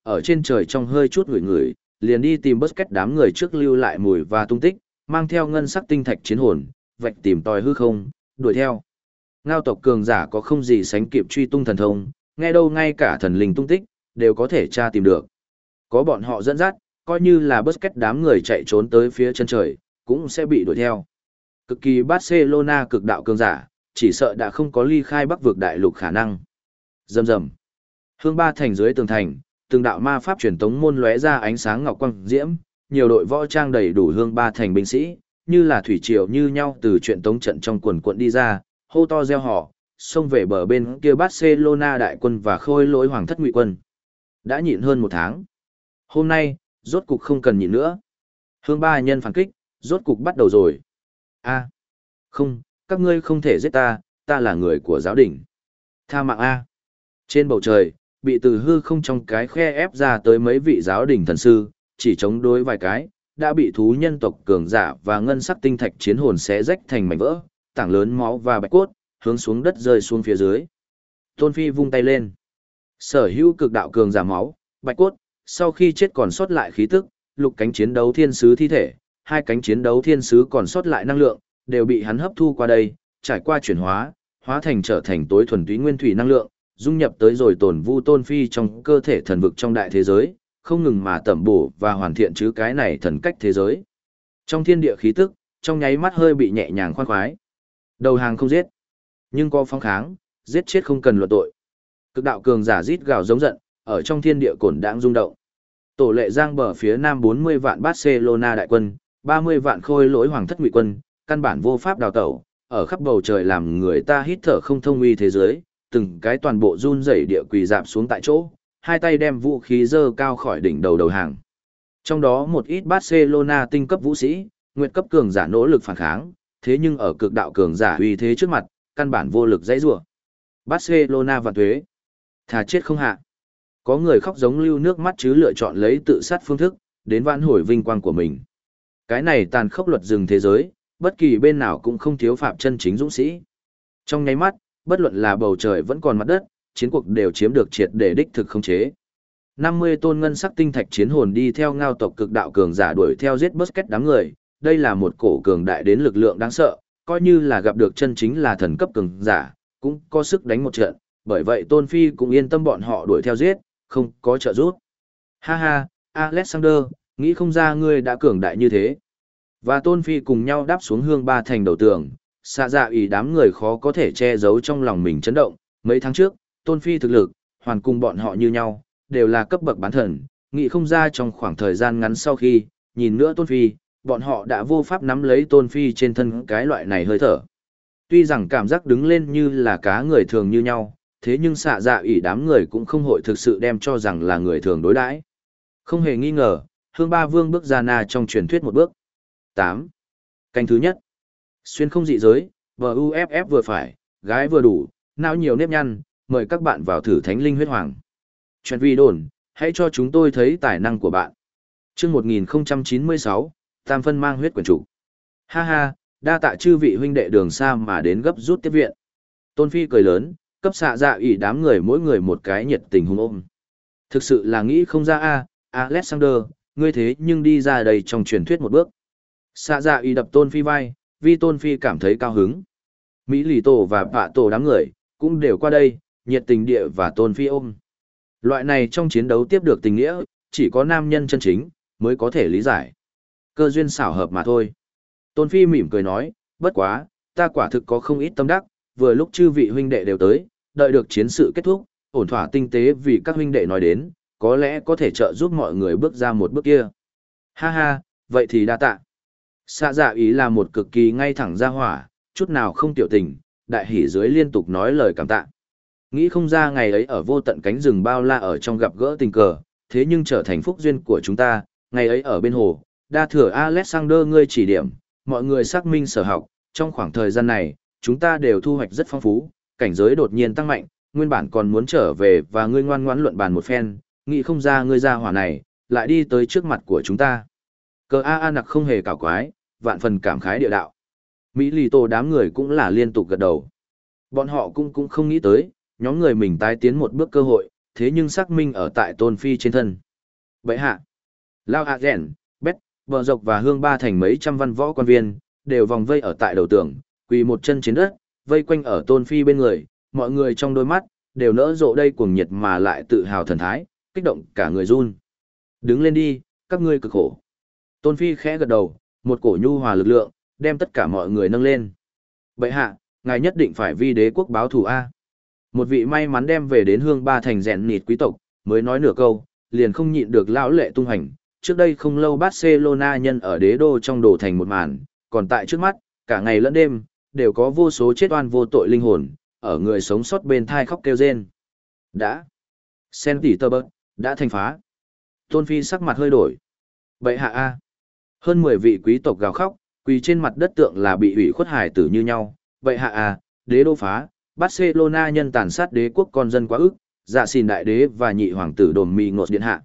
ở trên trời trong hơi chút ngửi ngửi, liền đi tìm Busquets đám người trước lưu lại mùi và tung tích, mang theo ngân sắc tinh thạch chiến hồn, vạch tìm tòi hư không, đuổi theo. Ngao tộc cường giả có không gì sánh kịp truy tung thần thông, nghe đâu ngay cả thần linh tung tích, đều có thể tra tìm được. Có bọn họ dẫn dắt, coi như là Busquets đám người chạy trốn tới phía chân trời, cũng sẽ bị đuổi theo. Cực kỳ Barcelona cực đạo cường giả, chỉ sợ đã không có ly khai Bắc vực đại lục khả năng. Rầm rầm. Hương Ba thành dưới tường thành, từng đạo ma pháp truyền tống môn lóe ra ánh sáng ngọc quang diễm, nhiều đội võ trang đầy đủ Hương Ba thành binh sĩ, như là thủy triều như nhau từ truyền tống trận trong quần quận đi ra, hô to reo hò, xông về bờ bên kia Barcelona đại quân và khôi lỗi hoàng thất ngụy quân. Đã nhịn hơn một tháng. Hôm nay, rốt cục không cần nhịn nữa. Hương Ba nhân phản kích, rốt cục bắt đầu rồi. A, không, các ngươi không thể giết ta, ta là người của giáo đình. Tha mạng A. Trên bầu trời, bị từ hư không trong cái khe ép ra tới mấy vị giáo đình thần sư, chỉ chống đối vài cái, đã bị thú nhân tộc cường giả và ngân sắc tinh thạch chiến hồn xé rách thành mảnh vỡ, tảng lớn máu và bạch cốt, hướng xuống đất rơi xuống phía dưới. Tôn Phi vung tay lên. Sở hữu cực đạo cường giả máu, bạch cốt, sau khi chết còn sót lại khí tức, lục cánh chiến đấu thiên sứ thi thể, hai cánh chiến đấu thiên sứ còn sót lại năng lượng, đều bị hắn hấp thu qua đây, trải qua chuyển hóa, hóa thành trở thành tối thuần túy nguyên thủy năng lượng, dung nhập tới rồi tổn vu Tôn Phi trong cơ thể thần vực trong đại thế giới, không ngừng mà tẩm bổ và hoàn thiện chứ cái này thần cách thế giới. Trong thiên địa khí tức, trong nháy mắt hơi bị nhẹ nhàng khoan khoái. Đầu hàng không giết, nhưng có phóng kháng, giết chết không cần luận tội. Cực đạo cường giả rít gào giống giận, ở trong thiên địa cổn đãng rung động. Tổ lệ giang bờ phía nam 40 vạn Barcelona đại quân, 30 vạn khôi lỗi hoàng thất ngụy quân, căn bản vô pháp đào tẩu, ở khắp bầu trời làm người ta hít thở không thông uy thế giới, từng cái toàn bộ run rẩy địa quỳ dạp xuống tại chỗ, hai tay đem vũ khí giơ cao khỏi đỉnh đầu đầu hàng. Trong đó một ít Barcelona tinh cấp vũ sĩ, nguyệt cấp cường giả nỗ lực phản kháng, thế nhưng ở cực đạo cường giả uy thế trước mặt, căn bản vô lực dãy rủa. Barcelona và thuế, thà chết không hạ. Có người khóc giống lưu nước mắt chứ lựa chọn lấy tự sát phương thức, đến vãn hồi vinh quang của mình. Cái này tàn khốc luật rừng thế giới, bất kỳ bên nào cũng không thiếu phạm chân chính dũng sĩ. Trong nháy mắt, bất luận là bầu trời vẫn còn mặt đất, chiến cuộc đều chiếm được triệt để đích thực khống chế. 50 tôn ngân sắc tinh thạch chiến hồn đi theo ngao tộc cực đạo cường giả đuổi theo giết Busquets đám người, đây là một cổ cường đại đến lực lượng đáng sợ, coi như là gặp được chân chính là thần cấp cường giả, cũng có sức đánh một trận, bởi vậy Tôn Phi cũng yên tâm bọn họ đuổi theo giết, không có trợ giúp. Ha ha, Alexander, nghĩ không ra ngươi đã cường đại như thế. Và Tôn Phi cùng nhau đáp xuống hương ba thành đầu tường, xạ dạ ý đám người khó có thể che giấu trong lòng mình chấn động. Mấy tháng trước, Tôn Phi thực lực, hoàn cùng bọn họ như nhau, đều là cấp bậc bán thần, nghĩ không ra trong khoảng thời gian ngắn sau khi, nhìn nữa Tôn Phi, bọn họ đã vô pháp nắm lấy Tôn Phi trên thân cái loại này hơi thở. Tuy rằng cảm giác đứng lên như là cá người thường như nhau, thế nhưng xạ dạ ỷ đám người cũng không hội thực sự đem cho rằng là người thường đối đãi. Không hề nghi ngờ, hương ba vương bước ra na trong truyền thuyết một bước. 8. Canh thứ nhất. Xuyên không dị giới, VUFF vừa phải, gái vừa đủ, não nhiều nếp nhăn, mời các bạn vào thử thánh linh huyết hoàng. Chuyện vi đồn, hãy cho chúng tôi thấy tài năng của bạn. Chương 1096, Tam phân mang huyết quyển chủ. Ha ha, đa tạ chư vị huynh đệ đường xa mà đến gấp rút tiếp viện. Tôn Phi cười lớn, cấp xạ dạ ỷ đám người mỗi người một cái nhiệt tình hùng ôm. Thực sự là nghĩ không ra Alexander, ngươi thế nhưng đi ra đây trong truyền thuyết một bước. Xạ dạ ỷ đập Tôn Phi vai, vì Tôn Phi cảm thấy cao hứng. Mỹ lì tổ và bạ tổ đám người, cũng đều qua đây, nhiệt tình địa và Tôn Phi ôm. Loại này trong chiến đấu tiếp được tình nghĩa, chỉ có nam nhân chân chính, mới có thể lý giải. Cơ duyên xảo hợp mà thôi. Tôn Phi mỉm cười nói, bất quá, ta quả thực có không ít tâm đắc, vừa lúc chư vị huynh đệ đều tới, đợi được chiến sự kết thúc, ổn thỏa tinh tế vì các huynh đệ nói đến, có lẽ có thể trợ giúp mọi người bước ra một bước kia. Ha ha, vậy thì đa tạ. Xạ dạ ý là một cực kỳ ngay thẳng ra hỏa, chút nào không tiểu tình, đại hỉ dưới liên tục nói lời cảm tạ. Nghĩ không ra ngày ấy ở vô tận cánh rừng bao la ở trong gặp gỡ tình cờ, thế nhưng trở thành phúc duyên của chúng ta, ngày ấy ở bên hồ, đa thừa Alexander ngươi chỉ điểm, mọi người xác minh sở học, trong khoảng thời gian này, chúng ta đều thu hoạch rất phong phú, cảnh giới đột nhiên tăng mạnh, nguyên bản còn muốn trở về và ngươi ngoan ngoãn luận bàn một phen, nghĩ không ra ngươi ra hỏa này, lại đi tới trước mặt của chúng ta. Cờ A nặc không hề cảo quái, vạn phần cảm khái địa đạo. Mỹ lì tổ đám người cũng là liên tục gật đầu. Bọn họ cũng không nghĩ tới, nhóm người mình tái tiến một bước cơ hội, thế nhưng xác minh ở tại Tôn Phi trên thân. Bệ hạ, Lao A Rèn, Bét, Bờ Dọc và Hương Ba thành mấy trăm văn võ quan viên, đều vòng vây ở tại đầu tường, quỳ một chân trên đất, vây quanh ở Tôn Phi bên người, mọi người trong đôi mắt, đều nỡ rộ đây cuồng nhiệt mà lại tự hào thần thái, kích động cả người run. Đứng lên đi, các ngươi cực khổ. Tôn Phi khẽ gật đầu, một cổ nhu hòa lực lượng, đem tất cả mọi người nâng lên. Bệ hạ, ngài nhất định phải vi đế quốc báo thù A. Một vị may mắn đem về đến Hương Ba thành rèn nịt quý tộc, mới nói nửa câu, liền không nhịn được lão lệ tung hành. Trước đây không lâu Barcelona nhân ở đế đô trong đổ thành một màn, còn tại trước mắt, cả ngày lẫn đêm, đều có vô số chết oan vô tội linh hồn, ở người sống sót bên thai khóc kêu rên. Đã. Saint-Petersburg, đã thành phá. Tôn Phi sắc mặt hơi đổi. Bệ hạ A. Hơn 10 vị quý tộc gào khóc, quỳ trên mặt đất tượng là bị ủy khuất hải tử như nhau. Bệ hạ A, đế đô phá, Barcelona nhân tàn sát đế quốc con dân quá ức, dạ xin đại đế và nhị hoàng tử đồn mì ngột điện hạ.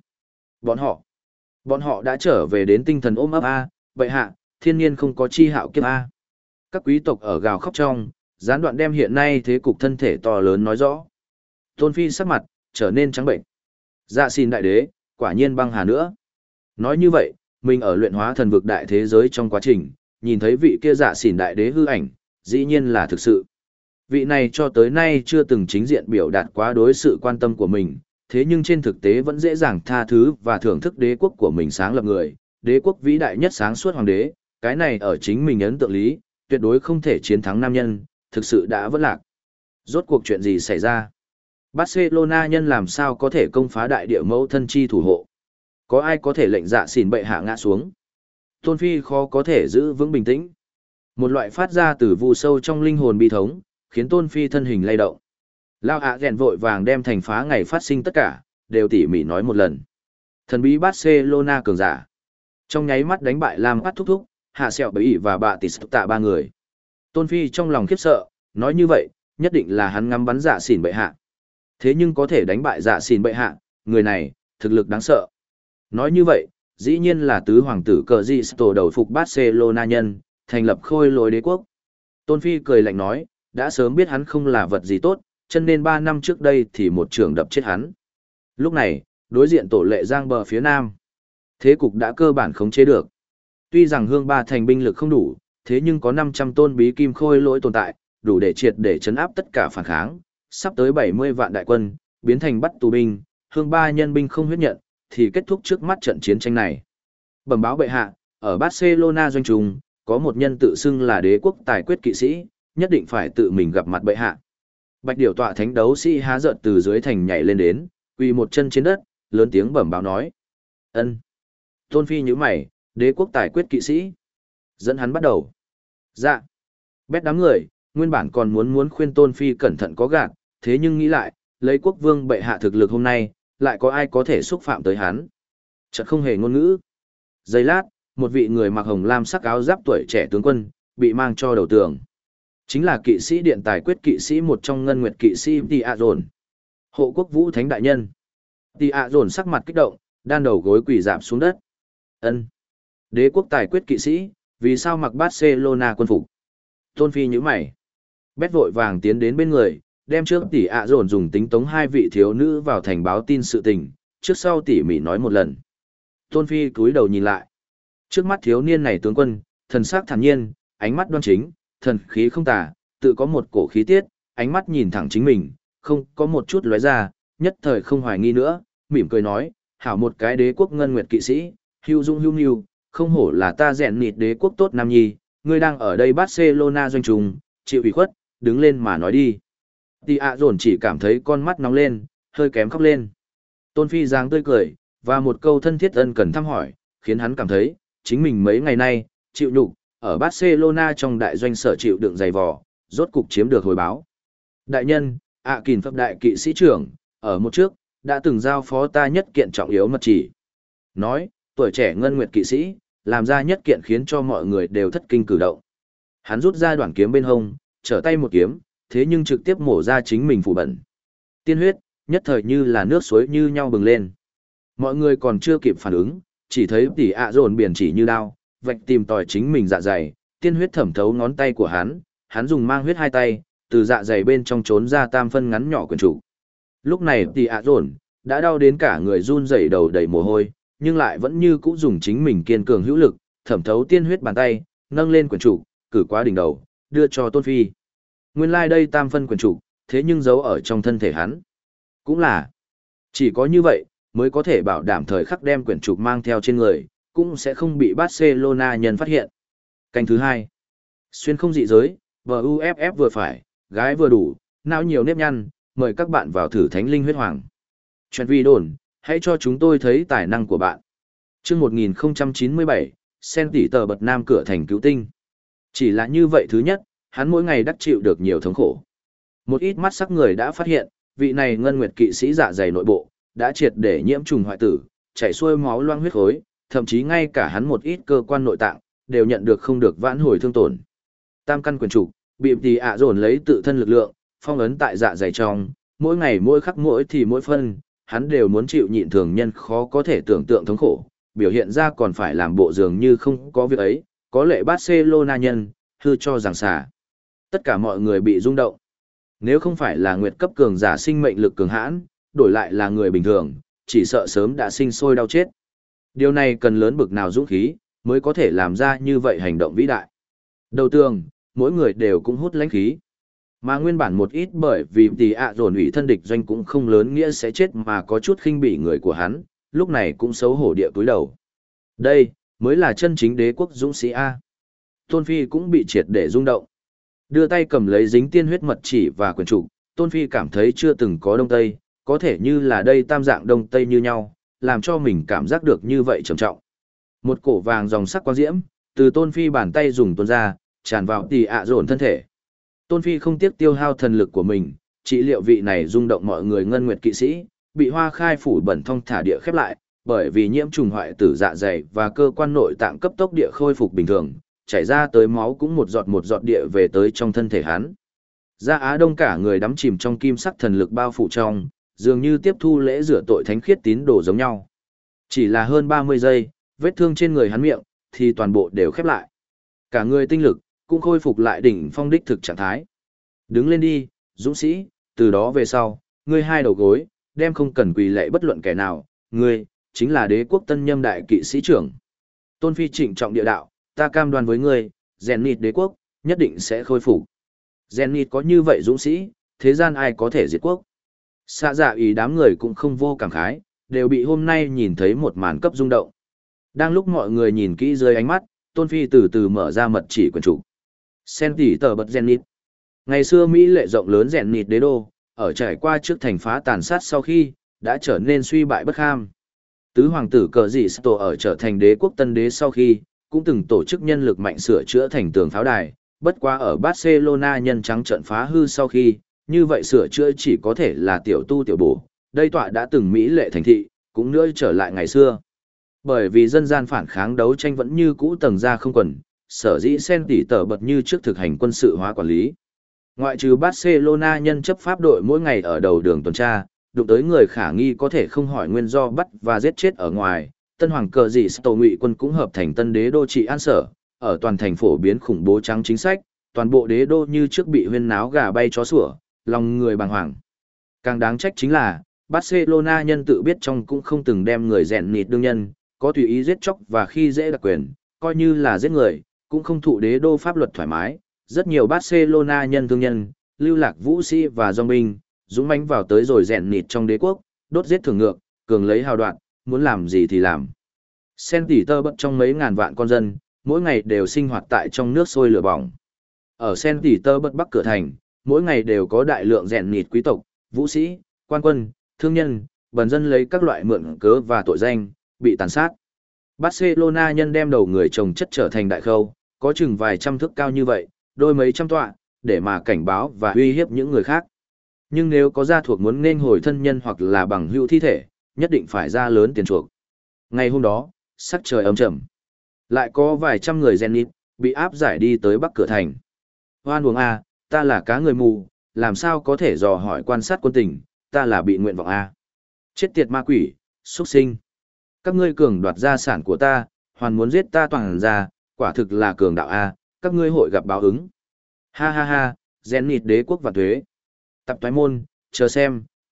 Bọn họ đã trở về đến tinh thần ôm ấp A, bệ hạ, thiên nhiên không có chi hạo kiếp A. Các quý tộc ở gào khóc trong, gián đoạn đem hiện nay thế cục thân thể to lớn nói rõ. Tôn Phi sắc mặt, trở nên trắng bệnh. Dạ xin đại đế, quả nhiên băng hà nữa. Nói như vậy, mình ở luyện hóa thần vực đại thế giới trong quá trình, nhìn thấy vị kia dạ xỉn đại đế hư ảnh, dĩ nhiên là thực sự. Vị này cho tới nay chưa từng chính diện biểu đạt quá đối sự quan tâm của mình, thế nhưng trên thực tế vẫn dễ dàng tha thứ và thưởng thức đế quốc của mình sáng lập người, đế quốc vĩ đại nhất sáng suốt hoàng đế, cái này ở chính mình ấn tượng lý, tuyệt đối không thể chiến thắng nam nhân, thực sự đã vỡ lạc. Rốt cuộc chuyện gì xảy ra? Barcelona nhân làm sao có thể công phá đại địa mẫu thân chi thủ hộ? Có ai có thể lệnh dạ xỉn bệ hạ ngã xuống? Tôn Phi khó có thể giữ vững bình tĩnh. Một loại phát ra từ vu sâu trong linh hồn bi thống, khiến Tôn Phi thân hình lay động. Lao ạ rèn vội vàng đem thành phá ngày phát sinh tất cả, đều tỉ mỉ nói một lần. Thần bí Barcelona cường giả. Trong nháy mắt đánh bại Lam Phát thúc thúc, hạ sẹo bấy và bạ tỷ tạ ba người. Tôn Phi trong lòng khiếp sợ, nói như vậy, nhất định là hắn ngắm bắn dạ xỉn bệ hạ. Thế nhưng có thể đánh bại dạ xỉn bệ hạ, người này, thực lực đáng sợ. Nói như vậy, dĩ nhiên là tứ hoàng tử cờ di tổ đầu phục Barcelona nhân, thành lập khôi lối đế quốc. Tôn Phi cười lạnh nói, đã sớm biết hắn không là vật gì tốt, chân nên 3 năm trước đây thì một trường đập chết hắn. Lúc này, đối diện tổ lệ giang bờ phía nam. Thế cục đã cơ bản khống chế được. Tuy rằng Hương Ba thành binh lực không đủ, thế nhưng có 500 tôn bí kim khôi lỗi tồn tại, đủ để triệt để chấn áp tất cả phản kháng. Sắp tới 70 vạn đại quân, biến thành bắt tù binh, Hương Ba nhân binh không huyết nhận, thì kết thúc trước mắt trận chiến tranh này. Bẩm báo bệ hạ, ở Barcelona doanh trùng, có một nhân tự xưng là đế quốc tài quyết kỵ sĩ, nhất định phải tự mình gặp mặt bệ hạ. Bạch điểu tọa thánh đấu sĩ há giận từ dưới thành nhảy lên đến, quỳ một chân trên đất, lớn tiếng bẩm báo nói. Ân. Tôn Phi nhíu mày, đế quốc tài quyết kỵ sĩ. Dẫn hắn bắt đầu. Dạ. Bét đám người, nguyên bản còn muốn khuyên Tôn Phi cẩn thận có gạt, thế nhưng nghĩ lại, lấy quốc vương bệ hạ thực lực hôm nay, lại có ai có thể xúc phạm tới hắn. Chợt không hề ngôn ngữ. Giây lát, một vị người mặc hồng lam sắc áo giáp tuổi trẻ tướng quân, bị mang cho đầu tường. Chính là kỵ sĩ điện tài quyết kỵ sĩ một trong ngân nguyệt kỵ sĩ Tì A Dồn. Hộ quốc vũ thánh đại nhân. Tì A Dồn sắc mặt kích động, đan đầu gối quỳ rạp xuống đất. Ân. Đế quốc tài quyết kỵ sĩ, vì sao mặc Barcelona quân phục? Tôn Phi nhíu mày. Bét vội vàng tiến đến bên người, đem trước Tì A Dồn dùng tính tống 2 vị thiếu nữ vào thành báo tin sự tình, trước sau tỉ mỉ nói một lần. Tôn Phi cúi đầu nhìn lại. Trước mắt thiếu niên này tướng quân, thần sắc thản nhiên, ánh mắt đoan chính, thần khí không tà, tự có một cổ khí tiết, ánh mắt nhìn thẳng chính mình, không có một chút lóe ra, nhất thời không hoài nghi nữa, mỉm cười nói, hảo một cái đế quốc ngân nguyệt kỵ sĩ, hưu dung hưu nghiêu, không hổ là ta rèn nịt đế quốc tốt nam nhi, ngươi đang ở đây Barcelona doanh trùng, chịu ủy khuất, đứng lên mà nói đi. Tì ạ dồn chỉ cảm thấy con mắt nóng lên, hơi kém khóc lên. Tôn Phi giang tươi cười, và một câu thân thiết ân cần thăm hỏi, khiến hắn cảm thấy, chính mình mấy ngày nay, chịu nhục ở Barcelona trong đại doanh sở chịu đựng dày vò, rốt cục chiếm được hồi báo. Đại nhân, Kìn Phật đại kỵ sĩ trưởng, ở một trước, đã từng giao phó ta nhất kiện trọng yếu mật chỉ. Nói, tuổi trẻ ngân nguyệt kỵ sĩ, làm ra nhất kiện khiến cho mọi người đều thất kinh cử động. Hắn rút ra đoạn kiếm bên hông, trở tay một kiếm, thế nhưng trực tiếp mổ ra chính mình phủ bẩn. Tiên huyết, nhất thời như là nước suối như nhau bừng lên. Mọi người còn chưa kịp phản ứng, chỉ thấy Tỉ ạ dồn biển chỉ như đao, vạch tìm tòi chính mình dạ dày, tiên huyết thẩm thấu ngón tay của hắn dùng mang huyết 2 tay, từ dạ dày bên trong trốn ra tam phân ngắn nhỏ quyển trụ. Lúc này tỷ ạ dồn đã đau đến cả người run rẩy đầu đầy mồ hôi, nhưng lại vẫn như cũ dùng chính mình kiên cường hữu lực, thẩm thấu tiên huyết bàn tay, nâng lên quyển trục, cử qua đỉnh đầu, đưa cho Tôn Phi. Nguyên lai đây tam phân quyển trục, thế nhưng giấu ở trong thân thể hắn. Cũng là, chỉ có như vậy, mới có thể bảo đảm thời khắc đem quyển trục mang theo trên người, cũng sẽ không bị Barcelona nhân phát hiện. Canh thứ 2. Xuyên không dị giới, VUFF vừa phải, gái vừa đủ, não nhiều nếp nhăn, mời các bạn vào thử thánh linh huyết hoàng. Chuyện vi đồn, hãy cho chúng tôi thấy tài năng của bạn. Chương 1097, sen tỷ tờ bật nam cửa thành cứu tinh. Chỉ là như vậy thứ nhất, hắn mỗi ngày đắc chịu được nhiều thống khổ. Một ít mắt sắc người đã phát hiện, vị này ngân nguyệt kỵ sĩ dạ dày nội bộ, đã triệt để nhiễm trùng hoại tử, chảy xuôi máu loang huyết khối, thậm chí ngay cả hắn một ít cơ quan nội tạng, đều nhận được không được vãn hồi thương tổn. Tam căn quyền trục, bị tỷ ạ dồn lấy tự thân lực lượng, phong ấn tại dạ dày trong, mỗi ngày mỗi khắc mỗi thì mỗi phân, hắn đều muốn chịu nhịn thường nhân khó có thể tưởng tượng thống khổ, biểu hiện ra còn phải làm bộ dường như không có việc ấy, có lệ Barcelona nhân, hư cho rằng xả. Tất cả mọi người bị rung động. Nếu không phải là nguyệt cấp cường giả sinh mệnh lực cường hãn, đổi lại là người bình thường, chỉ sợ sớm đã sinh sôi đau chết. Điều này cần lớn bực nào dũng khí, mới có thể làm ra như vậy hành động vĩ đại. Đầu tường, mỗi người đều cũng hút lãnh khí. Mà nguyên bản một ít bởi vì tỷ ạ dồn ủy thân địch doanh cũng không lớn nghĩa sẽ chết mà có chút khinh bỉ người của hắn, lúc này cũng xấu hổ địa túi đầu. Đây, mới là chân chính đế quốc dũng sĩ A. Tôn Phi cũng bị triệt để rung động. Đưa tay cầm lấy dính tiên huyết mật chỉ và quyển trục, Tôn Phi cảm thấy chưa từng có đông tây, có thể như là đây tam dạng đông tây như nhau, làm cho mình cảm giác được như vậy trầm trọng. Một cổ vàng dòng sắc quang diễm, từ Tôn Phi bàn tay dùng tuôn ra, tràn vào tỷ ạ dồn thân thể. Tôn Phi không tiếc tiêu hao thần lực của mình, trị liệu vị này rung động mọi người ngân nguyệt kỵ sĩ, bị hoa khai phủ bẩn thông thả địa khép lại, bởi vì nhiễm trùng hoại tử dạ dày và cơ quan nội tạng cấp tốc địa khôi phục bình thường, chảy ra tới máu cũng một giọt địa về tới trong thân thể hắn. Gia Á Đông cả người đắm chìm trong kim sắc thần lực bao phủ trong, dường như tiếp thu lễ rửa tội thánh khiết tín đồ giống nhau. Chỉ là hơn 30 giây, vết thương trên người hắn miệng, thì toàn bộ đều khép lại. Cả người tinh lực, cũng khôi phục lại đỉnh phong đích thực trạng thái. Đứng lên đi, dũng sĩ, từ đó về sau, ngươi hai đầu gối, đem không cần quỳ lạy bất luận kẻ nào, ngươi, chính là đế quốc tân nhâm đại kỵ sĩ trưởng. Tôn Phi trịnh trọng địa đạo, ta cam đoan với ngươi, Zenith đế quốc, nhất định sẽ khôi phục. Zenith có như vậy dũng sĩ, thế gian ai có thể diệt quốc. Xạ dạ ý đám người cũng không vô cảm khái, đều bị hôm nay nhìn thấy một màn cấp rung động. Đang lúc mọi người nhìn kỹ dưới ánh mắt, Tôn Phi từ từ mở ra mật chỉ quyển trục. Sen tỷ tờ bật Zenith. Ngày xưa Mỹ lệ rộng lớn Zenith đế đô, ở trải qua trước thành phá tàn sát sau khi, đã trở nên suy bại bất kham. Tứ hoàng tử cờ dị Sto ở trở thành đế quốc tân đế sau khi, cũng từng tổ chức nhân lực mạnh sửa chữa thành tường pháo đài, bất quá ở Barcelona nhân trắng trận phá hư sau khi, như vậy sửa chữa chỉ có thể là tiểu tu tiểu bổ, đây tọa đã từng Mỹ lệ thành thị, cũng nữa trở lại ngày xưa. Bởi vì dân gian phản kháng đấu tranh vẫn như cũ tầng ra không quần, sở dĩ sen tỷ tờ bật như trước thực hành quân sự hóa quản lý. Ngoại trừ Barcelona nhân chấp pháp đội mỗi ngày ở đầu đường tuần tra, đụng tới người khả nghi có thể không hỏi nguyên do bắt và giết chết ở ngoài, tân hoàng cờ dị Sto ngụy quân cũng hợp thành tân đế đô trị an sở, ở toàn thành phổ biến khủng bố trắng chính sách, toàn bộ đế đô như trước bị huyên náo gà bay chó sủa, lòng người bàng hoàng. Càng đáng trách chính là, Barcelona nhân tự biết trong cũng không từng đem người rèn nịt đương nhân, có tùy ý giết chóc và khi dễ đặc quyền, coi như là giết người, cũng không thụ đế đô pháp luật thoải mái. Rất nhiều Barcelona nhân thương nhân, lưu lạc vũ sĩ và dòng binh, dũng mãnh vào tới rồi rèn nịt trong đế quốc, đốt giết thường ngược, cường lấy hào đoạn, muốn làm gì thì làm. Sen tỷ tơ bật trong mấy ngàn vạn con dân, mỗi ngày đều sinh hoạt tại trong nước sôi lửa bỏng. Ở Sen tỷ tơ bật bắc cửa thành, mỗi ngày đều có đại lượng rèn nịt quý tộc, vũ sĩ, quan quân, thương nhân, bần dân lấy các loại mượn cớ và tội danh, bị tàn sát. Barcelona nhân đem đầu người trồng chất trở thành đại khâu, có chừng vài trăm thước cao như vậy, đôi mấy trăm tọa, để mà cảnh báo và uy hiếp những người khác. Nhưng nếu có gia thuộc muốn nên hồi thân nhân hoặc là bằng hữu thi thể, nhất định phải ra lớn tiền chuộc. Ngày hôm đó, sắc trời ấm trầm. Lại có vài trăm người Zenith, bị áp giải đi tới bắc cửa thành. Hoan uống A, ta là cá người mù, làm sao có thể dò hỏi quan sát quân tình, ta là bị nguyện vọng A. Chết tiệt ma quỷ, xuất sinh. Các ngươi cường đoạt gia sản của ta, hoàn muốn giết ta toàn ra, quả thực là cường đạo A, các ngươi hội gặp báo ứng. Ha ha ha, Zenith đế quốc và thuế. Tập toái môn, chờ xem,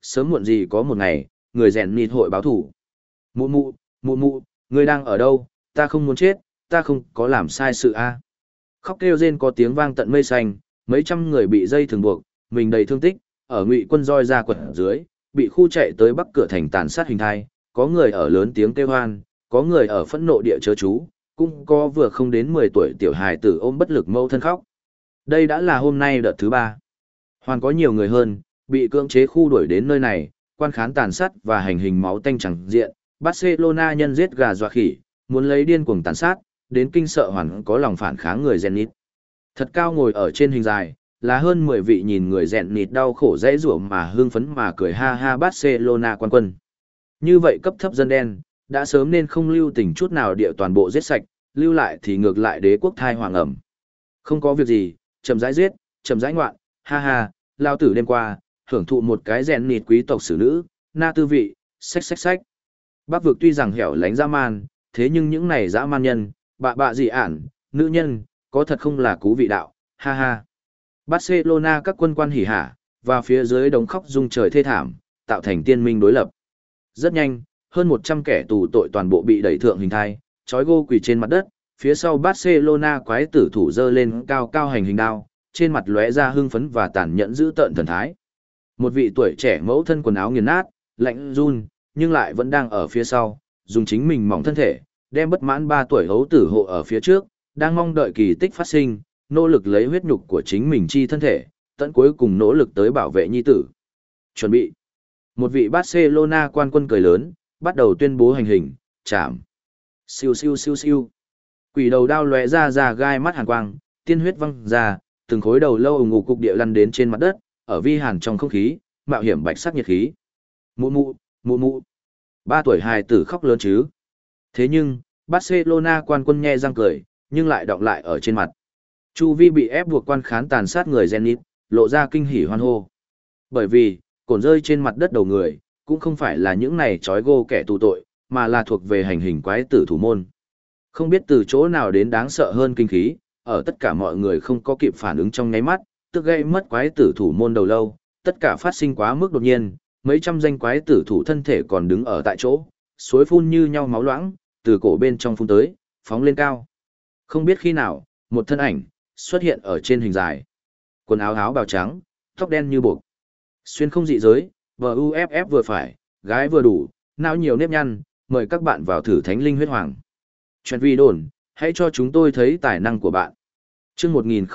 sớm muộn gì có một ngày, người rèn nịt hội báo thủ. Mụ mụ, mụ mụ, ngươi đang ở đâu, ta không muốn chết, ta không có làm sai sự a. Khóc kêu rên có tiếng vang tận mây xanh, mấy trăm người bị dây thường buộc, mình đầy thương tích, ở Ngụy Quân roi ra quật dưới, bị khu chạy tới bắc cửa thành tàn sát hình thai, có người ở lớn tiếng kêu hoan, có người ở phẫn nộ địa chớ chú, cũng có vừa không đến 10 tuổi tiểu hài tử ôm bất lực mâu thân khóc. Đây đã là hôm nay đợt thứ 3. Hoàn có nhiều người hơn, bị cưỡng chế khu đuổi đến nơi này, quan khán tàn sát và hành hình máu tanh chẳng diện, Barcelona nhân giết gà dọa khỉ, muốn lấy điên cuồng tàn sát, đến kinh sợ hoàn có lòng phản kháng người Zenit. Thật cao ngồi ở trên hình dài, là hơn 10 vị nhìn người Zenit đau khổ dễ rủa mà hưng phấn mà cười ha ha Barcelona quan quân. Như vậy cấp thấp dân đen, đã sớm nên không lưu tình chút nào địa toàn bộ giết sạch, lưu lại thì ngược lại đế quốc thai hoàng ẩm. Không có việc gì, chậm rãi giết, chậm rãi ngoạn, ha ha, lao tử đêm qua, hưởng thụ một cái Zenit quý tộc xử nữ, na tư vị, xách xách xách. Bắc vực tuy rằng hẻo lánh dã man, thế nhưng những này dã man nhân, bạ dị ản, nữ nhân, có thật không là cú vị đạo, ha ha. Barcelona các quân quan hỉ hả, và phía dưới đống khóc rung trời thê thảm, tạo thành tiên minh đối lập. Rất nhanh, hơn 100 kẻ tù tội toàn bộ bị đẩy thượng hình thai, trói gô quỳ trên mặt đất, phía sau Barcelona quái tử thủ dơ lên cao cao hành hình đao, trên mặt lóe ra hưng phấn và tàn nhẫn giữ tợn thần thái. Một vị tuổi trẻ mẫu thân quần áo nghiền nát, lạnh run, nhưng lại vẫn đang ở phía sau, dùng chính mình mỏng thân thể, đem bất mãn 3 tuổi hấu tử hộ ở phía trước, đang mong đợi kỳ tích phát sinh, nỗ lực lấy huyết nhục của chính mình chi thân thể, tận cuối cùng nỗ lực tới bảo vệ nhi tử. Chuẩn bị. Một vị Barcelona quan quân cười lớn, bắt đầu tuyên bố hành hình, chạm. Siêu siêu siêu siêu. Quỷ đầu đao lóe ra gai mắt hàn quang, tiên huyết văng ra, từng khối đầu lâu ủng ngục cục địa lăn đến trên mặt đất, ở vi hàn trong không khí, mạo hiểm bạch sắc nhiệt khí. Mụ mụ, mụ mụ. 3 tuổi hài tử khóc lớn chứ. Thế nhưng, Barcelona quan quân nhe răng cười, nhưng lại đọng lại ở trên mặt. Chu vi bị ép buộc quan khán tàn sát người Zenit, lộ ra kinh hỉ hoan hô. Bởi vì, cổn rơi trên mặt đất đầu người, cũng không phải là những này trói gô kẻ tù tội, mà là thuộc về hành hình quái tử thủ môn. Không biết từ chỗ nào đến đáng sợ hơn kinh khí, ở tất cả mọi người không có kịp phản ứng trong nháy mắt, tức gây mất quái tử thủ môn đầu lâu, tất cả phát sinh quá mức đột nhiên, mấy trăm danh quái tử thủ thân thể còn đứng ở tại chỗ, suối phun như nhau máu loãng, từ cổ bên trong phun tới, phóng lên cao. Không biết khi nào, một thân ảnh xuất hiện ở trên hình dài. Quần áo áo bào trắng, tóc đen như buộc. Xuyên không dị giới, VUFF vừa phải, gái vừa đủ, não nhiều nếp nhăn, mời các bạn vào thử Thánh Linh Huyết Hoàng. Chuyện vi đồn, hãy cho chúng tôi thấy tài năng của bạn. Chương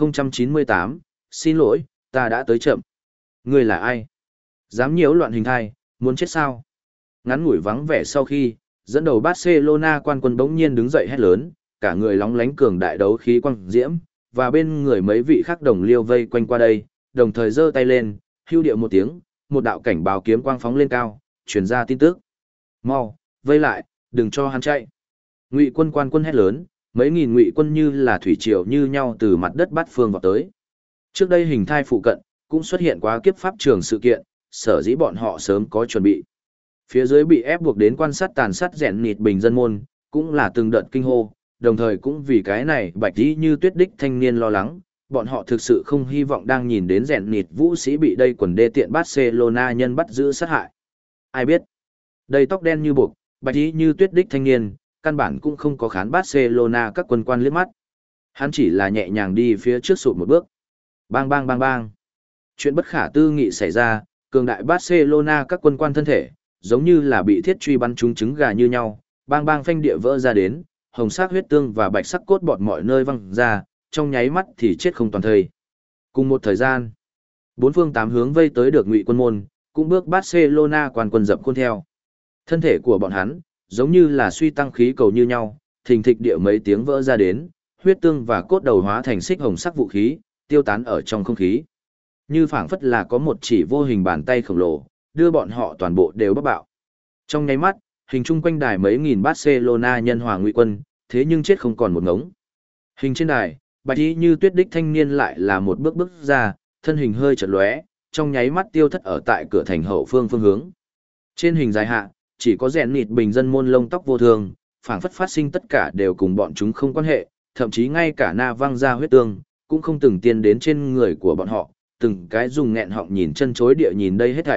1098, xin lỗi, ta đã tới chậm. Ngươi là ai? Dám nhiễu loạn hình thai, muốn chết sao? Ngắn ngủi vắng vẻ sau khi, dẫn đầu Barcelona quan quân bỗng nhiên đứng dậy hét lớn, cả người lóng lánh cường đại đấu khí quang diễm, và bên người mấy vị khác đồng liêu vây quanh qua đây, đồng thời giơ tay lên, hưu điệu một tiếng, một đạo cảnh báo kiếm quang phóng lên cao, truyền ra tin tức. Mau, vây lại, đừng cho hắn chạy. Ngụy quân quan quân hét lớn, mấy nghìn ngụy quân như là thủy triều như nhau từ mặt đất bát phương vào tới. Trước đây hình thai phụ cận, cũng xuất hiện quá kiếp pháp trường sự kiện, sở dĩ bọn họ sớm có chuẩn bị. Phía dưới bị ép buộc đến quan sát tàn sát rèn nịt bình dân môn, cũng là từng đợt kinh hô, đồng thời cũng vì cái này bạch tí như tuyết đích thanh niên lo lắng, bọn họ thực sự không hy vọng đang nhìn đến rèn nịt vũ sĩ bị đây quần đê tiện Barcelona nhân bắt giữ sát hại. Ai biết, đây tóc đen như buộc, bạch tí như tuyết đích thanh niên, căn bản cũng không có khán Barcelona các quân quan liếc mắt. Hắn chỉ là nhẹ nhàng đi phía trước sụt một bước. Bang bang bang bang. Chuyện bất khả tư nghị xảy ra, cường đại Barcelona các quân quan thân thể, giống như là bị thiết truy bắn trúng trứng gà như nhau, bang bang phanh địa vỡ ra đến, hồng sắc huyết tương và bạch sắc cốt bọt mọi nơi văng ra, trong nháy mắt thì chết không toàn thây. Cùng một thời gian, bốn phương tám hướng vây tới được ngụy quân môn, cũng bước Barcelona quan quân dập khuôn theo. Thân thể của bọn hắn, giống như là suy tăng khí cầu như nhau, thình thịch địa mấy tiếng vỡ ra đến, huyết tương và cốt đầu hóa thành xích hồng sắc vũ khí, tiêu tán ở trong không khí. Như phảng phất là có một chỉ vô hình bàn tay khổng lồ, đưa bọn họ toàn bộ đều bóc bạo. Trong nháy mắt, hình chung quanh đài mấy nghìn Barcelona nhân hòa ngụy quân, thế nhưng chết không còn một ngống. Hình trên đài, bạch y như tuyết đích thanh niên lại là một bước bước ra, thân hình hơi chợt lóe, trong nháy mắt tiêu thất ở tại cửa thành hậu phương phương hướng. Trên hình dài hạ, chỉ có rèn nịt bình dân môn lông tóc vô thường, phảng phất phát sinh tất cả đều cùng bọn chúng không quan hệ, thậm chí ngay cả na văng ra huyết tương, cũng không từng tiên đến trên người của bọn họ, từng cái dùng nghẹn họng nhìn chân chối địa nhìn đây hết thảy,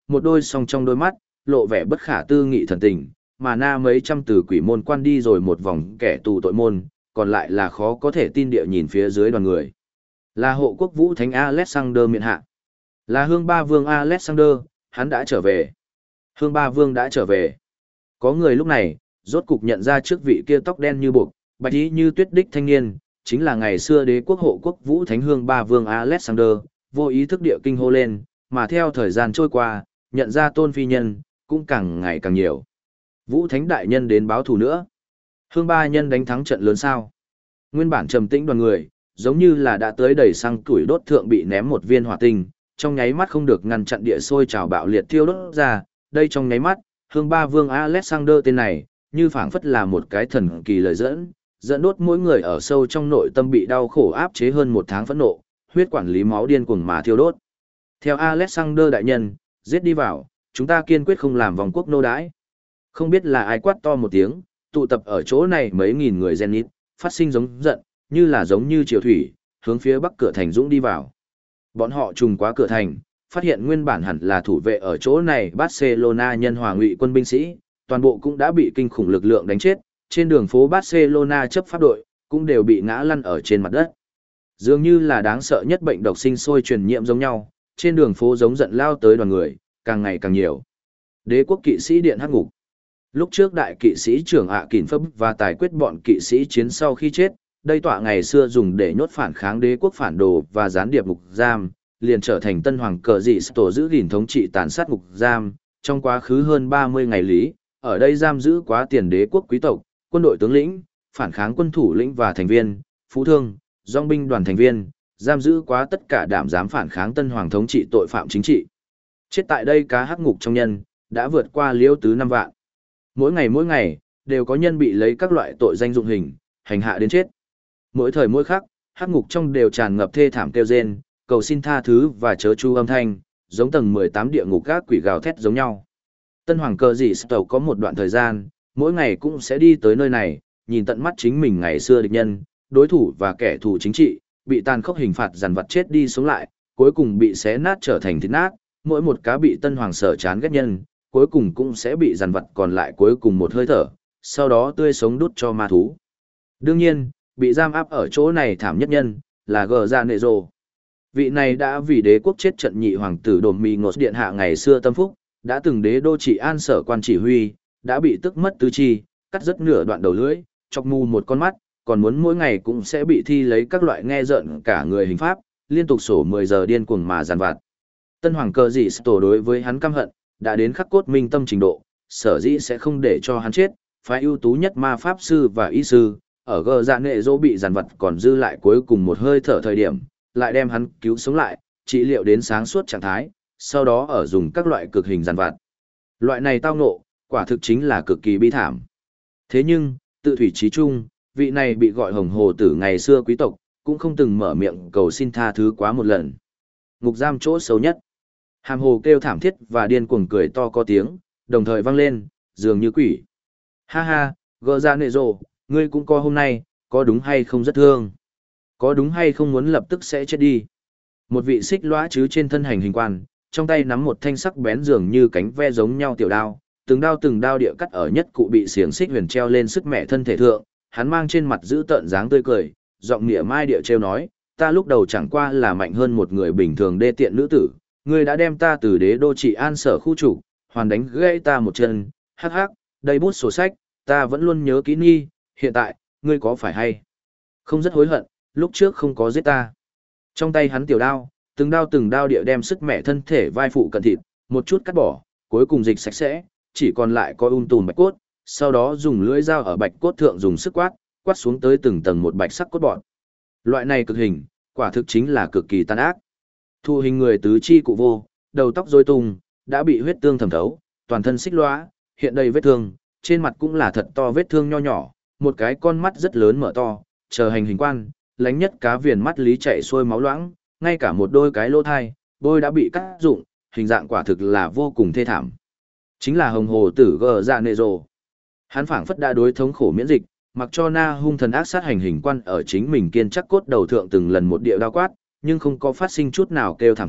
một đôi song trong đôi mắt, lộ vẻ bất khả tư nghị thần tình, mà na mấy trăm từ quỷ môn quan đi rồi một vòng kẻ tù tội môn, còn lại là khó có thể tin địa nhìn phía dưới đoàn người. Là hộ quốc vũ thánh Alexander miện hạ. Là hương ba vương Alexander, hắn đã trở về. Hương ba vương đã trở về. Có người lúc này, rốt cục nhận ra trước vị kia tóc đen như buộc, bạch y như tuyết đích thanh niên, chính là ngày xưa đế quốc hộ quốc vũ thánh hương ba vương Alexander, vô ý thức địa kinh hô lên, mà theo thời gian trôi qua, nhận ra tôn phi nhân, cũng càng ngày càng nhiều. Vũ thánh đại nhân đến báo thù nữa. Hương ba nhân đánh thắng trận lớn sao. Nguyên bản trầm tĩnh đoàn người, giống như là đã tới đầy xăng tuổi đốt thượng bị ném một viên hỏa tinh, trong nháy mắt không được ngăn chặn địa sôi trào bạo liệt thiêu đốt ra, đây trong nháy mắt, hương ba vương Alexander tên này, như phảng phất là một cái thần kỳ lời dẫn đốt mỗi người ở sâu trong nội tâm bị đau khổ áp chế hơn một tháng phẫn nộ, huyết quản lý máu điên cuồng mà thiêu đốt. Theo Alexander đại nhân, giết đi vào, chúng ta kiên quyết không làm vòng quốc nô đãi. Không biết là ai quát to một tiếng, tụ tập ở chỗ này mấy nghìn người Zenit, phát sinh giống giận, giống như triều thủy, hướng phía bắc cửa thành dũng đi vào. Bọn họ trùng qua cửa thành, phát hiện nguyên bản hẳn là thủ vệ ở chỗ này Barcelona nhân hòa ngụy quân binh sĩ, toàn bộ cũng đã bị kinh khủng lực lượng đánh chết, trên đường phố Barcelona chấp pháp đội, cũng đều bị ngã lăn ở trên mặt đất. Dường như là đáng sợ nhất bệnh độc sinh sôi truyền nhiễm giống nhau, trên đường phố giống giận lao tới đoàn người, càng ngày càng nhiều. Đế quốc kỵ sĩ điện hắc ngục. Lúc trước đại kỵ sĩ trưởng ạ kỳn phấp và tài quyết bọn kỵ sĩ chiến sau khi chết, đây tọa ngày xưa dùng để nhốt phản kháng đế quốc phản đồ và gián điệp ngục giam, liền trở thành tân hoàng cờ dị tổ giữ gìn thống trị tàn sát ngục giam, trong quá khứ hơn 30 ngày lý, ở đây giam giữ quá tiền đế quốc quý tộc, quân đội tướng lĩnh, phản kháng quân thủ lĩnh và thành viên, phú thương, dòng binh đoàn thành viên, giam giữ quá tất cả đảm dám phản kháng tân hoàng thống trị tội phạm chính trị. Chết tại đây cá hắc ngục trong nhân, đã vượt qua liễu tứ 5 vạn. Mỗi ngày, đều có nhân bị lấy các loại tội danh dụng hình, hành hạ đến chết. Mỗi thời mỗi khắc, hắc ngục trong đều tràn ngập thê thảm kêu rên, cầu xin tha thứ và chớ chu âm thanh, giống tầng 18 địa ngục các quỷ gào thét giống nhau. Tân hoàng cờ dị Stow có một đoạn thời gian, mỗi ngày cũng sẽ đi tới nơi này, nhìn tận mắt chính mình ngày xưa địch nhân, đối thủ và kẻ thù chính trị, bị tàn khốc hình phạt dằn vặt chết đi sống lại, cuối cùng bị xé nát trở thành thịt nát, mỗi một cá bị tân hoàng sở chán ghét nhân, cuối cùng cũng sẽ bị dằn vặt còn lại cuối cùng một hơi thở, sau đó tươi sống đút cho ma thú. Đương nhiên, bị giam áp ở chỗ này thảm nhất nhân, là Gờ Ra Nệ Rồ. Vị này đã vì đế quốc chết trận nhị hoàng tử Đồn Mì Ngột điện hạ ngày xưa tâm phúc, đã từng đế đô trị an sở quan chỉ huy, đã bị tức mất tứ chi, cắt rất nửa đoạn đầu lưỡi, chọc mù một con mắt, còn muốn mỗi ngày cũng sẽ bị thi lấy các loại nghe rợn cả người hình pháp, liên tục sổ 10 giờ điên cuồng mà giàn vặt. Tân hoàng cờ dị tổ đối với hắn căm hận, đã đến khắc cốt minh tâm trình độ, sở dĩ sẽ không để cho hắn chết, phái ưu tú nhất ma pháp sư và y sư, ở Gờ Dạ Nệ Dỗ bị giàn vật còn dư lại cuối cùng một hơi thở thời điểm, lại đem hắn cứu sống lại, trị liệu đến sáng suốt trạng thái, sau đó ở dùng các loại cực hình giàn vặt. Loại này tao ngộ, quả thực chính là cực kỳ bi thảm. Thế nhưng, tự thủy trí chung, vị này bị gọi hồng hồ tử ngày xưa quý tộc, cũng không từng mở miệng cầu xin tha thứ quá một lần. Ngục giam chỗ xấu nhất. Hàm hồ kêu thảm thiết và điên cuồng cười to có tiếng, đồng thời vang lên, dường như quỷ. Ha ha, Gờ Ra Nệ Rồ, ngươi cũng có hôm nay, có đúng hay không rất thương? Có đúng hay không muốn lập tức sẽ chết đi? Một vị xích lõa chứ trên thân hành hình quan, trong tay nắm một thanh sắc bén dường như cánh ve giống nhau tiểu đao, từng đao địa cắt ở nhất cụ bị xiềng xích huyền treo lên sức mẹ thân thể thượng, hắn mang trên mặt giữ tợn dáng tươi cười, giọng nghĩa mai địa trêu nói, ta lúc đầu chẳng qua là mạnh hơn một người bình thường đê tiện nữ tử, ngươi đã đem ta từ đế đô trị an sở khu trục, hoàn đánh gãy ta một chân, hắc hắc, đây bút sổ sách, ta vẫn luôn nhớ kỹ nghi, hiện tại, ngươi có phải hay không rất hối hận, lúc trước không có giết ta. Trong tay hắn tiểu đao, từng đao địa đem sức mẹ thân thể vai phụ cận thịt, một chút cắt bỏ, cuối cùng dịch sạch sẽ, chỉ còn lại có tùm bạch cốt, sau đó dùng lưỡi dao ở bạch cốt thượng dùng sức quát xuống tới từng tầng một bạch sắc cốt bọn. Loại này cực hình, quả thực chính là cực kỳ tàn ác. Thu hình người tứ chi cụ vô, đầu tóc rối tung, đã bị huyết tương thẩm thấu, toàn thân xích lóa, hiện đầy vết thương, trên mặt cũng là thật to vết thương nho nhỏ, một cái con mắt rất lớn mở to, chờ hành hình quan, lánh nhất cá viền mắt lý chảy xuôi máu loãng, ngay cả một đôi cái lỗ thai, đôi đã bị cắt rụng, hình dạng quả thực là vô cùng thê thảm. Chính là hồng hồ tử Gờ Dạ Nệ Rồ. Hắn phảng phất đã đối thống khổ miễn dịch, mặc cho na hung thần ác sát hành hình quan ở chính mình kiên chắc cốt đầu thượng từng lần một địa đao quát, nhưng không có phát sinh chút nào kêu thảm thiết,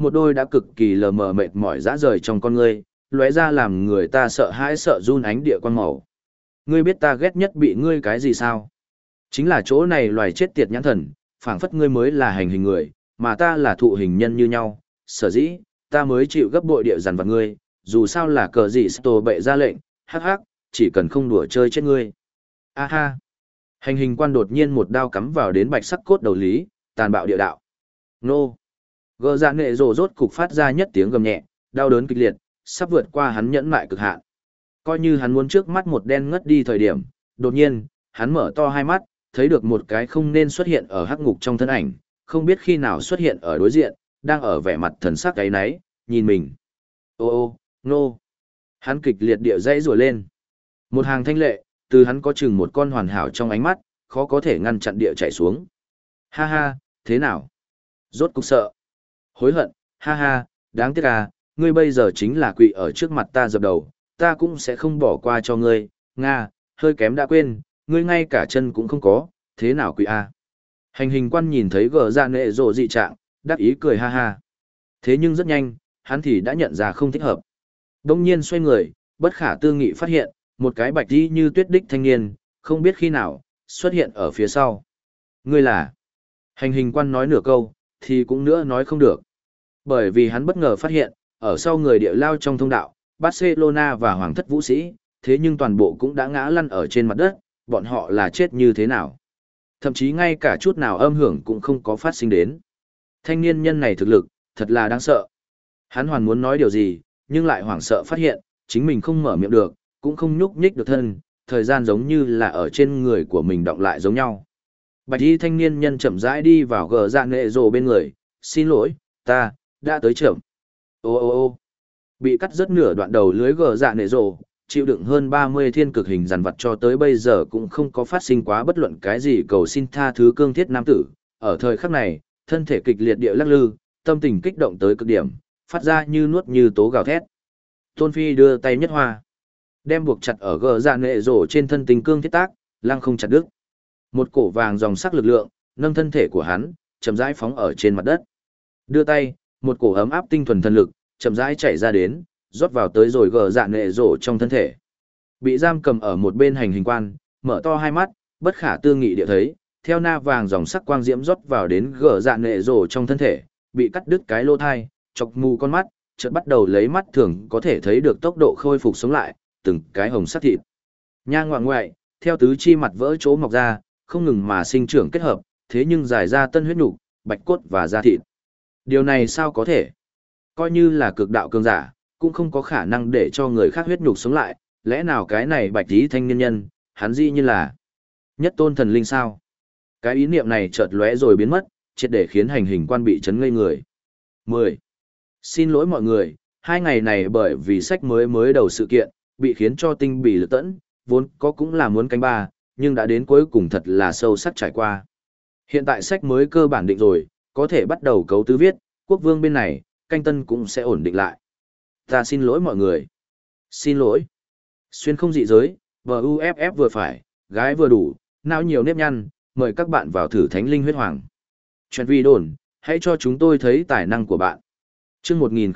một đôi đã cực kỳ lờ mờ mệt mỏi dã rời trong con ngươi, lóe ra làm người ta sợ hãi sợ run ánh địa quan màu. Ngươi biết ta ghét nhất bị ngươi cái gì sao? Chính là chỗ này loài chết tiệt nhãn thần, phảng phất ngươi mới là hành hình người, mà ta là thụ hình nhân như nhau, sở dĩ, ta mới chịu gấp bội địa dằn vặt ngươi, dù sao là cờ gì Sto bệ ra lệnh, hắc hắc, chỉ cần không đùa chơi chết ngươi. A ha! Hành hình quan đột nhiên một đao cắm vào đến bạch sắc cốt đầu lý, tàn bạo địa đạo. Nô! Gờ dạ nệ rồ rốt cục phát ra nhất tiếng gầm nhẹ, đau đớn kịch liệt, sắp vượt qua hắn nhẫn mại cực hạn. Coi như hắn muốn trước mắt một đen ngất đi thời điểm, đột nhiên, hắn mở to hai mắt, thấy được một cái không nên xuất hiện ở hắc ngục trong thân ảnh, không biết khi nào xuất hiện ở đối diện, đang ở vẻ mặt thần sắc cái náy, nhìn mình. Ô ô, nô. Hắn kịch liệt địa dãy rủa lên. Một hàng thanh lệ, từ hắn có chừng một con hoàn hảo trong ánh mắt, khó có thể ngăn chặn địa chảy xuống. Ha ha, thế nào? Rốt cục sợ. Hối hận, ha ha, đáng tiếc à, ngươi bây giờ chính là quỵ ở trước mặt ta dập đầu, ta cũng sẽ không bỏ qua cho ngươi, Nga, hơi kém đã quên, ngươi ngay cả chân cũng không có, thế nào quỵ à? Hành hình quan nhìn thấy gờ ra nệ rộ dị trạng, đắc ý cười ha ha. Thế nhưng rất nhanh, hắn thì đã nhận ra không thích hợp. Đông nhiên xoay người, bất khả tư nghị phát hiện, một cái bạch đi như tuyết đích thanh niên, không biết khi nào, xuất hiện ở phía sau. Ngươi là... Hành hình quan nói nửa câu, thì cũng nữa nói không được. Bởi vì hắn bất ngờ phát hiện, ở sau người địa lao trong thông đạo, Barcelona và Hoàng thất vũ sĩ, thế nhưng toàn bộ cũng đã ngã lăn ở trên mặt đất, bọn họ là chết như thế nào. Thậm chí ngay cả chút nào âm hưởng cũng không có phát sinh đến. Thanh niên nhân này thực lực, thật là đáng sợ. Hắn hoàn muốn nói điều gì, nhưng lại hoảng sợ phát hiện, chính mình không mở miệng được, cũng không nhúc nhích được thân, thời gian giống như là ở trên người của mình đọng lại giống nhau. Bạch y thanh niên nhân chậm rãi đi vào gờ dạ nệ rồ bên người, xin lỗi, ta, đã tới chậm. Ô ô ô bị cắt rất nửa đoạn đầu lưới gờ dạ nệ rồ, chịu đựng hơn 30 thiên cực hình dằn vặt cho tới bây giờ cũng không có phát sinh quá bất luận cái gì cầu xin tha thứ cương thiết nam tử. Ở thời khắc này, thân thể kịch liệt địa lắc lư, tâm tình kích động tới cực điểm, phát ra như nuốt như tố gào thét. Tôn Phi đưa tay nhất hoa, đem buộc chặt ở gờ dạ nệ rồ trên thân tình cương thiết tác, lăng không chặt đứt. Một cổ vàng dòng sắc lực lượng, nâng thân thể của hắn, chậm rãi phóng ở trên mặt đất. Đưa tay, một cổ ấm áp tinh thuần thần lực, chậm rãi chảy ra đến, rót vào tới rồi gờ dạ nệ rổ trong thân thể. Bị giam cầm ở một bên hành hình quan, mở to hai mắt, bất khả tư nghị địa thấy, theo na vàng dòng sắc quang diễm rót vào đến gờ dạ nệ rổ trong thân thể, bị cắt đứt cái lỗ thai, chọc mù con mắt, chợt bắt đầu lấy mắt thường có thể thấy được tốc độ khôi phục sống lại, từng cái hồng sắc thịt. Nha ngoại ngoại, theo tứ chi mặt vỡ chỗ mọc ra, không ngừng mà sinh trưởng kết hợp, thế nhưng giải ra tân huyết nục, bạch cốt và da thịt. Điều này sao có thể? Coi như là cực đạo cường giả, cũng không có khả năng để cho người khác huyết nhục sống lại, lẽ nào cái này bạch tí thanh niên nhân, hắn dĩ như là nhất tôn thần linh sao? Cái ý niệm này chợt lóe rồi biến mất, triệt để khiến hành hình quan bị chấn ngây người. 10. Xin lỗi mọi người, 2 ngày này bởi vì sách mới đầu sự kiện, bị khiến cho tinh bì lực tẫn, vốn có cũng là muốn canh ba, nhưng đã đến cuối cùng thật là sâu sắc trải qua. Hiện tại sách mới cơ bản định rồi, có thể bắt đầu cấu tứ viết, quốc vương bên này, canh tân cũng sẽ ổn định lại. Ta xin lỗi mọi người. Xin lỗi. Xuyên không dị giới, VUFF vừa phải, gái vừa đủ, não nhiều nếp nhăn, mời các bạn vào thử thánh linh huyết hoàng. Chuyện vi đồn, hãy cho chúng tôi thấy tài năng của bạn. Chương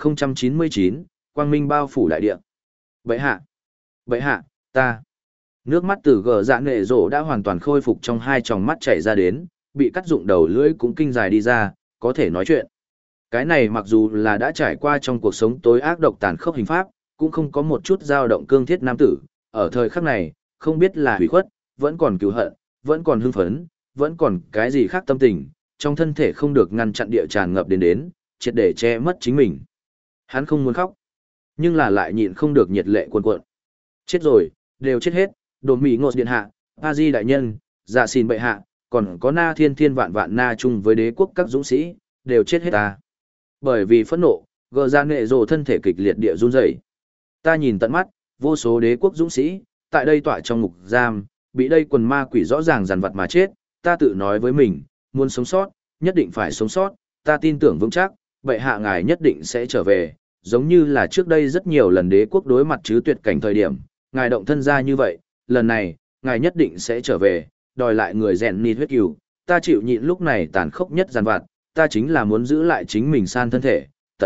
1099, Quang Minh bao phủ đại địa. Bệ hạ, ta. Nước mắt từ gờ dạ nệ rổ đã hoàn toàn khôi phục trong hai tròng mắt chảy ra đến, bị cắt dụng đầu lưỡi cũng kinh dài đi ra, có thể nói chuyện. Cái này mặc dù là đã trải qua trong cuộc sống tối ác độc tàn khốc hình pháp, cũng không có một chút dao động cương thiết nam tử, ở thời khắc này, không biết là hủy khuất, vẫn còn cứu hận, vẫn còn hưng phấn, vẫn còn cái gì khác tâm tình, trong thân thể không được ngăn chặn địa tràn ngập đến, triệt để che mất chính mình. Hắn không muốn khóc, nhưng là lại nhịn không được nhiệt lệ cuồn cuộn. Chết rồi, đều chết hết, Đồ Mỹ Ngột điện hạ, A Di đại nhân, Dạ Xin bệ hạ, còn có Na Thiên Thiên vạn vạn na chung với đế quốc các dũng sĩ, đều chết hết ta. Bởi vì phẫn nộ, gờ ra nệ rồ thân thể kịch liệt địa run rẩy. Ta nhìn tận mắt, vô số đế quốc dũng sĩ, tại đây tọa trong ngục giam, bị đây quần ma quỷ rõ ràng dằn vặt mà chết, ta tự nói với mình, muốn sống sót, nhất định phải sống sót, ta tin tưởng vững chắc, bệ hạ ngài nhất định sẽ trở về, giống như là trước đây rất nhiều lần đế quốc đối mặt chứ tuyệt cảnh thời điểm, ngài động thân ra như vậy, lần này, ngài nhất định sẽ trở về, đòi lại người rèn nịt huyết cừu, ta chịu nhịn lúc này tàn khốc nhất giàn vặt, ta chính là muốn giữ lại chính mình san thân thể,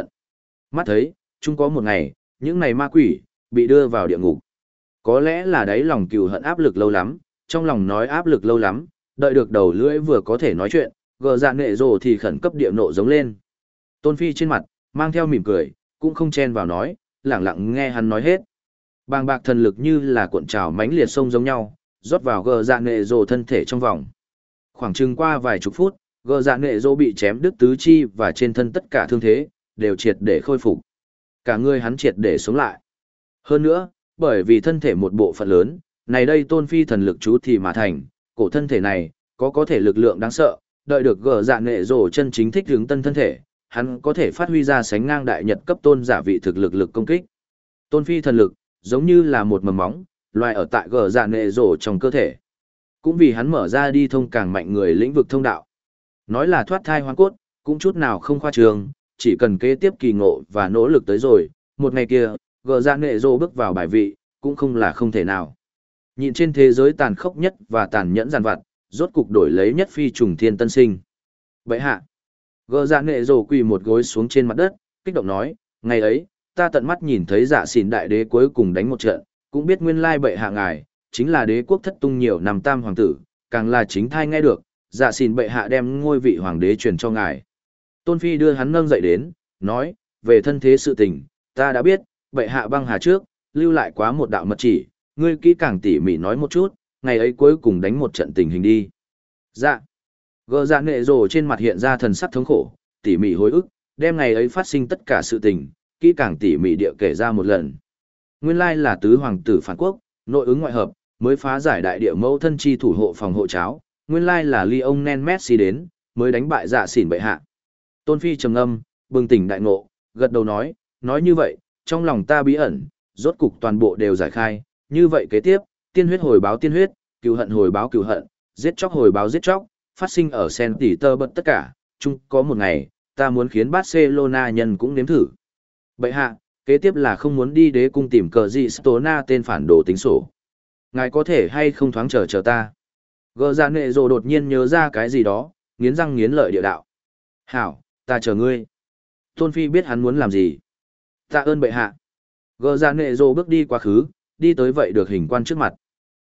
Mắt thấy, chung có một ngày, những này ma quỷ, bị đưa vào địa ngục. Có lẽ là đáy lòng cừu hận áp lực lâu lắm, trong lòng nói áp lực lâu lắm, đợi được đầu lưỡi vừa có thể nói chuyện, gờ dạ nệ rồ thì khẩn cấp địa nộ giống lên. Tôn Phi trên mặt, mang theo mỉm cười, cũng không chen vào nói, lẳng lặng nghe hắn nói hết. Bàng bạc thần lực như là cuộn trào mãnh liệt sông giống nhau, rót vào gờ dạ nệ rồ thân thể trong vòng. Khoảng chừng qua vài chục phút, gờ dạ nệ rồ bị chém đứt tứ chi và trên thân tất cả thương thế, đều triệt để khôi phục. Cả người hắn triệt để sống lại. Hơn nữa, bởi vì thân thể một bộ phận lớn, này đây Tôn Phi thần lực chú thì mà thành, cổ thân thể này, có thể lực lượng đáng sợ, đợi được gờ dạ nệ rồ chân chính thích hướng tân thân thể, hắn có thể phát huy ra sánh ngang đại nhật cấp tôn giả vị thực lực lực công kích. Tôn Phi thần lực, giống như là một mầm móng, loài ở tại gờ dạ nệ rồ trong cơ thể. Cũng vì hắn mở ra đi thông càng mạnh người lĩnh vực thông đạo. Nói là thoát thai hoang cốt, cũng chút nào không khoa trương, chỉ cần kế tiếp kỳ ngộ và nỗ lực tới rồi, một ngày kia, gờ dạ nệ rồ bước vào bài vị, cũng không là không thể nào. Nhìn trên thế giới tàn khốc nhất và tàn nhẫn giàn vặt, rốt cục đổi lấy nhất phi trùng thiên tân sinh. Bệ hạ, gờ dạ nệ rồ quỳ một gối xuống trên mặt đất, kích động nói, ngày ấy, ta tận mắt nhìn thấy dạ xỉn đại đế cuối cùng đánh một trận, cũng biết nguyên lai bệ hạ ngài, chính là đế quốc thất tung nhiều năm tam hoàng tử, càng là chính thai nghe được, dạ xỉn bệ hạ đem ngôi vị hoàng đế truyền cho ngài. Tôn Phi đưa hắn nâng dậy đến, nói, về thân thế sự tình, ta đã biết, bệ hạ băng hà trước, lưu lại quá một đạo mật chỉ, ngươi kỹ càng tỉ mỉ nói một chút, ngày ấy cuối cùng đánh một trận tình hình đi. Dạ. Gờ dạ nệ rồ trên mặt hiện ra thần sắc thống khổ, tỉ mỉ hối ức, đem ngày ấy phát sinh tất cả sự tình, kỹ càng tỉ mỉ địa kể ra một lần. Nguyên lai là tứ hoàng tử phản quốc, nội ứng ngoại hợp, mới phá giải đại địa mẫu thân chi thủ hộ phòng hộ cháo, nguyên lai là Lionel Messi đến, mới đánh bại dạ xỉn bệ hạ. Tôn Phi trầm ngâm, bừng tỉnh đại ngộ, gật đầu nói như vậy, trong lòng ta bí ẩn, rốt cục toàn bộ đều giải khai, như vậy kế tiếp, tiên huyết hồi báo tiên huyết, cừu hận hồi báo cừu hận, giết chóc hồi báo giết chóc, phát sinh ở sen tỉ tơ bật tất cả, chung có một ngày, ta muốn khiến Barcelona nhân cũng nếm thử. Bệ hạ, kế tiếp là không muốn đi đế cung tìm cờ gì Stona tên phản đồ tính sổ. Ngài có thể hay không thoáng chờ ta. Gờ dạ nệ rồ đột nhiên nhớ ra cái gì đó, nghiến răng nghiến lợi địa đạo. Hảo, ta chờ ngươi. Tôn Phi biết hắn muốn làm gì. Tạ ơn bệ hạ. Gờ dạ nệ rồ bước đi quá khứ, đi tới vậy được hình quan trước mặt.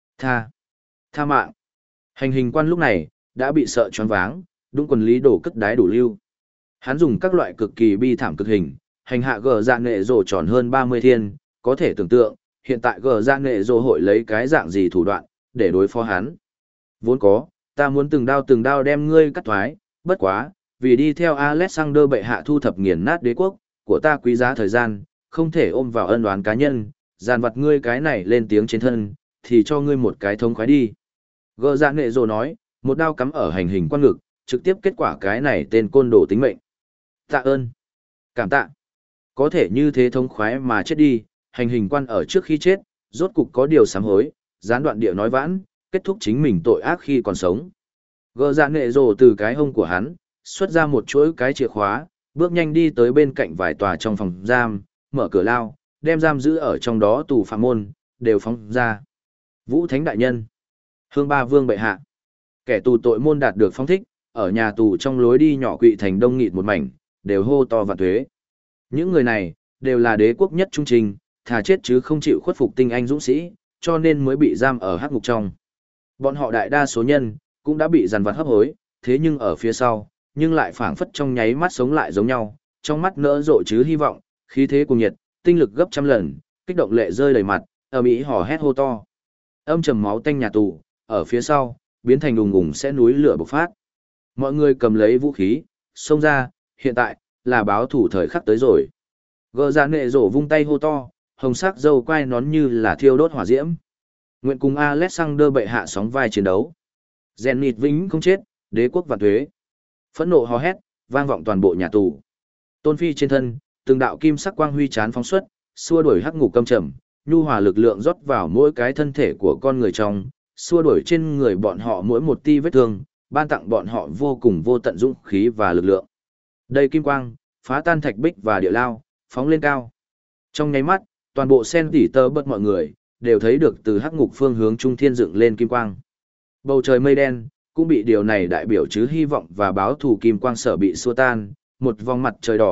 Tha mạng. Hành hình quan lúc này, đã bị sợ choáng váng, đúng quần lý đổ cất đái đủ lưu. Hắn dùng các loại cực kỳ bi thảm cực hình, hành hạ gờ dạ nệ rồ tròn hơn 30 thiên, có thể tưởng tượng, hiện tại gờ dạ nệ rồ hội lấy cái dạng gì thủ đoạn, để đối phó hắn. Vốn có, ta muốn từng đao đem ngươi cắt thoái, bất quá, vì đi theo Alexander bệ hạ thu thập nghiền nát đế quốc, của ta quý giá thời gian, không thể ôm vào ân oán cá nhân, dàn vặt ngươi cái này lên tiếng trên thân, thì cho ngươi một cái thống khoái đi. Gờ dạ nệ rồ nói, một đao cắm ở hành hình quan ngực, trực tiếp kết quả cái này tên côn đồ tính mệnh. Tạ ơn. Cảm tạ. Có thể như thế thống khoái mà chết đi, hành hình quan ở trước khi chết, rốt cục có điều sám hối, gián đoạn địa nói vãn, kết thúc chính mình tội ác khi còn sống. Gờ dạ nệ rồ từ cái hông của hắn, xuất ra một chuỗi cái chìa khóa, bước nhanh đi tới bên cạnh vài tòa trong phòng giam, mở cửa lao, đem giam giữ ở trong đó tù phạm môn, đều phóng ra. Vũ Thánh Đại Nhân, Hương Ba Vương bệ hạ, kẻ tù tội môn đạt được phong thích, ở nhà tù trong lối đi nhỏ quỵ thành đông nghịt một mảnh, đều hô to vạn tuế. Những người này, đều là đế quốc nhất trung trình, thà chết chứ không chịu khuất phục tinh anh dũng sĩ, cho nên mới bị giam ở hắc ngục trong. Bọn họ đại đa số nhân, cũng đã bị dằn vặt hấp hối, thế nhưng ở phía sau, nhưng lại phảng phất trong nháy mắt sống lại giống nhau, trong mắt nỡ rộ chứ hy vọng, khí thế cuồng nhiệt, tinh lực gấp trăm lần, kích động lệ rơi đầy mặt, ở mỹ hò hét hô to. Âm trầm máu tanh nhà tù, ở phía sau, biến thành ùng ùng sẽ núi lửa bộc phát. Mọi người cầm lấy vũ khí, xông ra, hiện tại, là báo thủ thời khắc tới rồi. Gờ dạ nệ rổ vung tay hô to, hồng sắc dâu quai nón như là thiêu đốt hỏa diễm. Nguyện cùng Alexander bệ hạ sóng vai chiến đấu. Zenit vĩnh không chết, đế quốc vạn tuế. Phẫn nộ hò hét, vang vọng toàn bộ nhà tù. Tôn Phi trên thân, từng đạo kim sắc quang huy chán phóng xuất, xua đuổi hắc ngục căm trầm, nhu hòa lực lượng rót vào mỗi cái thân thể của con người trong, xua đuổi trên người bọn họ mỗi một ti vết thương, ban tặng bọn họ vô cùng vô tận dũng khí và lực lượng. Đây kim quang, phá tan thạch bích và địa lao, phóng lên cao. Trong nháy mắt, toàn bộ sen tỉ tơ bật mọi người, đều thấy được từ hắc ngục phương hướng trung thiên dựng lên kim quang. Bầu trời mây đen, cũng bị điều này đại biểu chứ hy vọng và báo thù kim quang sở bị xua tan, một vòng mặt trời đỏ,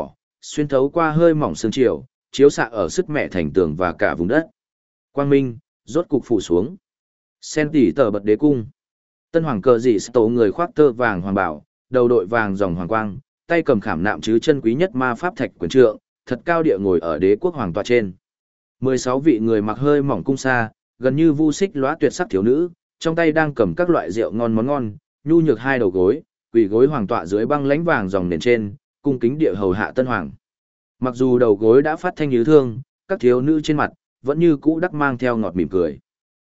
xuyên thấu qua hơi mỏng sương chiều, chiếu xạ ở sức mẹ thành tường và cả vùng đất. Quang minh, rốt cục phủ xuống. Sen tỉ tờ bật đế cung. Tân hoàng cờ dị tổ người khoác tơ vàng hoàng bảo, đầu đội vàng dòng hoàng quang, tay cầm khảm nạm chứ chân quý nhất ma pháp thạch quyền trượng, thật cao địa ngồi ở đế quốc hoàng tọa trên. 16 vị người mặc hơi mỏng cung sa, gần như vu xích lóa tuyệt sắc thiếu nữ, trong tay đang cầm các loại rượu ngon món ngon, nhu nhược hai đầu gối, quỳ gối hoàng tọa dưới băng lãnh vàng dòng nền trên, cung kính địa hầu hạ tân hoàng. Mặc dù đầu gối đã phát thanh như thương, các thiếu nữ trên mặt vẫn như cũ đắc mang theo ngọt mỉm cười.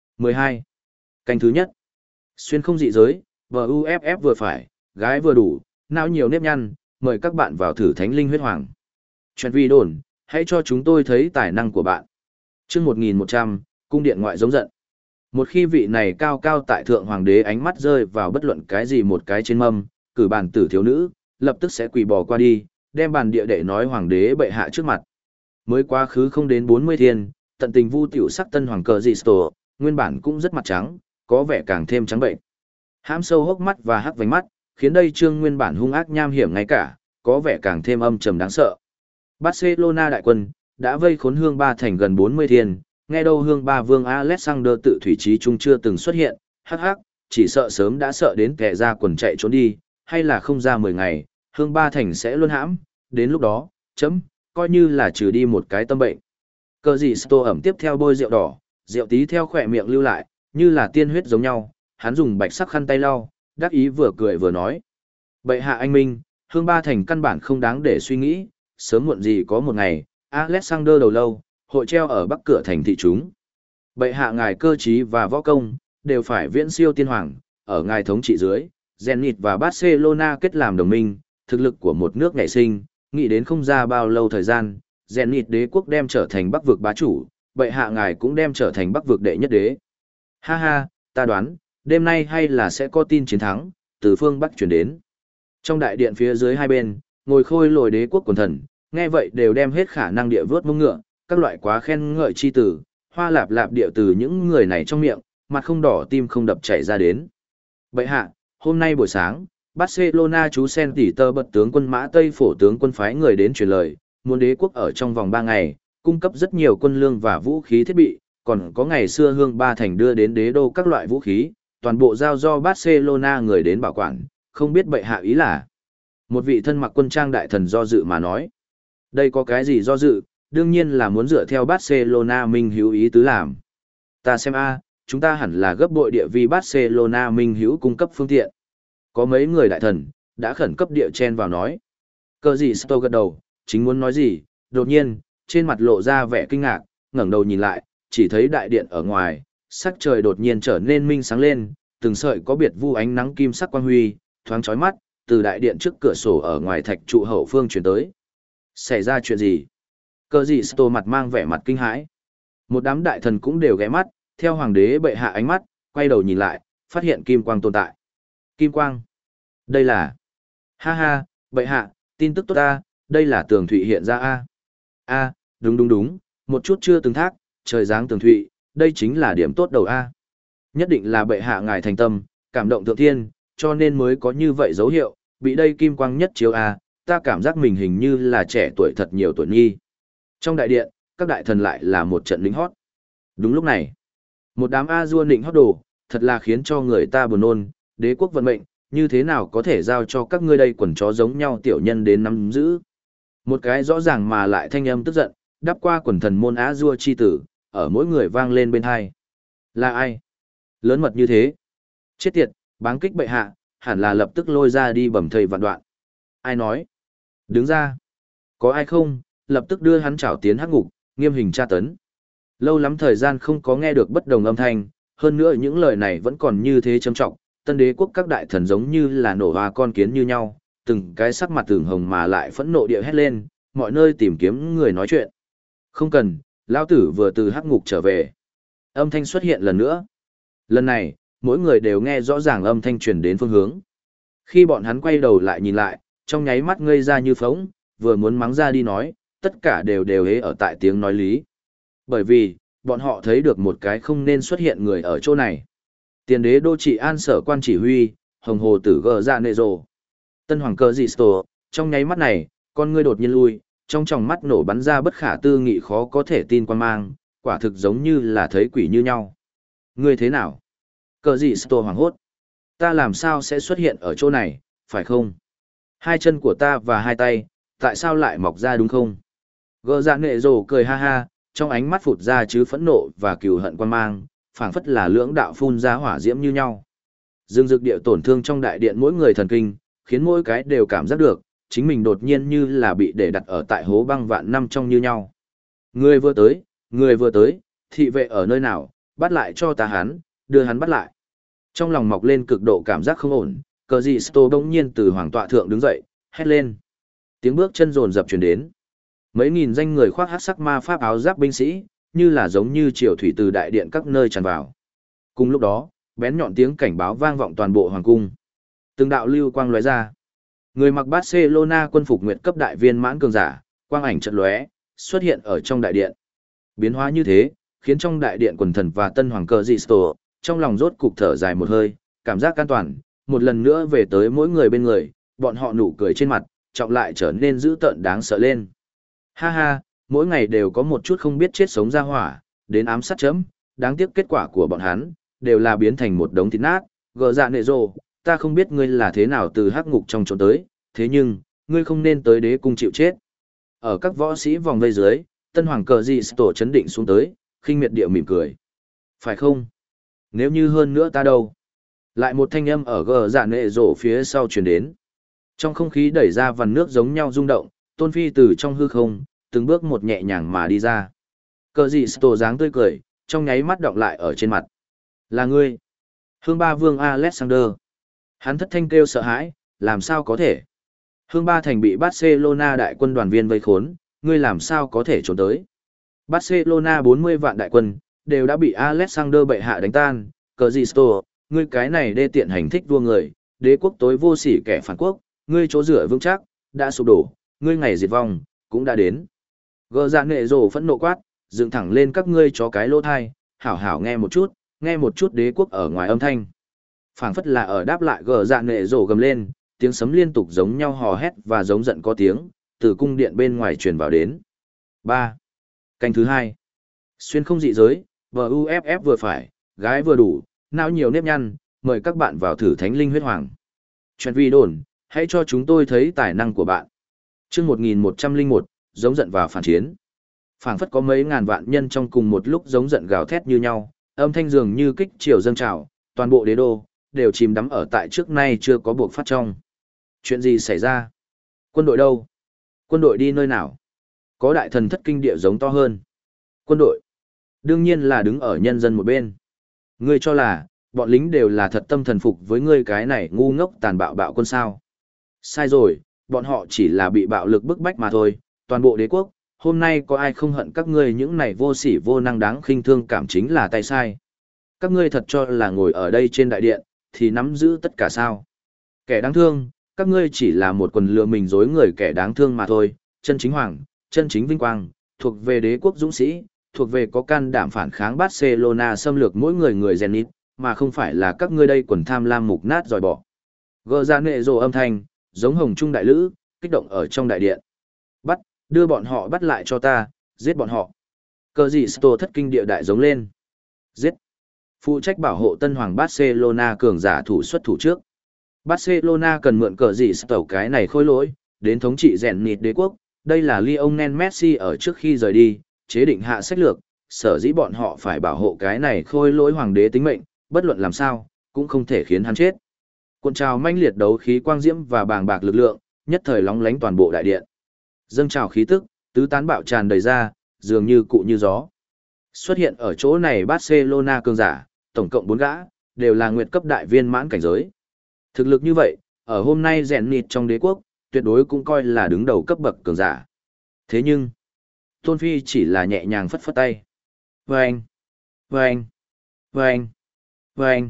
12. Canh thứ nhất. Xuyên không dị giới, VUFF vừa phải, gái vừa đủ, não nhiều nếp nhăn, mời các bạn vào thử thánh linh huyết hoàng. Chuyện vi đồn, hãy cho chúng tôi thấy tài năng của bạn. Chương 1100, cung điện ngoại giống giận. Một khi vị này cao cao tại thượng hoàng đế ánh mắt rơi vào bất luận cái gì một cái trên mâm, cử bàn tử thiếu nữ, lập tức sẽ quỳ bò qua đi, đem bàn địa đệ nói hoàng đế bệ hạ trước mặt. Mới quá khứ không đến 40 thiên, tận tình vu tiểu sắc tân hoàng cờ dị tổ, nguyên bản cũng rất mặt trắng, có vẻ càng thêm trắng bệnh. Hãm sâu hốc mắt và hắc vành mắt, khiến đây trương nguyên bản hung ác nham hiểm ngay cả, có vẻ càng thêm âm trầm đáng sợ. Barcelona đại quân đã vây khốn hương ba thành gần 40 thiên, nghe đâu hương ba vương Alexander tự thủy trí trung chưa từng xuất hiện, hắc hắc, chỉ sợ sớm đã sợ đến kẻ ra quần chạy trốn đi, hay là không ra 10 ngày, hương ba thành sẽ luôn hãm, đến lúc đó, coi như là trừ đi một cái tâm bệnh. Cờ gì Sto ẩm tiếp theo bôi rượu đỏ, rượu tí theo khỏe miệng lưu lại, như là tiên huyết giống nhau, hắn dùng bạch sắc khăn tay lau, đắc ý vừa cười vừa nói. Bệ hạ anh minh, hương ba thành căn bản không đáng để suy nghĩ, sớm muộn gì có một ngày, Alexander đầu lâu, hội treo ở bắc cửa thành thị chúng. Bệ hạ ngài cơ trí và võ công, đều phải viễn siêu tiên hoàng, ở ngài thống trị dưới, Zenit và Barcelona kết làm đồng minh, thực lực của một nước ngày sinh, nghĩ đến không ra bao lâu thời gian, Zenit đế quốc đem trở thành bắc vực bá chủ, bệ hạ ngài cũng đem trở thành bắc vực đệ nhất đế. Ha ha, ta đoán, đêm nay hay là sẽ có tin chiến thắng, từ phương bắc chuyển đến. Trong đại điện phía dưới hai bên, ngồi khôi lồi đế quốc quần thần, nghe vậy đều đem hết khả năng địa vớt mông ngựa, các loại quá khen ngợi chi tử, hoa lạp lạp địa từ những người này trong miệng, mặt không đỏ tim không đập chảy ra đến. Bệ hạ, hôm nay buổi sáng, Barcelona chú sen tỉ tơ bật tướng quân mã Tây phổ tướng quân phái người đến truyền lời, muốn đế quốc ở trong vòng 3 ngày, cung cấp rất nhiều quân lương và vũ khí thiết bị, còn có ngày xưa hương ba thành đưa đến đế đô các loại vũ khí, toàn bộ giao do Barcelona người đến bảo quản, không biết bệ hạ ý là. Một vị thân mặc quân trang đại thần do dự mà nói. Đây có cái gì do dự, đương nhiên là muốn dựa theo Barcelona minh hữu ý tứ làm. Ta xem chúng ta hẳn là gấp bội địa vì Barcelona minh hữu cung cấp phương tiện. Có mấy người đại thần, đã khẩn cấp địa chen vào nói. Cờ gì Sto gật đầu, chính muốn nói gì, đột nhiên, trên mặt lộ ra vẻ kinh ngạc, ngẩng đầu nhìn lại, chỉ thấy đại điện ở ngoài, sắc trời đột nhiên trở nên minh sáng lên, từng sợi có biệt vu ánh nắng kim sắc quang huy, thoáng chói mắt, từ đại điện trước cửa sổ ở ngoài thạch trụ hậu phương truyền tới. Xảy ra chuyện gì? Cờ gì Sto mặt mang vẻ mặt kinh hãi. Một đám đại thần cũng đều ghé mắt, theo hoàng đế bệ hạ ánh mắt, quay đầu nhìn lại, phát hiện kim quang tồn tại. Kim quang? Đây là... Ha ha, bệ hạ, tin tức tốt ta, đây là tường thụy hiện ra đúng, một chút chưa từng thác, trời giáng tường thụy, đây chính là điểm tốt đầu Nhất định là bệ hạ ngài thành tâm, cảm động thượng thiên, cho nên mới có như vậy dấu hiệu, bị đây kim quang nhất chiếu ta cảm giác mình hình như là trẻ tuổi thật nhiều tuổi nghi. Trong đại điện, các đại thần lại là một trận lính hót. Đúng lúc này, một đám A-dua nịnh hót đồ, thật là khiến cho người ta buồn nôn, đế quốc vận mệnh, như thế nào có thể giao cho các ngươi đây quần chó giống nhau tiểu nhân đến nắm giữ. Một cái rõ ràng mà lại thanh âm tức giận, đắp qua quần thần môn A-dua chi tử, ở mỗi người vang lên bên hai. Là ai? Lớn mật như thế. Chết tiệt, báng kích bệ hạ, hẳn là lập tức lôi ra đi bầm thây vạn đoạn. Ai nói? Đứng ra. Có ai không, lập tức đưa hắn trảo tiến hắc ngục, nghiêm hình tra tấn. Lâu lắm thời gian không có nghe được bất đồng âm thanh, hơn nữa những lời này vẫn còn như thế trầm trọng, tân đế quốc các đại thần giống như là nổ hoa con kiến như nhau, từng cái sắc mặt tưởng hồng mà lại phẫn nộ địa hét lên, mọi nơi tìm kiếm người nói chuyện. Không cần, lão tử vừa từ hắc ngục trở về. Âm thanh xuất hiện lần nữa. Lần này, mỗi người đều nghe rõ ràng âm thanh truyền đến phương hướng. Khi bọn hắn quay đầu lại nhìn lại, trong nháy mắt ngây ra như phóng, vừa muốn mắng ra đi nói, tất cả đều hế ở tại tiếng nói lý. Bởi vì, bọn họ thấy được một cái không nên xuất hiện người ở chỗ này. Tiền đế đô trị an sở quan chỉ huy, hồng hồ tử gờ ra nệ rồ. Tân hoàng cơ dị tổ, trong nháy mắt này, con ngươi đột nhiên lui, trong tròng mắt nổ bắn ra bất khả tư nghị khó có thể tin quan mang, quả thực giống như là thấy quỷ như nhau. Ngươi thế nào? Cờ gì Sto hoảng hốt. Ta làm sao sẽ xuất hiện ở chỗ này, phải không? Hai chân của ta và hai tay, tại sao lại mọc ra đúng không? Gờ dạ nệ rồ cười ha ha, trong ánh mắt phụt ra chứ phẫn nộ và cừu hận quan mang, phảng phất là lưỡng đạo phun ra hỏa diễm như nhau. Dương dực địa tổn thương trong đại điện mỗi người thần kinh, khiến mỗi cái đều cảm giác được, chính mình đột nhiên như là bị để đặt ở tại hố băng vạn năm trong như nhau. Người vừa tới, thị vệ ở nơi nào, bắt lại cho ta hắn, đưa hắn bắt lại. Trong lòng mọc lên cực độ cảm giác không ổn, cờ gì Sto đông nhiên từ hoàng tọa thượng đứng dậy, hét lên. Tiếng bước chân rồn rập truyền đến. Mấy nghìn danh người khoác hắc sắc ma pháp áo giáp binh sĩ, như là giống như triều thủy từ đại điện các nơi tràn vào. Cùng lúc đó, bén nhọn tiếng cảnh báo vang vọng toàn bộ hoàng cung. Từng đạo lưu quang lóe ra. Người mặc Barcelona quân phục nguyệt cấp đại viên mãn cường giả, quang ảnh chợt lóe, xuất hiện ở trong đại điện. Biến hóa như thế, khiến trong đại điện quần thần và tân hoàng cờ dị Sto, trong lòng rốt cục thở dài một hơi, cảm giác an toàn, một lần nữa về tới mỗi người bên người, bọn họ nụ cười trên mặt, trọng lại trở nên dữ tợn đáng sợ lên. Ha ha, mỗi ngày đều có một chút không biết chết sống ra hỏa, đến ám sát chấm, đáng tiếc kết quả của bọn hắn, đều là biến thành một đống thịt nát, gờ dạ nệ rồ, ta không biết ngươi là thế nào từ hắc ngục trong chỗ tới, thế nhưng, ngươi không nên tới đế cung chịu chết. Ở các võ sĩ vòng vây dưới, tân hoàng cờ dị Sto chấn định xuống tới, khinh miệt địa mỉm cười. Phải không? Nếu như hơn nữa ta đâu? Lại một thanh âm ở gờ dạ nệ rồ phía sau truyền đến. Trong không khí đẩy ra vằn nước giống nhau rung động, Tôn Phi từ trong hư không, từng bước một nhẹ nhàng mà đi ra. Cờ dị Sto dáng tươi cười, trong nháy mắt đọng lại ở trên mặt. Là ngươi. Hương ba vương Alexander. Hắn thất thanh kêu sợ hãi, làm sao có thể. Hương ba thành bị Barcelona đại quân đoàn viên vây khốn, ngươi làm sao có thể trốn tới. Barcelona 40 vạn đại quân, đều đã bị Alexander bệ hạ đánh tan. Cờ dị Sto, ngươi cái này đê tiện hành thích vua người, đế quốc tối vô sỉ kẻ phản quốc, ngươi chỗ dựa vững chắc, đã sụp đổ, ngươi ngày diệt vong, cũng đã đến. Gờ dạ nệ rồ phẫn nộ quát, dựng thẳng lên các ngươi chó cái lỗ thai, hảo hảo nghe một chút đế quốc ở ngoài âm thanh. Phảng phất là ở đáp lại gờ dạ nệ rồ gầm lên, tiếng sấm liên tục giống nhau hò hét và giống giận có tiếng, từ cung điện bên ngoài truyền vào đến. 3. Canh thứ 2. Xuyên không dị giới, VUFF vừa phải, gái vừa đủ, não nhiều nếp nhăn, mời các bạn vào thử thánh linh huyết hoàng. Chuyện vi đồn, hãy cho chúng tôi thấy tài năng của bạn. Chương 1101, giống giận và phản chiến. Phảng phất có mấy ngàn vạn nhân trong cùng một lúc giống giận gào thét như nhau, âm thanh dường như kích triều dâng trào, toàn bộ đế đô đều chìm đắm ở tại trước nay chưa có buộc phát trong. Chuyện gì xảy ra? Quân đội đâu? Quân đội đi nơi nào? Có đại thần thất kinh địa giống to hơn. Quân đội đương nhiên là đứng ở nhân dân một bên. Ngươi cho là bọn lính đều là thật tâm thần phục với ngươi cái này ngu ngốc tàn bạo bạo quân sao? Sai rồi, bọn họ chỉ là bị bạo lực bức bách mà thôi, toàn bộ đế quốc, hôm nay có ai không hận các ngươi những này vô sỉ vô năng đáng khinh thương cảm chính là tay sai. Các ngươi thật cho là ngồi ở đây trên đại điện, thì nắm giữ tất cả sao. Kẻ đáng thương, các ngươi chỉ là một quần lừa mình dối người kẻ đáng thương mà thôi, chân chính hoàng, chân chính vinh quang, thuộc về đế quốc dũng sĩ, thuộc về có can đảm phản kháng Barcelona xâm lược mỗi người người Zenit, mà không phải là các ngươi đây quần tham lam mục nát dòi bỏ. Gỡ ra nệ rồ âm thanh, giống hồng trung đại lữ, kích động ở trong đại điện. Đưa bọn họ bắt lại cho ta, giết bọn họ. Cờ dị Sto thất kinh địa đại giống lên. Giết. Phụ trách bảo hộ tân hoàng Barcelona cường giả thủ xuất thủ trước. Barcelona cần mượn cờ dị Sto cái này khôi lỗi, đến thống trị rèn nịt đế quốc. Đây là Lionel Messi ở trước khi rời đi, chế định hạ sách lược, sở dĩ bọn họ phải bảo hộ cái này khôi lỗi hoàng đế tính mệnh, bất luận làm sao, cũng không thể khiến hắn chết. Cuộn trào manh liệt đấu khí quang diễm và bàng bạc lực lượng, nhất thời lóng lánh toàn bộ đại điện. Dâng trào khí tức, tứ tán bạo tràn đầy ra, dường như cụ như gió. Xuất hiện ở chỗ này Barcelona cường giả, tổng cộng 4 gã, đều là nguyệt cấp đại viên mãn cảnh giới. Thực lực như vậy, ở hôm nay rèn nịt trong đế quốc, tuyệt đối cũng coi là đứng đầu cấp bậc cường giả. Thế nhưng, Tôn Phi chỉ là nhẹ nhàng phất phất tay. Vâng! Vâng! Vâng! Vâng!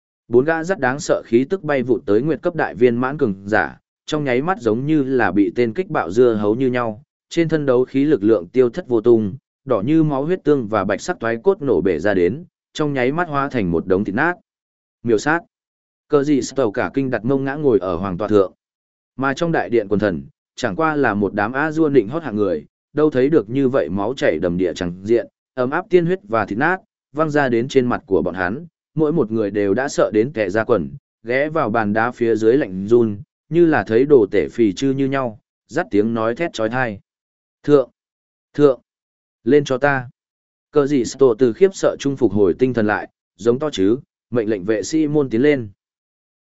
4 gã rất đáng sợ khí tức bay vụt tới nguyệt cấp đại viên mãn cường giả, trong nháy mắt giống như là bị tên kích bạo dưa hấu như nhau, trên thân đấu khí lực lượng tiêu thất vô tung, đỏ như máu huyết tương và bạch sắc toái cốt nổ bể ra đến, trong nháy mắt hóa thành một đống thịt nát. Miêu sát. Cờ dị Sto cả kinh đặt mông ngã ngồi ở hoàng tọa thượng. Mà trong đại điện quần thần, chẳng qua là một đám a dua nịnh hót hạng người, đâu thấy được như vậy máu chảy đầm địa chẳng diện, ấm áp tiên huyết và thịt nát, văng ra đến trên mặt của bọn hắn, mỗi một người đều đã sợ đến kẻ ra quần, ghé vào bàn đá phía dưới lạnh run, như là thấy đồ tể phì chư như nhau, dắt tiếng nói thét trói thai. Thượng! Thượng! Lên cho ta! Cờ gì Sto từ khiếp sợ trung phục hồi tinh thần lại, giống to chứ, mệnh lệnh vệ sĩ môn tiến lên.